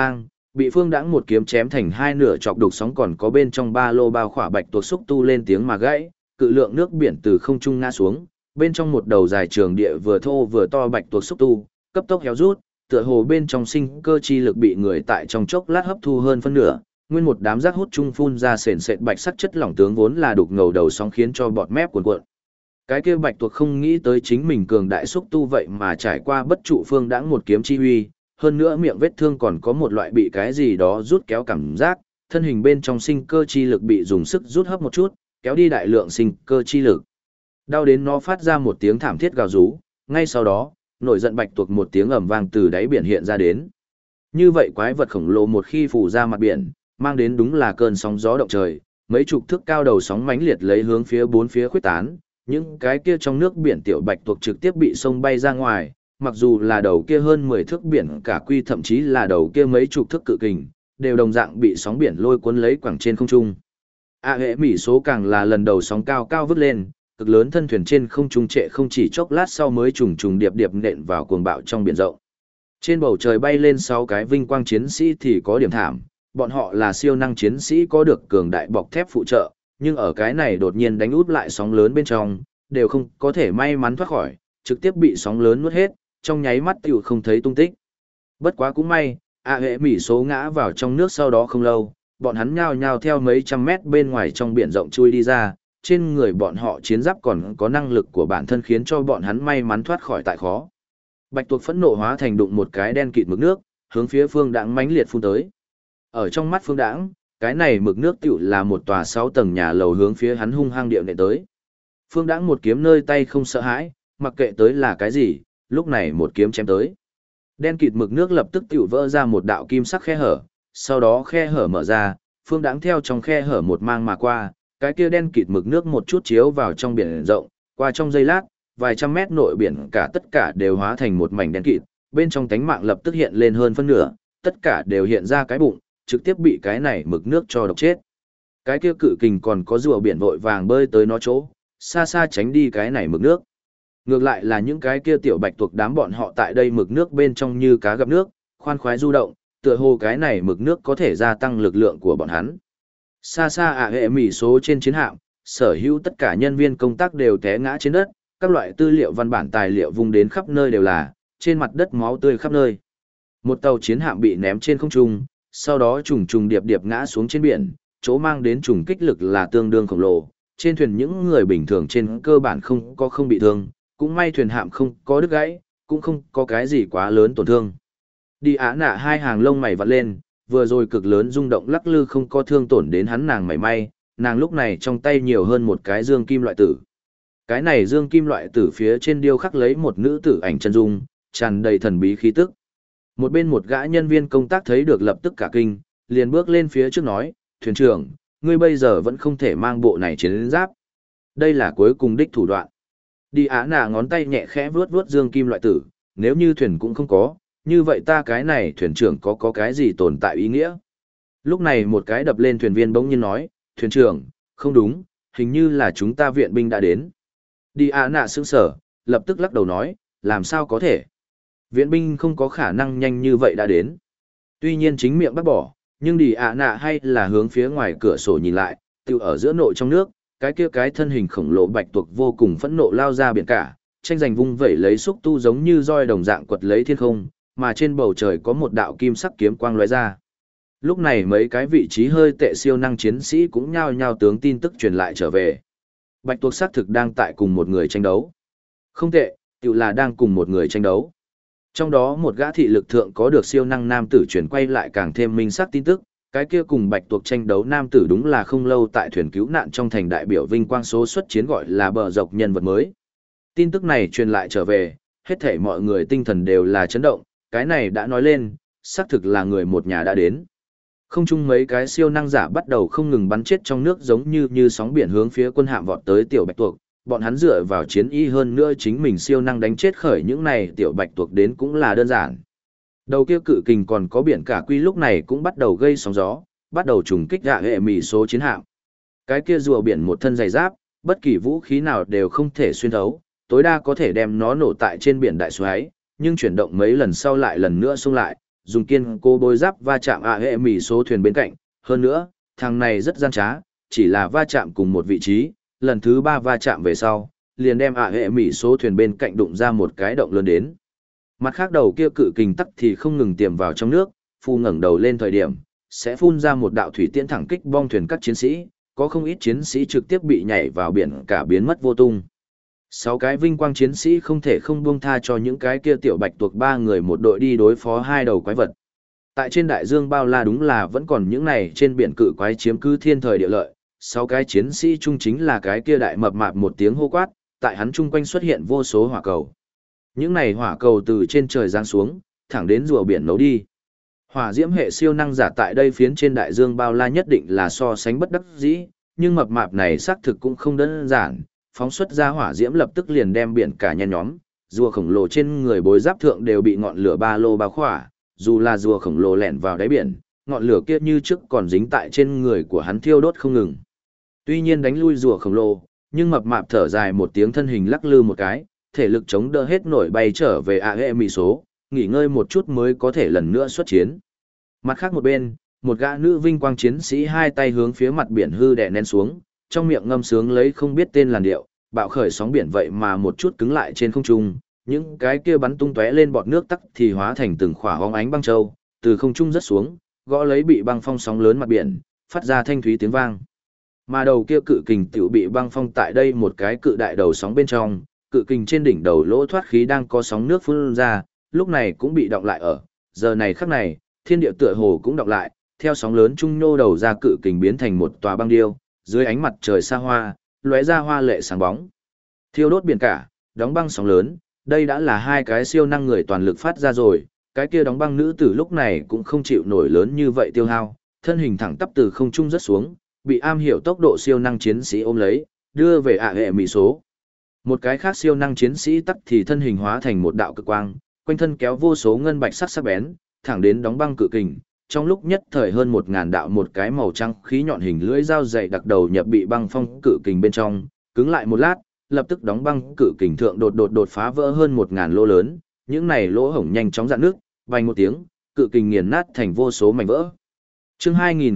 Bị Phương Đãng một kiếm chém thành hai nửa, chọc đục sóng còn có bên trong ba lô bao khỏa bạch tuộc xúc tu lên tiếng mà gãy, cự lượng nước biển từ không trung ngã xuống, bên trong một đầu dài trường địa vừa thô vừa to bạch tuộc xúc tu, cấp tốc héo rút, tựa hồ bên trong sinh cơ chi lực bị người tại trong chốc lát hấp thu hơn phân nửa, nguyên một đám rác hút chung phun ra sền sệt bạch sắc chất lỏng tướng vốn là đục ngầu đầu sóng khiến cho bọt mép cuồn cuộn. Cái kia bạch tuộc không nghĩ tới chính mình cường đại xúc tu vậy mà trải qua bất trụ Phương Đãng một kiếm chi huy, hơn nữa miệng vết thương còn có một loại bị cái gì đó rút kéo cảm giác, thân hình bên trong sinh cơ chi lực bị dùng sức rút hấp một chút, kéo đi đại lượng sinh cơ chi lực. Đau đến nó phát ra một tiếng thảm thiết gào rú, ngay sau đó, nổi giận bạch tuộc một tiếng ầm vang từ đáy biển hiện ra đến. Như vậy quái vật khổng lồ một khi phủ ra mặt biển, mang đến đúng là cơn sóng gió động trời, mấy chục thước cao đầu sóng mãnh liệt lấy hướng phía bốn phía khuếch tán, những cái kia trong nước biển tiểu bạch tuộc trực tiếp bị sông bay ra ngoài, mặc dù là đầu kia hơn 10 thước biển cả quy thậm chí là đầu kia mấy chục thước cự kình, đều đồng dạng bị sóng biển lôi cuốn lấy quẳng trên không trung. Hệ Mỹ số càng là lần đầu sóng cao cao vứt lên, cực lớn thân thuyền trên không trung trệ không chỉ chốc lát sau mới trùng trùng điệp điệp nện vào cuồng bạo trong biển rộng. Trên bầu trời bay lên 6 cái vinh quang chiến sĩ thì có điểm thảm, bọn họ là siêu năng chiến sĩ có được cường đại bọc thép phụ trợ, nhưng ở cái này đột nhiên đánh út lại sóng lớn bên trong, đều không có thể may mắn thoát khỏi, trực tiếp bị sóng lớn nuốt hết, trong nháy mắt tiểu không thấy tung tích. Bất quá cũng may, Hệ Mỹ số ngã vào trong nước sau đó không lâu, bọn hắn nhao nhao theo mấy trăm mét bên ngoài trong biển rộng chui đi ra, trên người bọn họ chiến giáp còn có năng lực của bản thân khiến cho bọn hắn may mắn thoát khỏi tại khó. Bạch tuộc phẫn nộ hóa thành đụng một cái đen kịt mực nước, hướng phía Phương Đãng mãnh liệt phun tới. Ở trong mắt Phương Đãng, cái này mực nước tiểu là một tòa 6 tầng nhà lầu hướng phía hắn hung hăng điệu nện tới. Phương Đãng một kiếm nơi tay không sợ hãi, mặc kệ tới là cái gì, lúc này một kiếm chém tới. Đen kịt mực nước lập tức tiểu vỡ ra một đạo kim sắc khe hở, sau đó khe hở mở ra, Phương Đãng theo trong khe hở một mang mà qua, cái kia đen kịt mực nước một chút chiếu vào trong biển rộng, qua trong giây lát, vài trăm mét nội biển cả tất cả đều hóa thành một mảnh đen kịt, bên trong tánh mạng lập tức hiện lên hơn phân nửa, tất cả đều hiện ra cái bụng, trực tiếp bị cái này mực nước cho độc chết. Cái kia cự kình còn có rùa biển vội vàng bơi tới nó chỗ, xa xa tránh đi cái này mực nước. Ngược lại là những cái kia tiểu bạch tuộc đám bọn họ tại đây mực nước bên trong như cá gặp nước, khoan khoái du động, tựa hồ cái này mực nước có thể gia tăng lực lượng của bọn hắn. Xa xa Hệ Mỹ số trên chiến hạm, sở hữu tất cả nhân viên công tác đều té ngã trên đất, các loại tư liệu văn bản tài liệu vung đến khắp nơi đều là, trên mặt đất máu tươi khắp nơi. Một tàu chiến hạm bị ném trên không trung, sau đó trùng trùng điệp điệp ngã xuống trên biển, chỗ mang đến trùng kích lực là tương đương khổng lồ. Trên thuyền những người bình thường trên cơ bản không bị thương, cũng may thuyền hạm không có đứt gãy, cũng không có cái gì quá lớn tổn thương. Đi Á Nạ hai hàng lông mày vặn lên, vừa rồi cực lớn rung động lắc lư không có thương tổn đến hắn nàng mảy may, nàng lúc này trong tay nhiều hơn một cái dương kim loại tử. Cái này dương kim loại tử phía trên điêu khắc lấy một nữ tử ảnh chân dung, tràn đầy thần bí khí tức. Một bên một gã nhân viên công tác thấy được lập tức cả kinh, liền bước lên phía trước nói, thuyền trưởng, ngươi bây giờ vẫn không thể mang bộ này chiến giáp. Đây là cuối cùng đích thủ đoạn. Đi Á Nạ ngón tay nhẹ khẽ vuốt vuốt dương kim loại tử, nếu như thuyền cũng không có, như vậy ta cái này thuyền trưởng có cái gì tồn tại ý nghĩa? Lúc này một cái đập lên thuyền viên bỗng nhiên nói, thuyền trưởng, không đúng, hình như là chúng ta viện binh đã đến. Đi Á Nạ sững sờ, lập tức lắc đầu nói, làm sao có thể? Viện binh không có khả năng nhanh như vậy đã đến. Tuy nhiên chính miệng bắt bỏ, nhưng Đi Á Nạ hay là hướng phía ngoài cửa sổ nhìn lại, tiêu ở giữa nội trong nước, cái kia cái thân hình khổng lồ bạch tuộc vô cùng phẫn nộ lao ra biển cả, tranh giành vung vẩy lấy xúc tu giống như roi đồng dạng quật lấy thiên không, mà trên bầu trời có một đạo kim sắc kiếm quang lóe ra. Lúc này mấy cái vị trí hơi tệ siêu năng chiến sĩ cũng nhao nhao tướng tin tức truyền lại trở về. Bạch tuộc xác thực đang tại cùng một người tranh đấu. Không tệ, tự là đang cùng một người tranh đấu. Trong đó một gã thị lực thượng có được siêu năng nam tử chuyển quay lại càng thêm minh xác tin tức, cái kia cùng bạch tuộc tranh đấu nam tử đúng là không lâu tại thuyền cứu nạn trong thành đại biểu vinh quang số xuất chiến gọi là bờ dọc nhân vật mới. Tin tức này truyền lại trở về, hết thảy mọi người tinh thần đều là chấn động, cái này đã nói lên, xác thực là người một nhà đã đến. Không chung mấy cái siêu năng giả bắt đầu không ngừng bắn chết trong nước giống như sóng biển hướng phía quân hạm vọt tới tiểu bạch tuộc, bọn hắn dựa vào chiến y hơn nữa chính mình siêu năng đánh chết khởi những này tiểu bạch tuộc đến cũng là đơn giản. Đầu kia cự kình còn có biển cả quy lúc này cũng bắt đầu gây sóng gió, bắt đầu trùng kích Hệ Mỹ số chiến hạm. Cái kia rùa biển một thân dày giáp, bất kỳ vũ khí nào đều không thể xuyên thấu, tối đa có thể đem nó nổ tại trên biển đại xoáy, nhưng chuyển động mấy lần sau lại lần nữa xung lại, dùng kiên cố bối giáp va chạm ạ hệ mỉ số thuyền bên cạnh. Hơn nữa, thằng này rất gian trá, chỉ là va chạm cùng một vị trí, lần thứ 3 va chạm về sau, liền đem ạ hệ mỉ số thuyền bên cạnh đụng ra một cái động lớn đến. Mặt khác đầu kia cự kình tắc thì không ngừng tiềm vào trong nước, phu ngẩng đầu lên thời điểm, sẽ phun ra một đạo thủy tiễn thẳng kích bong thuyền các chiến sĩ, có không ít chiến sĩ trực tiếp bị nhảy vào biển cả biến mất vô tung. 6 cái vinh quang chiến sĩ không thể không buông tha cho những cái kia tiểu bạch tuộc 3 người một đội đi đối phó 2 đầu quái vật. Tại trên đại dương bao la đúng là vẫn còn những này trên biển cự quái chiếm cứ thiên thời địa lợi, 6 cái chiến sĩ chung chính là cái kia đại mập mạp một tiếng hô quát, tại hắn chung quanh xuất hiện vô số hỏa cầu. Những này hỏa cầu từ trên trời giáng xuống, thẳng đến rùa biển nấu đi. Hỏa diễm hệ siêu năng giả tại đây phiến trên đại dương bao la nhất định là so sánh bất đắc dĩ, nhưng mập mạp này xác thực cũng không đơn giản, phóng xuất ra hỏa diễm lập tức liền đem biển cả nhen nhóm, rùa khổng lồ trên người bối giáp thượng đều bị ngọn lửa ba lô bao khỏa, dù là rùa khổng lồ lẻn vào đáy biển, ngọn lửa kia như trước còn dính tại trên người của hắn thiêu đốt không ngừng. Tuy nhiên đánh lui rùa khổng lồ, nhưng mập mạp thở dài một tiếng thân hình lắc lư một cái, thể lực chống đỡ hết nổi bay trở về ạ hệ mì số, nghỉ ngơi một chút mới có thể lần nữa xuất chiến. Mặt khác một bên, một gã nữ vinh quang chiến sĩ hai tay hướng phía mặt biển hư đè nén xuống, trong miệng ngâm sướng lấy không biết tên làn điệu, bạo khởi sóng biển vậy mà một chút cứng lại trên không trung, những cái kia bắn tung tóe lên bọt nước tắc thì hóa thành từng khỏa hóng ánh băng châu, từ không trung rớt xuống, gõ lấy bị băng phong sóng lớn mặt biển, phát ra thanh thúy tiếng vang. Mà đầu kia cự kình tiểu bị băng phong tại đây một cái cự đại đầu sóng bên trong, cự kình trên đỉnh đầu lỗ thoát khí đang có sóng nước phun ra, lúc này cũng bị đọng lại ở, giờ này khắc này, thiên địa tựa hồ cũng đọng lại, theo sóng lớn trung nhô đầu ra cự kình biến thành một tòa băng điêu, dưới ánh mặt trời xa hoa, lóe ra hoa lệ sáng bóng. Thiêu đốt biển cả, đóng băng sóng lớn, đây đã là hai cái siêu năng người toàn lực phát ra rồi, cái kia đóng băng nữ tử lúc này cũng không chịu nổi lớn như vậy tiêu hao, thân hình thẳng tắp từ không trung rất xuống, bị am hiểu tốc độ siêu năng chiến sĩ ôm lấy, đưa về ạ hệ mỹ số. Một cái khác siêu năng chiến sĩ tắc thì thân hình hóa thành một đạo cực quang, quanh thân kéo vô số ngân bạch sắc sắc bén, thẳng đến đóng băng cự kình. Trong lúc nhất thời hơn 1000 đạo một cái màu trắng khí nhọn hình lưỡi dao dày đặc đầu nhập bị băng phong cự kình bên trong, cứng lại một lát, lập tức đóng băng cự kình thượng đột phá vỡ hơn 1000 lỗ lớn, những này lỗ hổng nhanh chóng rạn nước, vang một tiếng, cự kình nghiền nát thành vô số mảnh vỡ. Chương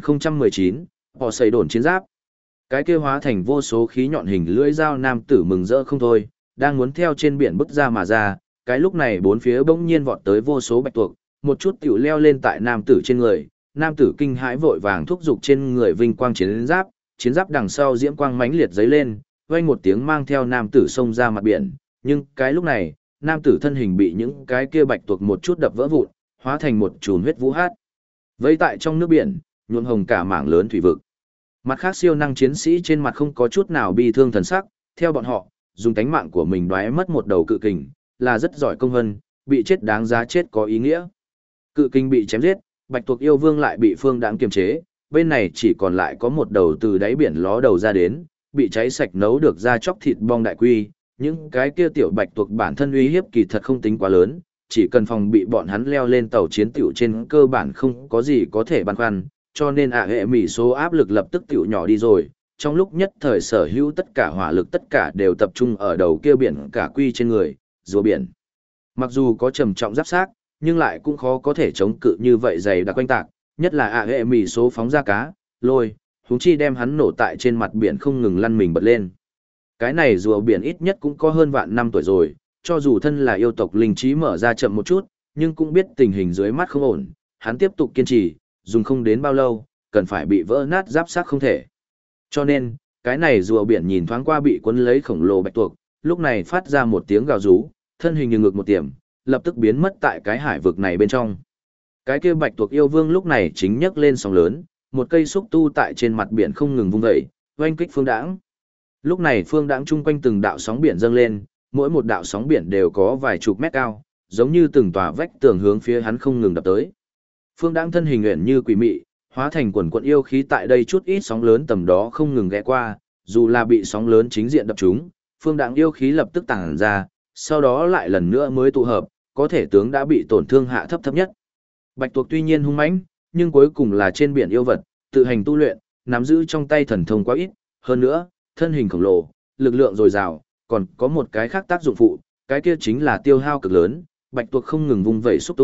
2019, họ xây đồn chiến giáp. Cái kia hóa thành vô số khí nhọn hình lưỡi dao nam tử mừng rỡ không thôi, đang muốn theo trên biển bứt ra mà ra, cái lúc này bốn phía bỗng nhiên vọt tới vô số bạch tuộc, một chút tiểu leo lên tại nam tử trên người, nam tử kinh hãi vội vàng thúc giục trên người vinh quang chiến giáp đằng sau diễm quang mãnh liệt giấy lên, vang một tiếng mang theo nam tử xông ra mặt biển, nhưng cái lúc này, nam tử thân hình bị những cái kia bạch tuộc một chút đập vỡ vụn, hóa thành một chùm huyết vũ hát. Vây tại trong nước biển, nhuộm hồng cả mảng lớn thủy vực. Mặt khác siêu năng chiến sĩ trên mặt không có chút nào bi thương thần sắc, theo bọn họ, dùng tánh mạng của mình đoái mất một đầu cự kình, là rất giỏi công vân, bị chết đáng giá chết có ý nghĩa. Cự kình bị chém giết, bạch tuộc yêu vương lại bị phương đãng kiềm chế, bên này chỉ còn lại có một đầu từ đáy biển ló đầu ra đến, bị cháy sạch nấu được ra chóc thịt bong đại quy, những cái kia tiểu bạch tuộc bản thân uy hiếp kỳ thật không tính quá lớn, chỉ cần phòng bị bọn hắn leo lên tàu chiến tiểu trên cơ bản không có gì có thể băn khoăn, cho nên hệ mỹ số áp lực lập tức tiểu nhỏ đi rồi, trong lúc nhất thời sở hữu tất cả hỏa lực tất cả đều tập trung ở đầu kia biển cả quy trên người, rùa biển. Mặc dù có trầm trọng giáp xác, nhưng lại cũng khó có thể chống cự như vậy dày đặc quanh tạc, nhất là hệ mỹ số phóng ra cá, lôi, huống chi đem hắn nổ tại trên mặt biển không ngừng lăn mình bật lên. Cái này rùa biển ít nhất cũng có hơn vạn năm tuổi rồi, cho dù thân là yêu tộc linh trí mở ra chậm một chút, nhưng cũng biết tình hình dưới mắt không ổn, hắn tiếp tục kiên trì, dùng không đến bao lâu, cần phải bị vỡ nát giáp xác không thể. Cho nên, cái này rùa biển nhìn thoáng qua bị cuốn lấy khổng lồ bạch tuộc, lúc này phát ra một tiếng gào rú, thân hình như ngược một điểm, lập tức biến mất tại cái hải vực này bên trong. Cái kia bạch tuộc yêu vương lúc này chính nhấc lên sóng lớn, một cây xúc tu tại trên mặt biển không ngừng vung dậy, oanh kích phương đãng. Lúc này phương đãng chung quanh từng đạo sóng biển dâng lên, mỗi một đạo sóng biển đều có vài chục mét cao, giống như từng tòa vách tường hướng phía hắn không ngừng đập tới. Phương đãng thân hình uyển như quỷ mị, hóa thành quần quần yêu khí tại đây chút ít sóng lớn tầm đó không ngừng ghé qua, dù là bị sóng lớn chính diện đập trúng, phương đãng yêu khí lập tức tàng ra, sau đó lại lần nữa mới tụ hợp, có thể tướng đã bị tổn thương hạ thấp nhất. Bạch tuộc tuy nhiên hung mãnh, nhưng cuối cùng là trên biển yêu vật, tự hành tu luyện, nắm giữ trong tay thần thông quá ít, hơn nữa, thân hình khổng lồ, lực lượng dồi dào, còn có một cái khác tác dụng phụ, cái kia chính là tiêu hao cực lớn, bạch tuộc không ngừng vung vẩy xúc tu,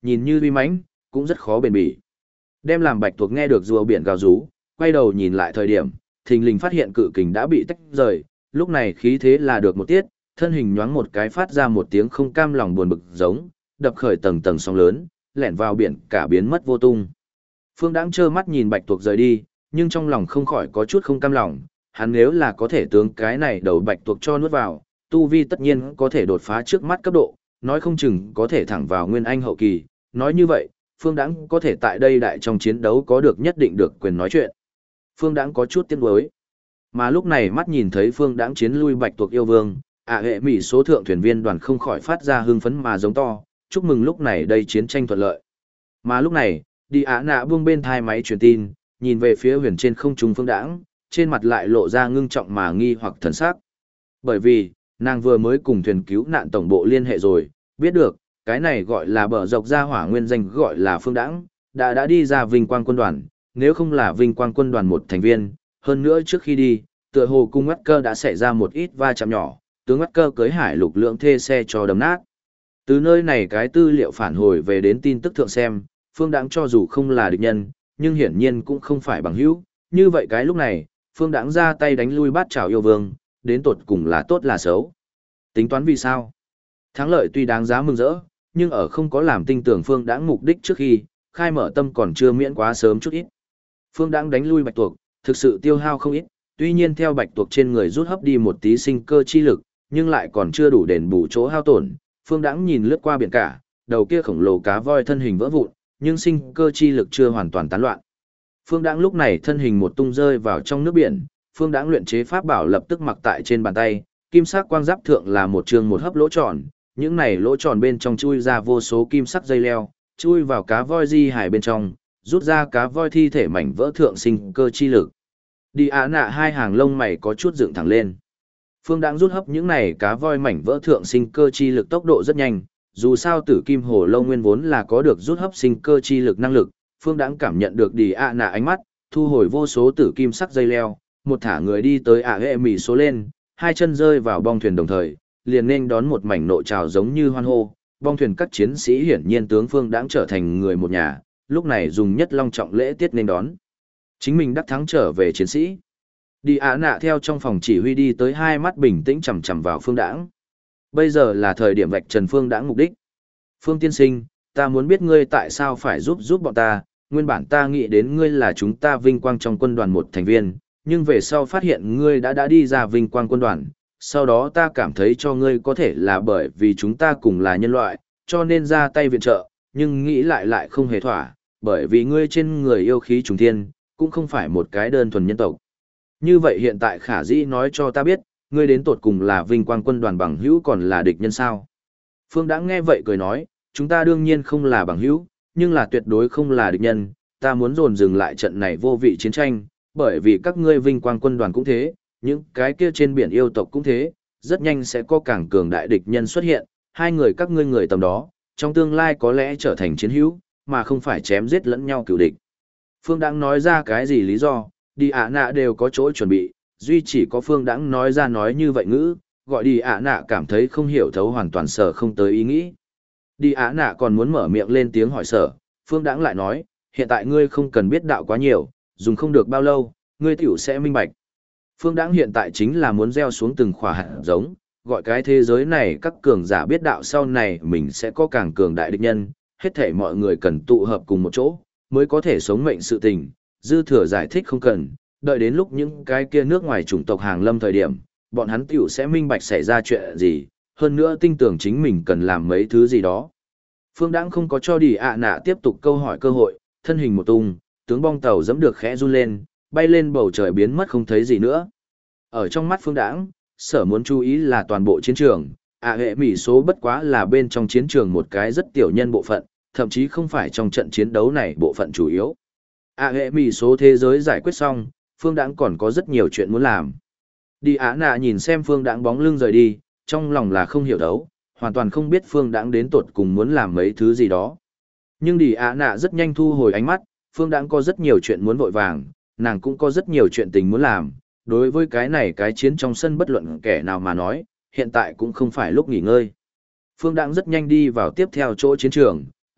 nhìn như uy mãnh, cũng rất khó bền bỉ. Đem làm bạch tuộc nghe được rùa biển gào rú, quay đầu nhìn lại thời điểm, thình lình phát hiện cự kình đã bị tách rời, lúc này khí thế là được một tiết, thân hình nhoáng một cái phát ra một tiếng không cam lòng buồn bực giống, đập khởi tầng tầng sóng lớn, lẻn vào biển cả biến mất vô tung. Phương Đãng trơ mắt nhìn bạch tuộc rời đi, nhưng trong lòng không khỏi có chút không cam lòng, hắn nếu là có thể tướng cái này đầu bạch tuộc cho nuốt vào, tu vi tất nhiên có thể đột phá trước mắt cấp độ, nói không chừng có thể thẳng vào nguyên anh hậu kỳ, nói như vậy, Phương Đãng có thể tại đây đại trong chiến đấu có được nhất định được quyền nói chuyện. Phương Đãng có chút tiếc nuối. Mà lúc này mắt nhìn thấy Phương Đãng chiến lui bạch tuộc yêu vương, hệ mỹ số thượng thuyền viên đoàn không khỏi phát ra hưng phấn mà giống to, chúc mừng lúc này đây chiến tranh thuận lợi. Mà lúc này, đi nạ buông bên thai máy truyền tin, nhìn về phía huyền trên không trung Phương Đãng, trên mặt lại lộ ra ngưng trọng mà nghi hoặc thần sắc. Bởi vì, nàng vừa mới cùng thuyền cứu nạn tổng bộ liên hệ rồi, biết được, cái này gọi là bờ dọc ra hỏa nguyên danh gọi là Phương Đãng, đã đi ra Vinh Quang quân đoàn, nếu không là Vinh Quang quân đoàn một thành viên, hơn nữa trước khi đi, tựa hồ cung ngắt cơ đã xảy ra một ít va chạm nhỏ, tướng ngắt cơ cưới hải lục lượng thê xe cho đấm nát. Từ nơi này cái tư liệu phản hồi về đến tin tức thượng xem, Phương Đãng cho dù không là địch nhân, nhưng hiển nhiên cũng không phải bằng hữu, như vậy cái lúc này, Phương Đãng ra tay đánh lui bát trảo yêu vương, đến tột cùng là tốt là xấu. Tính toán vì sao? Thắng lợi tuy đáng giá mừng rỡ, nhưng ở không có làm tinh tưởng Phương Đãng mục đích trước khi, khai mở tâm còn chưa miễn quá sớm chút ít. Phương Đãng đánh lui bạch tuộc, thực sự tiêu hao không ít, tuy nhiên theo bạch tuộc trên người rút hấp đi một tí sinh cơ chi lực, nhưng lại còn chưa đủ đền bù chỗ hao tổn. Phương Đãng nhìn lướt qua biển cả, đầu kia khổng lồ cá voi thân hình vỡ vụn, nhưng sinh cơ chi lực chưa hoàn toàn tán loạn. Phương Đãng lúc này thân hình một tung rơi vào trong nước biển, Phương Đãng luyện chế pháp bảo lập tức mặc tại trên bàn tay, kim sắc quang giáp thượng là một trường một hấp lỗ tròn, những này lỗ tròn bên trong chui ra vô số kim sắc dây leo, chui vào cá voi di hải bên trong, rút ra cá voi thi thể mảnh vỡ thượng sinh cơ chi lực. Đi nạ hai hàng lông mày có chút dựng thẳng lên. Phương Đãng rút hấp những này cá voi mảnh vỡ thượng sinh cơ chi lực tốc độ rất nhanh, dù sao tử kim hồ lâu nguyên vốn là có được rút hấp sinh cơ chi lực năng lực, Phương Đãng cảm nhận được đi nạ ánh mắt, thu hồi vô số tử kim sắc dây leo, một thả người đi tới hệ mỉ số lên, hai chân rơi vào bong thuyền đồng thời, liền nên đón một mảnh nộ trào giống như hoan hô, bong thuyền các chiến sĩ hiển nhiên tướng Phương Đãng trở thành người một nhà, lúc này dùng nhất long trọng lễ tiết nên đón. Chính mình đắc thắng trở về chiến sĩ. Đi nạ theo trong phòng chỉ huy đi tới, hai mắt bình tĩnh chằm chằm vào Phương Đãng. Bây giờ là thời điểm vạch trần Phương Đãng mục đích. Phương tiên sinh, ta muốn biết ngươi tại sao phải giúp bọn ta, nguyên bản ta nghĩ đến ngươi là chúng ta vinh quang trong quân đoàn một thành viên, nhưng về sau phát hiện ngươi đã đi ra vinh quang quân đoàn, sau đó ta cảm thấy cho ngươi có thể là bởi vì chúng ta cùng là nhân loại, cho nên ra tay viện trợ, nhưng nghĩ lại không hề thỏa, bởi vì ngươi trên người yêu khí trùng thiên, cũng không phải một cái đơn thuần nhân tộc. Như vậy hiện tại khả dĩ nói cho ta biết, ngươi đến tột cùng là vinh quang quân đoàn bằng hữu còn là địch nhân sao? Phương đã nghe vậy cười nói, chúng ta đương nhiên không là bằng hữu, nhưng là tuyệt đối không là địch nhân, ta muốn dồn dừng lại trận này vô vị chiến tranh, bởi vì các ngươi vinh quang quân đoàn cũng thế, những cái kia trên biển yêu tộc cũng thế, rất nhanh sẽ có càng cường đại địch nhân xuất hiện, hai người các ngươi người tầm đó, trong tương lai có lẽ trở thành chiến hữu, mà không phải chém giết lẫn nhau cựu địch. Phương Đãng nói ra cái gì lý do, đi nạ đều có chỗ chuẩn bị, duy chỉ có Phương Đãng nói ra nói như vậy ngữ, gọi đi nạ cảm thấy không hiểu thấu hoàn toàn sở không tới ý nghĩ. Đi nạ còn muốn mở miệng lên tiếng hỏi sở, Phương Đãng lại nói, hiện tại ngươi không cần biết đạo quá nhiều, dùng không được bao lâu, ngươi tiểu sẽ minh bạch. Phương Đãng hiện tại chính là muốn gieo xuống từng khỏa hạt giống, gọi cái thế giới này các cường giả biết đạo sau này mình sẽ có càng cường đại địch nhân, hết thể mọi người cần tụ hợp cùng một chỗ, mới có thể sống mệnh sự tình, dư thừa giải thích không cần, đợi đến lúc những cái kia nước ngoài chủng tộc hàng lâm thời điểm, bọn hắn tiểu sẽ minh bạch xảy ra chuyện gì, hơn nữa tin tưởng chính mình cần làm mấy thứ gì đó. Phương Đãng không có cho đi nạ tiếp tục câu hỏi cơ hội, thân hình một tung, tướng bong tàu giẫm được khẽ run lên, bay lên bầu trời biến mất không thấy gì nữa. Ở trong mắt Phương Đãng, sở muốn chú ý là toàn bộ chiến trường, hệ mỹ số bất quá là bên trong chiến trường một cái rất tiểu nhân bộ phận, thậm chí không phải trong trận chiến đấu này bộ phận chủ yếu. Hệ mỹ số thế giới giải quyết xong, Phương Đãng còn có rất nhiều chuyện muốn làm. Đi nạ nhìn xem Phương Đãng bóng lưng rời đi, trong lòng là không hiểu đấu, hoàn toàn không biết Phương Đãng đến tột cùng muốn làm mấy thứ gì đó. Nhưng đi nạ rất nhanh thu hồi ánh mắt, Phương Đãng có rất nhiều chuyện muốn vội vàng, nàng cũng có rất nhiều chuyện tình muốn làm. Đối với cái này cái chiến trong sân bất luận kẻ nào mà nói, hiện tại cũng không phải lúc nghỉ ngơi. Phương Đãng rất nhanh đi vào tiếp theo chỗ chiến trường,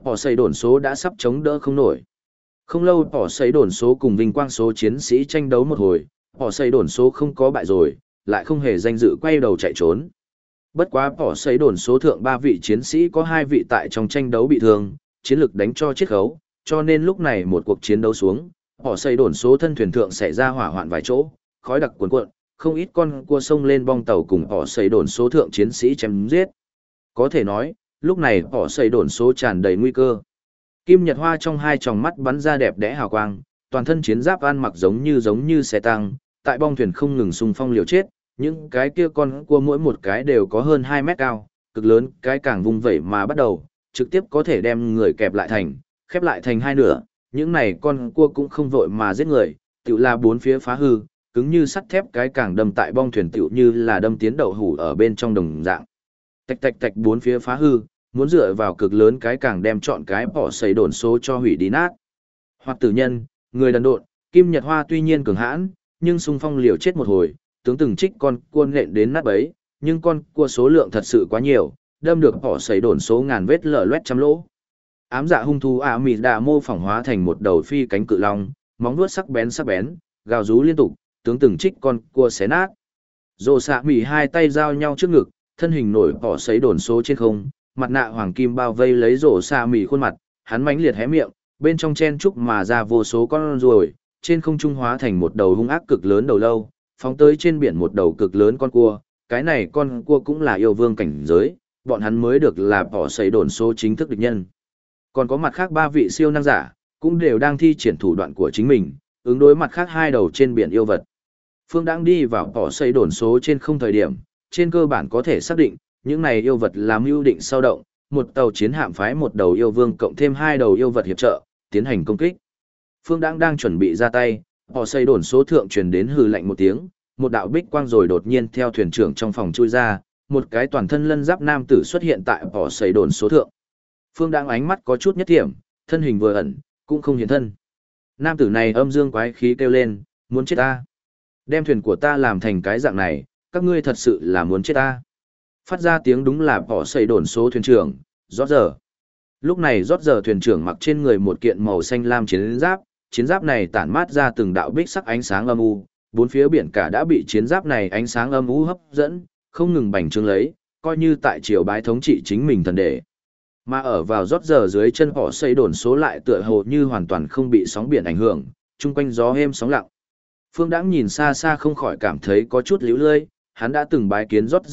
Họ xây đồn số đã sắp chống đỡ không nổi. Không lâu họ xây đồn số cùng vinh quang số chiến sĩ tranh đấu một hồi, họ xây đồn số không có bại rồi, lại không hề danh dự quay đầu chạy trốn. Bất quá họ xây đồn số thượng 3 vị chiến sĩ có 2 vị tại trong tranh đấu bị thương, chiến lực đánh cho chiết khấu, cho nên lúc này một cuộc chiến đấu xuống, họ xây đồn số thân thuyền thượng xảy ra hỏa hoạn vài chỗ, khói đặc cuồn cuộn, không ít con cua sông lên bong tàu cùng họ xây đồn số thượng chiến sĩ chém giết. Có thể nói, lúc này họ xây đồn số tràn đầy nguy cơ. Kim Nhật Hoa trong hai tròng mắt bắn ra đẹp đẽ hào quang, toàn thân chiến giáp ăn mặc giống như xe tăng, tại bong thuyền không ngừng xung phong liều chết, những cái kia con cua mỗi một cái đều có hơn 2 mét cao, cực lớn, cái càng vung vẩy mà bắt đầu, trực tiếp có thể đem người kẹp lại khép lại thành hai nửa, những này con cua cũng không vội mà giết người, tựu là bốn phía phá hư, cứng như sắt thép cái càng đâm tại bong thuyền tựu như là đâm tiến đậu hủ ở bên trong đồng dạng. Tạch tạch tạch bốn phía phá hư, muốn dựa vào cực lớn cái càng đem chọn cái bỏ xây đồn số cho hủy đi nát. Hoặc tử nhân, người đần độn, Kim Nhật Hoa tuy nhiên cường hãn, nhưng xung phong liều chết một hồi, tướng từng trích con cua nện đến nát bấy, nhưng con cua số lượng thật sự quá nhiều, đâm được bỏ xây đồn số ngàn vết lở loét trăm lỗ. Ám dạ hung thú ạ mị đà mô phỏng hóa thành một đầu phi cánh cự long, móng vuốt sắc bén, gào rú liên tục, tướng từng trích con cua xé nát. Rồ xạ mị hai tay giao nhau trước ngực, thân hình nổi bỏ sấy đồn số trên không, mặt nạ hoàng kim bao vây lấy rồ xạ mị khuôn mặt, hắn mãnh liệt hé miệng, bên trong chen trúc mà ra vô số con ruồi, trên không trung hóa thành một đầu hung ác cực lớn đầu lâu, phóng tới trên biển một đầu cực lớn con cua, cái này con cua cũng là yêu vương cảnh giới, bọn hắn mới được là bỏ sấy đồn số chính thức địch nhân. Còn có mặt khác 3 vị siêu năng giả, cũng đều đang thi triển thủ đoạn của chính mình, ứng đối mặt khác 2 đầu trên biển yêu vật. Phương đang đi vào bỏ xây đồn số trên không thời điểm, trên cơ bản có thể xác định, những này yêu vật làm mưu định sau động, một tàu chiến hạm phái một đầu yêu vương cộng thêm 2 đầu yêu vật hiệp trợ, tiến hành công kích. Phương đang chuẩn bị ra tay, bỏ xây đồn số thượng truyền đến hừ lạnh một tiếng, một đạo bích quang rồi đột nhiên theo thuyền trưởng trong phòng chui ra, một cái toàn thân lân giáp nam tử xuất hiện tại bỏ xây đồn số thượng. Phương đang ánh mắt có chút nhất thiểm, thân hình vừa ẩn, cũng không hiện thân. Nam tử này âm dương quái khí kêu lên, muốn chết ta. Đem thuyền của ta làm thành cái dạng này, các ngươi thật sự là muốn chết ta. Phát ra tiếng đúng là bỏ xây đồn số thuyền trưởng, rót giờ. Lúc này rót giờ thuyền trưởng mặc trên người một kiện màu xanh lam chiến giáp này tản mát ra từng đạo bích sắc ánh sáng âm u, bốn phía biển cả đã bị chiến giáp này ánh sáng âm u hấp dẫn, không ngừng bành trướng lấy, coi như tại triều bái thống trị chính mình thần đệ. Mà ở vào rót giờ dưới chân họ xây đồn số lại tựa hồ như hoàn toàn không bị sóng biển ảnh hưởng, chung quanh gió êm sóng lặng. Phương Đãng nhìn xa xa không khỏi cảm thấy có chút líu lơi, hắn đã từng bái kiến rót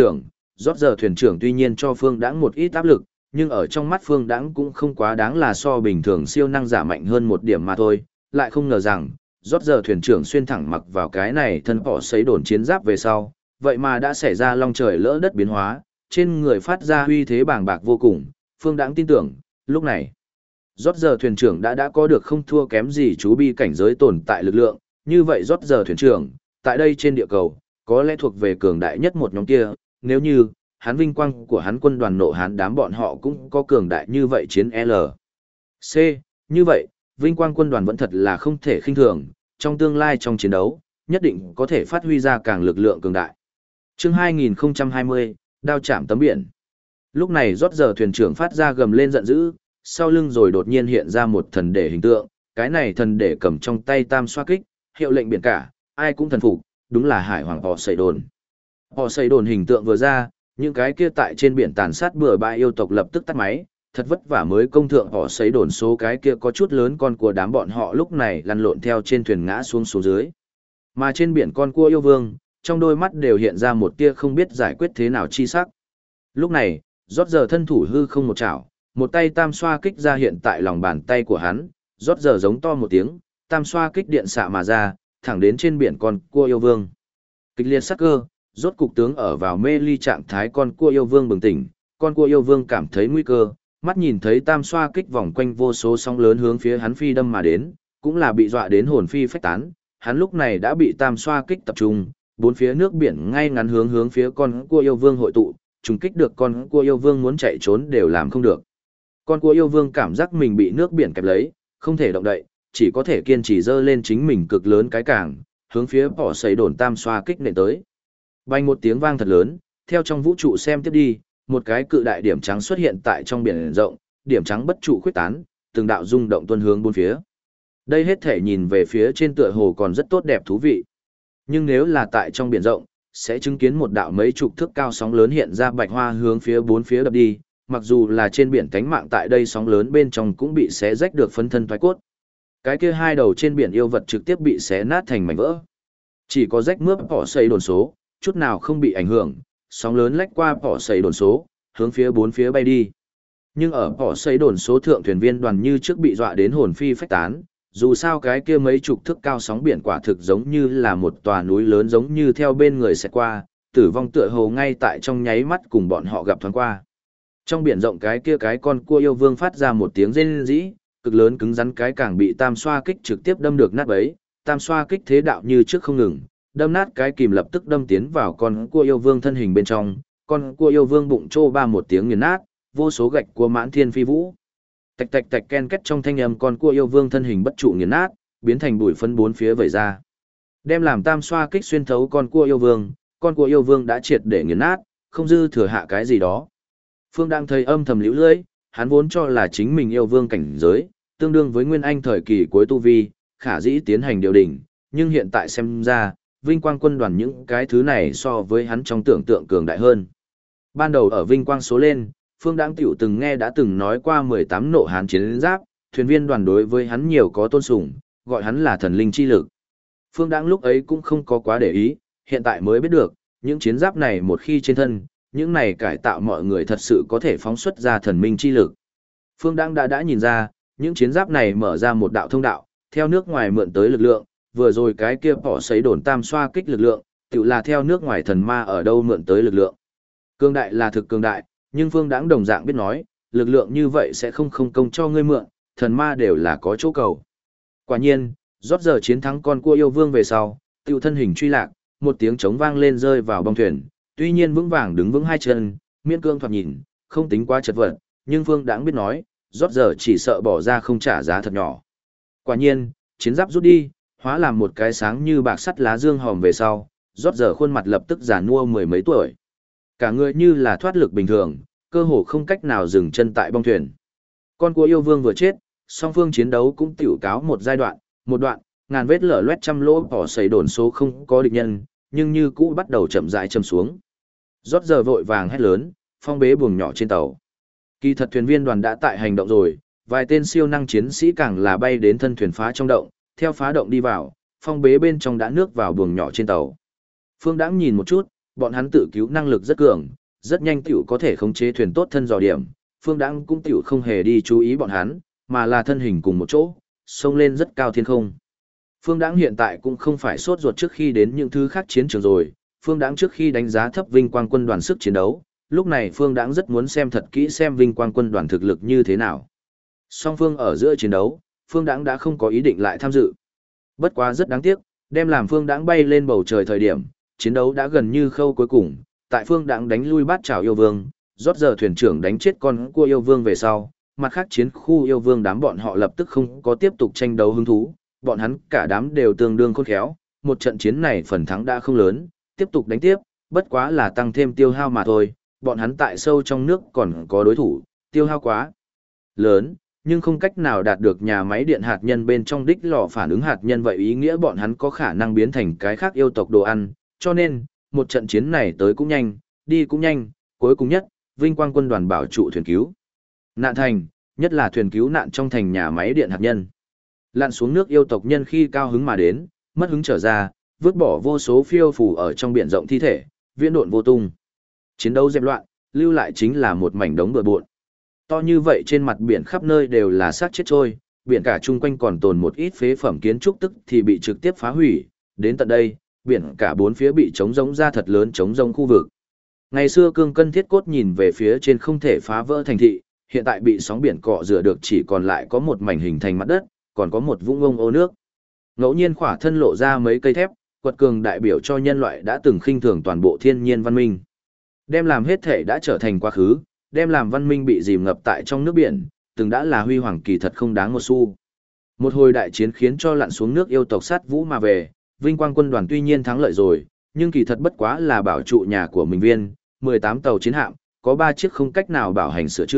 giờ thuyền trưởng tuy nhiên cho Phương Đãng một ít áp lực, nhưng ở trong mắt Phương Đãng cũng không quá đáng là so bình thường siêu năng giả mạnh hơn một điểm mà thôi, lại không ngờ rằng, rót giờ thuyền trưởng xuyên thẳng mặc vào cái này thân họ xây đồn chiến giáp về sau, vậy mà đã xảy ra long trời lỡ đất biến hóa, trên người phát ra uy thế bàng bạc vô cùng. Phương Đãng tin tưởng, lúc này, rót giờ thuyền trưởng đã có được không thua kém gì chú bi cảnh giới tồn tại lực lượng, như vậy rót giờ thuyền trưởng, tại đây trên địa cầu, có lẽ thuộc về cường đại nhất một nhóm kia, nếu như, hắn vinh quang của hắn quân đoàn nộ hán đám bọn họ cũng có cường đại như vậy chiến L. C. Như vậy, vinh quang quân đoàn vẫn thật là không thể khinh thường, trong tương lai trong chiến đấu, nhất định có thể phát huy ra càng lực lượng cường đại. Chương 2020, đao chạm tấm biển. Lúc này rót giờ thuyền trưởng phát ra gầm lên giận dữ, sau lưng rồi đột nhiên hiện ra một thần để hình tượng, cái này thần để cầm trong tay tam xoa kích, hiệu lệnh biển cả, ai cũng thần phục, đúng là hải hoàng họ xây đồn. Họ xây đồn hình tượng vừa ra, những cái kia tại trên biển tàn sát bừa bãi yêu tộc lập tức tắt máy, thật vất vả mới công thượng họ xây đồn số cái kia có chút lớn con của đám bọn họ lúc này lăn lộn theo trên thuyền ngã xuống số dưới. Mà trên biển con cua yêu vương, trong đôi mắt đều hiện ra một tia không biết giải quyết thế nào chi sắc. Lúc này, rót giờ thân thủ hư không một chảo, một tay tam xoa kích ra hiện tại lòng bàn tay của hắn, rót giờ giống to một tiếng, tam xoa kích điện xạ mà ra, thẳng đến trên biển con cua yêu vương. Kịch liệt sắc cơ, rốt cục tướng ở vào mê ly trạng thái con cua yêu vương bừng tỉnh, con cua yêu vương cảm thấy nguy cơ, mắt nhìn thấy tam xoa kích vòng quanh vô số sóng lớn hướng phía hắn phi đâm mà đến, cũng là bị dọa đến hồn phi phách tán, hắn lúc này đã bị tam xoa kích tập trung, bốn phía nước biển ngay ngắn hướng phía con cua yêu vương hội tụ, trùng kích được con cua yêu vương muốn chạy trốn đều làm không được. Con cua yêu vương cảm giác mình bị nước biển kẹp lấy, không thể động đậy, chỉ có thể kiên trì dơ lên chính mình cực lớn cái cảng, hướng phía bỏ xây đồn tam xoa kích nện tới. Bành một tiếng vang thật lớn, theo trong vũ trụ xem tiếp đi, một cái cự đại điểm trắng xuất hiện tại trong biển rộng, điểm trắng bất trụ khuyết tán, từng đạo rung động tuôn hướng bốn phía. Đây hết thể nhìn về phía trên tựa hồ còn rất tốt đẹp thú vị. Nhưng nếu là tại trong biển rộng, sẽ chứng kiến một đạo mấy chục thước cao sóng lớn hiện ra bạch hoa hướng phía bốn phía đập đi, mặc dù là trên biển cánh mạng tại đây sóng lớn bên trong cũng bị xé rách được phân thân thoái cốt. Cái kia hai đầu trên biển yêu vật trực tiếp bị xé nát thành mảnh vỡ. Chỉ có rách mướp bỏ xây đồn số, chút nào không bị ảnh hưởng, sóng lớn lách qua bỏ xây đồn số, hướng phía bốn phía bay đi. Nhưng ở bỏ xây đồn số thượng thuyền viên đoàn như trước bị dọa đến hồn phi phách tán, dù sao cái kia mấy chục thước cao sóng biển quả thực giống như là một tòa núi lớn giống như theo bên người sẽ qua, tử vong tựa hồ ngay tại trong nháy mắt cùng bọn họ gặp thoáng qua. Trong biển rộng cái kia cái con cua yêu vương phát ra một tiếng rên rỉ, cực lớn cứng rắn cái càng bị tam xoa kích trực tiếp đâm được nát bấy, tam xoa kích thế đạo như trước không ngừng, đâm nát cái kìm lập tức đâm tiến vào con cua yêu vương thân hình bên trong, con cua yêu vương bụng trô ba một tiếng nghiền nát, vô số gạch cua mãn thiên phi vũ. Tạch tạch tạch ken két trong thanh âm con cua yêu vương thân hình bất trụ nghiền nát, biến thành bụi phân bốn phía vẩy ra. Đem làm tam xoa kích xuyên thấu con cua yêu vương đã triệt để nghiền nát, không dư thừa hạ cái gì đó. Phương đang thấy âm thầm liễu lưỡi, hắn vốn cho là chính mình yêu vương cảnh giới, tương đương với nguyên anh thời kỳ cuối tu vi, khả dĩ tiến hành điều đỉnh, nhưng hiện tại xem ra, vinh quang quân đoàn những cái thứ này so với hắn trong tưởng tượng cường đại hơn. Ban đầu ở vinh quang số lên, Phương Đãng tiểu từng nghe đã từng nói qua 18 nộ hán chiến giáp, thuyền viên đoàn đối với hắn nhiều có tôn sùng, gọi hắn là thần linh chi lực. Phương Đãng lúc ấy cũng không có quá để ý, hiện tại mới biết được, những chiến giáp này một khi trên thân, những này cải tạo mọi người thật sự có thể phóng xuất ra thần minh chi lực. Phương Đãng đã nhìn ra, những chiến giáp này mở ra một đạo thông đạo, theo nước ngoài mượn tới lực lượng, vừa rồi cái kia bỏ sấy đồn tam xoa kích lực lượng, tự là theo nước ngoài thần ma ở đâu mượn tới lực lượng. Cường đại là thực cường đại, nhưng Phương Đãng đồng dạng biết nói, lực lượng như vậy sẽ không công cho ngươi mượn, thần ma đều là có chỗ cầu. Quả nhiên, rót giờ chiến thắng con cua yêu vương về sau, tiêu thân hình truy lạc, một tiếng trống vang lên rơi vào bong thuyền, tuy nhiên vững vàng đứng vững hai chân, miễn cương thoạt nhìn, không tính quá chật vật, nhưng Phương Đãng biết nói, rót giờ chỉ sợ bỏ ra không trả giá thật nhỏ. Quả nhiên, chiến giáp rút đi, hóa làm một cái sáng như bạc sắt lá dương hòm về sau, rót giờ khuôn mặt lập tức già nua mười mấy tuổi. Cả người như là thoát lực bình thường, cơ hồ không cách nào dừng chân tại bong thuyền. Con cua yêu vương vừa chết, song phương chiến đấu cũng tiểu cáo một giai đoạn, một đoạn, ngàn vết lở loét trăm lỗ bỏ sấy đồn số không có địch nhân, nhưng như cũ bắt đầu chậm rãi châm xuống. Rót giờ vội vàng hét lớn, phong bế buồng nhỏ trên tàu. Kỳ thật thuyền viên đoàn đã tại hành động rồi, vài tên siêu năng chiến sĩ càng là bay đến thân thuyền phá trong động, theo phá động đi vào, phong bế bên trong đã nước vào buồng nhỏ trên tàu. Phương Đãng nhìn một chút, bọn hắn tự cứu năng lực rất cường, rất nhanh tiểu có thể khống chế thuyền tốt thân dò điểm. Phương Đãng cũng tiểu không hề đi chú ý bọn hắn, mà là thân hình cùng một chỗ, xông lên rất cao thiên không. Phương Đãng hiện tại cũng không phải sốt ruột trước khi đến những thứ khác chiến trường rồi, Phương Đãng trước khi đánh giá thấp Vinh Quang quân đoàn sức chiến đấu, lúc này Phương Đãng rất muốn xem thật kỹ xem Vinh Quang quân đoàn thực lực như thế nào. Song phương ở giữa chiến đấu, Phương Đãng đã không có ý định lại tham dự. Bất quá rất đáng tiếc, đem làm Phương Đãng bay lên bầu trời thời điểm, chiến đấu đã gần như khâu cuối cùng, tại Phương Đãng đánh lui bát trảo yêu vương, rót giờ thuyền trưởng đánh chết con cua yêu vương về sau, mặt khác chiến khu yêu vương đám bọn họ lập tức không có tiếp tục tranh đấu hứng thú, bọn hắn cả đám đều tương đương khôn khéo, một trận chiến này phần thắng đã không lớn, tiếp tục đánh tiếp, bất quá là tăng thêm tiêu hao mà thôi, bọn hắn tại sâu trong nước còn có đối thủ, tiêu hao quá lớn, nhưng không cách nào đạt được nhà máy điện hạt nhân bên trong đích lò phản ứng hạt nhân, vậy ý nghĩa bọn hắn có khả năng biến thành cái khác yêu tộc đồ ăn, cho nên, một trận chiến này tới cũng nhanh, đi cũng nhanh, cuối cùng nhất, Vinh Quang quân đoàn bảo trụ thuyền cứu nạn thành, nhất là thuyền cứu nạn trong thành nhà máy điện hạt nhân. Lặn xuống nước yêu tộc nhân khi cao hứng mà đến, mất hứng trở ra, vứt bỏ vô số phiêu phù ở trong biển rộng thi thể, viễn độn vô tung. Chiến đấu dẹp loạn, lưu lại chính là một mảnh đống bừa bộn. To như vậy trên mặt biển khắp nơi đều là xác chết trôi, biển cả chung quanh còn tồn một ít phế phẩm kiến trúc tức thì bị trực tiếp phá hủy, đến tận đây, biển cả bốn phía bị trống rỗng ra thật lớn trống rỗng khu vực. Ngày xưa cương cân thiết cốt nhìn về phía trên không thể phá vỡ thành thị, hiện tại bị sóng biển cọ rửa được chỉ còn lại có một mảnh hình thành mặt đất, còn có một vũng ông ô nước. Ngẫu nhiên khỏa thân lộ ra mấy cây thép, quật cường đại biểu cho nhân loại đã từng khinh thường toàn bộ thiên nhiên văn minh. Đem làm hết thể đã trở thành quá khứ, đem làm văn minh bị dìm ngập tại trong nước biển, từng đã là huy hoàng kỳ thật không đáng một xu. Một hồi đại chiến khiến cho lặn xuống nước yêu tộc sát vũ mà về, Vinh Quang quân đoàn tuy nhiên thắng lợi rồi, nhưng kỳ thật bất quá là bảo trụ nhà của mình viên, 18 tàu chiến hạm, có 3 chiếc không cách nào bảo hành sửa chữa,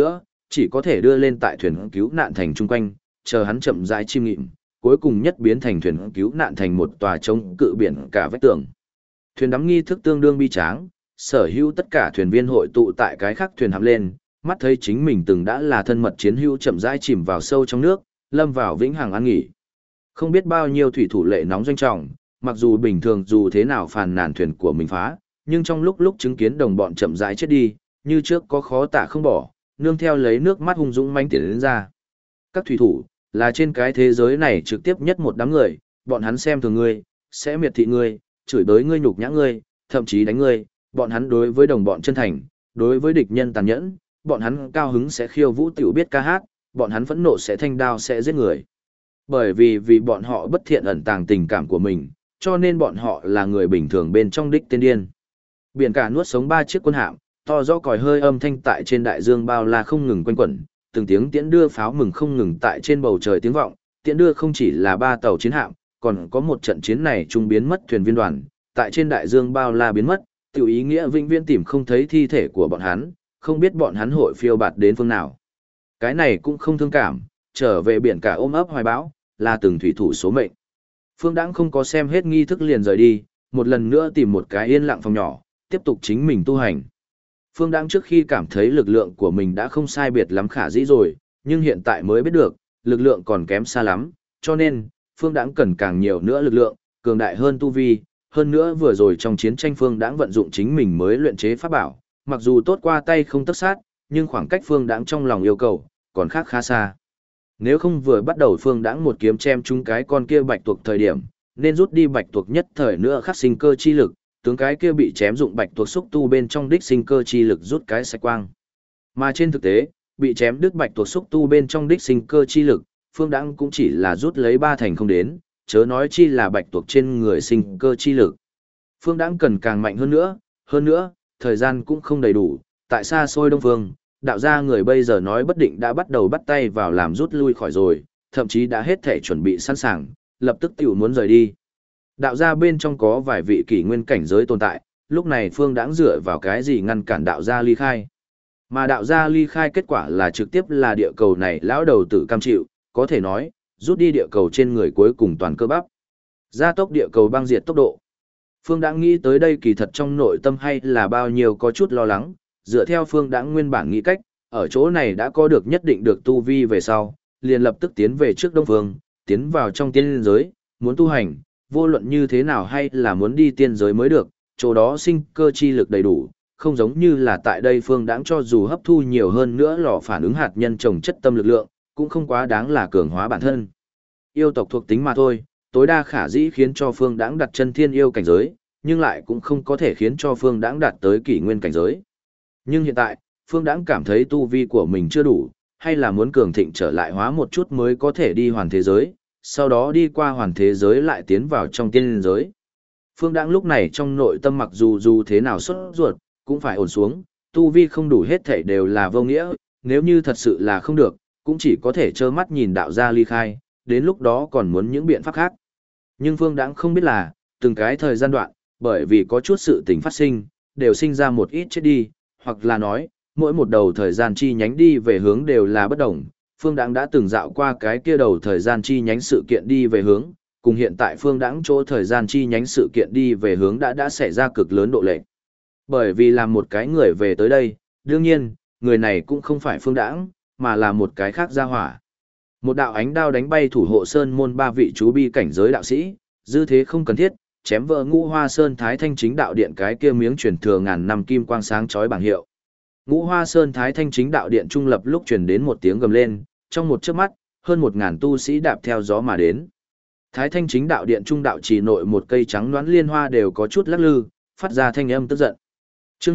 chỉ có thể đưa lên tại thuyền cứu nạn thành chung quanh, chờ hắn chậm rãi chim nghịm, cuối cùng nhất biến thành thuyền cứu nạn thành một tòa chống cự biển cả vách tường. Thuyền đắm nghi thức tương đương bi tráng, sở hữu tất cả thuyền viên hội tụ tại cái khác thuyền hạm lên, mắt thấy chính mình từng đã là thân mật chiến hữu chậm rãi chìm vào sâu trong nước, lâm vào vĩnh hằng an nghỉ. Không biết bao nhiêu thủy thủ lệ nóng doanh trọng, mặc dù bình thường dù thế nào phàn nàn thuyền của mình phá, nhưng trong lúc chứng kiến đồng bọn chậm rãi chết đi, như trước có khó tả không bỏ, nương theo lấy nước mắt hung dũng mãnh tiến đến ra. Các thủy thủ là trên cái thế giới này trực tiếp nhất một đám người, bọn hắn xem thường ngươi, sẽ miệt thị ngươi, chửi bới ngươi, nhục nhã ngươi, thậm chí đánh ngươi, bọn hắn đối với đồng bọn chân thành, đối với địch nhân tàn nhẫn, bọn hắn cao hứng sẽ khiêu vũ tiểu biết ca hát, bọn hắn phẫn nộ sẽ thanh đao sẽ giết người. Bởi vì bọn họ bất thiện ẩn tàng tình cảm của mình, cho nên bọn họ là người bình thường bên trong đích tên điên. Biển cả nuốt sống 3 chiếc quân hạm, to rõ còi hơi âm thanh tại trên đại dương bao la không ngừng quanh quẩn, từng tiếng tiễn đưa pháo mừng không ngừng tại trên bầu trời tiếng vọng, tiễn đưa không chỉ là 3 tàu chiến hạm, còn có một trận chiến này trung biến mất thuyền viên đoàn, tại trên đại dương bao la biến mất, tiểu ý nghĩa vĩnh viễn tìm không thấy thi thể của bọn hắn, không biết bọn hắn hội phiêu bạt đến phương nào. Cái này cũng không thương cảm, trở về biển cả ôm ấp hoài bão, là từng thủy thủ số mệnh. Phương Đãng không có xem hết nghi thức liền rời đi, một lần nữa tìm một cái yên lặng phòng nhỏ, tiếp tục chính mình tu hành. Phương Đãng trước khi cảm thấy lực lượng của mình đã không sai biệt lắm khả dĩ rồi, nhưng hiện tại mới biết được, lực lượng còn kém xa lắm, cho nên, Phương Đãng cần càng nhiều nữa lực lượng, cường đại hơn tu vi, hơn nữa vừa rồi trong chiến tranh Phương Đãng vận dụng chính mình mới luyện chế pháp bảo, mặc dù tốt qua tay không tất sát, nhưng khoảng cách Phương Đãng trong lòng yêu cầu, còn khác khá xa. Nếu không vừa bắt đầu Phương Đãng một kiếm chém trúng cái con kia bạch tuộc thời điểm, nên rút đi bạch tuộc nhất thời nữa khắc sinh cơ chi lực, tướng cái kia bị chém dụng bạch tuộc xúc tu bên trong đích sinh cơ chi lực rút cái sạch quang. Mà trên thực tế, bị chém đứt bạch tuộc xúc tu bên trong đích sinh cơ chi lực, Phương Đãng cũng chỉ là rút lấy 3 thành không đến, chớ nói chi là bạch tuộc trên người sinh cơ chi lực. Phương Đãng cần càng mạnh hơn nữa, thời gian cũng không đầy đủ, tại xa xôi Đông Phương, đạo gia người bây giờ nói bất định đã bắt đầu bắt tay vào làm rút lui khỏi rồi, thậm chí đã hết thể chuẩn bị sẵn sàng, lập tức tiểu muốn rời đi. Đạo gia bên trong có vài vị kỷ nguyên cảnh giới tồn tại, lúc này Phương Đãng dựa vào cái gì ngăn cản đạo gia ly khai. Mà đạo gia ly khai kết quả là trực tiếp là địa cầu này lão đầu tử cam chịu, có thể nói, rút đi địa cầu trên người cuối cùng toàn cơ bắp. Gia tốc địa cầu băng diệt tốc độ. Phương Đãng nghĩ tới đây kỳ thật trong nội tâm hay là bao nhiêu có chút lo lắng, dựa theo Phương Đãng nguyên bản nghĩ cách, ở chỗ này đã có được nhất định được tu vi về sau, liền lập tức tiến về trước Đông Phương, tiến vào trong tiên giới, muốn tu hành, vô luận như thế nào hay là muốn đi tiên giới mới được, chỗ đó sinh cơ chi lực đầy đủ, không giống như là tại đây Phương Đãng cho dù hấp thu nhiều hơn nữa lò phản ứng hạt nhân trồng chất tâm lực lượng, cũng không quá đáng là cường hóa bản thân. Yêu tộc thuộc tính mà thôi, tối đa khả dĩ khiến cho Phương Đãng đặt chân thiên yêu cảnh giới, nhưng lại cũng không có thể khiến cho Phương Đãng đạt tới kỷ nguyên cảnh giới. Nhưng hiện tại, Phương Đãng cảm thấy tu vi của mình chưa đủ, hay là muốn cường thịnh trở lại hóa một chút mới có thể đi hoàn thế giới, sau đó đi qua hoàn thế giới lại tiến vào trong tiên giới. Phương Đãng lúc này trong nội tâm mặc dù thế nào sốt ruột, cũng phải ổn xuống, tu vi không đủ hết thảy đều là vô nghĩa, nếu như thật sự là không được, cũng chỉ có thể trơ mắt nhìn đạo gia ly khai, đến lúc đó còn muốn những biện pháp khác. Nhưng Phương Đãng không biết là, từng cái thời gian đoạn, bởi vì có chút sự tình phát sinh, đều sinh ra một ít chết đi, hoặc là nói, mỗi một đầu thời gian chi nhánh đi về hướng đều là bất đồng. Phương Đãng đã từng dạo qua cái kia đầu thời gian chi nhánh sự kiện đi về hướng, cùng hiện tại Phương Đãng chỗ thời gian chi nhánh sự kiện đi về hướng đã xảy ra cực lớn độ lệch. Bởi vì làm một cái người về tới đây, đương nhiên, người này cũng không phải Phương Đãng, mà là một cái khác gia hỏa. Một đạo ánh đao đánh bay thủ hộ sơn môn 3 vị chú bi cảnh giới đạo sĩ, dư thế không cần thiết, chém vỡ Ngũ Hoa Sơn Thái Thanh Chính Đạo Điện cái kia miếng truyền thừa ngàn năm kim quang sáng chói bảng hiệu. Ngũ Hoa Sơn Thái Thanh Chính Đạo Điện trung lập lúc truyền đến một tiếng gầm lên, trong một chớp mắt, hơn 1000 tu sĩ đạp theo gió mà đến. Thái Thanh Chính Đạo Điện trung đạo chỉ nội một cây trắng đoán liên hoa đều có chút lắc lư, phát ra thanh âm tức giận. Chương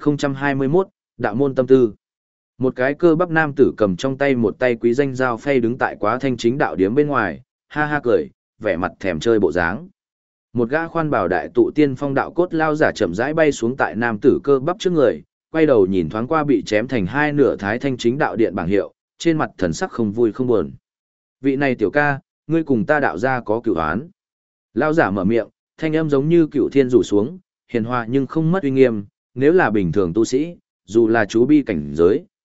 2021, Đạo môn tâm tư. Một cái cơ bắp nam tử cầm trong tay một tay quý danh dao phay đứng tại Quá Thanh Chính Đạo điếm bên ngoài, ha ha cười, vẻ mặt thèm chơi bộ dáng. Một gã khoan bảo đại tụ tiên phong đạo cốt lao giả chậm rãi bay xuống tại nam tử cơ bắp trước người, quay đầu nhìn thoáng qua bị chém thành hai nửa Thái Thanh Chính Đạo Điện bảng hiệu, trên mặt thần sắc không vui không buồn. Vị này tiểu ca, ngươi cùng ta đạo gia có cửu oán. Lao giả mở miệng, thanh âm giống như cửu thiên rủ xuống, hiền hòa nhưng không mất uy nghiêm, nếu là bình thường tu sĩ, dù là chú bi cảnh giới,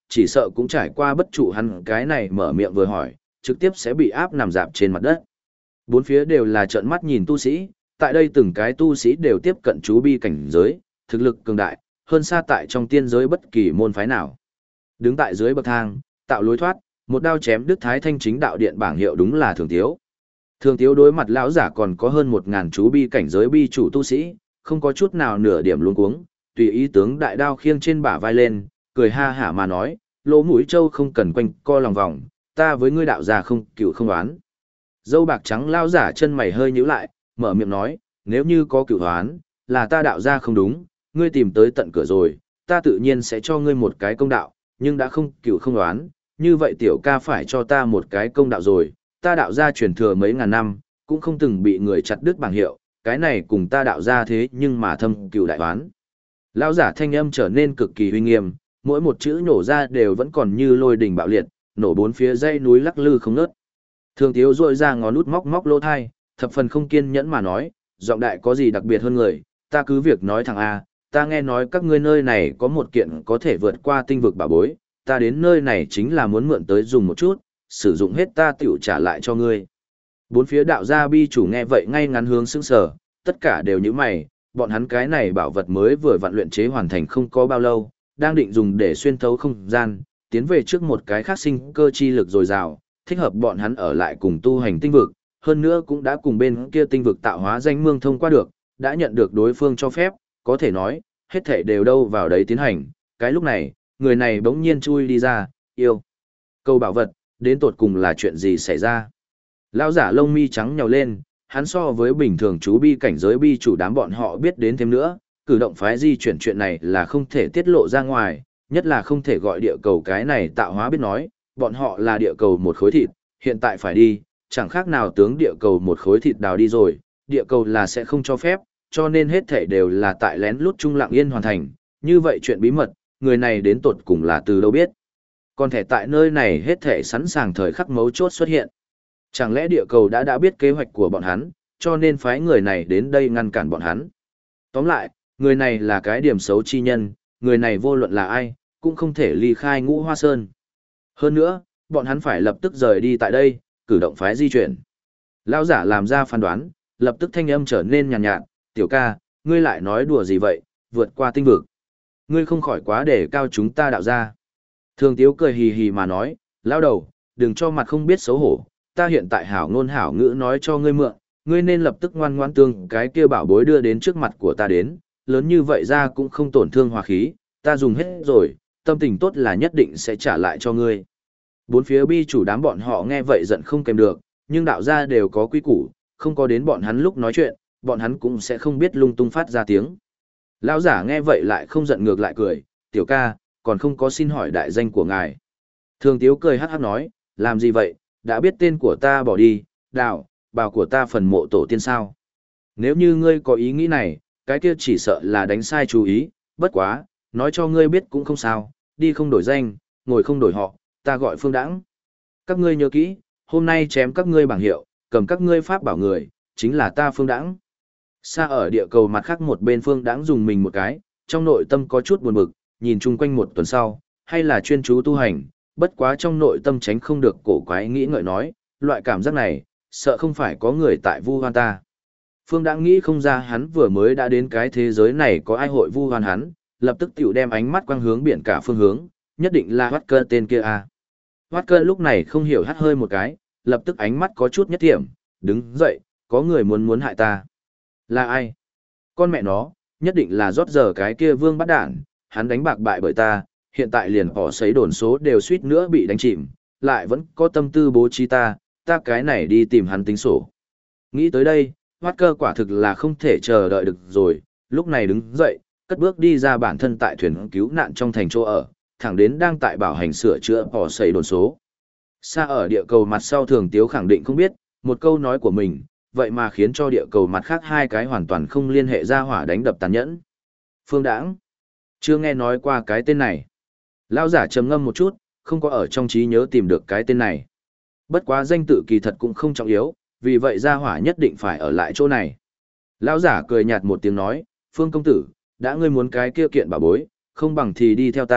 chỉ sợ cũng trải qua bất trụ hắn cái này mở miệng vừa hỏi, trực tiếp sẽ bị áp nằm dạp trên mặt đất. Bốn phía đều là trợn mắt nhìn tu sĩ, tại đây từng cái tu sĩ đều tiếp cận chú bi cảnh giới, thực lực cường đại, hơn xa tại trong tiên giới bất kỳ môn phái nào. Đứng tại dưới bậc thang, tạo lối thoát, một đao chém đứt Thái Thanh Chính Đạo Điện bảng hiệu đúng là Thường Tiếu. Thường Tiếu đối mặt lão giả còn có hơn 1000 chú bi cảnh giới bi chủ tu sĩ, không có chút nào nửa điểm luống cuống, tùy ý tướng đại đao khiêng trên bả vai lên, cười ha hả mà nói, lỗ mũi trâu không cần quanh co lòng vòng, ta với ngươi đạo già không cựu không đoán. Dâu bạc trắng lão giả chân mày hơi nhíu lại, mở miệng nói, nếu như có cựu đoán, là ta đạo gia không đúng, ngươi tìm tới tận cửa rồi, ta tự nhiên sẽ cho ngươi một cái công đạo, nhưng đã không cựu không đoán, như vậy tiểu ca phải cho ta một cái công đạo rồi, ta đạo gia truyền thừa mấy ngàn năm, cũng không từng bị người chặt đứt bảng hiệu, cái này cùng ta đạo gia thế nhưng mà thâm cựu đại đoán. Lão giả thanh âm trở nên cực kỳ uy nghiêm, mỗi một chữ nổ ra đều vẫn còn như lôi đình bạo liệt, nổ bốn phía dãy núi lắc lư không ngớt. Thường Tiếu rôi ra ngón út móc móc lỗ thai, thập phần không kiên nhẫn mà nói, giọng đại có gì đặc biệt hơn người, ta cứ việc nói thẳng A, ta nghe nói các ngươi nơi này có một kiện có thể vượt qua tinh vực bảo bối, ta đến nơi này chính là muốn mượn tới dùng một chút, sử dụng hết ta tiểu trả lại cho ngươi. Bốn phía đạo gia bi chủ nghe vậy ngay ngắn hướng sững sờ, tất cả đều như mày, bọn hắn cái này bảo vật mới vừa vặn luyện chế hoàn thành không có bao lâu, đang định dùng để xuyên thấu không gian, tiến về trước một cái khác sinh cơ chi lực dồi dào, thích hợp bọn hắn ở lại cùng tu hành tinh vực, hơn nữa cũng đã cùng bên kia tinh vực tạo hóa danh mương thông qua được, đã nhận được đối phương cho phép, có thể nói, hết thảy đều đâu vào đấy tiến hành, cái lúc này, người này bỗng nhiên chui đi ra, yêu. Câu bảo vật, đến tột cùng là chuyện gì xảy ra? Lão giả lông mi trắng nhào lên, hắn so với bình thường chú bi cảnh giới bi chủ đám bọn họ biết đến thêm nữa, cử động phái di chuyển chuyện này là không thể tiết lộ ra ngoài, nhất là không thể gọi địa cầu cái này tạo hóa biết nói, bọn họ là địa cầu một khối thịt, hiện tại phải đi, chẳng khác nào tướng địa cầu một khối thịt đào đi rồi, địa cầu là sẽ không cho phép, cho nên hết thể đều là tại lén lút trung lặng yên hoàn thành, như vậy chuyện bí mật, người này đến tột cùng là từ đâu biết. Còn thể tại nơi này hết thể sẵn sàng thời khắc mấu chốt xuất hiện. Chẳng lẽ địa cầu đã biết kế hoạch của bọn hắn, cho nên phái người này đến đây ngăn cản bọn hắn. Tóm lại, người này là cái điểm xấu chi nhân, người này vô luận là ai, cũng không thể ly khai Ngũ Hoa Sơn. Hơn nữa, bọn hắn phải lập tức rời đi tại đây, cử động phái di chuyển. Lão giả làm ra phán đoán, lập tức thanh âm trở nên nhàn nhạt, tiểu ca, ngươi lại nói đùa gì vậy, vượt qua tinh vực. Ngươi không khỏi quá để cao chúng ta đạo ra. Thường Tiếu cười hì hì mà nói, lão đầu, đừng cho mặt không biết xấu hổ, ta hiện tại hảo ngôn hảo ngữ nói cho ngươi mượn, ngươi nên lập tức ngoan ngoãn tương cái kia bảo bối đưa đến trước mặt của ta đến, lớn như vậy ra cũng không tổn thương hòa khí, ta dùng hết rồi, tâm tình tốt là nhất định sẽ trả lại cho ngươi. Bốn phía bi chủ đám bọn họ nghe vậy giận không kèm được, nhưng đạo gia đều có quy củ, không có đến bọn hắn lúc nói chuyện, bọn hắn cũng sẽ không biết lung tung phát ra tiếng. Lão giả nghe vậy lại không giận ngược lại cười, tiểu ca, còn không có xin hỏi đại danh của ngài. Thường Tiếu cười hắc hắc nói, làm gì vậy, đã biết tên của ta bỏ đi, đạo, bảo của ta phần mộ tổ tiên sao. Nếu như ngươi có ý nghĩ này, cái kia chỉ sợ là đánh sai chú ý, bất quá, nói cho ngươi biết cũng không sao, đi không đổi danh, ngồi không đổi họ, ta gọi Phương Đãng. Các ngươi nhớ kỹ, hôm nay chém các ngươi bảng hiệu, cầm các ngươi pháp bảo người, chính là ta Phương Đãng. Xa ở địa cầu mặt khác một bên Phương Đãng dùng mình một cái, trong nội tâm có chút buồn bực, nhìn chung quanh một tuần sau, hay là chuyên chú tu hành, bất quá trong nội tâm tránh không được cổ quái nghĩ ngợi nói, loại cảm giác này, sợ không phải có người tại vu hoan ta. Phương Đãng nghĩ không ra hắn vừa mới đã đến cái thế giới này có ai hội vu hoan hắn, lập tức tiểu đem ánh mắt quang hướng biển cả phương hướng, nhất định là Hoát Cơ tên kia à. Hoát Cơ lúc này không hiểu hắt hơi một cái, lập tức ánh mắt có chút nhất thiểm, đứng dậy, có người muốn hại ta. Là ai? Con mẹ nó, nhất định là rót giờ cái kia vương bắt đản, hắn đánh bạc bại bởi ta, hiện tại liền bỏ sấy đồn số đều suýt nữa bị đánh chìm, lại vẫn có tâm tư bố trí ta cái này đi tìm hắn tính sổ. Nghĩ tới đây, Hoát Cơ quả thực là không thể chờ đợi được rồi, lúc này đứng dậy, cất bước đi ra bản thân tại thuyền cứu nạn trong thành chỗ ở, thẳng đến đang tại bảo hành sửa chữa bỏ sấy đồn số. Xa ở địa cầu mặt sau Thường Tiếu khẳng định không biết, một câu nói của mình, vậy mà khiến cho địa cầu mặt khác hai cái hoàn toàn không liên hệ ra hỏa đánh đập tàn nhẫn. Phương Đãng, chưa nghe nói qua cái tên này. Lão giả trầm ngâm một chút, không có ở trong trí nhớ tìm được cái tên này. Bất quá danh tự kỳ thật cũng không trọng yếu, vì vậy gia hỏa nhất định phải ở lại chỗ này. Lão giả cười nhạt một tiếng nói, Phương công tử, đã ngươi muốn cái kia kiện bảo bối, không bằng thì đi theo ta,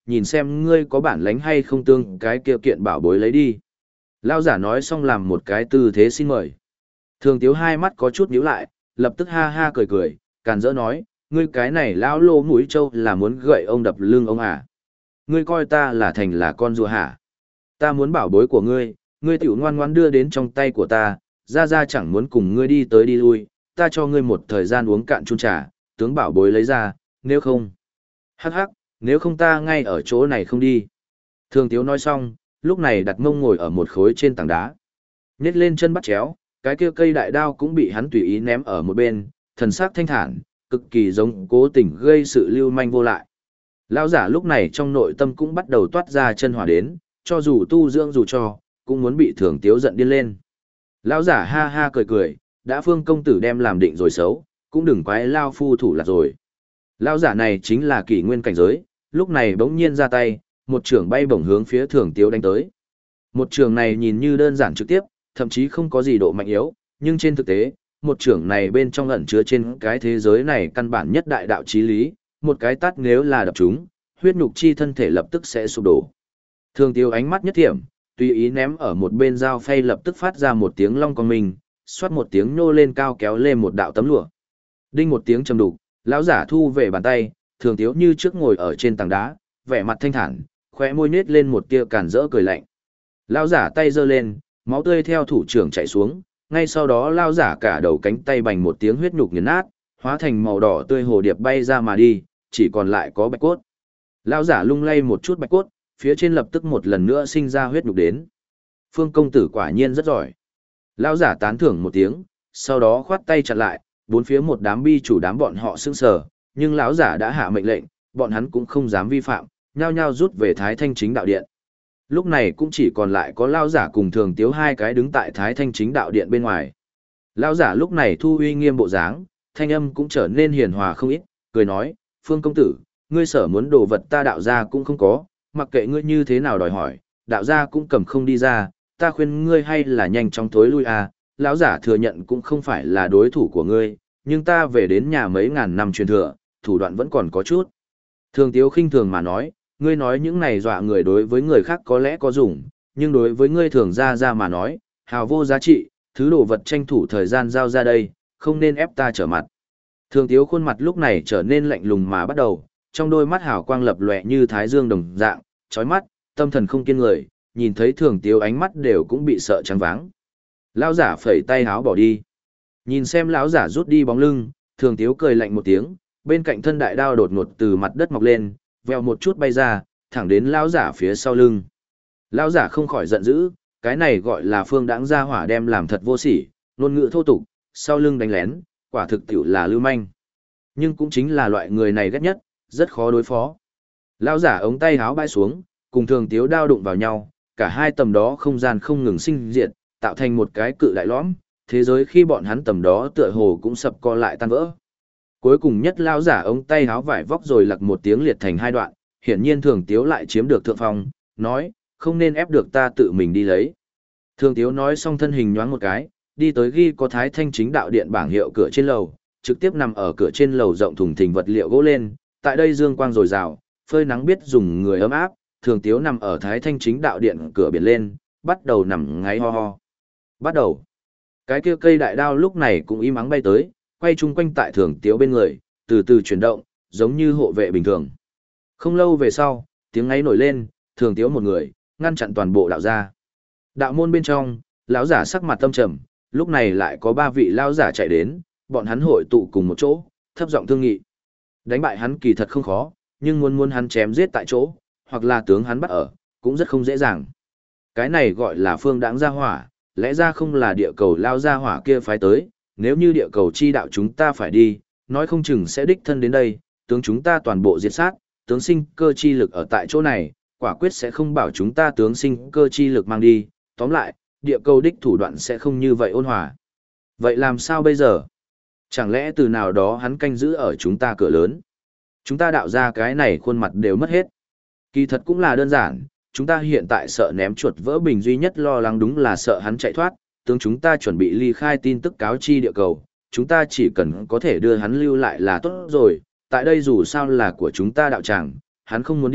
nhìn xem ngươi có bản lĩnh hay không tương cái kia kiện bảo bối lấy đi. Lão giả nói xong làm một cái tư thế xin mời. Thường Tiếu hai mắt có chút nhíu lại, lập tức ha ha cười cười, càn rỡ nói, ngươi cái này lão lô mũi trâu là muốn gậy ông đập lưng ông à. Ngươi coi ta là thành là con rùa hả? Ta muốn bảo bối của ngươi, ngươi tiểu ngoan ngoãn đưa đến trong tay của ta, ra chẳng muốn cùng ngươi đi tới đi lui, ta cho ngươi một thời gian uống cạn chung trà, tướng bảo bối lấy ra, nếu không. Hắc hắc, nếu không ta ngay ở chỗ này không đi. Thường Tiếu nói xong, lúc này đặt mông ngồi ở một khối trên tảng đá. Nhét lên chân bắt chéo, cái kia cây đại đao cũng bị hắn tùy ý ném ở một bên, thần sắc thanh thản, cực kỳ giống cố tình gây sự lưu manh vô lại. Lão giả lúc này trong nội tâm cũng bắt đầu toát ra chân hỏa đến, cho dù tu dưỡng dù cho, cũng muốn bị Thường Tiếu giận điên lên. Lão giả ha ha cười cười, đã Phương công tử đem làm định rồi xấu, cũng đừng quái lao phu thủ là rồi. Lão giả này chính là kỷ nguyên cảnh giới, lúc này bỗng nhiên ra tay, một trường bay bổng hướng phía Thường Tiếu đánh tới. Một trường này nhìn như đơn giản trực tiếp, thậm chí không có gì độ mạnh yếu, nhưng trên thực tế, một trường này bên trong ẩn chứa trên cái thế giới này căn bản nhất đại đạo chí lý, một cái tát nếu là đập chúng, huyết nhục chi thân thể lập tức sẽ sụp đổ. Thường Tiêu ánh mắt nhất thiểm, tùy ý ném ở một bên dao phay lập tức phát ra một tiếng long con mình, xoát một tiếng nô lên cao kéo lên một đạo tấm lụa. Đinh một tiếng trầm đục, lão giả thu về bàn tay, Thường Tiêu như trước ngồi ở trên tảng đá, vẻ mặt thanh thản, khóe môi nết lên một tia cản rỡ cười lạnh. Lão giả tay giơ lên, máu tươi theo thủ trưởng chảy xuống, ngay sau đó lão giả cả đầu cánh tay bành một tiếng huyết nhục nghiền nát, hóa thành màu đỏ tươi hồ điệp bay ra mà đi, chỉ còn lại có bạch cốt. Lão giả lung lay một chút bạch cốt, phía trên lập tức một lần nữa sinh ra huyết nhục đến. Phương công tử quả nhiên rất giỏi. Lão giả tán thưởng một tiếng, sau đó khoát tay chặn lại, bốn phía một đám bi chủ đám bọn họ sững sờ, nhưng lão giả đã hạ mệnh lệnh, bọn hắn cũng không dám vi phạm, nhao nhao rút về Thái Thanh Chính đạo điện. Lúc này cũng chỉ còn lại có lão giả cùng Thường Tiếu hai cái đứng tại Thái Thanh Chính đạo điện bên ngoài. Lão giả lúc này thu uy nghiêm bộ dáng, thanh âm cũng trở nên hiền hòa không ít, cười nói, Phương công tử, ngươi sở muốn đồ vật ta đạo gia cũng không có, mặc kệ ngươi như thế nào đòi hỏi, đạo gia cũng cầm không đi ra, ta khuyên ngươi hay là nhanh chóng thối lui à, lão giả thừa nhận cũng không phải là đối thủ của ngươi, nhưng ta về đến nhà mấy ngàn năm truyền thừa, thủ đoạn vẫn còn có chút. Thường Tiếu khinh thường mà nói, ngươi nói những này dọa người đối với người khác có lẽ có dùng, nhưng đối với ngươi thường ra mà nói, hào vô giá trị, thứ đồ vật tranh thủ thời gian giao ra đây, không nên ép ta trở mặt. Thường Tiếu khuôn mặt lúc này trở nên lạnh lùng mà bắt đầu, trong đôi mắt hào quang lập lòe như thái dương đồng dạng, chói mắt, tâm thần không kiên người, nhìn thấy Thường Tiếu ánh mắt đều cũng bị sợ trắng váng. Lão giả phẩy tay háo bỏ đi. Nhìn xem lão giả rút đi bóng lưng, Thường Tiếu cười lạnh một tiếng, bên cạnh thân đại đao đột ngột từ mặt đất mọc lên, veo một chút bay ra, thẳng đến lão giả phía sau lưng. Lão giả không khỏi giận dữ, cái này gọi là phương đãng gia hỏa đem làm thật vô sỉ, ngôn ngữ thô tục, sau lưng đánh lén, quả thực tiểu là lưu manh. Nhưng cũng chính là loại người này ghét nhất, rất khó đối phó. Lão giả ống tay háo bay xuống, cùng Thường Tiếu đao đụng vào nhau, cả hai tầm đó không gian không ngừng sinh diệt, tạo thành một cái cự đại lõm, thế giới khi bọn hắn tầm đó tựa hồ cũng sập co lại tan vỡ. Cuối cùng nhất lão giả ống tay háo vải vóc rồi lặc một tiếng liệt thành hai đoạn, hiển nhiên Thường Tiếu lại chiếm được thượng phong, nói, không nên ép được ta tự mình đi lấy. Thường Tiếu nói xong thân hình nhoáng một cái, đi tới ghi có Thái Thanh Chính đạo điện bảng hiệu cửa trên lầu, trực tiếp nằm ở cửa trên lầu rộng thùng thình vật liệu gỗ lên, tại đây dương quang dồi dào, phơi nắng biết dùng người ấm áp, Thường Tiếu nằm ở Thái Thanh Chính đạo điện cửa biển lên, bắt đầu nằm ngáy ho ho. Bắt đầu. Cái kia cây đại đao lúc này cũng im ắng bay tới, quay chung quanh tại Thường Tiếu bên người, từ từ chuyển động, giống như hộ vệ bình thường. Không lâu về sau, tiếng ngáy nổi lên, Thường Tiếu một người, ngăn chặn toàn bộ đạo gia. Đạo môn bên trong, lão giả sắc mặt tâm trầm, lúc này lại có ba vị lão giả chạy đến, bọn hắn hội tụ cùng một chỗ, thấp giọng thương nghị. Đánh bại hắn kỳ thật không khó, nhưng muốn hắn chém giết tại chỗ, hoặc là tướng hắn bắt ở, cũng rất không dễ dàng. Cái này gọi là phương đãng gia hỏa, lẽ ra không là địa cầu lao gia hỏa kia phái tới, nếu như địa cầu chi đạo chúng ta phải đi, nói không chừng sẽ đích thân đến đây, tướng chúng ta toàn bộ diệt sát, tướng sinh cơ chi lực ở tại chỗ này, quả quyết sẽ không bảo chúng ta tướng sinh cơ chi lực mang đi, tóm lại, địa cầu đích thủ đoạn sẽ không như vậy ôn hòa. Vậy làm sao bây giờ? Chẳng lẽ từ nào đó hắn canh giữ ở chúng ta cửa lớn? Chúng ta đạo ra cái này khuôn mặt đều mất hết. Kỳ thật cũng là đơn giản, chúng ta hiện tại sợ ném chuột vỡ bình duy nhất lo lắng đúng là sợ hắn chạy thoát, tướng chúng ta chuẩn bị ly khai tin tức cáo chi địa cầu, chúng ta chỉ cần có thể đưa hắn lưu lại là tốt rồi, tại đây dù sao là của chúng ta đạo tràng, hắn không muốn đi,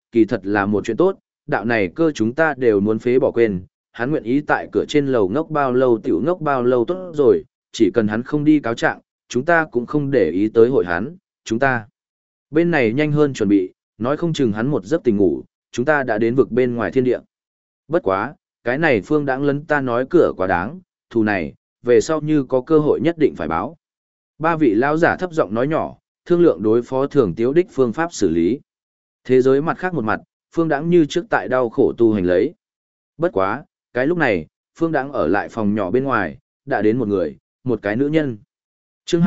kỳ thật là một chuyện tốt, đạo này cơ chúng ta đều muốn phế bỏ quên, hắn nguyện ý tại cửa trên lầu ngốc bao lâu tiểu ngốc bao lâu tốt rồi, chỉ cần hắn không đi cáo trạng, chúng ta cũng không để ý tới hội hắn, chúng ta. Bên này nhanh hơn chuẩn bị, nói không chừng hắn một giấc tỉnh ngủ, chúng ta đã đến vực bên ngoài thiên địa. Bất quá, cái này Phương Đãng lấn ta nói cửa quá đáng, thù này, về sau như có cơ hội nhất định phải báo. Ba vị lão giả thấp giọng nói nhỏ, thương lượng đối phó Thường Tiếu đích phương pháp xử lý. Thế giới mặt khác một mặt, Phương Đãng như trước tại đau khổ tu hành lấy. Bất quá, cái lúc này, Phương Đãng ở lại phòng nhỏ bên ngoài, đã đến một người, một cái nữ nhân. Chương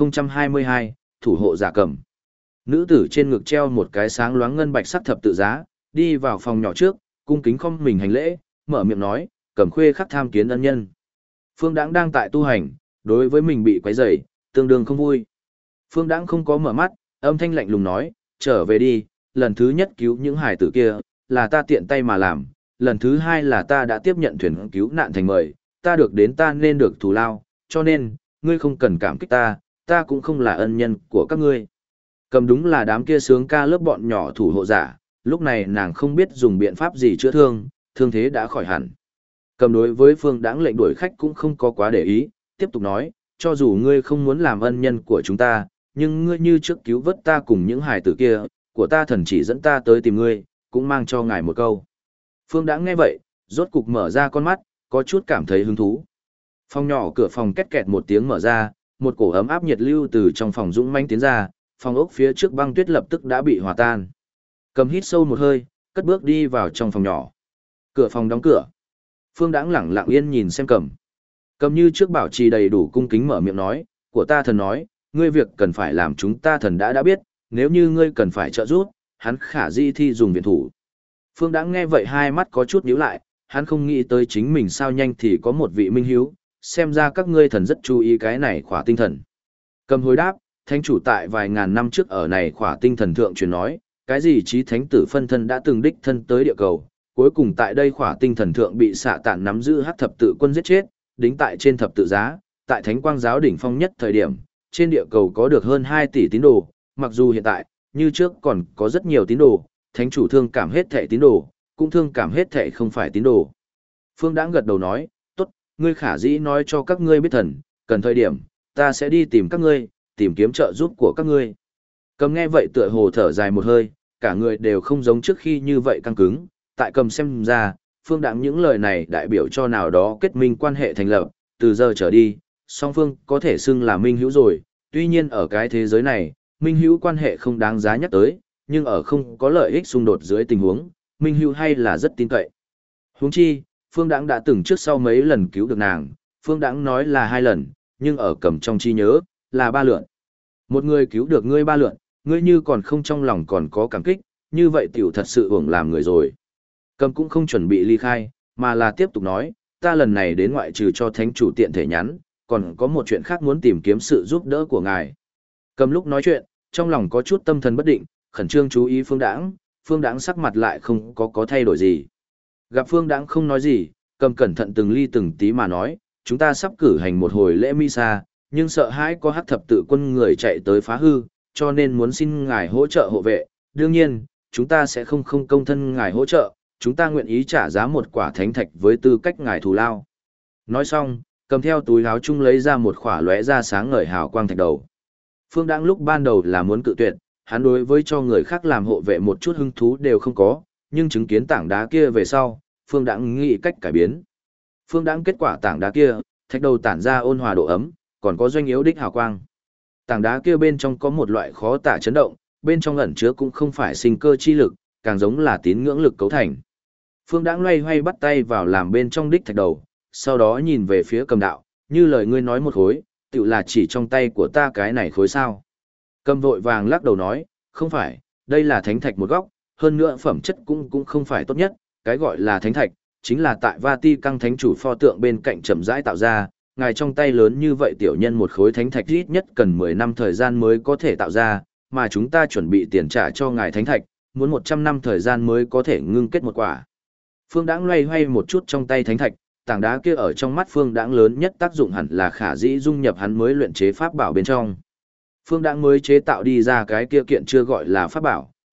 2022, thủ hộ giả cầm. Nữ tử trên ngực treo một cái sáng loáng ngân bạch sắc thập tự giá, đi vào phòng nhỏ trước, cung kính không mình hành lễ, mở miệng nói, Cẩm Khuê khắc tham kiến ân nhân. Phương Đãng đang tại tu hành, đối với mình bị quấy rầy, tương đương không vui. Phương Đãng không có mở mắt, âm thanh lạnh lùng nói, trở về đi, lần thứ nhất cứu những hải tử kia, là ta tiện tay mà làm, lần thứ hai là ta đã tiếp nhận thuyền cứu nạn thành mời, ta được đến ta nên được thù lao, cho nên, ngươi không cần cảm kích ta, ta cũng không là ân nhân của các ngươi. Cầm đúng là đám kia sướng ca lớp bọn nhỏ thủ hộ giả, lúc này nàng không biết dùng biện pháp gì chữa thương, thương thế đã khỏi hẳn. Cầm đối với Phương Đãng lệnh đuổi khách cũng không có quá để ý, tiếp tục nói, cho dù ngươi không muốn làm ân nhân của chúng ta, nhưng ngươi như trước cứu vớt ta cùng những hài tử kia, của ta thần chỉ dẫn ta tới tìm ngươi, cũng mang cho ngài một câu. Phương Đãng nghe vậy, rốt cục mở ra con mắt, có chút cảm thấy hứng thú. Phòng nhỏ cửa phòng két kẹt một tiếng mở ra, một cổ ấm áp nhiệt lưu từ trong phòng dũng mãnh tiến ra, phòng ốc phía trước băng tuyết lập tức đã bị hòa tan. Cầm hít sâu một hơi, cất bước đi vào trong phòng nhỏ. Cửa phòng đóng cửa. Phương Đãng lẳng lặng yên nhìn xem Cầm. Cầm như trước bảo trì đầy đủ cung kính mở miệng nói, của ta thần nói, ngươi việc cần phải làm chúng ta thần đã biết, nếu như ngươi cần phải trợ giúp, hắn khả di thi dùng viện thủ. Phương Đãng nghe vậy hai mắt có chút nhíu lại, hắn không nghĩ tới chính mình sao nhanh thì có một vị minh hiếu, xem ra các ngươi thần rất chú ý cái này khỏa tinh thần. Cầm hồi đáp, thánh chủ tại vài ngàn năm trước ở này khỏa tinh thần thượng truyền nói, cái gì chí thánh tử phân thân đã từng đích thân tới địa cầu, cuối cùng tại đây khỏa tinh thần thượng bị xạ tạn nắm giữ hắc thập tự quân giết chết, đính tại trên thập tự giá, tại thánh quang giáo đỉnh phong nhất thời điểm, trên địa cầu có được hơn 2 tỷ tín đồ, mặc dù hiện tại, như trước còn có rất nhiều tín đồ, thánh chủ thương cảm hết thảy tín đồ, cũng thương cảm hết thảy không phải tín đồ. Phương Đãng gật đầu nói, tốt, ngươi khả dĩ nói cho các ngươi biết thần, cần thời điểm, ta sẽ đi tìm các ngươi, tìm kiếm trợ giúp của các ngươi. Cầm nghe vậy tựa hồ thở dài một hơi, cả người đều không giống trước khi như vậy căng cứng, tại Cầm xem ra, Phương Đãng những lời này đại biểu cho nào đó kết minh quan hệ thành lập, từ giờ trở đi, song phương có thể xưng là minh hữu rồi, tuy nhiên ở cái thế giới này, minh hữu quan hệ không đáng giá nhắc tới, nhưng ở không có lợi ích xung đột dưới tình huống, minh hữu hay là rất tin cậy. Huống chi, Phương Đãng đã từng trước sau mấy lần cứu được nàng, Phương Đãng nói là 2 lần, nhưng ở Cầm trong trí nhớ, là 3 lượt. Một người cứu được ngươi 3 lượt, ngươi như còn không trong lòng còn có cảm kích, như vậy tiểu thật sự uổng làm người rồi. Cầm cũng không chuẩn bị ly khai, mà là tiếp tục nói, ta lần này đến ngoại trừ cho thánh chủ tiện thể nhắn, còn có một chuyện khác muốn tìm kiếm sự giúp đỡ của ngài. Cầm lúc nói chuyện, trong lòng có chút tâm thần bất định, khẩn trương chú ý Phương Đãng sắc mặt lại không có thay đổi gì. Gặp Phương Đãng không nói gì, Cầm cẩn thận từng ly từng tí mà nói, chúng ta sắp cử hành một hồi lễ misa, nhưng sợ hãi có hắc thập tự quân người chạy tới phá hư, cho nên muốn xin ngài hỗ trợ hộ vệ. Đương nhiên, chúng ta sẽ không công thân ngài hỗ trợ, chúng ta nguyện ý trả giá một quả thánh thạch với tư cách ngài thù lao. Nói xong, Cầm theo túi áo chung lấy ra một quả lóe ra sáng ngời hào quang thạch đầu. Phương Đãng lúc ban đầu là muốn cự tuyệt, hắn đối với cho người khác làm hộ vệ một chút hứng thú đều không có, nhưng chứng kiến tảng đá kia về sau, Phương Đãng nghĩ cách cải biến. Phương Đãng kết quả tảng đá kia, thạch đầu tản ra ôn hòa độ ấm, còn có doanh yếu đích hào quang. Tảng đá kia bên trong có một loại khó tả chấn động, bên trong ẩn chứa cũng không phải sinh cơ chi lực, càng giống là tín ngưỡng lực cấu thành. Phương Đãng loay hoay bắt tay vào làm bên trong đích thạch đầu, sau đó nhìn về phía Cầm đạo, như lời ngươi nói một khối, tự là chỉ trong tay của ta cái này khối sao. Cầm vội vàng lắc đầu nói, không phải, đây là thánh thạch một góc, hơn nữa phẩm chất cũng không phải tốt nhất, cái gọi là thánh thạch, chính là tại Vati Căng thánh chủ pho tượng bên cạnh chậm rãi tạo ra, ngài trong tay lớn như vậy tiểu nhân một khối thánh thạch ít nhất cần 10 năm thời gian mới có thể tạo ra, mà chúng ta chuẩn bị tiền trả cho ngài thánh thạch, muốn 100 năm thời gian mới có thể ngưng kết một quả. Phương Đãng loay hoay một chút trong tay thánh thạch, tảng đá kia ở trong mắt Phương Đãng lớn nhất tác dụng hẳn là khả dĩ dung nhập hắn mới luyện chế pháp bảo bên trong. Phương Đãng mới chế tạo đi ra cái kia kiện chưa gọi là pháp bảo,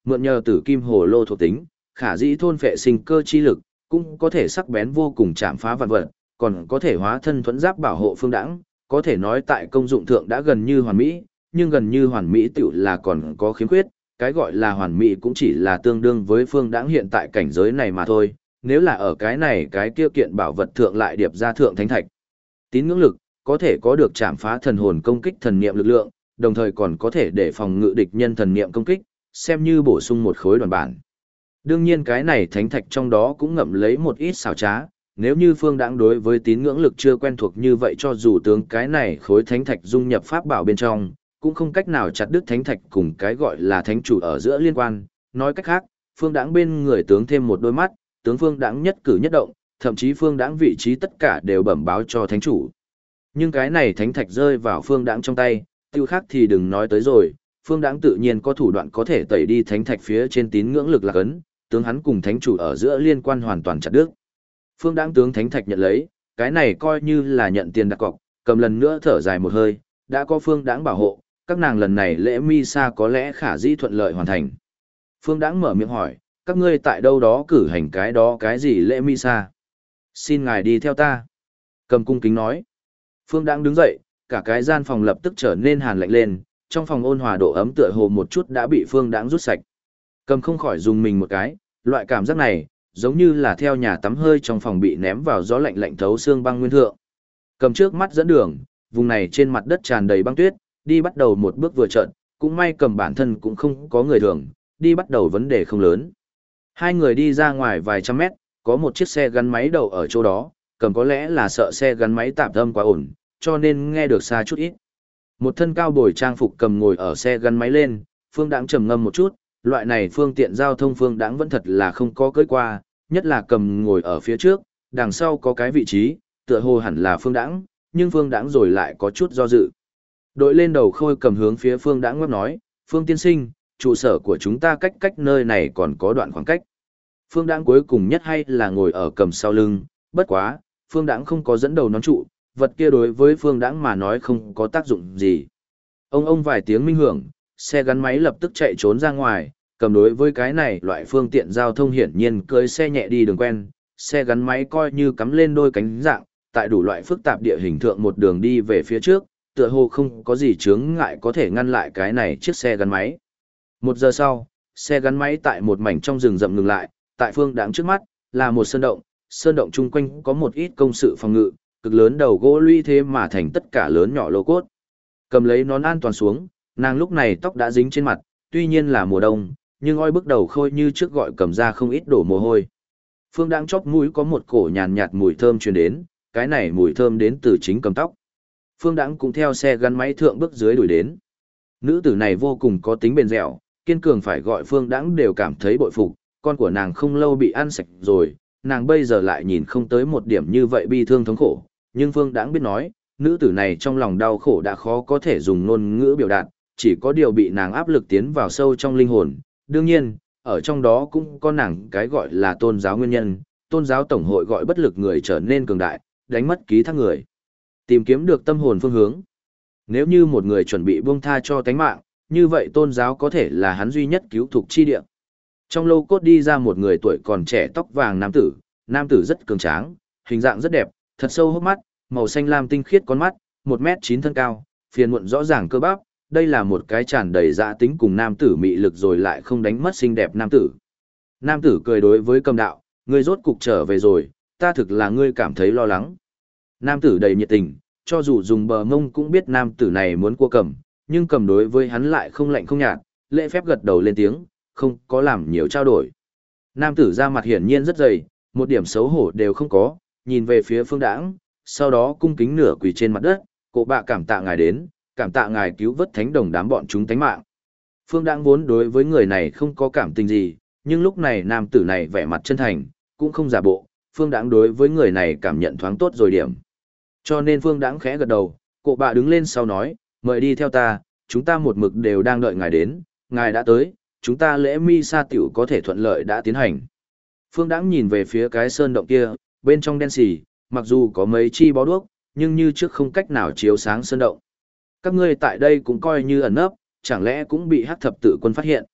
Mượn nhờ tử kim hồ lô thuộc tính, khả dĩ thôn phệ sinh cơ chi lực, cũng có thể sắc bén vô cùng chạm phá vạn vật, còn có thể hóa thân thuẫn giáp bảo hộ Phương Đãng, có thể nói tại công dụng thượng đã gần như hoàn mỹ, nhưng gần như hoàn mỹ tựu là còn có khiếm khuyết, cái gọi là hoàn mỹ cũng chỉ là tương đương với Phương Đãng hiện tại cảnh giới này mà thôi, nếu là ở cái này cái kia kiện bảo vật thượng lại điệp ra thượng thánh thạch. Tín ngưỡng lực, có thể có được chạm phá thần hồn công kích thần niệm lực lượng, đồng thời còn có thể để phòng ngự địch nhân thần niệm công kích, xem như bổ sung một khối đoàn bản. Đương nhiên cái này thánh thạch trong đó cũng ngậm lấy một ít xảo trá, nếu như Phương Đãng đối với tín ngưỡng lực chưa quen thuộc như vậy cho dù tướng cái này khối thánh thạch dung nhập pháp bảo bên trong, cũng không cách nào chặt đứt thánh thạch cùng cái gọi là thánh chủ ở giữa liên quan, nói cách khác, Phương Đãng bên người tướng thêm một đôi mắt, tướng Phương Đãng nhất cử nhất động, thậm chí Phương Đãng vị trí tất cả đều bẩm báo cho thánh chủ. Nhưng cái này thánh thạch rơi vào Phương Đãng trong tay, tiêu khác thì đừng nói tới rồi, Phương Đãng tự nhiên có thủ đoạn có thể tẩy đi thánh thạch phía trên tín ngưỡng lực lạc ấn, tướng hắn cùng thánh chủ ở giữa liên quan hoàn toàn chặt đứt. Phương Đãng tướng thánh thạch nhận lấy, cái này coi như là nhận tiền đặt cọc, cầm lần nữa thở dài một hơi, đã có Phương Đãng bảo hộ, các nàng lần này lễ misa có lẽ khả dĩ thuận lợi hoàn thành. Phương Đãng mở miệng hỏi, các ngươi tại đâu đó cử hành cái đó cái gì lễ misa? Xin ngài đi theo ta. Cầm cung kính nói. Phương Đãng đứng dậy, cả cái gian phòng lập tức trở nên hàn lạnh lên, trong phòng ôn hòa độ ấm tựa hồ một chút đã bị Phương Đãng rút sạch. Cầm không khỏi dùng mình một cái, loại cảm giác này, giống như là theo nhà tắm hơi trong phòng bị ném vào gió lạnh lạnh thấu xương băng nguyên thượng. Cầm trước mắt dẫn đường, vùng này trên mặt đất tràn đầy băng tuyết, đi bắt đầu một bước vừa chợt, cũng may Cầm bản thân cũng không có người thường, đi bắt đầu vấn đề không lớn. Hai người đi ra ngoài vài trăm mét, có một chiếc xe gắn máy đậu ở chỗ đó, Cầm có lẽ là sợ xe gắn máy tạm âm quá ổn, cho nên nghe được xa chút ít. Một thân cao bồi trang phục Cầm ngồi ở xe gắn máy lên, Phương Đãng trầm ngâm một chút, loại này phương tiện giao thông Phương Đãng vẫn thật là không có cưỡi qua, nhất là Cầm ngồi ở phía trước, đằng sau có cái vị trí, tựa hồ hẳn là Phương Đãng, nhưng Phương Đãng rồi lại có chút do dự. Đội lên đầu Khôi Cầm hướng phía Phương Đãng ngáp nói, Phương tiên sinh, trụ sở của chúng ta cách nơi này còn có đoạn khoảng cách. Phương Đãng cuối cùng nhất hay là ngồi ở Cầm sau lưng, bất quá, Phương Đãng không có dẫn đầu nón trụ, vật kia đối với Phương Đãng mà nói không có tác dụng gì. Ông vài tiếng minh hưởng, xe gắn máy lập tức chạy trốn ra ngoài, Cầm đối với cái này loại phương tiện giao thông hiển nhiên cưỡi xe nhẹ đi đường quen, xe gắn máy coi như cắm lên đôi cánh dạng, tại đủ loại phức tạp địa hình thượng một đường đi về phía trước, tựa hồ không có gì chướng ngại có thể ngăn lại cái này chiếc xe gắn máy. Một giờ sau, xe gắn máy tại một mảnh trong rừng rậm ngừng lại, tại Phương Đãng trước mắt là một sơn động chung quanh có một ít công sự phòng ngự, cực lớn đầu gỗ lũy thế mà thành tất cả lớn nhỏ lô cốt. Cầm lấy nón an toàn xuống, nàng lúc này tóc đã dính trên mặt, tuy nhiên là mùa đông, nhưng oi bức đầu Khôi như trước gọi Cầm ra không ít đổ mồ hôi. Phương Đãng chóp mũi có một cổ nhàn nhạt mùi thơm truyền đến, cái này mùi thơm đến từ chính Cầm tóc. Phương Đãng cũng theo xe gắn máy thượng bước dưới đuổi đến. Nữ tử này vô cùng có tính bền dẻo, kiên cường phải gọi Phương Đãng đều cảm thấy bội phục, con của nàng không lâu bị ăn sạch rồi, nàng bây giờ lại nhìn không tới một điểm như vậy bi thương thống khổ, nhưng Phương Đãng biết nói, nữ tử này trong lòng đau khổ đã khó có thể dùng ngôn ngữ biểu đạt, chỉ có điều bị nàng áp lực tiến vào sâu trong linh hồn. Đương nhiên, ở trong đó cũng có nàng cái gọi là tôn giáo nguyên nhân, tôn giáo tổng hội gọi bất lực người trở nên cường đại, đánh mất ký thác người, tìm kiếm được tâm hồn phương hướng. Nếu như một người chuẩn bị buông tha cho tánh mạng, như vậy tôn giáo có thể là hắn duy nhất cứu thục chi địa. Trong lô cốt đi ra một người tuổi còn trẻ tóc vàng nam tử rất cường tráng, hình dạng rất đẹp, thật sâu hốc mắt, màu xanh lam tinh khiết con mắt, 1m9 thân cao, phiền muộn rõ ràng cơ bắp, đây là một cái tràn đầy dã tính cùng nam tử mị lực rồi lại không đánh mất xinh đẹp nam tử. Nam tử cười đối với Cầm đạo, ngươi rốt cục trở về rồi, ta thực là ngươi cảm thấy lo lắng. Nam tử đầy nhiệt tình, cho dù dùng bờ mông cũng biết nam tử này muốn cua Cầm, nhưng Cầm đối với hắn lại không lạnh không nhạt, lễ phép gật đầu lên tiếng, không có làm nhiều trao đổi. Nam tử ra mặt hiển nhiên rất dày, một điểm xấu hổ đều không có, nhìn về phía Phương Đãng, sau đó cung kính nửa quỳ trên mặt đất, cổ bạ cảm tạ ngài đến, cảm tạ ngài cứu vớt thánh đồng đám bọn chúng tánh mạng. Phương Đãng vốn đối với người này không có cảm tình gì, nhưng lúc này nam tử này vẻ mặt chân thành, cũng không giả bộ, Phương Đãng đối với người này cảm nhận thoáng tốt rồi điểm. Cho nên Phương Đãng khẽ gật đầu, cổ bạ đứng lên sau nói, mời đi theo ta, chúng ta một mực đều đang đợi ngài đến, ngài đã tới, chúng ta lễ misa tiểu có thể thuận lợi đã tiến hành. Phương Đãng nhìn về phía cái sơn động kia, bên trong đen xì, mặc dù có mấy chi bó đuốc, nhưng như trước không cách nào chiếu sáng sơn động. Các ngươi tại đây cũng coi như ẩn nấp, chẳng lẽ cũng bị hắc thập tự quân phát hiện.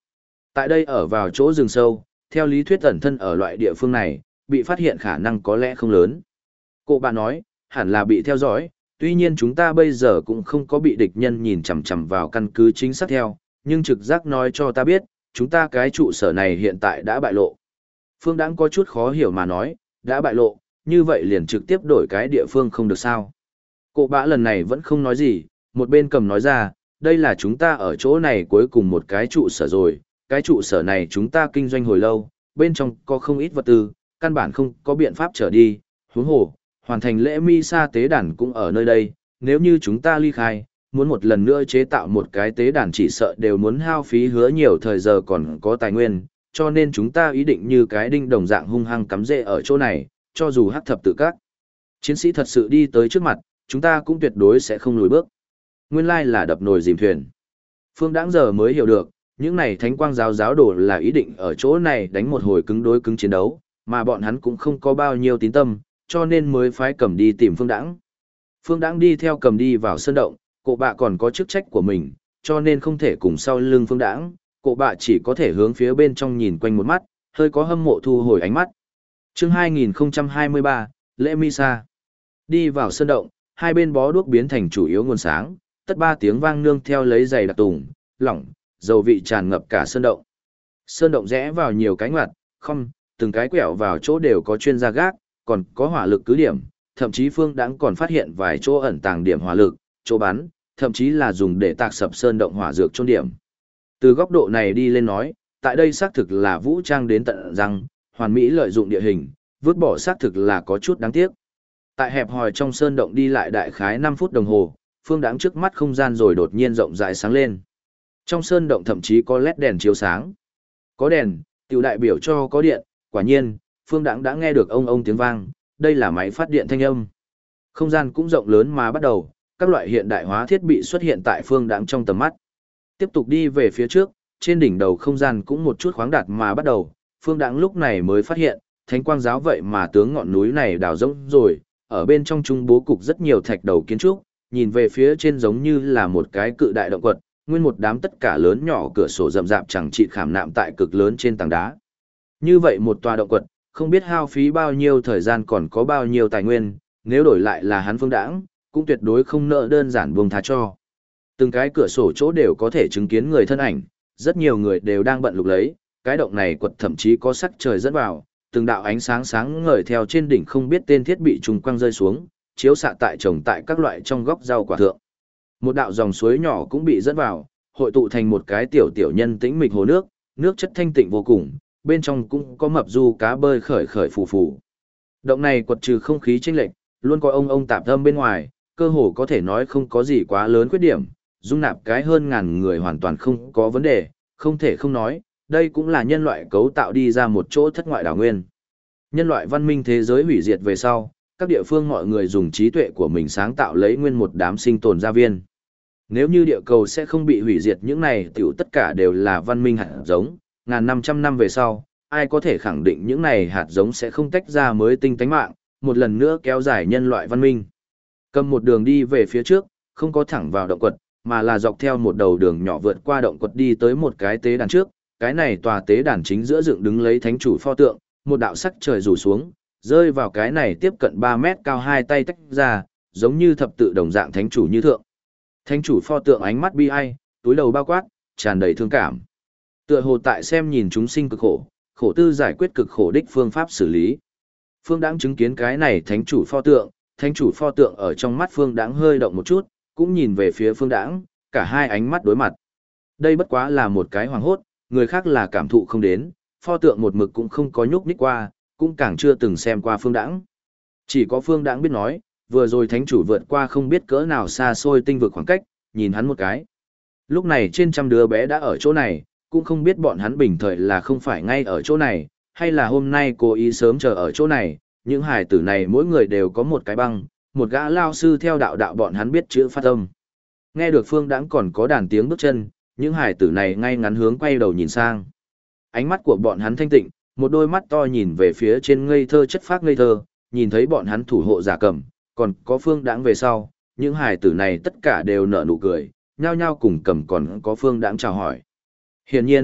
Tại đây ở vào chỗ rừng sâu, theo lý thuyết ẩn thân ở loại địa phương này, bị phát hiện khả năng có lẽ không lớn. Cô bạn nói, hẳn là bị theo dõi, tuy nhiên chúng ta bây giờ cũng không có bị địch nhân nhìn chằm chằm vào căn cứ chính xác theo, nhưng trực giác nói cho ta biết, chúng ta cái trụ sở này hiện tại đã bại lộ. Phương Đãng có chút khó hiểu mà nói, đã bại lộ, như vậy liền trực tiếp đổi cái địa phương không được sao. Cô bã lần này vẫn không nói gì, một bên cầm nói ra, đây là chúng ta ở chỗ này cuối cùng một cái trụ sở rồi, cái trụ sở này chúng ta kinh doanh hồi lâu, bên trong có không ít vật tư, căn bản không có biện pháp trở đi, huống hồ, hoàn thành lễ mi sa tế đàn cũng ở nơi đây, nếu như chúng ta ly khai, muốn một lần nữa chế tạo một cái tế đàn chỉ sợ đều muốn hao phí hứa nhiều thời giờ còn có tài nguyên, cho nên chúng ta ý định như cái đinh đồng dạng hung hăng cắm rễ ở chỗ này, cho dù hắc thập tự các chiến sĩ thật sự đi tới trước mặt, chúng ta cũng tuyệt đối sẽ không lùi bước. Nguyên lai là đập nồi dìm thuyền. Phương Đãng giờ mới hiểu được, những này thánh quang giáo đồ là ý định ở chỗ này đánh một hồi cứng đối cứng chiến đấu, mà bọn hắn cũng không có bao nhiêu tín tâm, cho nên mới phái Cầm đi tìm Phương Đãng. Phương Đãng đi theo Cầm đi vào sơn động, Cổ Bạ còn có chức trách của mình, cho nên không thể cùng sau lưng Phương Đãng, Cổ Bạ chỉ có thể hướng phía bên trong nhìn quanh một mắt, hơi có hâm mộ thu hồi ánh mắt. Chương 2023, Lễ Misa. Đi vào sơn động, hai bên bó đuốc biến thành chủ yếu nguồn sáng, tất ba tiếng vang nương theo lấy giày đặc tùng, lỏng, dầu vị tràn ngập cả sơn động. Sơn động rẽ vào nhiều cái ngoặt, không, từng cái quẹo vào chỗ đều có chuyên gia gác, còn có hỏa lực cứ điểm, thậm chí Phương Đãng còn phát hiện vài chỗ ẩn tàng điểm hỏa lực, chỗ bắn, thậm chí là dùng để tạc sập sơn động hỏa dược chôn điểm. Từ góc độ này đi lên nói, tại đây xác thực là vũ trang đến tận răng, hoàn mỹ lợi dụng địa hình, vứt bỏ xác thực là có chút đáng tiếc. Tại hẹp hòi trong sơn động đi lại đại khái 5 phút đồng hồ, Phương Đãng trước mắt không gian rồi đột nhiên rộng rãi sáng lên. Trong sơn động thậm chí có led đèn chiếu sáng. Có đèn, tiểu đại biểu cho có điện, quả nhiên, Phương Đãng đã nghe được ông tiếng vang, đây là máy phát điện thanh âm. Không gian cũng rộng lớn mà bắt đầu, các loại hiện đại hóa thiết bị xuất hiện tại Phương Đãng trong tầm mắt. Tiếp tục đi về phía trước, trên đỉnh đầu không gian cũng một chút khoáng đạt mà bắt đầu, Phương Đãng lúc này mới phát hiện, Thánh Quang giáo vậy mà tướng ngọn núi này đào rỗng rồi, ở bên trong trung bố cục rất nhiều thạch đầu kiến trúc, nhìn về phía trên giống như là một cái cự đại động quật, nguyên một đám tất cả lớn nhỏ cửa sổ rậm rạp chẳng chịt khảm nạm tại cực lớn trên tảng đá. Như vậy một tòa động quật, không biết hao phí bao nhiêu thời gian còn có bao nhiêu tài nguyên, nếu đổi lại là hắn Phương Đãng, cũng tuyệt đối không nỡ đơn giản buông tha cho. Từng cái cửa sổ chỗ đều có thể chứng kiến người thân ảnh, rất nhiều người đều đang bận lục lấy, cái động này quật thậm chí có sắc trời dẫn vào, từng đạo ánh sáng sáng ngời theo trên đỉnh không biết tên thiết bị trùng quang rơi xuống, chiếu xạ tại trồng tại các loại trong góc rau quả thượng. Một đạo dòng suối nhỏ cũng bị dẫn vào, hội tụ thành một cái tiểu tiểu nhân tĩnh mịch hồ nước, nước chất thanh tịnh vô cùng, bên trong cũng có mập du cá bơi khởi khởi phù phù. Động này quật trừ không khí chênh lệch, luôn có ông tạp âm bên ngoài, cơ hồ có thể nói không có gì quá lớn khuyết điểm, dung nạp cái hơn ngàn người hoàn toàn không có vấn đề, không thể không nói, đây cũng là nhân loại cấu tạo đi ra một chỗ thất ngoại đảo nguyên. Nhân loại văn minh thế giới hủy diệt về sau, các địa phương mọi người dùng trí tuệ của mình sáng tạo lấy nguyên một đám sinh tồn gia viên. Nếu như địa cầu sẽ không bị hủy diệt, những này tiểu tất cả đều là văn minh hạt giống, ngàn 500 năm về sau, ai có thể khẳng định những này hạt giống sẽ không tách ra mới tinh tánh mạng, một lần nữa kéo dài nhân loại văn minh. Cầm một đường đi về phía trước, không có thẳng vào động quật, mà là dọc theo một đầu đường nhỏ vượt qua động quật đi tới một cái tế đàn trước, cái này tòa tế đàn chính giữa dựng đứng lấy thánh chủ pho tượng, một đạo sắc trời rủ xuống, rơi vào cái này tiếp cận 3 mét cao hai tay tách ra, giống như thập tự đồng dạng thánh chủ như thượng. Thánh chủ pho tượng ánh mắt bi ai, túi đầu bao quát, tràn đầy thương cảm. Tựa hồ tại xem nhìn chúng sinh cực khổ, khổ tư giải quyết cực khổ đích phương pháp xử lý. Phương Đãng chứng kiến cái này thánh chủ pho tượng ở trong mắt Phương Đãng hơi động một chút, cũng nhìn về phía Phương Đãng, cả hai ánh mắt đối mặt. Đây bất quá là một cái hoàng hốt, người khác là cảm thụ không đến, pho tượng một mực cũng không có nhúc nhích qua, cũng càng chưa từng xem qua Phương Đãng. Chỉ có Phương Đãng biết nói, vừa rồi thánh chủ vượt qua không biết cỡ nào xa xôi tinh vực khoảng cách, nhìn hắn một cái. Lúc này trên trăm đứa bé đã ở chỗ này, cũng không biết bọn hắn bình thời là không phải ngay ở chỗ này, hay là hôm nay cố ý sớm chờ ở chỗ này, những hài tử này mỗi người đều có một cái băng, một gã lao sư theo đạo bọn hắn biết chữ phát âm. Nghe được Phương Đãng còn có đàn tiếng bước chân, những hài tử này ngay ngắn hướng quay đầu nhìn sang. Ánh mắt của bọn hắn thanh tịnh, một đôi mắt to nhìn về phía trên ngây thơ chất phác ngây thơ, nhìn thấy bọn hắn thủ hộ giả cầm, còn có Phương Đãng về sau, những hài tử này tất cả đều nở nụ cười, nhao nhao cùng cầm còn có Phương Đãng chào hỏi. Hiển nhiên,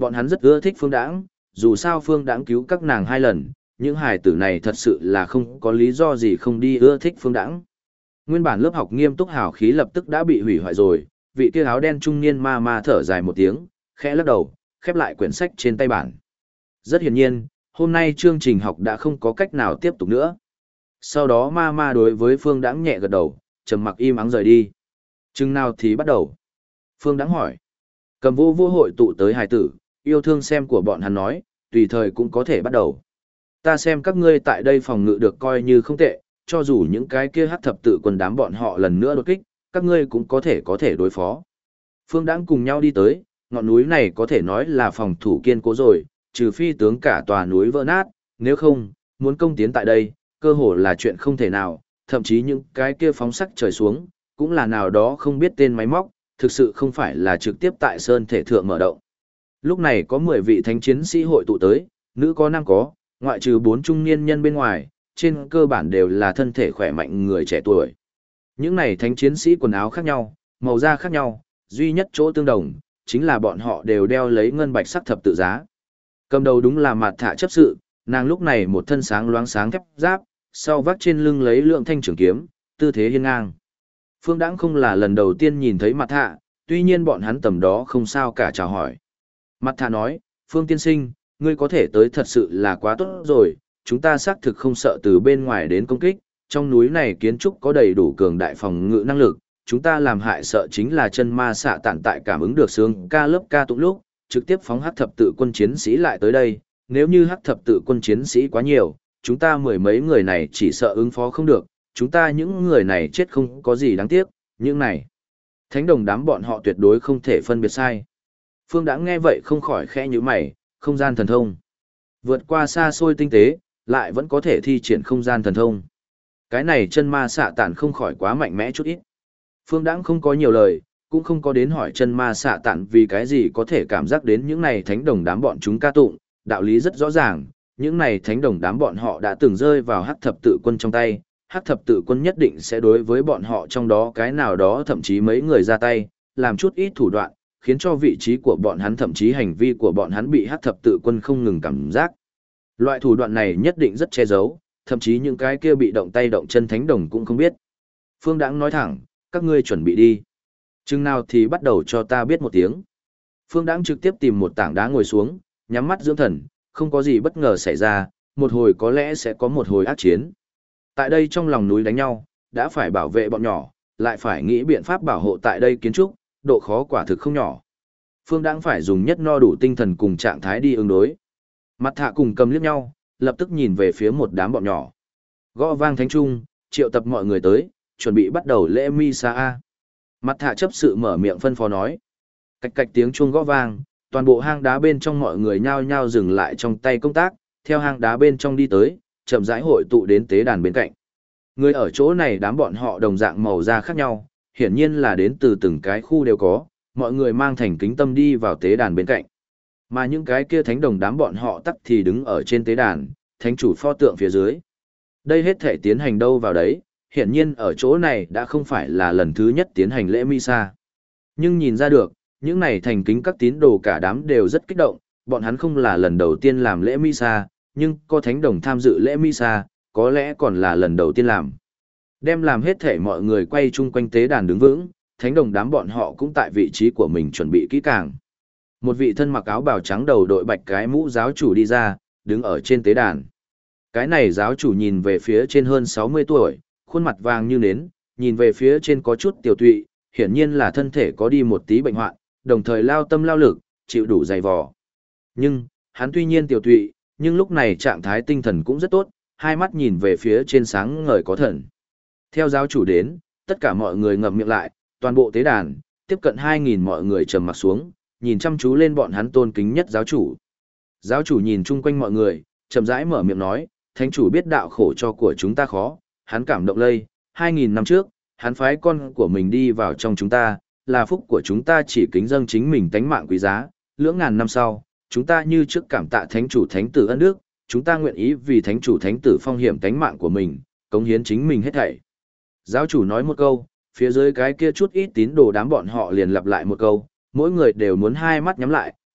bọn hắn rất ưa thích Phương Đãng, dù sao Phương Đãng cứu các nàng 2 lần, những hài tử này thật sự là không có lý do gì không đi ưa thích Phương Đãng. Nguyên bản lớp học nghiêm túc hào khí lập tức đã bị hủy hoại rồi, vị kia áo đen trung niên ma ma thở dài một tiếng, khẽ lắc đầu, khép lại quyển sách trên tay bản. Rất hiển nhiên, hôm nay chương trình học đã không có cách nào tiếp tục nữa. Sau đó ma ma đối với Phương Đãng nhẹ gật đầu, trầm mặc im ắng rời đi. Chừng nào thì bắt đầu? Phương Đãng hỏi. Cầm vô vô hội tụ tới hài tử, yêu thương xem của bọn hắn nói, tùy thời cũng có thể bắt đầu. Ta xem các ngươi tại đây phòng ngự được coi như không tệ, cho dù những cái kia hắc thập tự quân đám bọn họ lần nữa đột kích, các ngươi cũng có thể đối phó. Phương Đãng cùng nhau đi tới, ngọn núi này có thể nói là phòng thủ kiên cố rồi, trừ phi tướng cả tòa núi vỡ nát, nếu không, muốn công tiến tại đây, cơ hồ là chuyện không thể nào, thậm chí những cái kia phóng sắc trời xuống, cũng là nào đó không biết tên máy móc, thực sự không phải là trực tiếp tại sơn thể thượng mở động. Lúc này có 10 vị thánh chiến sĩ hội tụ tới, nữ có nam có, ngoại trừ 4 trung niên nhân bên ngoài, trên cơ bản đều là thân thể khỏe mạnh người trẻ tuổi. Những này thánh chiến sĩ quần áo khác nhau, màu da khác nhau, duy nhất chỗ tương đồng, chính là bọn họ đều đeo lấy ngân bạch sắc thập tự giá. Cầm đầu đúng là Mạt Thạ chấp sự, nàng lúc này một thân sáng loáng sáng thép giáp, sau vác trên lưng lấy lượng thanh trường kiếm, tư thế hiên ngang. Phương Đãng không là lần đầu tiên nhìn thấy Mạt Thạ, tuy nhiên bọn hắn tầm đó không sao cả chào hỏi. Mạt Thạ nói, Phương tiên sinh, ngươi có thể tới thật sự là quá tốt rồi, chúng ta xác thực không sợ từ bên ngoài đến công kích, trong núi này kiến trúc có đầy đủ cường đại phòng ngự năng lực, chúng ta làm hại sợ chính là chân ma xạ tản tại cảm ứng được sướng ca lớp ca tụng lúc, trực tiếp phóng hắc thập tự quân chiến sĩ lại tới đây, nếu như hắc thập tự quân chiến sĩ quá nhiều, chúng ta 10 mấy người này chỉ sợ ứng phó không được, chúng ta những người này chết không có gì đáng tiếc, những này. Thánh đồng đám bọn họ tuyệt đối không thể phân biệt sai. Phương Đãng nghe vậy không khỏi khẽ nhíu mày, không gian thần thông. Vượt qua xa xôi tinh tế, lại vẫn có thể thi triển không gian thần thông. Cái này chân ma xạ tản không khỏi quá mạnh mẽ chút ít. Phương Đãng không có nhiều lời, cũng không có đến hỏi chân ma xạ tản vì cái gì có thể cảm giác đến những này thánh đồng đám bọn chúng ca tụng, đạo lý rất rõ ràng, những này thánh đồng đám bọn họ đã từng rơi vào hắc thập tự quân trong tay, hắc thập tự quân nhất định sẽ đối với bọn họ trong đó cái nào đó thậm chí mấy người ra tay, làm chút ít thủ đoạn, khiến cho vị trí của bọn hắn thậm chí hành vi của bọn hắn bị hắc thập tự quân không ngừng cảm giác. Loại thủ đoạn này nhất định rất che giấu, thậm chí những cái kia bị động tay động chân thánh đồng cũng không biết. Phương Đãng nói thẳng, các ngươi chuẩn bị đi. Chừng nào thì bắt đầu cho ta biết một tiếng. Phương Đãng trực tiếp tìm một tảng đá ngồi xuống, nhắm mắt dưỡng thần, không có gì bất ngờ xảy ra, một hồi có lẽ sẽ có một hồi ác chiến. Tại đây trong lòng núi đánh nhau, đã phải bảo vệ bọn nhỏ, lại phải nghĩ biện pháp bảo hộ tại đây kiến trúc, độ khó quả thực không nhỏ. Phương Đãng phải dùng nhất no đủ tinh thần cùng trạng thái đi ứng đối. Mặt Thạ cùng Cầm liếc nhau, lập tức nhìn về phía một đám bọn nhỏ. Gõ vang thánh trung, triệu tập mọi người tới, chuẩn bị bắt đầu lễ Misa. Mặt Thạ chấp sự mở miệng phân phó nói. Cạch cạch tiếng chuông gõ vang, toàn bộ hang đá bên trong mọi người nhao nhao dừng lại trong tay công tác, theo hang đá bên trong đi tới, chậm rãi hội tụ đến tế đàn bên cạnh. Người ở chỗ này đám bọn họ đồng dạng màu da khác nhau, hiển nhiên là đến từ từng cái khu đều có, mọi người mang thành kính tâm đi vào tế đàn bên cạnh. Mà những cái kia thánh đồng đám bọn họ tắc thì đứng ở trên tế đàn, thánh chủ pho tượng phía dưới. Đây hết thể tiến hành đâu vào đấy, hiển nhiên ở chỗ này đã không phải là lần thứ nhất tiến hành lễ Misa. Nhưng nhìn ra được, những này thành kính các tín đồ cả đám đều rất kích động, bọn hắn không là lần đầu tiên làm lễ Misa, nhưng có thánh đồng tham dự lễ Misa, có lẽ còn là lần đầu tiên làm. Đem làm hết thể mọi người quay chung quanh tế đàn đứng vững, thánh đồng đám bọn họ cũng tại vị trí của mình chuẩn bị kỹ càng. Một vị thân mặc áo bào trắng đầu đội bạch cái mũ giáo chủ đi ra, đứng ở trên tế đàn. Cái này giáo chủ nhìn về phía trên hơn 60 tuổi, khuôn mặt vàng như nến, nhìn về phía trên có chút tiểu tụy, hiển nhiên là thân thể có đi một tí bệnh hoạn, đồng thời lao tâm lao lực, chịu đủ dày vò. Nhưng, hắn tuy nhiên tiểu tụy, nhưng lúc này trạng thái tinh thần cũng rất tốt, hai mắt nhìn về phía trên sáng ngời có thần. Theo giáo chủ đến, tất cả mọi người ngậm miệng lại, toàn bộ tế đàn, tiếp cận 2.000 mọi người trầm mặc xuống, nhìn chăm chú lên bọn hắn tôn kính nhất giáo chủ. Giáo chủ nhìn chung quanh mọi người, chậm rãi mở miệng nói, thánh chủ biết đạo khổ cho của chúng ta khó, hắn cảm động lây, 2.000 năm trước, hắn phái con của mình đi vào trong chúng ta, là phúc của chúng ta chỉ kính dâng chính mình tánh mạng quý giá, lưỡng ngàn năm sau, chúng ta như trước cảm tạ thánh chủ thánh tử ân đức, chúng ta nguyện ý vì thánh chủ thánh tử phong hiểm tánh mạng của mình, cống hiến chính mình hết thảy. Giáo chủ nói một câu, phía dưới cái kia chút ít tín đồ đám bọn họ liền lặp lại một câu, mỗi người đều muốn hai mắt nhắm lại,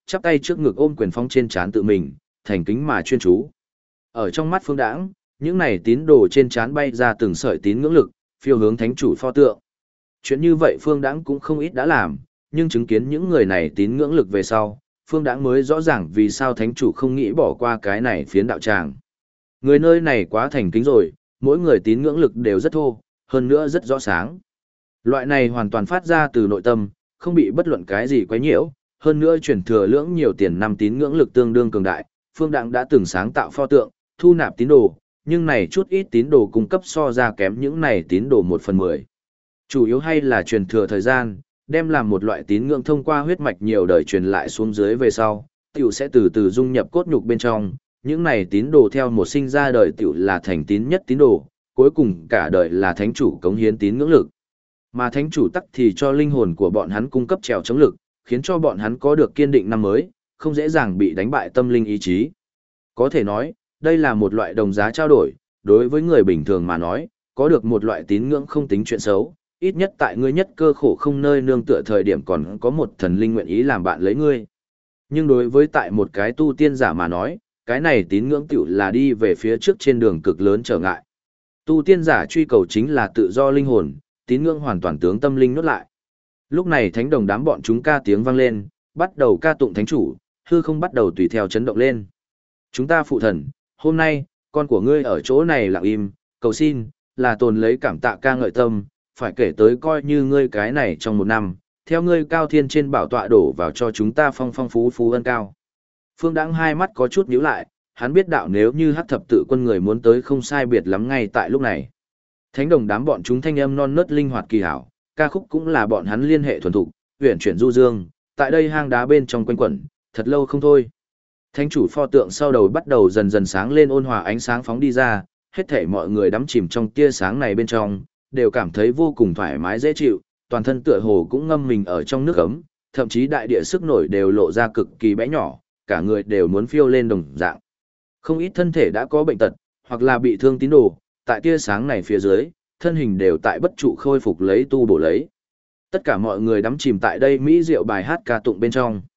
chắp tay trước ngực ôm quyền phong trên trán tự mình, thành kính mà chuyên chú. Ở trong mắt Phương Đãng, những này tín đồ trên trán bay ra từng sợi tín ngưỡng lực, phiêu hướng thánh chủ pho tượng. Chuyện như vậy Phương Đãng cũng không ít đã làm, nhưng chứng kiến những người này tín ngưỡng lực về sau, Phương Đãng mới rõ ràng vì sao thánh chủ không nghĩ bỏ qua cái này phiến đạo tràng. Người nơi này quá thành kính rồi, mỗi người tín ngưỡng lực đều rất thô, hơn nữa rất rõ sáng. Loại này hoàn toàn phát ra từ nội tâm, không bị bất luận cái gì quấy nhiễu, hơn nữa truyền thừa lưỡng nhiều tiền năm tín ngưỡng lực tương đương cường đại, Phương Đãng đã từng sáng tạo pho tượng, thu nạp tín đồ, nhưng này chút ít tín đồ cung cấp so ra kém những này tín đồ 1/10. Chủ yếu hay là truyền thừa thời gian, đem làm một loại tín ngưỡng thông qua huyết mạch nhiều đời truyền lại xuống dưới về sau, tiểu sẽ từ từ dung nhập cốt nhục bên trong, những này tín đồ theo một sinh ra đời tiểu là thành tín nhất tín đồ, cuối cùng cả đời là thánh chủ cống hiến tín ngưỡng lực. Mà thánh chủ tắc thì cho linh hồn của bọn hắn cung cấp trèo chống lực, khiến cho bọn hắn có được kiên định năm mới, không dễ dàng bị đánh bại tâm linh ý chí. Có thể nói, đây là một loại đồng giá trao đổi, đối với người bình thường mà nói, có được một loại tín ngưỡng không tính chuyện xấu, ít nhất tại ngươi nhất cơ khổ không nơi nương tựa thời điểm còn có một thần linh nguyện ý làm bạn lấy ngươi. Nhưng đối với tại một cái tu tiên giả mà nói, cái này tín ngưỡng tiểu là đi về phía trước trên đường cực lớn trở ngại. Tu tiên giả truy cầu chính là tự do linh hồn, tín ngưỡng hoàn toàn tướng tâm linh nốt lại. Lúc này thánh đồng đám bọn chúng ca tiếng vang lên, bắt đầu ca tụng thánh chủ, hư không bắt đầu tùy theo chấn động lên. Chúng ta phụ thần, hôm nay, con của ngươi ở chỗ này lặng im, cầu xin, là tồn lấy cảm tạ ca ngợi tâm, phải kể tới coi như ngươi cái này trong một năm, theo ngươi cao thiên trên bảo tọa đổ vào cho chúng ta phong phong phú phú ân cao. Phương Đãng hai mắt có chút nhíu lại, hắn biết đạo nếu như hắc thập tự quân người muốn tới không sai biệt lắm ngay tại lúc này. Thánh đồng đám bọn chúng thanh âm non nớt linh hoạt kỳ hảo, ca khúc cũng là bọn hắn liên hệ thuần thục, huyền chuyển du dương, tại đây hang đá bên trong quanh quẩn, thật lâu không thôi. Thánh chủ pho tượng sau đầu bắt đầu dần dần sáng lên ôn hòa ánh sáng phóng đi ra, hết thảy mọi người đắm chìm trong tia sáng này bên trong, đều cảm thấy vô cùng thoải mái dễ chịu, toàn thân tựa hồ cũng ngâm mình ở trong nước ấm, thậm chí đại địa sức nổi đều lộ ra cực kỳ bé nhỏ, cả người đều muốn phiêu lên đồng dạng. Không ít thân thể đã có bệnh tật, hoặc là bị thương tín đồ, tại tia sáng này phía dưới, thân hình đều tại bất trụ khôi phục lấy tu bổ lấy. Tất cả mọi người đắm chìm tại đây mỹ diệu bài hát ca tụng bên trong.